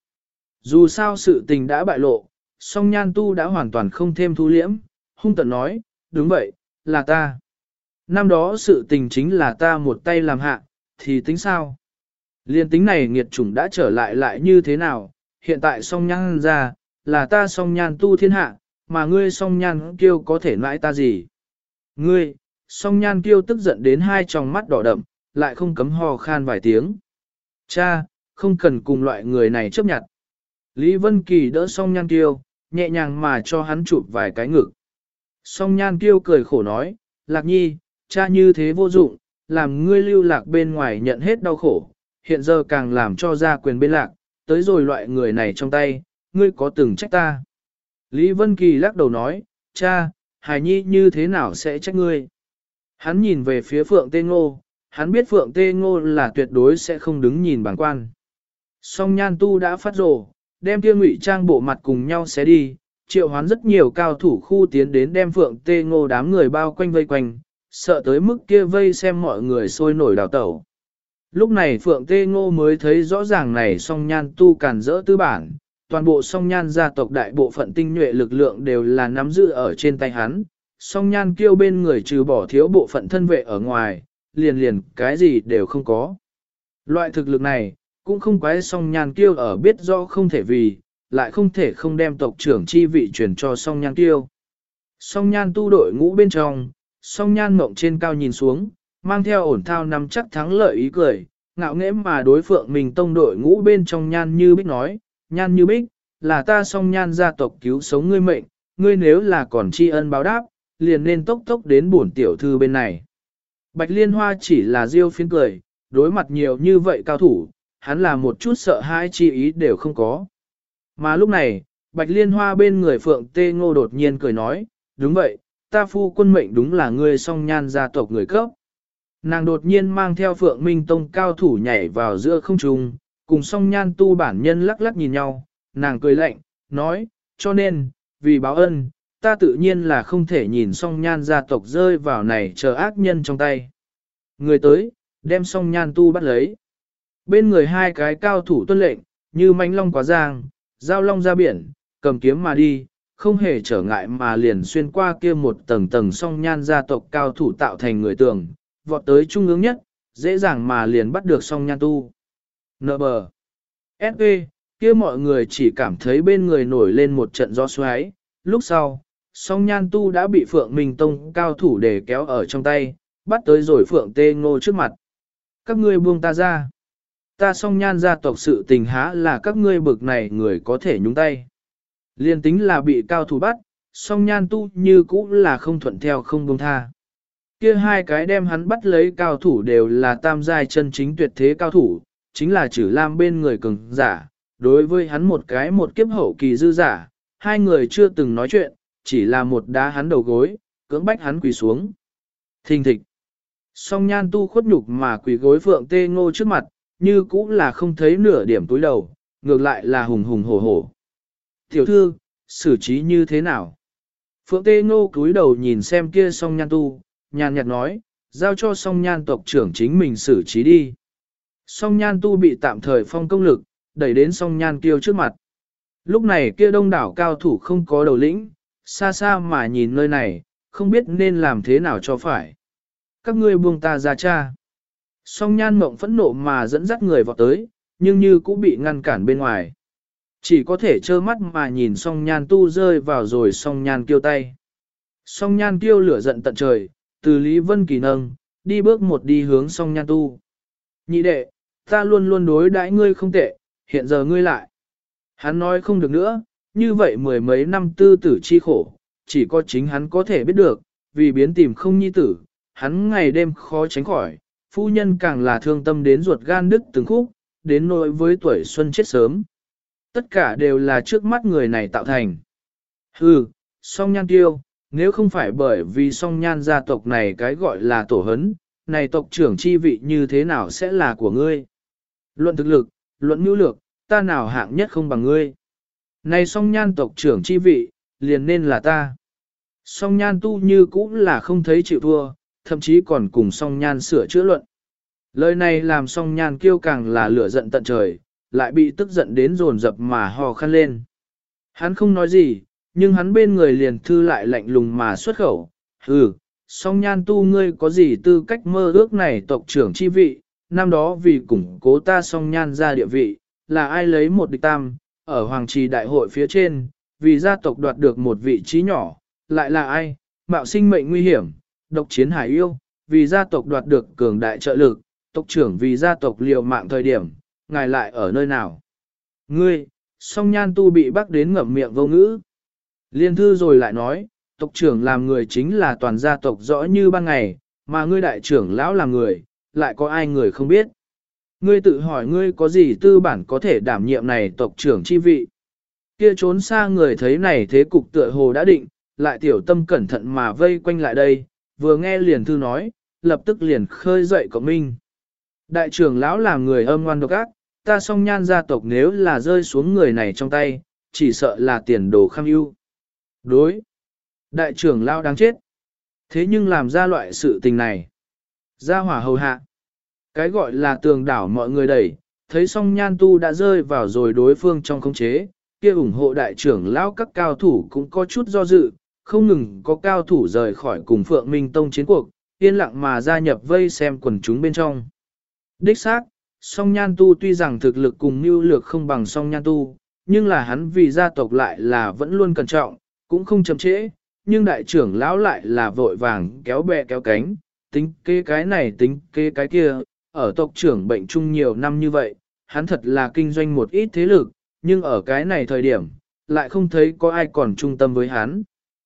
Dù sao sự tình đã bại lộ, song nhan tu đã hoàn toàn không thêm thu liễm, hung tợn nói, đúng vậy, là ta. Năm đó sự tình chính là ta một tay làm hạ, thì tính sao? Liên tính này nghiệt chủng đã trở lại lại như thế nào, hiện tại song nhan ra, là ta song nhan tu thiên hạ, mà ngươi song nhan kiêu có thể nãi ta gì? Ngươi, song nhan kiêu tức giận đến hai tròng mắt đỏ đậm, lại không cấm hò khan vài tiếng. Cha, không cần cùng loại người này chấp nhận. Lý Vân Kỳ đỡ song nhan kiêu, nhẹ nhàng mà cho hắn chụp vài cái ngực. Song nhan kiêu cười khổ nói, Lạc Nhi, cha như thế vô dụng, làm ngươi lưu lạc bên ngoài nhận hết đau khổ, hiện giờ càng làm cho gia quyền bên lạc, tới rồi loại người này trong tay, ngươi có từng trách ta. Lý Vân Kỳ lắc đầu nói, cha, Hải Nhi như thế nào sẽ trách ngươi? Hắn nhìn về phía Phượng Tê Ngô, hắn biết Phượng Tê Ngô là tuyệt đối sẽ không đứng nhìn bàng quan. Song nhan tu đã phát rồ, đem kia ngụy trang bộ mặt cùng nhau xé đi, triệu hoán rất nhiều cao thủ khu tiến đến đem Phượng Tê Ngô đám người bao quanh vây quanh, sợ tới mức kia vây xem mọi người sôi nổi đào tẩu. Lúc này Phượng Tê Ngô mới thấy rõ ràng này song nhan tu càn rỡ tư bản, toàn bộ song nhan gia tộc đại bộ phận tinh nhuệ lực lượng đều là nắm giữ ở trên tay hắn, song nhan kêu bên người trừ bỏ thiếu bộ phận thân vệ ở ngoài, liền cái gì đều không có. Loại thực lực này, cũng không quái song nhan kiêu ở biết rõ không thể vì, lại không thể không đem tộc trưởng chi vị truyền cho song nhan kiêu. Song nhan tu đội ngũ bên trong, song nhan mộng trên cao nhìn xuống, mang theo ổn thao nắm chắc thắng lợi ý cười, ngạo nghễ mà đối Phượng mình tông đội ngũ bên trong nhan như bích nói, nhan như bích, là ta song nhan gia tộc cứu sống ngươi mệnh, ngươi nếu là còn tri ân báo đáp, liền nên tốc tốc đến bổn tiểu thư bên này. Bạch Liên Hoa chỉ là diêu phiến cười, đối mặt nhiều như vậy cao thủ, hắn là một chút sợ hãi chi ý đều không có. Mà lúc này, Bạch Liên Hoa bên người Phượng Tê Ngô đột nhiên cười nói, đúng vậy, ta phu quân mệnh đúng là ngươi song nhan gia tộc người cấp. Nàng đột nhiên mang theo Phượng Minh Tông cao thủ nhảy vào giữa không trung, cùng song nhan tu bản nhân lắc lắc nhìn nhau, nàng cười lạnh, nói, cho nên, vì báo ân, ta tự nhiên là không thể nhìn song nhan gia tộc rơi vào này chờ ác nhân trong tay. Người tới, đem song nhan tu bắt lấy. Bên người hai cái cao thủ tuân lệnh, như mãnh long quá giang, giao long ra biển, cầm kiếm mà đi, không hề trở ngại mà liền xuyên qua kia một tầng tầng song nhan gia tộc cao thủ tạo thành người tường, vọt tới trung ương nhất, dễ dàng mà liền bắt được song nhan tu. Nợ bờ. S.E. kia mọi người chỉ cảm thấy bên người nổi lên một trận gió xoáy, lúc sau, song nhan tu đã bị Phượng Minh Tông cao thủ để kéo ở trong tay, bắt tới rồi Phượng Tê Ngô trước mặt. Các ngươi buông ta ra. Ta song nhan gia tộc sự tình há là các ngươi bực này người có thể nhúng tay. Liên tính là bị cao thủ bắt, song nhan tu như cũ là không thuận theo không buông tha. Kia hai cái đem hắn bắt lấy cao thủ đều là tam giai chân chính tuyệt thế cao thủ, chính là Trử Lam bên người cường giả, đối với hắn một cái một kiếp hậu kỳ dư giả, hai người chưa từng nói chuyện, chỉ là một đá hắn đầu gối, cưỡng bách hắn quỳ xuống. Thình thịch. Song Nhan Tu khuất nhục mà quỳ gối Phượng Tê Ngô trước mặt, như cũng là không thấy nửa điểm túi đầu, ngược lại là hùng hùng hổ hổ. Tiểu thư, xử trí như thế nào? Phượng Tê Ngô cúi đầu nhìn xem kia Song Nhan Tu, nhàn nhạt nói, giao cho Song Nhan tộc trưởng chính mình xử trí đi. Song Nhan Tu bị tạm thời phong công lực, đẩy đến Song Nhan Kiêu trước mặt. Lúc này kia đông đảo cao thủ không có đầu lĩnh, xa xa mà nhìn nơi này, không biết nên làm thế nào cho phải. Các ngươi buông ta ra cha. Song Nhan Mộng phẫn nộ mà dẫn dắt người vào tới, nhưng như cũng bị ngăn cản bên ngoài. Chỉ có thể trơ mắt mà nhìn Song Nhan Tu rơi vào rồi Song Nhan Kiêu tay. Song Nhan Kiêu lửa giận tận trời, từ Lý Vân Kỳ nâng, đi bước một đi hướng Song Nhan Tu. Nhị đệ, ta luôn luôn đối đãi ngươi không tệ, hiện giờ ngươi lại. Hắn nói không được nữa, như vậy mười mấy năm tư tử chi khổ, chỉ có chính hắn có thể biết được, vì biến tìm không nhi tử, hắn ngày đêm khó tránh khỏi, phu nhân càng là thương tâm đến ruột gan đứt từng khúc, đến nỗi với tuổi xuân chết sớm. Tất cả đều là trước mắt người này tạo thành. Hừ, Song Nhan Kiêu, nếu không phải bởi vì Song Nhan gia tộc này cái gọi là tổ hấn, này tộc trưởng chi vị như thế nào sẽ là của ngươi? Luận thực lực, luận nhu lược, ta nào hạng nhất không bằng ngươi? Này Song Nhan tộc trưởng chi vị, liền nên là ta. Song Nhan Tu như cũng là không thấy chịu thua, thậm chí còn cùng Song Nhan sửa chữa luận. Lời này làm Song Nhan Kiêu càng là lửa giận tận trời, lại bị tức giận đến dồn dập mà hò khăn lên. Hắn không nói gì, nhưng hắn bên người liền thư lại lạnh lùng mà xuất khẩu. Song Nhan Tu ngươi có gì tư cách mơ ước này tộc trưởng chi vị, năm đó vì củng cố ta Song Nhan ra địa vị, là ai lấy một địch tam, ở Hoàng Trì Đại hội phía trên, vì gia tộc đoạt được một vị trí nhỏ, lại là ai, mạo sinh mệnh nguy hiểm, độc chiến hải yêu, vì gia tộc đoạt được cường đại trợ lực, tộc trưởng vì gia tộc liều mạng thời điểm, ngài lại ở nơi nào? Ngươi, Song Nhan Tu bị bắt đến ngậm miệng vô ngữ. Liên thư rồi lại nói, tộc trưởng làm người chính là toàn gia tộc rõ như ban ngày, mà ngươi đại trưởng lão làm người, lại có ai người không biết. Ngươi tự hỏi ngươi có gì tư bản có thể đảm nhiệm này tộc trưởng chi vị. Kia trốn xa người thấy này thế cục tựa hồ đã định, lại tiểu tâm cẩn thận mà vây quanh lại đây, vừa nghe liền thư nói, lập tức liền khơi dậy cộng minh. Đại trưởng lão làm người âm ngoan độc ác, ta Song Nhan gia tộc nếu là rơi xuống người này trong tay, chỉ sợ là tiền đồ kham ưu. Đối. Đại trưởng lão đáng chết. Thế nhưng làm ra loại sự tình này. Gia hỏa hầu hạ. Cái gọi là tường đảo mọi người đẩy, thấy Song Nhan Tu đã rơi vào rồi đối phương trong khống chế, kia ủng hộ đại trưởng lão các cao thủ cũng có chút do dự, không ngừng có cao thủ rời khỏi cùng Phượng Minh Tông chiến cuộc, yên lặng mà gia nhập vây xem quần chúng bên trong. Đích xác, Song Nhan Tu tuy rằng thực lực cùng mưu lược không bằng Song Nhan Tu, nhưng là hắn vì gia tộc lại là vẫn luôn cẩn trọng, cũng không chậm trễ, nhưng đại trưởng lão lại là vội vàng kéo bè kéo cánh, tính kế cái này tính kế cái kia, ở tộc trưởng bệnh chung nhiều năm như vậy, hắn thật là kinh doanh một ít thế lực, nhưng ở cái này thời điểm, lại không thấy có ai còn trung tâm với hắn.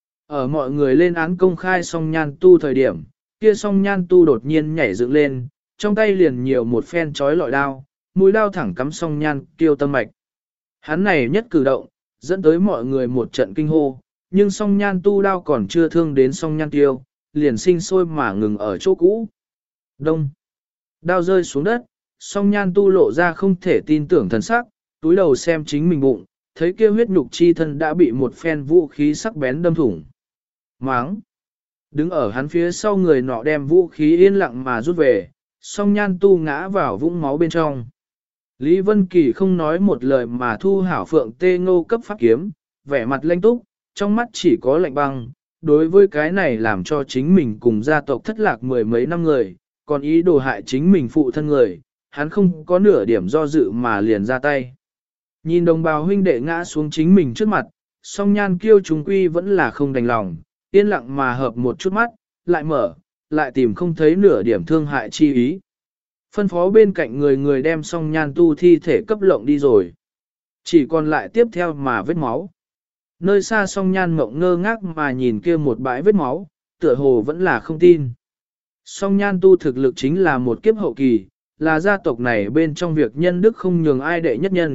Ở mọi người lên án công khai Song Nhan Tu thời điểm, kia Song Nhan Tu đột nhiên nhảy dựng lên, trong tay liền nhiều một phen chói lọi đao, mũi đao thẳng cắm Song Nhan Kiêu tâm mạch. Hắn này nhất cử động, dẫn tới mọi người một trận kinh hô, nhưng Song Nhan Tu đao còn chưa thương đến Song Nhan Kiêu, liền sinh sôi mà ngừng ở chỗ cũ. Đông. Đao rơi xuống đất, Song Nhan Tu lộ ra không thể tin tưởng thần sắc, túi đầu xem chính mình bụng, thấy kia huyết nhục chi thân đã bị một phen vũ khí sắc bén đâm thủng. Máng! Đứng ở hắn phía sau người nọ đem vũ khí yên lặng mà rút về, Song Nhan Tu ngã vào vũng máu bên trong. Lý Vân Kỳ không nói một lời mà thu hảo Phượng Tê Ngô cấp pháp kiếm, vẻ mặt lanh túc, trong mắt chỉ có lạnh băng. Đối với cái này làm cho chính mình cùng gia tộc thất lạc mười mấy năm người, còn ý đồ hại chính mình phụ thân người, hắn không có nửa điểm do dự mà liền ra tay. Nhìn đồng bào huynh đệ ngã xuống chính mình trước mặt, Song Nhan Kiêu chúng quy vẫn là không đành lòng, yên lặng mà hợp một chút mắt, lại mở, lại tìm không thấy nửa điểm thương hại chi ý. Phân phó bên cạnh người đem Song Nhan Tu thi thể cấp lộng đi rồi. Chỉ còn lại tiếp theo mà vết máu. Nơi xa Song Nhan Mộng ngơ ngác mà nhìn kia một bãi vết máu, tựa hồ vẫn là không tin. Song Nhan Tu thực lực chính là một kiếp hậu kỳ, là gia tộc này bên trong việc nhân đức không nhường ai đệ nhất nhân,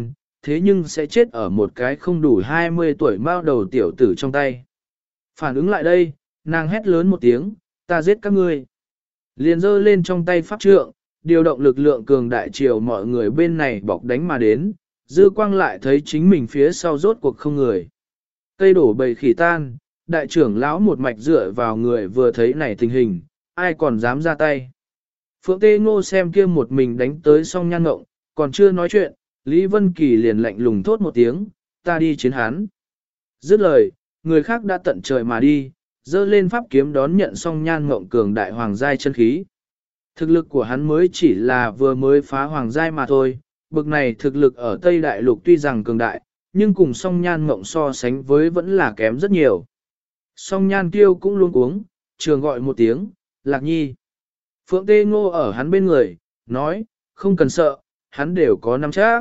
thế nhưng sẽ chết ở một cái không đủ 20 tuổi mao đầu tiểu tử trong tay. Phản ứng lại đây, nàng hét lớn một tiếng, ta giết các ngươi. Liền giơ lên trong tay pháp trượng, điều động lực lượng cường đại chiều mọi người bên này bọc đánh mà đến, dư quang lại thấy chính mình phía sau rốt cuộc không người. Cây đổ bầy khỉ tan, đại trưởng lão một mạch dựa vào người vừa thấy này tình hình, ai còn dám ra tay. Phượng Tê Ngô xem kia một mình đánh tới song nhan ngộng, còn chưa nói chuyện, Lý Vân Kỳ liền lạnh lùng thốt một tiếng, ta đi chiến hắn. Dứt lời, người khác đã tận trời mà đi, dơ lên pháp kiếm đón nhận song nhan ngộng cường đại hoàng giai chân khí. Thực lực của hắn mới chỉ là vừa mới phá hoàng giai mà thôi, bực này thực lực ở Tây Đại Lục tuy rằng cường đại, nhưng cùng song nhan ngộng so sánh với vẫn là kém rất nhiều. Song nhan kiêu cũng luôn uống, trường gọi một tiếng, Lạc Nhi. Phượng Tê Ngô ở hắn bên người, nói, không cần sợ, hắn đều có nắm chắc.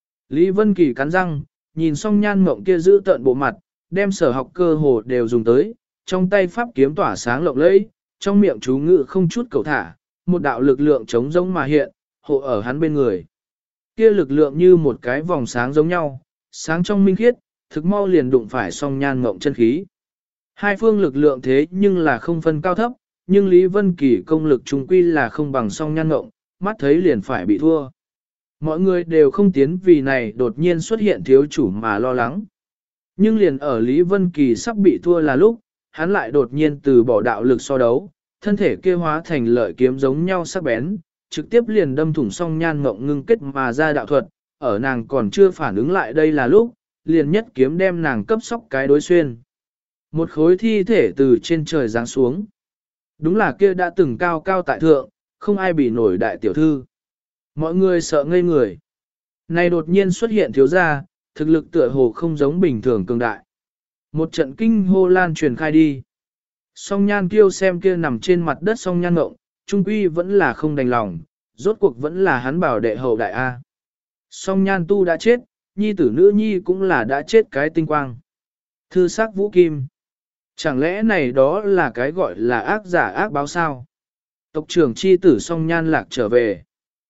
Lý Vân Kỳ cắn răng, nhìn song nhan ngộng kia giữ tợn bộ mặt, đem sở học cơ hồ đều dùng tới, trong tay pháp kiếm tỏa sáng lộng lẫy, trong miệng chú ngự không chút cầu thả, một đạo lực lượng chống giống mà hiện, hộ ở hắn bên người. Kia lực lượng như một cái vòng sáng giống nhau, sáng trong minh khiết, thực mau liền đụng phải song nhan ngộng chân khí. Hai phương lực lượng thế nhưng là không phân cao thấp, nhưng Lý Vân Kỳ công lực trung quy là không bằng song nhan ngộng, mắt thấy liền phải bị thua. Mọi người đều không tiến vì này đột nhiên xuất hiện thiếu chủ mà lo lắng. Nhưng liền ở Lý Vân Kỳ sắp bị thua là lúc, hắn lại đột nhiên từ bỏ đạo lực so đấu, thân thể kia hóa thành lợi kiếm giống nhau sắc bén, trực tiếp liền đâm thủng song nhan ngộng ngưng kết mà ra đạo thuật, ở nàng còn chưa phản ứng lại đây là lúc, liền nhất kiếm đem nàng cấp sóc cái đối xuyên. Một khối thi thể từ trên trời giáng xuống. Đúng là kia đã từng cao cao tại thượng, không ai bị nổi đại tiểu thư. Mọi người sợ ngây người. Này đột nhiên xuất hiện thiếu gia, thực lực tựa hồ không giống bình thường cường đại. Một trận kinh hô lan truyền khai đi. Song nhan kiêu xem kia nằm trên mặt đất song nhan ngộng, trung quy vẫn là không đành lòng, rốt cuộc vẫn là hắn bảo đệ hậu đại A. Song nhan tu đã chết, nhi tử nữ nhi cũng là đã chết cái tinh quang. Thư sắc vũ kim. Chẳng lẽ này đó là cái gọi là ác giả ác báo sao? Tộc trưởng chi tử song nhan lạc trở về.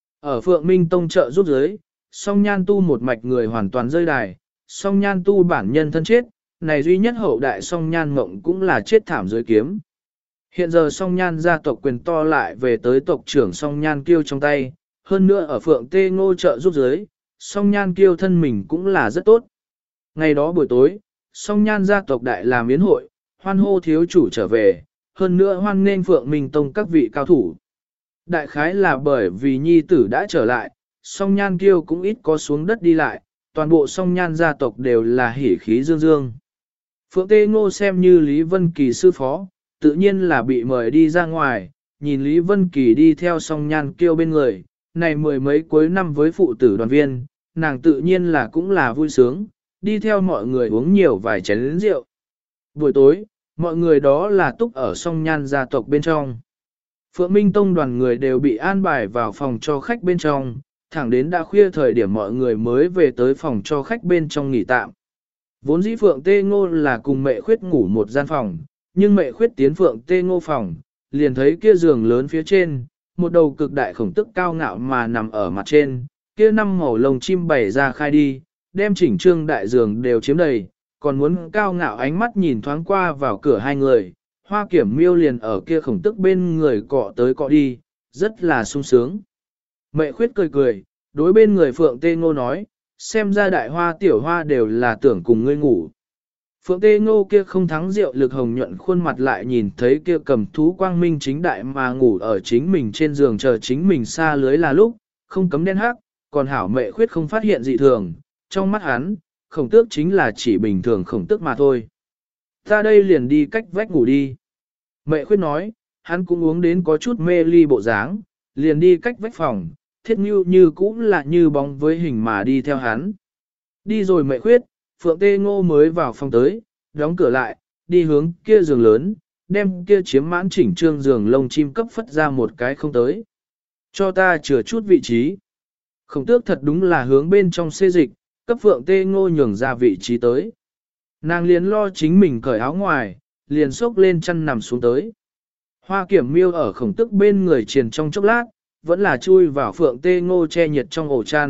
Ở Phượng Minh Tông trợ giúp giới, song nhan tu một mạch người hoàn toàn rơi đài, song nhan tu bản nhân thân chết, này duy nhất hậu đại song nhan mộng cũng là chết thảm dưới kiếm. Hiện giờ song nhan gia tộc quyền to lại về tới tộc trưởng song nhan kiêu trong tay, hơn nữa ở Phượng Tê Ngô trợ giúp giới, song nhan kiêu thân mình cũng là rất tốt. Ngày đó buổi tối, song nhan gia tộc đại làm yến hội, hoan hô thiếu chủ trở về, hơn nữa hoan nghênh Phượng Minh Tông các vị cao thủ. Đại khái là bởi vì nhi tử đã trở lại, song nhan kiêu cũng ít có xuống đất đi lại, toàn bộ song nhan gia tộc đều là hỉ khí dương dương. Phượng Tê Ngô xem như Lý Vân Kỳ sư phó, tự nhiên là bị mời đi ra ngoài, nhìn Lý Vân Kỳ đi theo song nhan kiêu bên người, này mười mấy cuối năm với phụ tử đoàn viên, nàng tự nhiên là cũng là vui sướng, đi theo mọi người uống nhiều vài chén rượu. Buổi tối, mọi người đó là túc ở song nhan gia tộc bên trong. Phượng Minh Tông đoàn người đều bị an bài vào phòng cho khách bên trong, thẳng đến đã khuya thời điểm mọi người mới về tới phòng cho khách bên trong nghỉ tạm. Vốn dĩ Phượng Tê Ngô là cùng mẹ khuyết ngủ một gian phòng, nhưng mẹ khuyết tiến Phượng Tê Ngô phòng, liền thấy kia giường lớn phía trên, một đầu cực đại khổng tức cao ngạo mà nằm ở mặt trên, kia năm màu lồng chim bày ra khai đi, đem chỉnh trương đại giường đều chiếm đầy, còn muốn cao ngạo ánh mắt nhìn thoáng qua vào cửa hai người, Hoa Kiểm Miêu liền ở kia khổng tức bên người cọ tới cọ đi, rất là sung sướng. Mẹ khuyết cười cười, đối bên người Phượng Tê Ngô nói, xem ra đại hoa tiểu hoa đều là tưởng cùng ngươi ngủ. Phượng Tê Ngô kia không thắng rượu lực hồng nhuận khuôn mặt lại nhìn thấy kia cầm thú quang minh chính đại mà ngủ ở chính mình trên giường chờ chính mình xa lưới là lúc, không cấm đen hắc, còn hảo mẹ khuyết không phát hiện dị thường, trong mắt hắn, khổng tước chính là chỉ bình thường khổng tước mà thôi. Ta đây liền đi cách vách ngủ đi. Mẹ khuyết nói, hắn cũng uống đến có chút mê ly bộ dáng, liền đi cách vách phòng, thiết như cũng là như bóng với hình mà đi theo hắn. Đi rồi mẹ khuyết, Phượng Tê Ngô mới vào phòng tới, đóng cửa lại, đi hướng kia giường lớn, đem kia chiếm mãn chỉnh trương giường lông chim cấp phất ra một cái không tới. Cho ta chừa chút vị trí. Khổng tước thật đúng là hướng bên trong xê dịch, cấp Phượng Tê Ngô nhường ra vị trí tới. Nàng liền lo chính mình cởi áo ngoài, liền xốc lên chăn nằm xuống tới. Hoa Kiểm Miêu ở khổng tước bên người triền trong chốc lát, vẫn là chui vào Phượng Tê Ngô che nhiệt trong ổ chăn,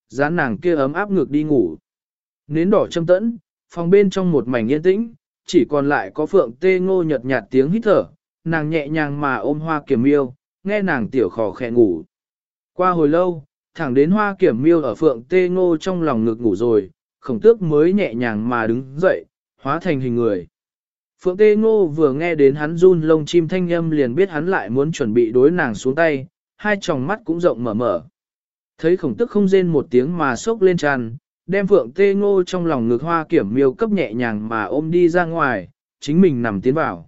dán nàng kia ấm áp ngực đi ngủ. Nến đỏ châm tẫn, phòng bên trong một mảnh yên tĩnh, chỉ còn lại có Phượng Tê Ngô nhợt nhạt tiếng hít thở, nàng nhẹ nhàng mà ôm Hoa Kiểm Miêu, nghe nàng tiểu khò khẽ ngủ. Qua hồi lâu, thẳng đến Hoa Kiểm Miêu ở Phượng Tê Ngô trong lòng ngực ngủ rồi, Khổng Tước mới nhẹ nhàng mà đứng dậy, hóa thành hình người. Phượng Tê Ngô vừa nghe đến hắn run lông chim thanh âm liền biết hắn lại muốn chuẩn bị đối nàng xuống tay, hai tròng mắt cũng rộng mở mở. Thấy Khổng Tước không rên một tiếng mà sốc lên tràn, đem Phượng Tê Ngô trong lòng ngực Hoa Kiểm Miêu cấp nhẹ nhàng mà ôm đi ra ngoài, chính mình nằm tiến vào.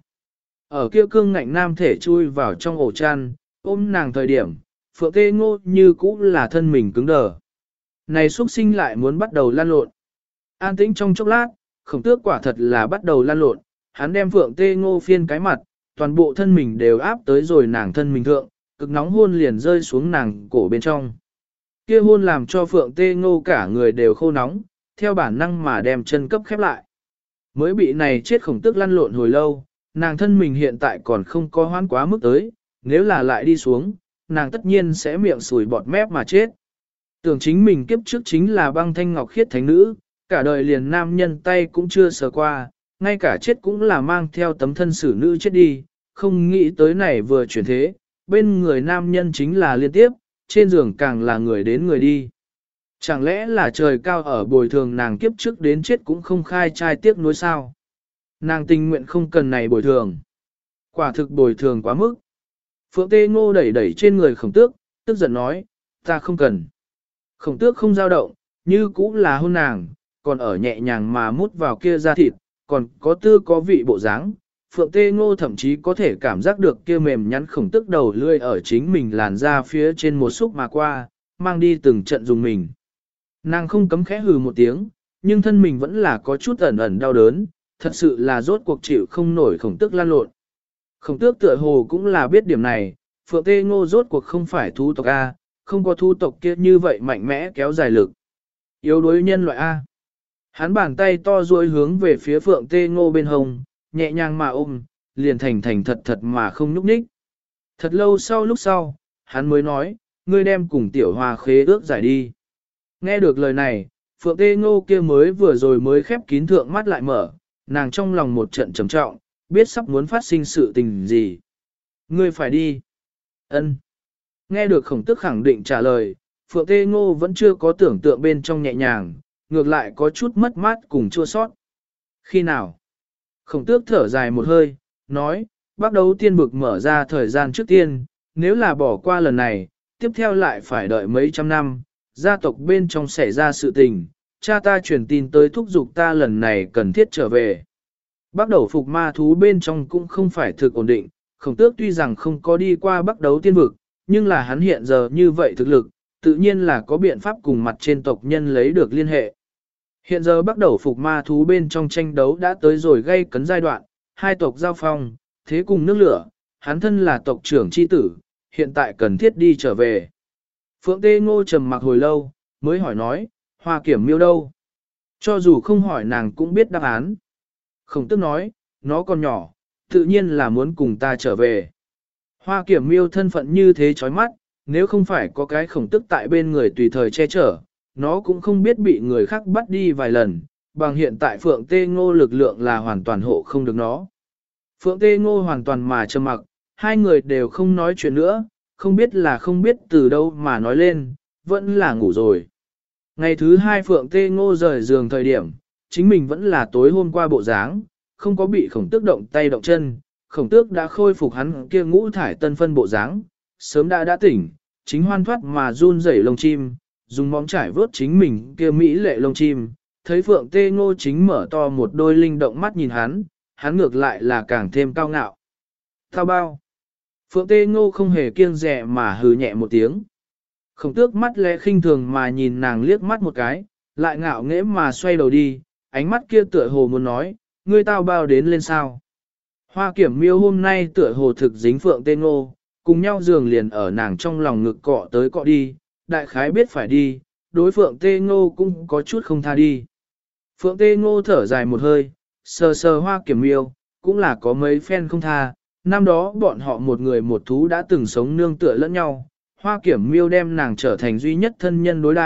Ở kia cương ngạnh nam thể chui vào trong ổ chăn, ôm nàng thời điểm, Phượng Tê Ngô như cũ là thân mình cứng đờ. Này xuất sinh lại muốn bắt đầu lan lộn. An tĩnh trong chốc lát, Khổng Tước quả thật là bắt đầu lan lộn, hắn đem Phượng Tê Ngô phiên cái mặt, toàn bộ thân mình đều áp tới rồi nàng thân mình thượng, cực nóng hôn liền rơi xuống nàng cổ bên trong. Kia hôn làm cho Phượng Tê Ngô cả người đều khô nóng, theo bản năng mà đem chân cấp khép lại. Mới bị này chết Khổng Tước lăn lộn hồi lâu, nàng thân mình hiện tại còn không có hoãn quá mức tới, nếu là lại đi xuống, nàng tất nhiên sẽ miệng sùi bọt mép mà chết. Tưởng chính mình kiếp trước chính là băng thanh ngọc khiết thánh nữ, cả đời liền nam nhân tay cũng chưa sờ qua, ngay cả chết cũng là mang theo tấm thân xử nữ chết đi, không nghĩ tới này vừa chuyển thế, bên người nam nhân chính là liên tiếp, trên giường càng là người đến người đi. Chẳng lẽ là trời cao ở bồi thường nàng kiếp trước đến chết cũng không khai trai tiếc nuối sao? Nàng tình nguyện không cần này bồi thường. Quả thực bồi thường quá mức. Phượng Tê Ngô đẩy đẩy trên người Khổng Tước, tức giận nói, ta không cần. Khổng Tước không dao động, như cũ là hôn nàng, còn ở nhẹ nhàng mà mút vào kia da thịt, còn có tư có vị bộ dáng. Phượng Tê Ngô thậm chí có thể cảm giác được kia mềm nhắn Khổng Tước đầu lươi ở chính mình làn da phía trên một xúc mà qua, mang đi từng trận dùng mình. Nàng không cấm khẽ hừ một tiếng, nhưng thân mình vẫn là có chút ẩn ẩn đau đớn, thật sự là rốt cuộc chịu không nổi Khổng Tước lan lộn. Khổng Tước tựa hồ cũng là biết điểm này, Phượng Tê Ngô rốt cuộc không phải thú tộc A, không có thú tộc kia như vậy mạnh mẽ kéo dài lực. Yếu đuối nhân loại A. Hắn bàn tay to duỗi hướng về phía Phượng Tê Ngô bên hông, nhẹ nhàng mà ôm, liền thành thành thật thật mà không nhúc nhích. Thật lâu lúc sau, hắn mới nói, ngươi đem cùng tiểu hoa khế ước giải đi. Nghe được lời này, Phượng Tê Ngô kia vừa rồi mới khép kín thượng mắt lại mở, nàng trong lòng một trận trầm trọng, biết sắp muốn phát sinh sự tình gì. Ngươi phải đi. Ân. Nghe được Khổng Tước khẳng định trả lời, Phượng Tê Ngô vẫn chưa có tưởng tượng bên trong nhẹ nhàng, ngược lại có chút mất mát cùng chua sót. Khi nào? Khổng Tước thở dài một hơi, nói, bắt đầu tiên bực mở ra thời gian trước tiên, nếu là bỏ qua lần này, tiếp theo lại phải đợi mấy trăm năm, gia tộc bên trong xảy ra sự tình, cha ta truyền tin tới thúc giục ta lần này cần thiết trở về. Bắt đầu phục ma thú bên trong cũng không phải thực ổn định, Khổng Tước tuy rằng không có đi qua bắt đấu tiên vực, nhưng là hắn hiện giờ như vậy thực lực, tự nhiên là có biện pháp cùng mặt trên tộc nhân lấy được liên hệ. Hiện giờ bắt đầu phục ma thú bên trong tranh đấu đã tới rồi gây cấn giai đoạn, hai tộc giao phong, thế cùng nước lửa, hắn thân là tộc trưởng chi tử, hiện tại cần thiết đi trở về. Phượng Tê Ngô trầm mặc hồi lâu, mới hỏi nói, Hoa Kiểm Miêu đâu? Cho dù không hỏi nàng cũng biết đáp án. Khổng Tước nói, nó còn nhỏ, tự nhiên là muốn cùng ta trở về. Hoa Kiểm Miêu thân phận như thế chói mắt, nếu không phải có cái Khổng Tước tại bên người tùy thời che chở, nó cũng không biết bị người khác bắt đi vài lần, bằng hiện tại Phượng Tê Ngô lực lượng là hoàn toàn hộ không được nó. Phượng Tê Ngô hoàn toàn mà trầm mặc, hai người đều không nói chuyện nữa, không biết từ đâu mà nói lên, vẫn là ngủ rồi. Ngày thứ hai Phượng Tê Ngô rời giường thời điểm, chính mình vẫn là tối hôm qua bộ dáng, không có bị Khổng Tước động tay động chân, Khổng Tước đã khôi phục hắn kia ngũ thải tân phân bộ dáng, sớm đã tỉnh, chính hoan thoát mà run rẩy lông chim, dùng móng trải vớt chính mình kia mỹ lệ lông chim, thấy Phượng Tê Ngô chính mở to một đôi linh động mắt nhìn hắn ngược lại là càng thêm cao ngạo. Thao bao. Phượng Tê Ngô không hề kiêng dè mà hừ nhẹ một tiếng. Khổng Tước mắt lẽ khinh thường mà nhìn nàng liếc mắt một cái, lại ngạo nghễ mà xoay đầu đi, ánh mắt kia tựa hồ muốn nói, ngươi tao bao đến lên sao. Hoa Kiểm Miêu hôm nay tựa hồ thực dính Phượng Tê Ngô, cùng nhau giường liền ở nàng trong lòng ngực cọ tới cọ đi, đại khái biết phải đi, đối Phượng Tê Ngô cũng có chút không tha đi. Phượng Tê Ngô thở dài một hơi, sờ sờ Hoa Kiểm Miêu, cũng là có mấy phen không tha, năm đó bọn họ một người một thú đã từng sống nương tựa lẫn nhau, Hoa Kiểm Miêu đem nàng trở thành duy nhất thân nhân đối đãi,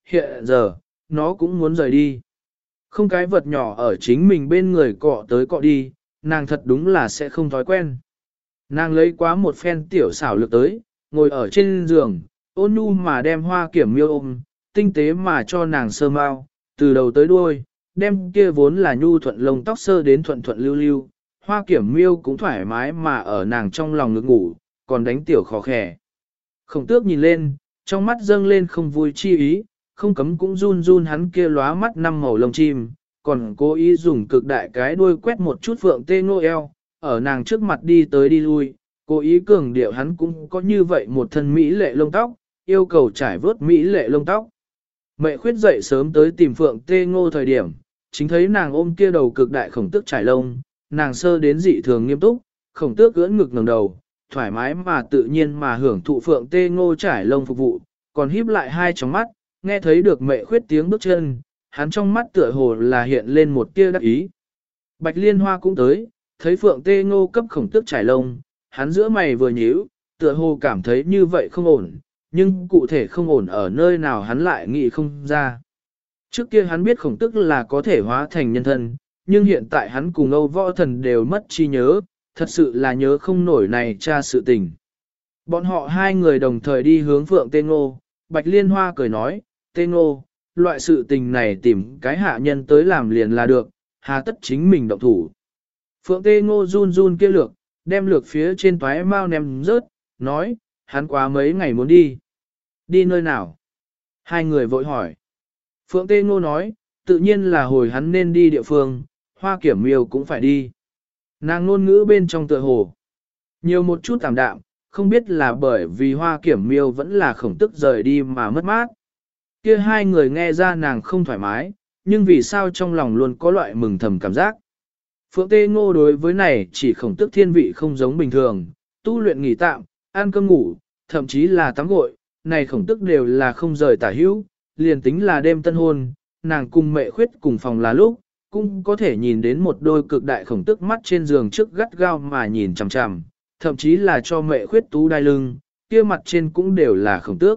hiện giờ, nó cũng muốn rời đi. Không cái vật nhỏ ở chính mình bên người cọ tới cọ đi, nàng thật đúng là sẽ không thói quen. Nàng lấy quá một phen tiểu xảo lực tới, ngồi ở trên giường, ôn nhu mà đem Hoa Kiểm Miêu ôm, tinh tế mà cho nàng sơ mau, từ đầu tới đuôi, đem kia vốn là nhu thuận lông tóc sơ đến thuận thuận lưu lưu. Hoa Kiểm Miêu cũng thoải mái mà ở nàng trong lòng ngực ngủ, còn đánh tiểu khó khẻ. Khổng Tước nhìn lên, trong mắt dâng lên không vui chi ý, không cấm cũng run run hắn kia lóa mắt năm màu lông chim, còn cố ý dùng cực đại cái đuôi quét một chút Phượng Tê Ngô eo, ở nàng trước mặt đi tới đi lui, cố ý cường điệu hắn cũng có như vậy một thân mỹ lệ lông tóc, yêu cầu trải vớt mỹ lệ lông tóc. Mẹ Khuyết dậy sớm tới tìm Phượng Tê Ngô thời điểm, chính thấy nàng ôm kia đầu cực đại Khổng Tước trải lông, nàng sơ đến dị thường nghiêm túc, Khổng Tước ưỡn ngực ngẩng đầu, thoải mái mà tự nhiên mà hưởng thụ Phượng Tê Ngô trải lông phục vụ, còn híp lại hai tròng mắt, nghe thấy được Mẹ Khuyết tiếng bước chân, hắn trong mắt tựa hồ là hiện lên một tia đắc ý. Bạch Liên Hoa cũng tới, thấy Phượng Tê Ngô cấp Khổng Tước trải lông, hắn giữa mày vừa nhíu, tựa hồ cảm thấy như vậy không ổn, nhưng cụ thể không ổn ở nơi nào hắn lại nghĩ không ra. Trước kia hắn biết Khổng Tước là có thể hóa thành nhân thân, nhưng hiện tại hắn cùng Âu Võ Thần đều mất trí nhớ, thật sự là nhớ không nổi này cha sự tình. Bọn họ hai người đồng thời đi hướng Phượng Tê Ngô, Bạch Liên Hoa cười nói, Tê Ngô, loại sự tình này tìm cái hạ nhân tới làm liền là được, hà tất chính mình động thủ. Phượng Tê Ngô run run kia lược, đem lược phía trên toái mau ném rớt, nói, hắn quá mấy ngày muốn đi. Đi nơi nào? Hai người vội hỏi. Phượng Tê Ngô nói, tự nhiên là hồi hắn nên đi địa phương, Hoa Kiểm Miêu cũng phải đi. Nàng ngôn ngữ bên trong tựa hồ. Nhiều một chút tạm đạm, không biết là bởi vì Hoa Kiểm Miêu vẫn là Khổng Tước rời đi mà mất mát. Kia hai người nghe ra nàng không thoải mái, nhưng vì sao trong lòng luôn có loại mừng thầm cảm giác. Phượng Tê Ngô đối với này chỉ Khổng Tước thiên vị không giống bình thường, tu luyện nghỉ tạm, ăn cơm ngủ, thậm chí là tắm gội, này Khổng Tước đều là không rời tả hữu, liền tính là đêm tân hôn, nàng cùng Mẹ Khuyết cùng phòng là lúc, cũng có thể nhìn đến một đôi cực đại Khổng Tước mắt trên giường trước gắt gao mà nhìn chằm chằm, thậm chí là cho Mẹ Khuyết tú đai lưng, kia mặt trên cũng đều là Khổng Tước.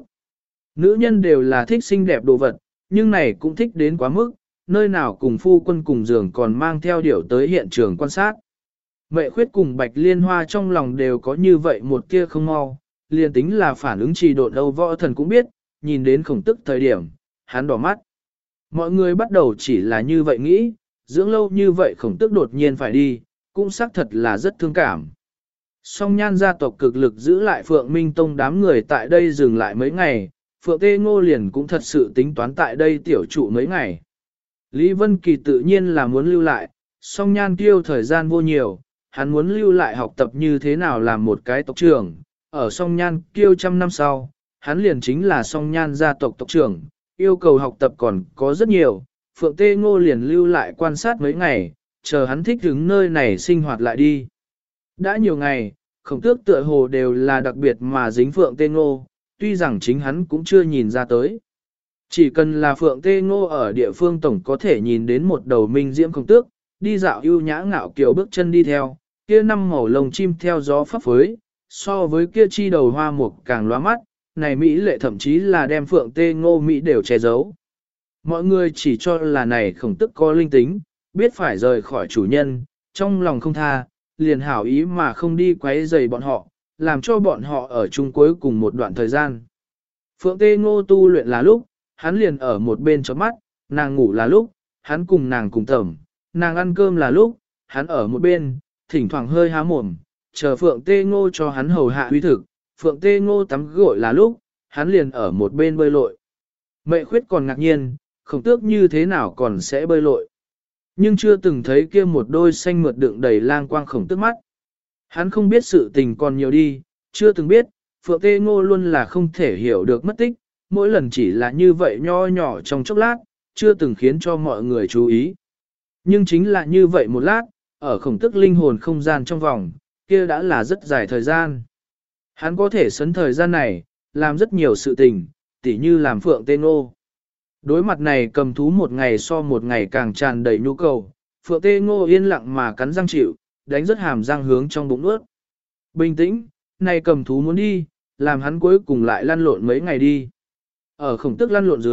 Nữ nhân đều là thích xinh đẹp đồ vật, nhưng này cũng thích đến quá mức, nơi nào cùng phu quân cùng giường còn mang theo điểu tới hiện trường quan sát. Mẹ Khuyết cùng Bạch Liên Hoa trong lòng đều có như vậy một kia không mau, liền tính là phản ứng trì độn Âu Võ Thần cũng biết, nhìn đến Khổng Tước thời điểm, hắn đỏ mắt. Mọi người bắt đầu chỉ là như vậy nghĩ, dưỡng lâu như vậy Khổng Tước đột nhiên phải đi, cũng xác thật là rất thương cảm. Song Nhan gia tộc cực lực giữ lại Phượng Minh Tông đám người tại đây dừng lại mấy ngày, Phượng Tê Ngô liền cũng thật sự tính toán tại đây tiểu trụ mấy ngày. Lý Vân Kỳ tự nhiên là muốn lưu lại, Song Nhan Kiêu thời gian vô nhiều, hắn muốn lưu lại học tập như thế nào làm một cái tộc trưởng. Ở Song Nhan Kiêu trăm năm sau, hắn liền chính là Song Nhan gia tộc tộc trưởng, yêu cầu học tập còn có rất nhiều. Phượng Tê Ngô liền lưu lại quan sát mấy ngày, chờ hắn thích ứng nơi này sinh hoạt lại đi. Đã nhiều ngày, Khổng Tước tựa hồ đều là đặc biệt mà dính Phượng Tê Ngô, tuy rằng chính hắn cũng chưa nhìn ra tới. Chỉ cần là Phượng Tê Ngô ở địa phương tổng có thể nhìn đến một đầu minh diễm Khổng Tước, đi dạo ưu nhã ngạo kiều bước chân đi theo, kia năm màu lông chim theo gió phấp phới, so với kia chi đầu hoa mục càng lóa mắt, này Mỹ lệ thậm chí là đem Phượng Tê Ngô Mỹ đều che giấu. Mọi người chỉ cho là này Khổng Tước có linh tính, biết phải rời khỏi chủ nhân, trong lòng không tha, liền hảo ý mà không đi quấy rầy bọn họ, làm cho bọn họ ở chung cuối cùng một đoạn thời gian. Phượng Tê Ngô tu luyện là lúc, hắn liền ở một bên chớp mắt, nàng ngủ là lúc, hắn cùng nàng cùng tẩm, nàng ăn cơm là lúc, hắn ở một bên, thỉnh thoảng hơi há mồm, chờ Phượng Tê Ngô cho hắn hầu hạ uy thực, Phượng Tê Ngô tắm gội là lúc, hắn liền ở một bên bơi lội. Mẹ Khuyết còn ngạc nhiên, Khổng Tước như thế nào còn sẽ bơi lội. Nhưng chưa từng thấy kia một đôi xanh mượt đựng đầy lang quang Khổng Tước mắt. Hắn không biết sự tình còn nhiều đi, chưa từng biết, Phượng Tê Ngô luôn là không thể hiểu được mất tích, mỗi lần chỉ là như vậy nho nhỏ trong chốc lát, chưa từng khiến cho mọi người chú ý. Nhưng chính là như vậy một lát, ở Khổng Tước linh hồn không gian trong vòng, kia đã là rất dài thời gian. Hắn có thể sấn thời gian này, làm rất nhiều sự tình, tỉ như làm Phượng Tê Ngô. Đối mặt này cầm thú một ngày so một ngày càng tràn đầy nhu cầu, Phượng Tê Ngô yên lặng mà cắn răng chịu, đánh rất hàm răng hướng trong bụng nuốt. Bình tĩnh, này cầm thú muốn đi, làm hắn cuối cùng lại lăn lộn mấy ngày đi. Ở Khổng Tước lăn lộn dưới,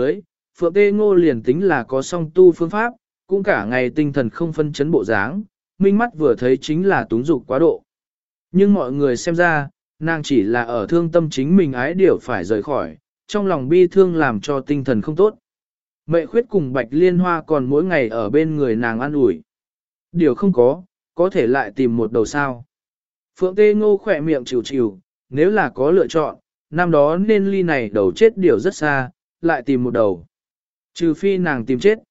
Phượng Tê Ngô liền tính là có song tu phương pháp, cũng cả ngày tinh thần không phân chấn bộ dáng, minh mắt vừa thấy chính là túng dục quá độ. Nhưng mọi người xem ra, nàng chỉ là ở thương tâm chính mình ái điều phải rời khỏi, trong lòng bi thương làm cho tinh thần không tốt. Mệ khuyết cùng Bạch Liên Hoa còn mỗi ngày ở bên người nàng an ủi. Điều không có thể lại tìm một đầu sao. Phượng Tê Ngô khỏe miệng chịu chịu, nếu là có lựa chọn, năm đó nên ly này đầu chết điều rất xa, lại tìm một đầu. Trừ phi nàng tìm chết.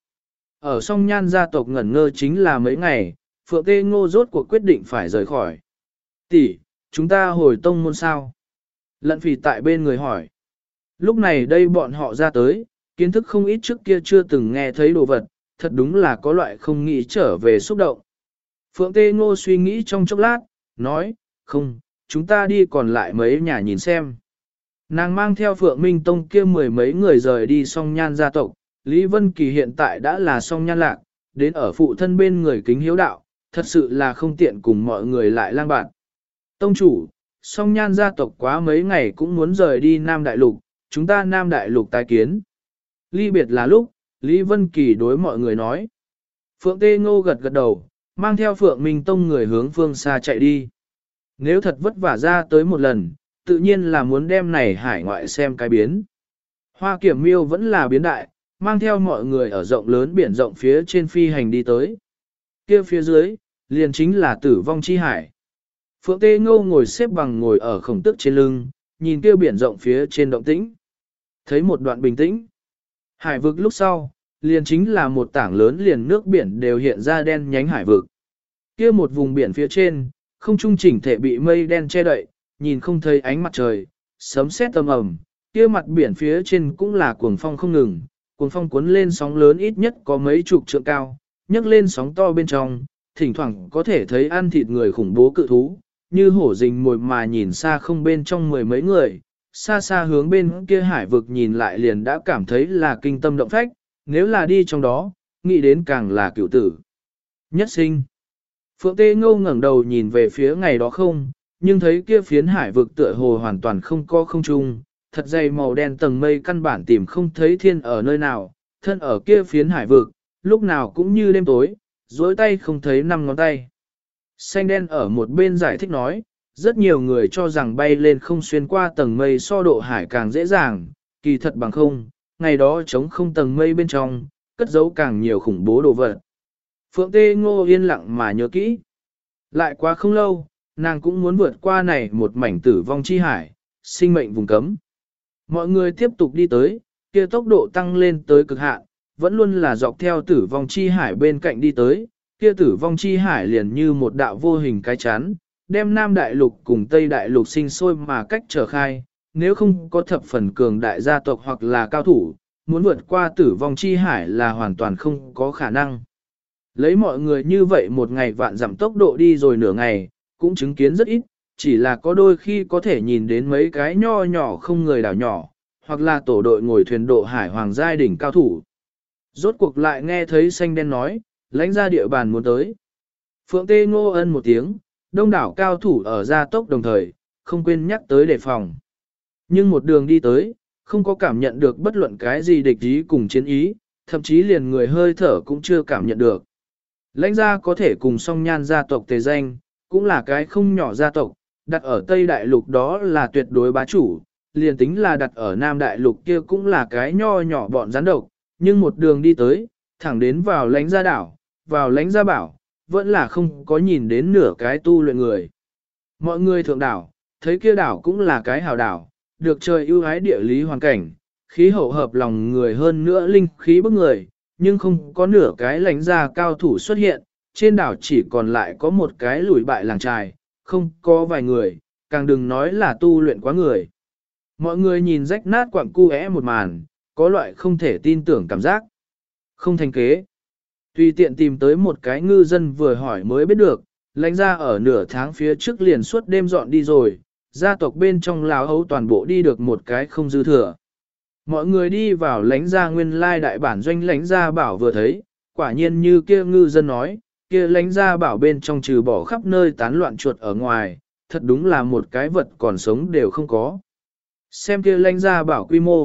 Ở song nhan gia tộc ngẩn ngơ chính là mấy ngày, Phượng Tê Ngô rốt cuộc quyết định phải rời khỏi. Tỷ, chúng ta hồi tông môn sao? Lận Phỉ tại bên người hỏi. Lúc này đây bọn họ ra tới, kiến thức không ít trước kia chưa từng nghe thấy đồ vật, thật đúng là có loại không nghĩ trở về xúc động. Phượng Tê Ngô suy nghĩ trong chốc lát, nói, không, chúng ta đi còn lại mấy nhà nhìn xem. Nàng mang theo Phượng Minh Tông kia mười mấy người rời đi song nhan gia tộc, Lý Vân Kỳ hiện tại đã là song nhan lạc, đến ở phụ thân bên người kính hiếu đạo, thật sự là không tiện cùng mọi người lại lang bạn. Tông chủ, song nhan gia tộc quá mấy ngày cũng muốn rời đi Nam Đại Lục, chúng ta Nam Đại Lục tái kiến. Ly biệt là lúc, Lý Vân Kỳ đối mọi người nói. Phượng Tê Ngô gật gật đầu, mang theo Phượng Minh Tông người hướng phương xa chạy đi. Nếu thật vất vả ra tới một lần, tự nhiên là muốn đem này hải ngoại xem cái biến. Hoa Kiểm Miêu vẫn là biến đại, mang theo mọi người ở rộng lớn biển rộng phía trên phi hành đi tới. Kia phía dưới, liền chính là Tử Vong Chi Hải. Phượng Tê Ngô ngồi xếp bằng ngồi ở khổng tức trên lưng, nhìn kia biển rộng phía trên động tĩnh. Thấy một đoạn bình tĩnh. Hải vực lúc sau, liền chính là một tảng lớn liền nước biển đều hiện ra đen nhánh hải vực. Kia một vùng biển phía trên, không trung chỉnh thể bị mây đen che đậy, nhìn không thấy ánh mặt trời, sấm sét âm ầm. Kia mặt biển phía trên cũng là cuồng phong không ngừng, cuồng phong cuốn lên sóng lớn ít nhất có mấy chục trượng cao, nhấc lên sóng to bên trong, thỉnh thoảng có thể thấy ăn thịt người khủng bố cự thú, như hổ rình mồi mà nhìn xa không bên trong mười mấy người, xa xa hướng bên kia hải vực nhìn lại liền đã cảm thấy là kinh tâm động phách, nếu là đi trong đó, nghĩ đến càng là cửu tử. Nhất sinh. Phượng Tê Ngô ngẩng đầu nhìn về phía ngày đó không, nhưng thấy kia phiến hải vực tựa hồ hoàn toàn không có không trung, thật dày màu đen tầng mây căn bản tìm không thấy thiên ở nơi nào, thân ở kia phiến hải vực, lúc nào cũng như đêm tối, duỗi tay không thấy năm ngón tay. Xanh đen ở một bên giải thích nói, rất nhiều người cho rằng bay lên không xuyên qua tầng mây so độ hải càng dễ dàng, kỳ thật bằng không, ngày đó chống không tầng mây bên trong, cất giấu càng nhiều khủng bố đồ vật. Phượng Tê Ngô yên lặng mà nhớ kỹ. Lại quá không lâu, nàng cũng muốn vượt qua này một mảnh tử vong chi hải, sinh mệnh vùng cấm. Mọi người tiếp tục đi tới, kia tốc độ tăng lên tới cực hạn, vẫn luôn là dọc theo tử vong chi hải bên cạnh đi tới, kia tử vong chi hải liền như một đạo vô hình cái chắn, đem Nam Đại Lục cùng Tây Đại Lục sinh sôi mà cách trở khai, nếu không có thập phần cường đại gia tộc hoặc là cao thủ, muốn vượt qua tử vong chi hải là hoàn toàn không có khả năng. Lấy mọi người như vậy một ngày vạn giảm tốc độ đi rồi nửa ngày, cũng chứng kiến rất ít, chỉ là có đôi khi có thể nhìn đến mấy cái nho nhỏ không người đảo nhỏ, hoặc là tổ đội ngồi thuyền độ hải hoàng giai đỉnh cao thủ. Rốt cuộc lại nghe thấy xanh đen nói, lãnh ra địa bàn muốn tới. Phượng Tê Ngô ân một tiếng, đông đảo cao thủ ở gia tốc đồng thời, không quên nhắc tới đề phòng. Nhưng một đường đi tới, không có cảm nhận được bất luận cái gì địch ý cùng chiến ý, thậm chí liền người hơi thở cũng chưa cảm nhận được. Lãnh gia có thể cùng song nhan gia tộc tề danh, cũng là cái không nhỏ gia tộc, đặt ở Tây Đại Lục đó là tuyệt đối bá chủ, liền tính là đặt ở Nam Đại Lục kia cũng là cái nho nhỏ bọn gián độc, nhưng một đường đi tới, thẳng đến vào lãnh gia đảo, vào lãnh gia bảo, vẫn là không có nhìn đến nửa cái tu luyện người. Mọi người thượng đảo, thấy kia đảo cũng là cái hào đảo, được trời ưu ái địa lý hoàn cảnh, khí hậu hợp lòng người hơn nữa linh khí bức người, nhưng không có nửa cái lãnh gia cao thủ xuất hiện, trên đảo chỉ còn lại có một cái lùi bại làng trài, không có vài người, càng đừng nói là tu luyện quá người. Mọi người nhìn rách nát quặng cu một màn, có loại không thể tin tưởng cảm giác. Không thành kế. Tùy tiện tìm tới một cái ngư dân vừa hỏi mới biết được, lãnh gia ở nửa tháng phía trước liền suốt đêm dọn đi rồi, gia tộc bên trong Láo Hấu toàn bộ đi được một cái không dư thừa. Mọi người đi vào lãnh gia nguyên lai đại bản doanh lãnh gia bảo vừa thấy, quả nhiên như kia ngư dân nói, kia lãnh gia bảo bên trong trừ bỏ khắp nơi tán loạn chuột ở ngoài, thật đúng là một cái vật còn sống đều không có. Xem kia lãnh gia bảo quy mô,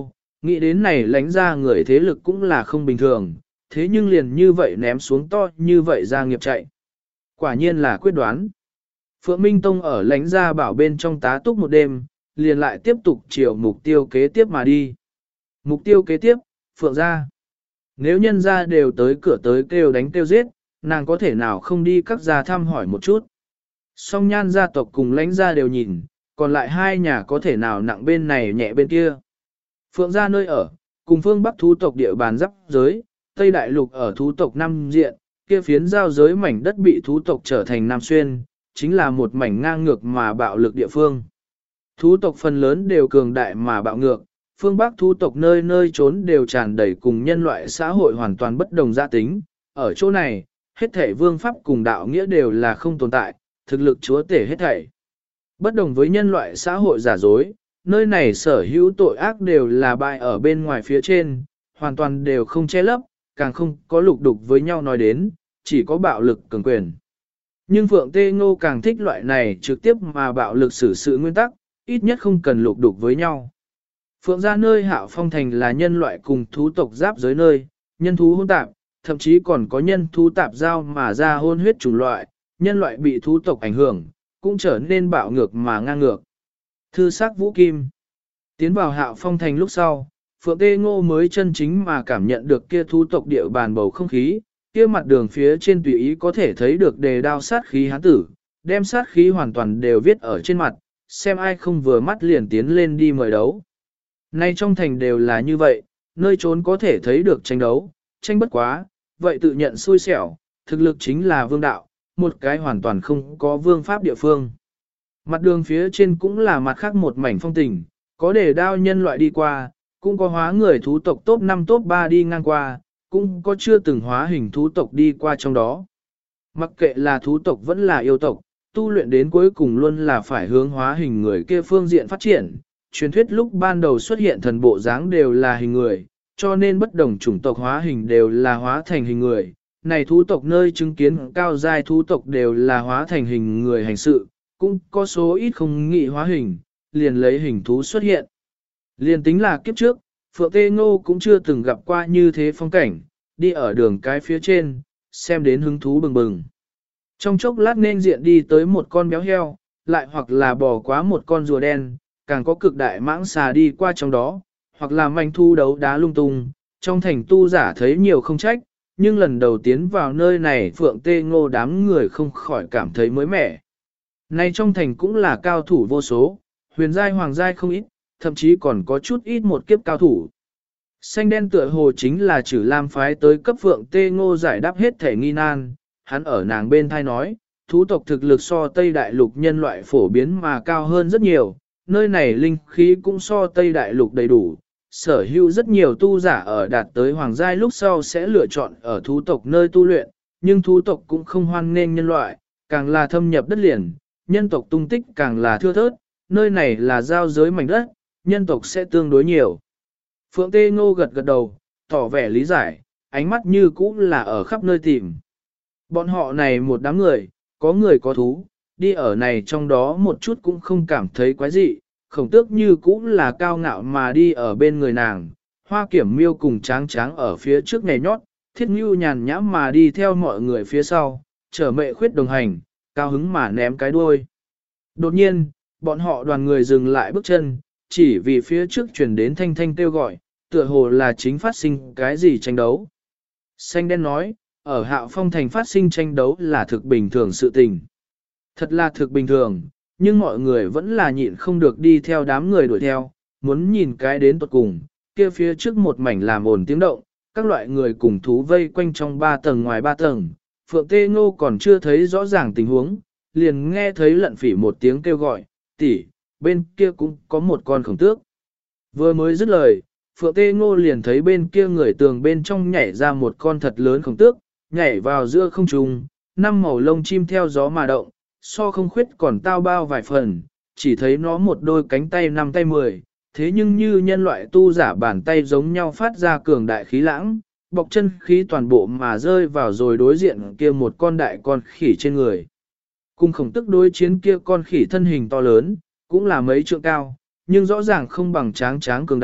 Nghĩ đến này lãnh ra người thế lực cũng là không bình thường, thế nhưng liền như vậy ném xuống to như vậy ra nghiệp chạy. Quả nhiên là quyết đoán. Phượng Minh Tông ở lãnh gia bảo bên trong tá túc một đêm, liền lại tiếp tục chiều mục tiêu kế tiếp mà đi. Mục tiêu kế tiếp, Phượng gia. Nếu nhân gia đều tới cửa tới kêu đánh kêu giết, nàng có thể nào không đi các gia thăm hỏi một chút. Song Nhan gia tộc cùng lãnh gia đều nhìn, còn lại hai nhà có thể nào nặng bên này nhẹ bên kia. Phượng gia nơi ở, cùng phương Bắc thú tộc địa bàn giáp giới, Tây Đại Lục ở thú tộc Nam Diện, kia phiến giao giới mảnh đất bị thú tộc trở thành Nam Xuyên, chính là một mảnh ngang ngược mà bạo lực địa phương. Thú tộc phần lớn đều cường đại mà bạo ngược, phương Bắc thú tộc nơi nơi trốn đều tràn đầy cùng nhân loại xã hội hoàn toàn bất đồng gia tính. Ở chỗ này, hết thảy vương pháp cùng đạo nghĩa đều là không tồn tại, thực lực chúa tể hết thảy. Bất đồng với nhân loại xã hội giả dối, nơi này sở hữu tội ác đều là bại ở bên ngoài phía trên, hoàn toàn đều không che lấp, càng không có lục đục với nhau nói đến, chỉ có bạo lực cường quyền. Nhưng Phượng Tê Ngô càng thích loại này trực tiếp mà bạo lực xử sự nguyên tắc, ít nhất không cần lục đục với nhau. Phượng gia nơi Hạo Phong Thành là nhân loại cùng thú tộc giáp giới nơi, nhân thú hôn tạp, thậm chí còn có nhân thú tạp giao mà ra hôn huyết chủng loại, nhân loại bị thú tộc ảnh hưởng, cũng trở nên bạo ngược mà ngang ngược. Thư sắc Vũ Kim tiến vào Hạo Phong Thành lúc sau, Phượng Tê Ngô mới chân chính mà cảm nhận được kia thú tộc địa bàn bầu không khí, kia mặt đường phía trên tùy ý có thể thấy được đề đao sát khí hán tử, đem sát khí hoàn toàn đều viết ở trên mặt, xem ai không vừa mắt liền tiến lên đi mời đấu. Nay trong thành đều là như vậy, nơi trốn có thể thấy được tranh đấu, tranh bất quá, vậy tự nhận xui xẻo, thực lực chính là vương đạo, một cái hoàn toàn không có vương pháp địa phương. Mặt đường phía trên cũng là mặt khác một mảnh phong tình, có đề đao nhân loại đi qua, cũng có hóa người thú tộc top 5 top 3 đi ngang qua, cũng có chưa từng hóa hình thú tộc đi qua trong đó. Mặc kệ là thú tộc vẫn là yêu tộc, tu luyện đến cuối cùng luôn là phải hướng hóa hình người kia phương diện phát triển. Truyền thuyết lúc ban đầu xuất hiện thần bộ dáng đều là hình người, cho nên bất đồng chủng tộc hóa hình đều là hóa thành hình người. Này thú tộc nơi chứng kiến cao giai thú tộc đều là hóa thành hình người hành sự, cũng có số ít không nghị hóa hình, liền lấy hình thú xuất hiện. Liền tính là kiếp trước, Phượng Tê Ngô cũng chưa từng gặp qua như thế phong cảnh, đi ở đường cái phía trên, xem đến hứng thú bừng bừng. Trong chốc lát nên diện đi tới một con béo heo, lại hoặc là bò quá một con rùa đen, càng có cực đại mãng xà đi qua trong đó, hoặc là manh thu đấu đá lung tung, trong thành tu giả thấy nhiều không trách, nhưng lần đầu tiến vào nơi này Phượng Tê Ngô đám người không khỏi cảm thấy mới mẻ. Nay trong thành cũng là cao thủ vô số, huyền giai hoàng giai không ít, thậm chí còn có chút ít một kiếp cao thủ. Xanh đen tựa hồ chính là Trử Lam phái tới cấp Phượng Tê Ngô giải đáp hết thể nghi nan, hắn ở nàng bên thai nói, thú tộc thực lực so Tây Đại Lục nhân loại phổ biến mà cao hơn rất nhiều, nơi này linh khí cũng so Tây Đại Lục đầy đủ, sở hữu rất nhiều tu giả ở đạt tới hoàng giai lúc sau sẽ lựa chọn ở thú tộc nơi tu luyện, nhưng thú tộc cũng không hoan nghênh nhân loại, càng là thâm nhập đất liền, nhân tộc tung tích càng là thưa thớt, nơi này là giao giới mảnh đất, nhân tộc sẽ tương đối nhiều. Phượng Tê Ngô gật gật đầu, tỏ vẻ lý giải, ánh mắt như cũ là ở khắp nơi tìm. Bọn họ này một đám người có thú, đi ở này trong đó một chút cũng không cảm thấy quái dị, Khổng Tước như cũ là cao ngạo mà đi ở bên người nàng, Hoa Kiểm Miêu cùng Tráng Tráng ở phía trước nhảy nhót, Thiết Ngưu nhàn nhãm mà đi theo mọi người phía sau, trở Mệ Khuyết đồng hành, cao hứng mà ném cái đuôi. Đột nhiên, bọn họ đoàn người dừng lại bước chân, chỉ vì phía trước chuyển đến thanh thanh kêu gọi, tựa hồ là chính phát sinh cái gì tranh đấu. Xanh đen nói, ở Hạo Phong Thành phát sinh tranh đấu là thực bình thường sự tình. Thật là thực bình thường, nhưng mọi người vẫn là nhịn không được đi theo đám người đuổi theo, muốn nhìn cái đến tuột cùng, kia phía trước một mảnh làm ồn tiếng động, các loại người cùng thú vây quanh trong 3 tầng ngoài 3 tầng, Phượng Tê Ngô còn chưa thấy rõ ràng tình huống, liền nghe thấy Lận Phỉ một tiếng kêu gọi, tỷ, bên kia cũng có một con khổng tước. Vừa mới dứt lời, Phượng Tê Ngô liền thấy bên kia người tường bên trong nhảy ra một con thật lớn khổng tước, nhảy vào giữa không trung, 5 màu lông chim theo gió mà động, so không khuyết còn tao bao vài phần, chỉ thấy nó một đôi cánh tay 5 tay 10, thế nhưng như nhân loại tu giả bàn tay giống nhau phát ra cường đại khí lãng, bọc chân khí toàn bộ mà rơi vào rồi đối diện kia một con đại con khỉ trên người. Cùng khổng tức đối chiến kia con khỉ thân hình to lớn, cũng là mấy trượng cao, nhưng rõ ràng không bằng Tráng Tráng cường đại,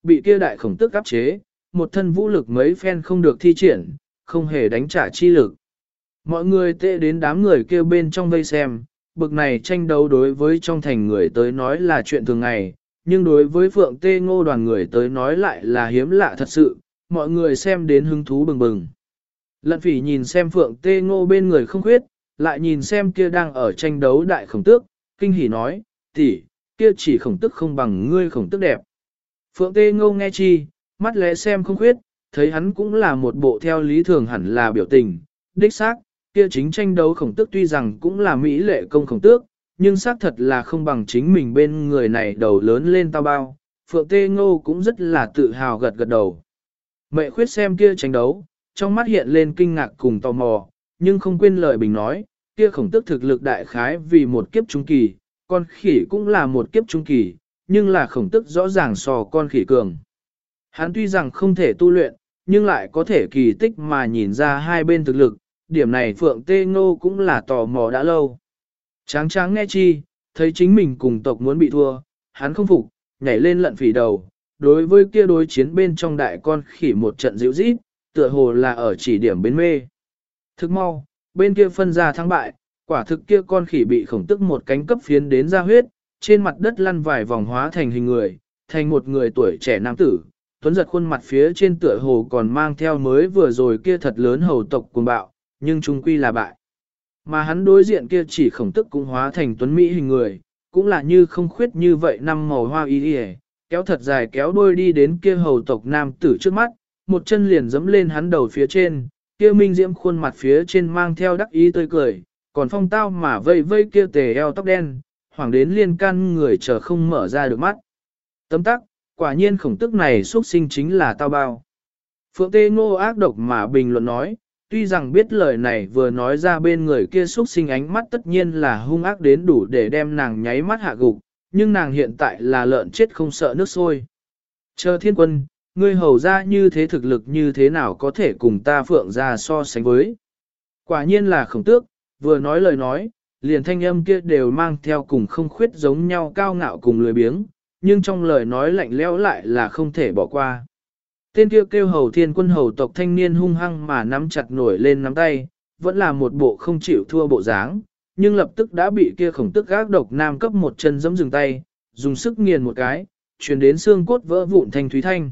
bị kia đại khổng tức áp chế, một thân vũ lực mấy phen không được thi triển, không hề đánh trả chi lực. Mọi người tệ đến đám người kêu bên trong vây xem, bực này tranh đấu đối với trong thành người tới nói là chuyện thường ngày, nhưng đối với Phượng Tê Ngô đoàn người tới nói lại là hiếm lạ thật sự, mọi người xem đến hứng thú bừng bừng. Lận Phỉ nhìn xem Phượng Tê Ngô bên người không khuyết, lại nhìn xem kia đang ở tranh đấu đại khổng tước, kinh hỉ nói, tỷ, kia chỉ khổng tức không bằng ngươi khổng tức đẹp. Phượng Tê Ngô nghe chi, mắt lẽ xem không khuyết, thấy hắn cũng là một bộ theo lý thường hẳn là biểu tình, đích xác, kia chính tranh đấu khổng tước tuy rằng cũng là mỹ lệ công khổng tước, nhưng xác thật là không bằng chính mình bên người này đầu lớn lên tao bao. Phượng Tê Ngô cũng rất là tự hào gật gật đầu. Mẹ khuyết xem kia tranh đấu, trong mắt hiện lên kinh ngạc cùng tò mò, nhưng không quên lời bình nói, kia khổng tước thực lực đại khái vì một kiếp trung kỳ, con khỉ cũng là một kiếp trung kỳ, nhưng là khổng tước rõ ràng so con khỉ cường. Hắn tuy rằng không thể tu luyện, nhưng lại có thể kỳ tích mà nhìn ra hai bên thực lực, điểm này Phượng Tê Ngô cũng là tò mò đã lâu. Tráng tráng nghe chi, thấy chính mình cùng tộc muốn bị thua, hắn không phục, nhảy lên Lận Phỉ đầu, đối với kia đối chiến bên trong đại con khỉ một trận dịu rít, tựa hồ là ở chỉ điểm bên mê. Thức mau, bên kia phân ra thắng bại, quả thực kia con khỉ bị khổng tức một cánh cấp phiến đến ra huyết, trên mặt đất lăn vài vòng hóa thành hình người, thành một người tuổi trẻ nam tử, tuấn giật khuôn mặt phía trên tựa hồ còn mang theo mới vừa rồi kia thật lớn hầu tộc cuồng bạo, nhưng trung quy là bại. Mà hắn đối diện kia chỉ khổng tức cũng hóa thành tuấn mỹ hình người, cũng là như không khuyết như vậy năm màu hoa y y, kéo thật dài kéo đuôi đi đến kia hầu tộc nam tử trước mắt, một chân liền giẫm lên hắn đầu phía trên, kia minh diễm khuôn mặt phía trên mang theo đắc ý tươi cười, còn phong tao mà vây vây kia tề eo tóc đen, hoảng đến liên can người chờ không mở ra được mắt. Tấm tắc, quả nhiên khổng tức này xuất sinh chính là tao bao. Phượng Tê Ngô ác độc mà bình luận nói, tuy rằng biết lời này vừa nói ra bên người kia xuất sinh ánh mắt tất nhiên là hung ác đến đủ để đem nàng nháy mắt hạ gục, nhưng nàng hiện tại là lợn chết không sợ nước sôi. Chờ thiên quân, ngươi hầu ra như thế thực lực như thế nào có thể cùng ta Phượng ra so sánh với. Quả nhiên là khổng tước, vừa nói lời nói, liền thanh âm kia đều mang theo cùng không khuyết giống nhau cao ngạo cùng lười biếng, nhưng trong lời nói lạnh lẽo lại là không thể bỏ qua. Tên kia kêu hầu thiên quân hầu tộc thanh niên hung hăng mà nắm chặt nổi lên nắm tay, vẫn là một bộ không chịu thua bộ dáng, nhưng lập tức đã bị kia khổng tức gác độc nam cấp một chân giẫm dừng tay, dùng sức nghiền một cái, truyền đến xương cốt vỡ vụn thanh thúy thanh.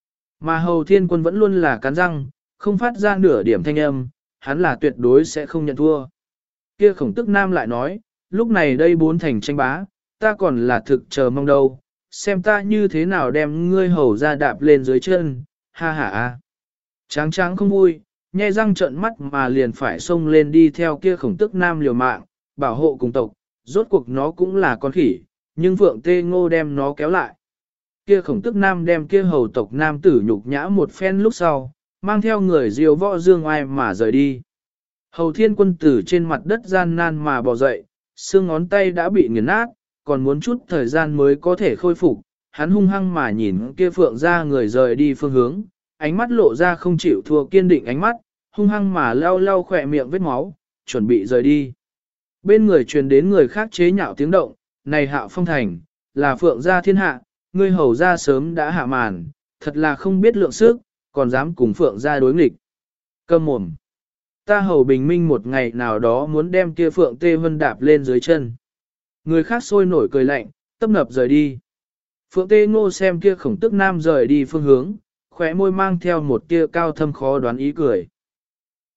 Mà hầu thiên quân vẫn luôn là cắn răng, không phát ra nửa điểm thanh âm, hắn là tuyệt đối sẽ không nhận thua. Kia khổng tức nam lại nói, lúc này đây bốn thành tranh bá, ta còn là thực chờ mong đâu, xem ta như thế nào đem ngươi hầu ra đạp lên dưới chân, ha ha a. Tráng tráng không vui, nhe răng trợn mắt mà liền phải xông lên đi theo kia khổng tức nam liều mạng, bảo hộ cùng tộc, rốt cuộc nó cũng là con khỉ, nhưng Phượng Tê Ngô đem nó kéo lại. Kia khổng tức nam đem kia hầu tộc nam tử nhục nhã một phen lúc sau, mang theo người diều võ dương ai mà rời đi. Hầu thiên quân tử trên mặt đất gian nan mà bò dậy, xương ngón tay đã bị nghiền nát, còn muốn chút thời gian mới có thể khôi phục. Hắn hung hăng mà nhìn kia Phượng ra người rời đi phương hướng, ánh mắt lộ ra không chịu thua kiên định ánh mắt, hung hăng mà lau lau khỏe miệng vết máu, chuẩn bị rời đi. Bên người truyền đến người khác chế nhạo tiếng động, này Hạo Phong Thành, là Phượng gia thiên hạ, ngươi hầu ra sớm đã hạ màn, thật là không biết lượng sức, còn dám cùng Phượng gia đối nghịch. Câm mồm. Ta hầu bình minh một ngày nào đó muốn đem kia Phượng Tê Vân đạp lên dưới chân. Người khác sôi nổi cười lạnh, tấp nập rời đi. Phượng Tê Ngô xem kia khổng tức nam rời đi phương hướng, khóe môi mang theo một tia cao thâm khó đoán ý cười.